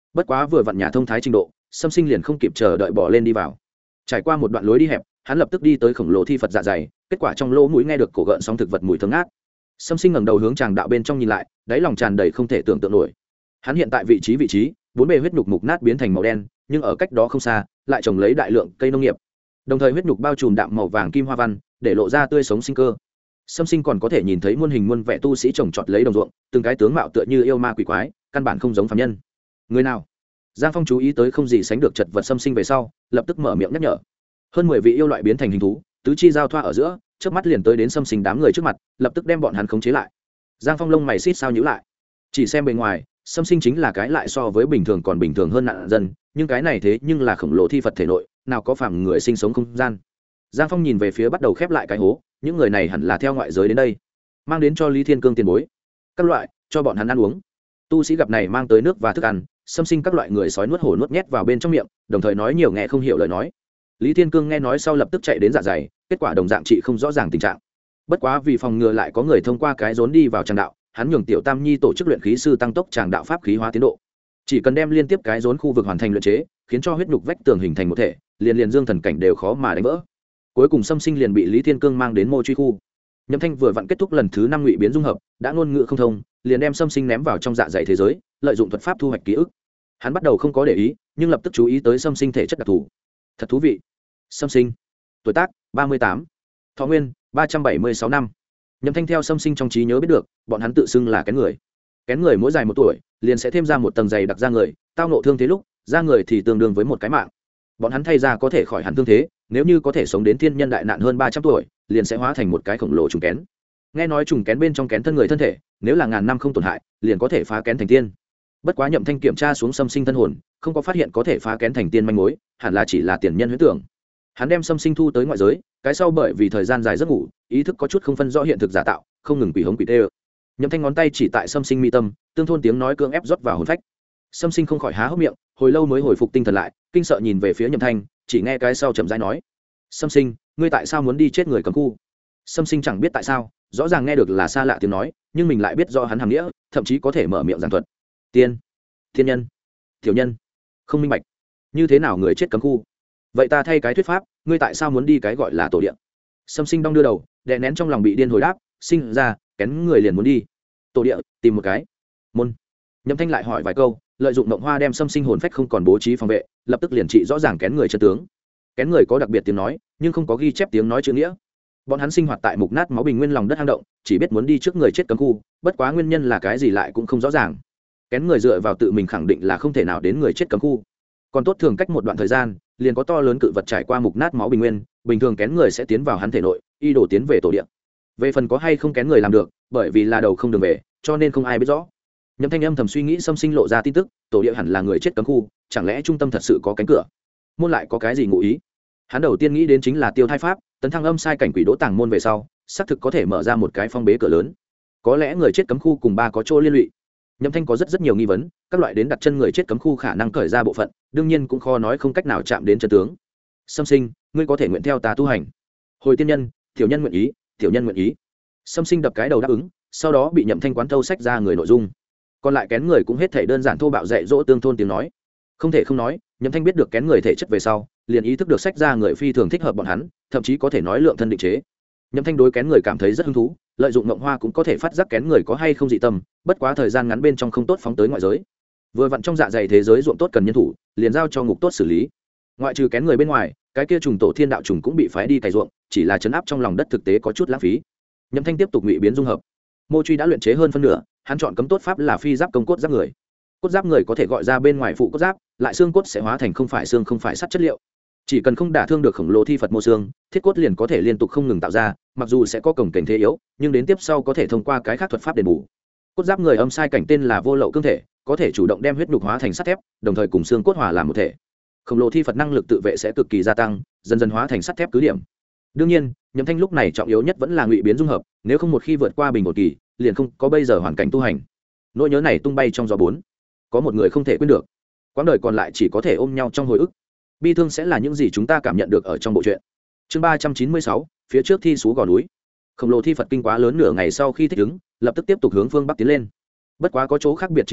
bất quá vừa vặn nhà thông thái trình độ, Sâm Sinh liền không kịp chờ đợi bỏ lên đi vào. Trải qua một đoạn lối đi hẹp, hắn lập tức đi tới khổng lồ thi Phật dạ dày, kết quả trong lỗ mũi nghe được cổ gợn sóng thực vật mùi thơm ngát. Sâm Sinh ngẩng đầu hướng tràng đạo bên trong nhìn lại, đáy lòng tràn đầy không thể tưởng tượng nổi. Hắn hiện tại vị trí, bốn bề huyết nhục mục nát biến thành màu đen, nhưng ở cách đó không xa, lại trồng lấy đại lượng cây nông nghiệp. Đồng thời huyết nhục bao trùm đạm màu vàng kim hoa văn, để lộ ra tươi sống sinh cơ. Sâm Sinh còn có thể nhìn thấy muôn hình muôn vẻ tu sĩ trồng trọt lấy đồng ruộng, từng cái tướng mạo tựa như yêu ma quỷ quái, căn bản không giống phàm nhân. Người nào? Giang Phong chú ý tới không gì sánh được chật vật Sâm Sinh về sau, lập tức mở miệng nhắc nhở. Hơn 10 vị yêu loại biến thành hình thú, tứ chi giao thoa ở giữa, trước mắt liền tới đến Sâm Sinh đám người trước mặt, lập tức đem bọn hắn khống chế lại. Giang Phong lông mày xít sao nhíu lại. Chỉ xem bề ngoài, Sâm Sinh chính là cái lại so với bình thường còn bình thường hơn nạn dân, nhưng cái này thế nhưng là khổng lồ thi Phật thể nội, nào có phàm người sinh sống không gian. Giang Phong nhìn về phía bắt đầu khép lại cái hố, những người này hẳn là theo ngoại giới đến đây, mang đến cho Lý Thiên Cương tiền bối, các loại cho bọn hắn ăn uống. Tu sĩ gặp này mang tới nước và thức ăn, Sâm Sinh các loại người sói nuốt hổ nuốt nhét vào bên trong miệng, đồng thời nói nhiều nghe không hiểu lời nói. Lý Thiên Cương nghe nói sau lập tức chạy đến dạ dày, kết quả đồng dạng trị không rõ ràng tình trạng. Bất quá vì phòng ngừa lại có người thông qua cái rốn đi vào tràng đạo, hắn nhường Tiểu Tam Nhi tổ chức luyện khí sư tăng tốc tràng đạo pháp khí hóa tiến độ. Chỉ cần đem liên tiếp cái rốn khu vực hoàn thành luyện chế, khiến cho huyết nhục vách tường hình thành một thể, liền dương thần cảnh đều khó mà đánh vỡ. Cuối cùng Sâm Sinh liền bị Lý Thiên Cương mang đến Mô Truy khu. Nhậm Thanh vừa vặn kết thúc lần thứ 5 ngụy biến dung hợp, đã ngôn ngữ không thông, liền đem Sâm Sinh ném vào trong dạ dày thế giới, lợi dụng thuật pháp thu hoạch ký ức. Hắn bắt đầu không có để ý, nhưng lập tức chú ý tới Sâm Sinh thể chất đặc thù. Thật thú vị. Sâm Sinh, tuổi tác 38, thọ nguyên 376 năm. Nhậm Thanh theo Sâm Sinh trong trí nhớ biết được, bọn hắn tự xưng là kén người mỗi dài 1 tuổi, liền sẽ thêm ra một tầng dày đặc da người, tao ngộ thương thế lúc, da người thì tương đương với một cái mạng. Bọn hắn thay ra có thể khỏi hẳn thương thế, nếu như có thể sống đến thiên nhân đại nạn hơn 300 tuổi, liền sẽ hóa thành một cái khổng lồ trùng kén. Nghe nói trùng kén bên trong kén thân người thân thể, nếu là ngàn năm không tổn hại, liền có thể phá kén thành tiên. Bất quá Nhậm Thanh kiểm tra xuống Sâm Sinh thân hồn, không có phát hiện có thể phá kén thành tiên manh mối, hẳn là chỉ là tiền nhân huyễn tưởng. Hắn đem Sâm Sinh thu tới ngoại giới, cái sau bởi vì thời gian dài giấc ngủ, ý thức có chút không phân rõ hiện thực giả tạo, không ngừng quỷ hống quỷ tê. Nhậm Thanh ngón tay chỉ tại Sâm Sinh mi tâm, tương thôn tiếng nói cưỡng ép rót vào hồn phách. Sâm Sinh không khỏi há hốc miệng, hồi lâu mới hồi phục tinh thần lại, kinh sợ nhìn về phía Nhậm Thanh, chỉ nghe cái sau chậm rãi nói: Sâm Sinh, ngươi tại sao muốn đi chết người cấm khu? Sâm Sinh chẳng biết tại sao, rõ ràng nghe được là xa lạ tiếng nói, nhưng mình lại biết rõ hắn hàm nghĩa, thậm chí có thể mở miệng giảng thuật. Tiên, thiên nhân, tiểu nhân, không minh bạch, như thế nào người chết cấm khu? Vậy ta thay cái thuyết pháp, ngươi tại sao muốn đi cái gọi là tổ địa? Sâm Sinh đong đưa đầu, đè nén trong lòng bị điên hồi đáp, sinh ra kén người liền muốn đi tổ địa tìm một cái môn. Nhậm Thanh lại hỏi vài câu, lợi dụng mộng hoa đem Sâm Sinh hồn phách không còn bố trí phòng vệ, lập tức liền trị rõ ràng kén người chân tướng. Kén người có đặc biệt tiếng nói, nhưng không có ghi chép tiếng nói chữ nghĩa. Bọn hắn sinh hoạt tại mục nát máu bình nguyên lòng đất hang động, chỉ biết muốn đi trước người chết cấm khu, bất quá nguyên nhân là cái gì lại cũng không rõ ràng. Kén người dựa vào tự mình khẳng định là không thể nào đến người chết cấm khu. Còn tốt thường cách một đoạn thời gian, liền có to lớn cự vật trải qua mục nát máu bình nguyên, bình thường kén người sẽ tiến vào hắn thể nội, y đổ tiến về tổ địa. Về phần có hay không kén người làm được, bởi vì là đầu không đường về, cho nên không ai biết rõ. Nhậm Thanh âm thầm suy nghĩ, Sâm Sinh lộ ra tin tức, tổ địa hẳn là người chết cấm khu, chẳng lẽ trung tâm thật sự có cánh cửa? Môn lại có cái gì ngụ ý? Hắn đầu tiên nghĩ đến chính là tiêu thai pháp, tấn thăng âm sai cảnh quỷ đỗ tàng môn về sau, xác thực có thể mở ra một cái phong bế cửa lớn. Có lẽ người chết cấm khu cùng ba có chỗ liên lụy. Nhậm Thanh có rất nhiều nghi vấn, các loại đến đặt chân người chết cấm khu khả năng cởi ra bộ phận, đương nhiên cũng khó nói không cách nào chạm đến chân tướng. Sâm Sinh, ngươi có thể nguyện theo ta tu hành. Hồi tiên nhân, tiểu nhân nguyện ý, tiểu nhân nguyện ý. Sâm Sinh đập cái đầu đáp ứng, sau đó bị Nhậm Thanh quán thâu sách ra người nội dung. Còn lại kén người cũng hết thảy đơn giản thô bạo dạy dỗ tương thôn tiếng nói. Không thể không nói, Nhậm Thanh biết được kén người thể chất về sau, liền ý thức được sách ra người phi thường thích hợp bọn hắn, thậm chí có thể nói lượng thân định chế. Nhậm Thanh đối kén người cảm thấy rất hứng thú, lợi dụng ngộng hoa cũng có thể phát giác kén người có hay không dị tâm, bất quá thời gian ngắn bên trong không tốt phóng tới ngoại giới. Vừa vặn trong dạ dày thế giới ruộng tốt cần nhân thủ, liền giao cho ngục tốt xử lý. Ngoại trừ kén người bên ngoài, cái kia trùng tổ thiên đạo trùng cũng bị phái đi cày ruộng, chỉ là chấn áp trong lòng đất thực tế có chút lãng phí. Nhậm Thanh tiếp tục ngụy biến dung hợp. Mô Truy đã luyện chế hơn phân nửa, hắn chọn cấm tốt pháp là phi giáp công cốt giáp người. Cốt giáp người có thể gọi ra bên ngoài phụ cốt giáp, lại xương cốt sẽ hóa thành không phải xương không phải sắt chất liệu. Chỉ cần không đả thương được khổng lồ thi Phật mô xương, thiết cốt liền có thể liên tục không ngừng tạo ra, mặc dù sẽ có cổng cảnh thế yếu, nhưng đến tiếp sau có thể thông qua cái khác thuật pháp đền bù. Cốt giáp người âm sai cảnh tên là vô lậu cương thể, có thể chủ động đem huyết nhục hóa thành sắt thép, đồng thời cùng xương cốt hòa làm một thể. Khổng lồ thi Phật năng lực tự vệ sẽ cực kỳ gia tăng, dần dần hóa thành sắt thép cứ điểm. Đương nhiên, Nhậm Thanh lúc này trọng yếu nhất vẫn là ngụy biến dung hợp, nếu không một khi vượt qua bình ổn kỳ, liền không có bây giờ hoàn cảnh tu hành. Nỗi nhớ này tung bay trong gió bốn, có một người không thể quên được, quãng đời còn lại chỉ có thể ôm nhau trong hồi ức. Bi thương sẽ là những gì chúng ta cảm nhận được ở trong bộ truyện. Chương 396, phía trước thi sú gò núi. Khổng lồ thi Phật kinh quá lớn nửa ngày sau khi thích ứng, lập tức tiếp tục hướng phương bắc tiến lên. Bất quá có chỗ khác biệt chính là,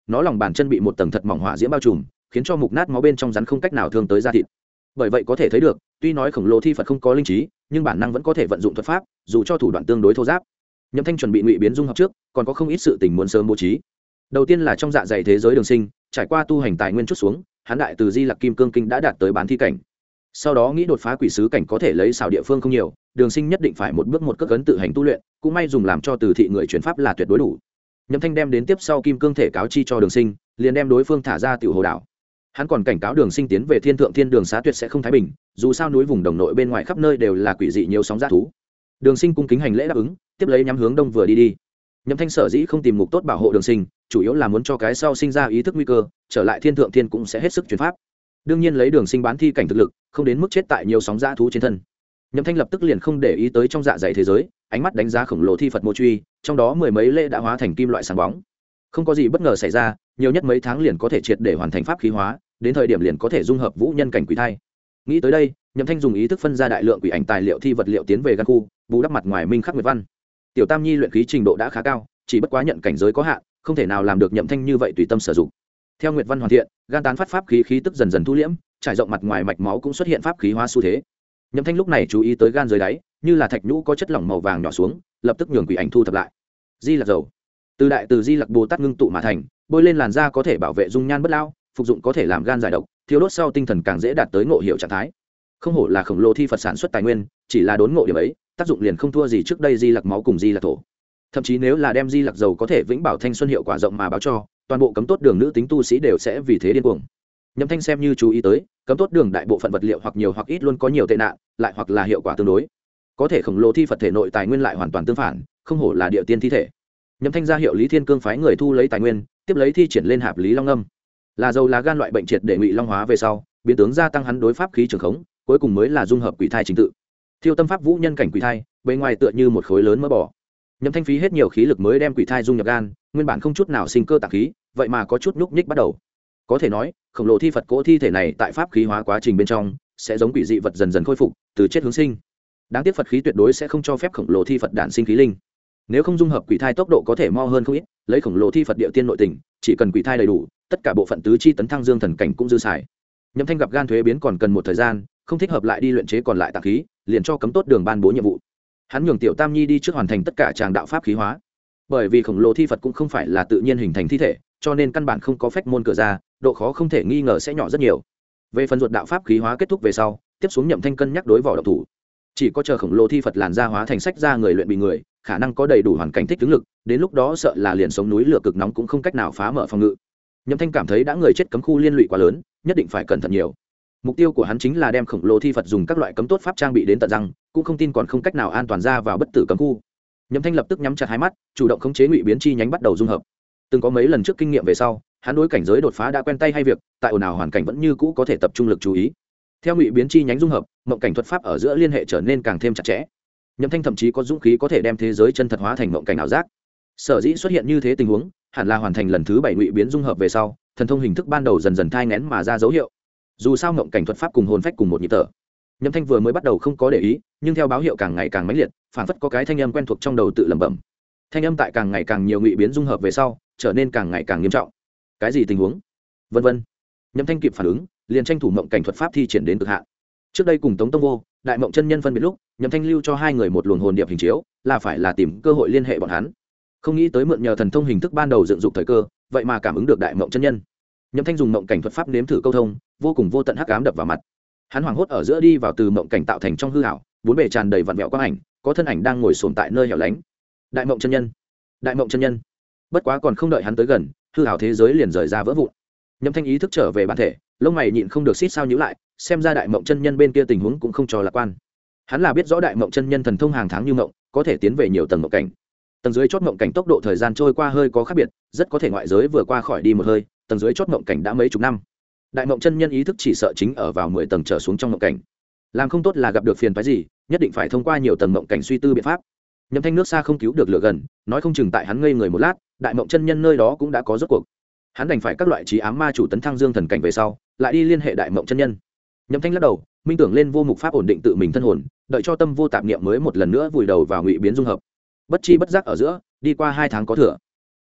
nó lòng bàn chân bị một tầng thật mỏng hỏa diễm bao trùm, khiến cho mục nát máu bên trong rắn không cách nào thương tới da thịt. Bởi vậy có thể thấy được, tuy nói khổng lồ thi Phật không có linh trí, nhưng bản năng vẫn có thể vận dụng thuật pháp, dù cho thủ đoạn tương đối thô giáp. Nhậm Thanh chuẩn bị ngụy biến dung hợp trước, còn có không ít sự tình muốn sớm bố trí. Đầu tiên là trong dạ dày thế giới Đường Sinh, trải qua tu hành tài nguyên chút xuống, hắn đại từ Di Lặc Kim Cương Kinh đã đạt tới bán thi cảnh. Sau đó nghĩ đột phá quỷ sứ cảnh có thể lấy xảo địa phương không nhiều, Đường Sinh nhất định phải một bước một cước ấn tự hành tu luyện, cũng may dùng làm cho từ thị người chuyển pháp là tuyệt đối đủ. Nhậm Thanh đem đến tiếp sau Kim Cương thể cáo chi cho Đường Sinh, liền đem đối phương thả ra Tiểu Hồ đảo. Hắn còn cảnh cáo Đường Sinh tiến về Thiên Thượng Thiên Đường xá tuyệt sẽ không thái bình, dù sao núi vùng đồng nội bên ngoài khắp nơi đều là quỷ dị nhiều sóng dã thú. Đường Sinh cung kính hành lễ đáp ứng, tiếp lấy nhắm hướng đông vừa đi. Nhậm Thanh sở dĩ không tìm ngục tốt bảo hộ Đường Sinh, chủ yếu là muốn cho cái sau sinh ra ý thức nguy cơ, trở lại Thiên Thượng Thiên cũng sẽ hết sức truyền pháp. Đương nhiên lấy Đường Sinh bán thi cảnh thực lực, không đến mức chết tại nhiều sóng dã thú trên thân. Nhậm Thanh lập tức liền không để ý tới trong dạ dày thế giới, ánh mắt đánh giá khổng lồ thi Phật mô truy, trong đó mười mấy lễ đã hóa thành kim loại sáng bóng. Không có gì bất ngờ xảy ra, nhiều nhất mấy tháng liền có thể triệt để hoàn thành pháp khí hóa, đến thời điểm liền có thể dung hợp vũ nhân cảnh quỷ thai. Nghĩ tới đây, Nhậm Thanh dùng ý thức phân ra đại lượng quỷ ảnh tài liệu thi vật liệu tiến về gan khu, bù đắp mặt ngoài minh khắc nguyệt văn. Tiểu Tam Nhi luyện khí trình độ đã khá cao, chỉ bất quá nhận cảnh giới có hạn, không thể nào làm được Nhậm Thanh như vậy tùy tâm sử dụng. Theo nguyệt văn hoàn thiện, gan tán phát pháp khí khí tức dần dần thu liễm, trải rộng mặt ngoài mạch máu cũng xuất hiện pháp khí hóa xu thế. Nhậm Thanh lúc này chú ý tới gan dưới đáy, như là thạch nhũ có chất lỏng màu vàng nhỏ xuống, lập tức nhường quỷ ảnh thu thập lại. Di Lặc dầu, từ đại từ Di Lặc Bồ Tát ngưng tụ mà thành, bôi lên làn da có thể bảo vệ dung nhan bất lao, phục dụng có thể làm gan giải độc, thiếu đốt sau tinh thần càng dễ đạt tới ngộ hiệu trạng thái. Không hổ là khổng lồ thi Phật sản xuất tài nguyên, chỉ là đốn ngộ điểm ấy, tác dụng liền không thua gì trước đây Di Lặc máu cùng Di Lặc thổ. Thậm chí nếu là đem Di Lặc dầu có thể vĩnh bảo thanh xuân hiệu quả rộng mà báo cho, toàn bộ cấm tốt đường nữ tính tu sĩ đều sẽ vì thế điên cuồng. Nhậm Thanh xem như chú ý tới, cấm tốt đường đại bộ phận vật liệu hoặc nhiều hoặc ít luôn có nhiều tệ nạn, lại hoặc là hiệu quả tương đối. Có thể khổng lồ thi Phật thể nội tài nguyên lại hoàn toàn tương phản, không hổ là địa tiên thi thể. Nhậm Thanh ra hiệu Lý Thiên Cương phái người thu lấy tài nguyên, tiếp lấy thi triển lên hạp Lý Long Âm. Là dầu lá gan loại bệnh triệt để ngụy long hóa về sau, biến tướng gia tăng hắn đối pháp khí trường khống, cuối cùng mới là dung hợp quỷ thai chính tự. Thiêu tâm pháp vũ nhân cảnh quỷ thai, bề ngoài tựa như một khối lớn mỡ bò. Nhậm Thanh phí hết nhiều khí lực mới đem quỷ thai dung nhập gan, nguyên bản không chút nào sinh cơ tạng khí, vậy mà có chút nhúc nhích bắt đầu. Có thể nói, khổng lồ thi Phật cỗ thi thể này tại pháp khí hóa quá trình bên trong, sẽ giống quỷ dị vật dần dần khôi phục, từ chết hướng sinh. Đáng tiếc Phật khí tuyệt đối sẽ không cho phép khổng lồ thi Phật đản sinh khí linh. Nếu không dung hợp quỷ thai tốc độ có thể mo hơn không ít, lấy khổng lồ thi Phật địa tiên nội tình, chỉ cần quỷ thai đầy đủ, tất cả bộ phận tứ chi tấn thăng dương thần cảnh cũng dư xài. Nhậm Thanh gặp gan thuế biến còn cần một thời gian, không thích hợp lại đi luyện chế còn lại tạng khí, liền cho cấm tốt đường ban bố nhiệm vụ. Hắn nhường Tiểu Tam Nhi đi trước hoàn thành tất cả tràng đạo pháp khí hóa. Bởi vì khổng lồ thi Phật cũng không phải là tự nhiên hình thành thi thể, cho nên căn bản không có phách môn cửa ra, độ khó không thể nghi ngờ sẽ nhỏ rất nhiều. Về phần ruột đạo pháp khí hóa kết thúc về sau, tiếp xuống Nhậm Thanh cân nhắc đối vỏ độc thủ. Chỉ có chờ khổng lồ thi Phật làn ra hóa thành sách ra người luyện bị người, khả năng có đầy đủ hoàn cảnh thích ứng lực, đến lúc đó sợ là liền sống núi lửa cực nóng cũng không cách nào phá mở phòng ngự. Nhậm Thanh cảm thấy đã người chết cấm khu liên lụy quá lớn, nhất định phải cẩn thận nhiều. Mục tiêu của hắn chính là đem khổng lồ thi Phật dùng các loại cấm tốt pháp trang bị đến tận răng, cũng không tin còn không cách nào an toàn ra vào bất tử cấm khu. Nhậm Thanh lập tức nhắm chặt hai mắt, chủ động khống chế ngụy biến chi nhánh bắt đầu dung hợp. Từng có mấy lần trước kinh nghiệm về sau, hắn đối cảnh giới đột phá đã quen tay hay việc, tại ồn ào hoàn cảnh vẫn như cũ có thể tập trung lực chú ý. Theo ngụy biến chi nhánh dung hợp, mộng cảnh thuật pháp ở giữa liên hệ trở nên càng thêm chặt chẽ. Nhậm Thanh thậm chí có dũng khí có thể đem thế giới chân thật hóa thành mộng cảnh ảo giác. Sở dĩ xuất hiện như thế tình huống, hẳn là hoàn thành lần thứ 7 ngụy biến dung hợp về sau, thần thông hình thức ban đầu dần dần thai nghén mà ra dấu hiệu. Dù sao mộng cảnh thuật pháp cùng hồn phách cùng một nhịp thở. Nhậm Thanh vừa mới bắt đầu không có để ý, nhưng theo báo hiệu càng ngày càng mãnh liệt, phản phất có cái thanh âm quen thuộc trong đầu tự lẩm bẩm. Thanh âm tại càng ngày càng nhiều ngụy biến dung hợp về sau, trở nên càng ngày càng nghiêm trọng. Cái gì tình huống? Vân vân. Nhậm Thanh kịp phản ứng, liền tranh thủ mộng cảnh thuật pháp thi triển đến cực hạn. Trước đây cùng Tống Tông Vô, Đại Mộng chân nhân phân biệt lúc, Nhậm Thanh lưu cho hai người một luồng hồn điệp hình chiếu, là phải là tìm cơ hội liên hệ bọn hắn. Không nghĩ tới mượn nhờ thần thông hình thức ban đầu dựng dục thời cơ, vậy mà cảm ứng được Đại Mộng chân nhân. Nhậm Thanh dùng mộng cảnh thuật pháp nếm thử câu thông, vô cùng vô tận hắc ám đập vào mặt. Hắn hoảng hốt ở giữa đi vào từ mộng cảnh tạo thành trong hư ảo, bốn bề tràn đầy vặn vẹo quang ảnh, có thân ảnh đang ngồi xổm tại nơi hẻo lánh. Đại Mộng chân nhân, Đại Mộng chân nhân. Bất quá còn không đợi hắn tới gần, hư ảo thế giới liền rời ra vỡ vụn. Nhậm Thanh ý thức trở về bản thể, lông mày nhịn không được xít sao nhíu lại, xem ra Đại Mộng chân nhân bên kia tình huống cũng không cho lạc quan. Hắn là biết rõ Đại Mộng chân nhân thần thông hàng tháng như mộng, có thể tiến về nhiều tầng mộng cảnh. Tầng dưới chót mộng cảnh tốc độ thời gian trôi qua hơi có khác biệt, rất có thể ngoại giới vừa qua khỏi đi một hơi, tầng dưới chót mộng cảnh đã mấy chục năm. Đại Mộng chân nhân ý thức chỉ sợ chính ở vào 10 tầng trở xuống trong mộng cảnh. Làm không tốt là gặp được phiền phức gì, nhất định phải thông qua nhiều tầng mộng cảnh suy tư biện pháp. Nhậm Thanh nước xa không cứu được lửa gần, nói không chừng tại hắn ngây người một lát, Đại Mộng chân nhân nơi đó cũng đã có rốt cuộc. Hắn đành phải các loại trí ám ma chủ tấn thăng dương thần cảnh về sau, lại đi liên hệ Đại Mộng chân nhân. Nhậm Thanh lắc đầu, minh tưởng lên vô mục pháp ổn định tự mình thân hồn, đợi cho tâm vô tạp niệm mới một lần nữa vùi đầu vào ngụy biến dung hợp. Bất chi bất giác ở giữa, đi qua 2 tháng có thừa.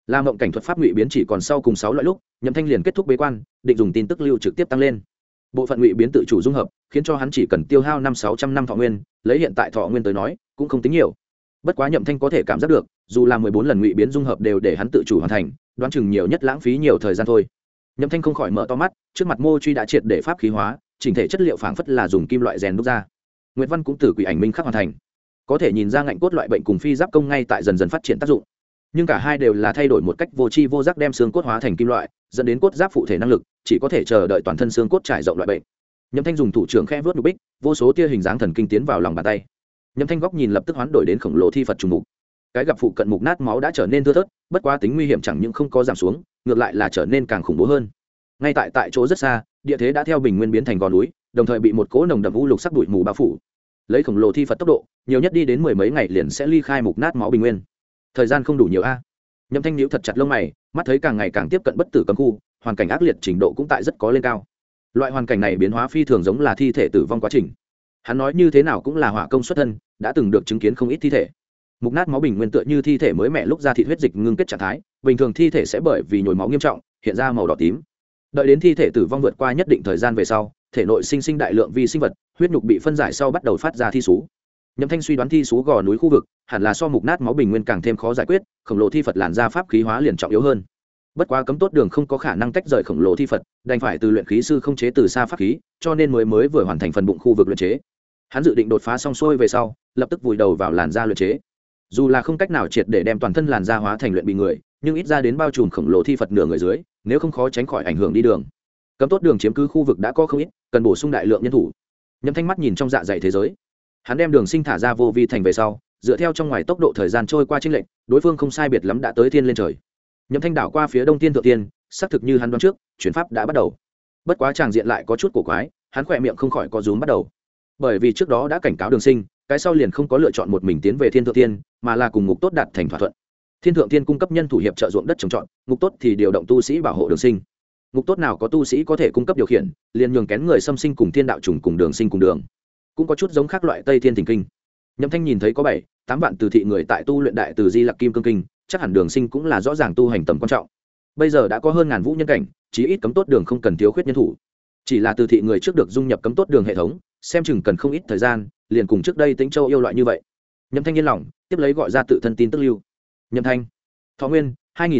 là mộng cảnh thuật pháp ngụy biến chỉ còn sau cùng 6 loại lúc, Nhậm Thanh liền kết thúc bế quan, định dùng tin tức lưu trực tiếp tăng lên. Bộ phận ngụy biến tự chủ dung hợp, khiến cho hắn chỉ cần tiêu hao 5-600 năm thọ nguyên, lấy hiện tại thọ nguyên tới nói, cũng không tính nhiều. Bất quá Nhậm Thanh có thể cảm giác được, dù là 14 lần ngụy biến dung hợp đều để hắn tự chủ hoàn thành, đoán chừng nhiều nhất lãng phí nhiều thời gian thôi. Nhậm Thanh không khỏi mở to mắt, trước mặt mô truy đã triệt để pháp khí hóa, chỉnh thể chất liệu phảng phất là dùng kim loại rèn đúc ra. Nguyệt Văn cũng từ quỷ ảnh minh khắc hoàn thành, có thể nhìn ra ngạnh cốt loại bệnh cùng phi giáp công ngay tại dần dần phát triển tác dụng, nhưng cả hai đều là thay đổi một cách vô tri vô giác đem xương cốt hóa thành kim loại, dẫn đến cốt giáp phụ thể năng lực chỉ có thể chờ đợi toàn thân xương cốt trải rộng loại bệnh. Nhậm Thanh dùng thủ trưởng khẽ vớt nhục bích, vô số tia hình dáng thần kinh tiến vào lòng bàn tay. Nhậm Thanh góc nhìn lập tức hoán đổi đến khổng lồ thi Phật trùng mục. Cái gặp phụ cận mục nát máu đã trở nên thưa thớt, bất quá tính nguy hiểm chẳng những không có giảm xuống, ngược lại là trở nên càng khủng bố hơn. Ngay tại chỗ rất xa, địa thế đã theo bình nguyên biến thành gò núi, đồng thời bị một cỗ nồng đậm u lục sắc bụi mù bao phủ. Lấy khổng lồ thi Phật tốc độ, nhiều nhất đi đến 10 mấy ngày liền sẽ ly khai mục nát máu bình nguyên. Thời gian không đủ nhiều a. Nhậm Thanh nhíu thật chặt lông mày, mắt thấy càng ngày càng tiếp cận bất tử cấm khu, hoàn cảnh ác liệt trình độ cũng tại rất có lên cao. Loại hoàn cảnh này biến hóa phi thường giống là thi thể tử vong quá trình. Hắn nói như thế nào cũng là hỏa công xuất thân, đã từng được chứng kiến không ít thi thể. Mục nát máu bình nguyên tựa như thi thể mới mẹ lúc ra thịt huyết dịch ngưng kết trạng thái, bình thường thi thể sẽ bởi vì nhồi máu nghiêm trọng, hiện ra màu đỏ tím. Đợi đến thi thể tử vong vượt qua nhất định thời gian về sau, thể nội sinh đại lượng vi sinh vật, huyết nhục bị phân giải sau bắt đầu phát ra thi sú. Nhậm Thanh suy đoán thi sú gò núi khu vực hẳn là so mục nát máu bình nguyên càng thêm khó giải quyết, khổng lồ thi Phật làn ra pháp khí hóa liền trọng yếu hơn. Bất quá cấm tốt đường không có khả năng tách rời khổng lồ thi Phật, đành phải từ luyện khí sư không chế từ xa pháp khí, cho nên mới vừa hoàn thành phần bụng khu vực luyện chế. Hắn dự định đột phá xong xuôi về sau, lập tức vùi đầu vào làn da luyện chế. Dù là không cách nào triệt để đem toàn thân làn da hóa thành luyện bị người, nhưng ít ra đến bao trùm khổng lồ thi Phật nửa người dưới, nếu không khó tránh khỏi ảnh hưởng đi đường. Cấm tốt đường chiếm cứ khu vực đã có không ít, cần bổ sung đại lượng nhân thủ. Nhậm Thanh mắt nhìn trong dạ dày thế giới, hắn đem đường sinh thả ra vô vi thành về sau, dựa theo trong ngoài tốc độ thời gian trôi qua chênh lệch, đối phương không sai biệt lắm đã tới thiên lên trời. Nhậm Thanh đảo qua phía đông tiên thượng tiên, xác thực như hắn đoán trước, chuyển pháp đã bắt đầu. Bất quá tràng diện lại có chút cổ quái, hắn khỏe miệng không khỏi có rúm bắt đầu. Bởi vì trước đó đã cảnh cáo đường sinh, cái sau liền không có lựa chọn một mình tiến về thiên thượng tiên, mà là cùng ngục tốt đạt thành thỏa thuận. Thiên thượng tiên cung cấp nhân thủ hiệp trợ ruộng đất trồng trọt, ngục tốt thì điều động tu sĩ bảo hộ đường sinh. Ngục tốt nào có tu sĩ có thể cung cấp điều khiển, liền nhường kén người xâm sinh cùng thiên đạo trùng cùng đường sinh cùng đường. Cũng có chút giống khác loại Tây Thiên Thỉnh Kinh. Nhậm Thanh nhìn thấy có 7-8 vạn từ thị người tại tu luyện đại từ Di Lặc Kim Cương Kinh, chắc hẳn đường sinh cũng là rõ ràng tu hành tầm quan trọng. Bây giờ đã có hơn ngàn vũ nhân cảnh, chí ít cấm tốt đường không cần thiếu khuyết nhân thủ. Chỉ là từ thị người trước được dung nhập cấm tốt đường hệ thống, xem chừng cần không ít thời gian, liền cùng trước đây Tĩnh Châu yêu loại như vậy. Nhậm Thanh yên lòng, tiếp lấy gọi ra tự thân tin tức lưu. Nhậm Thanh, thọ nguyên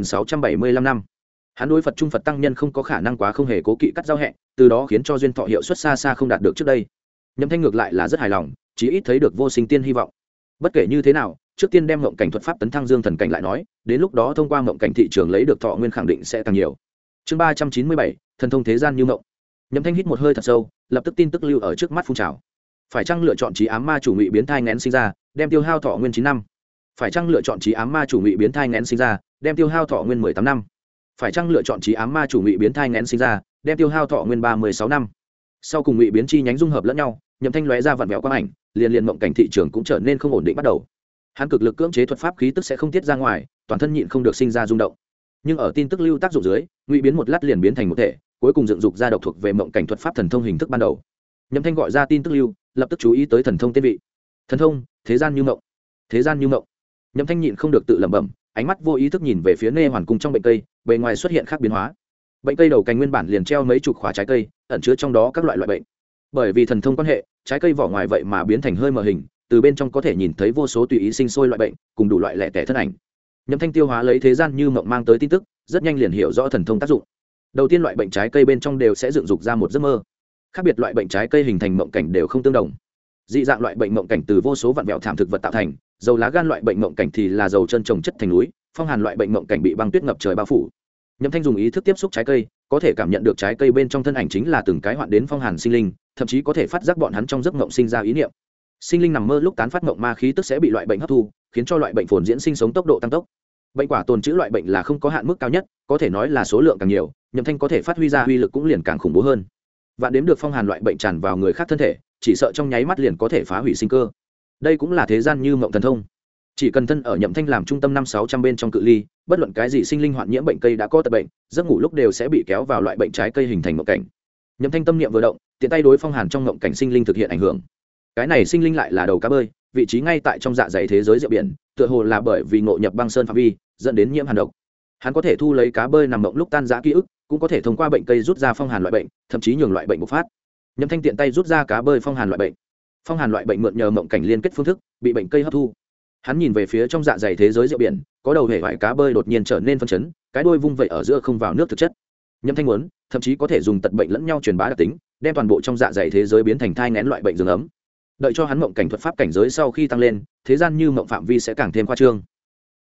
2675 năm. Hắn đối Phật trung Phật tăng nhân không có khả năng quá không hề cố kỵ cắt giao hẹn, từ đó khiến cho duyên thọ hiệu suất xa xa không đạt được trước đây. Nhậm Thanh ngược lại là rất hài lòng, chí ít thấy được vô sinh tiên hy vọng. Bất kể như thế nào, trước tiên đem ngộng cảnh thuật pháp tấn thăng dương thần cảnh lại nói, đến lúc đó thông qua ngộng cảnh thị trường lấy được thọ nguyên khẳng định sẽ càng nhiều. Chương 397, thần thông thế gian như ngộng. Nhậm Thanh hít một hơi thật sâu, lập tức tin tức lưu ở trước mắt phun trào. Phải chăng lựa chọn trí ám ma chủ ngụy biến thai nghén sinh ra, đem tiêu hao thọ nguyên 9 năm? Phải chăng lựa chọn trí ám ma chủ ngụy biến thai nghén sinh ra, đem tiêu hao thọ nguyên 18 năm? Phải chăng lựa chọn trí ám ma chủ ngụy biến thai nghén sinh ra, đem tiêu hao thọ nguyên 36 năm? Sau cùng ngụy biến chi nhánh dung hợp lẫn nhau, Nhậm Thanh lóe ra vặn vẹo quang ảnh, liền mộng cảnh thị trường cũng trở nên không ổn định bắt đầu. Hắn cực lực cưỡng chế thuật pháp khí tức sẽ không tiết ra ngoài, toàn thân nhịn không được sinh ra rung động. Nhưng ở tin tức lưu tác dụng dưới, ngụy biến một lát liền biến thành một thể, cuối cùng dựng dục ra độc thuộc về mộng cảnh thuật pháp thần thông hình thức ban đầu. Nhậm Thanh gọi ra tin tức lưu, lập tức chú ý tới thần thông tên vị. Thần thông, thế gian như mộng. Thế gian như mộng. Nhậm Thanh nhịn không được tự lẩm bẩm, ánh mắt vô ý thức nhìn về phía Nê Hoàn cung trong bệnh cây, bề ngoài xuất hiện khác biến hóa. Bệnh cây đầu cành nguyên bản liền treo mấy chục khóa trái cây, ẩn chứa trong đó các loại bệnh. Bởi vì thần thông quan hệ, trái cây vỏ ngoài vậy mà biến thành hơi mờ hình, từ bên trong có thể nhìn thấy vô số tùy ý sinh sôi loại bệnh, cùng đủ loại lẻ tẻ thân ảnh. Nhậm Thanh tiêu hóa lấy thế gian như mộng mang tới tin tức, rất nhanh liền hiểu rõ thần thông tác dụng. Đầu tiên loại bệnh trái cây bên trong đều sẽ dựng dục ra một giấc mơ. Khác biệt loại bệnh trái cây hình thành mộng cảnh đều không tương đồng. Dị dạng loại bệnh mộng cảnh từ vô số vặn vẹo thảm thực vật tạo thành, dầu lá gan loại bệnh mộng cảnh thì là dầu chân trồng chất thành núi, phong hàn loại bệnh mộng cảnh bị băng tuyết ngập trời bao phủ. Nhậm Thanh dùng ý thức tiếp xúc trái cây, có thể cảm nhận được trái cây bên trong thân ảnh chính là từng cái hoạn đến phong hàn sinh linh, thậm chí có thể phát giác bọn hắn trong giấc mộng sinh ra ý niệm. Sinh linh nằm mơ lúc tán phát mộng ma khí tức sẽ bị loại bệnh hấp thu, khiến cho loại bệnh phồn diễn sinh sống tốc độ tăng tốc. Bệnh quả tồn trữ loại bệnh là không có hạn mức cao nhất, có thể nói là số lượng càng nhiều, Nhậm Thanh có thể phát huy ra uy lực cũng liền càng khủng bố hơn. Vạn đếm được phong hàn loại bệnh tràn vào người khác thân thể, chỉ sợ trong nháy mắt liền có thể phá hủy sinh cơ. Đây cũng là thế gian như mộng thần thông. Chỉ cần thân ở Nhậm Thanh làm trung tâm 5-600 bên trong cự ly, bất luận cái gì sinh linh hoạn nhiễm bệnh cây đã có tật bệnh, giấc ngủ lúc đều sẽ bị kéo vào loại bệnh trái cây hình thành mộng cảnh. Nhậm Thanh tâm niệm vừa động, tiện tay đối phong hàn trong mộng cảnh sinh linh thực hiện ảnh hưởng. Cái này sinh linh lại là đầu cá bơi, vị trí ngay tại trong dạ dày thế giới rượu biển, tựa hồ là bởi vì ngộ nhập băng sơn phạm vi, dẫn đến nhiễm hàn độc. hắn có thể thu lấy cá bơi nằm mộng lúc tan giã ký ức, cũng có thể thông qua bệnh cây rút ra phong hàn loại bệnh, thậm chí nhường loại bệnh bộc phát. Nhậm Thanh tiện tay rút ra cá bơi phong hàn loại bệnh. Phong hàn loại bệnh mượn nhờ mộng cảnh liên kết phương thức bị bệnh cây hấp thu. Hắn nhìn về phía trong dạ dày thế giới rượu biển, có đầu hệ vải cá bơi đột nhiên trở nên phân chấn, cái đuôi vung vẩy ở giữa không vào nước thực chất. Nhậm Thanh muốn, thậm chí có thể dùng tật bệnh lẫn nhau truyền bá đặc tính, đem toàn bộ trong dạ dày thế giới biến thành thai nghén loại bệnh giường ấm. Đợi cho hắn mộng cảnh thuật pháp cảnh giới sau khi tăng lên, thế gian như mộng phạm vi sẽ càng thêm khoa trương.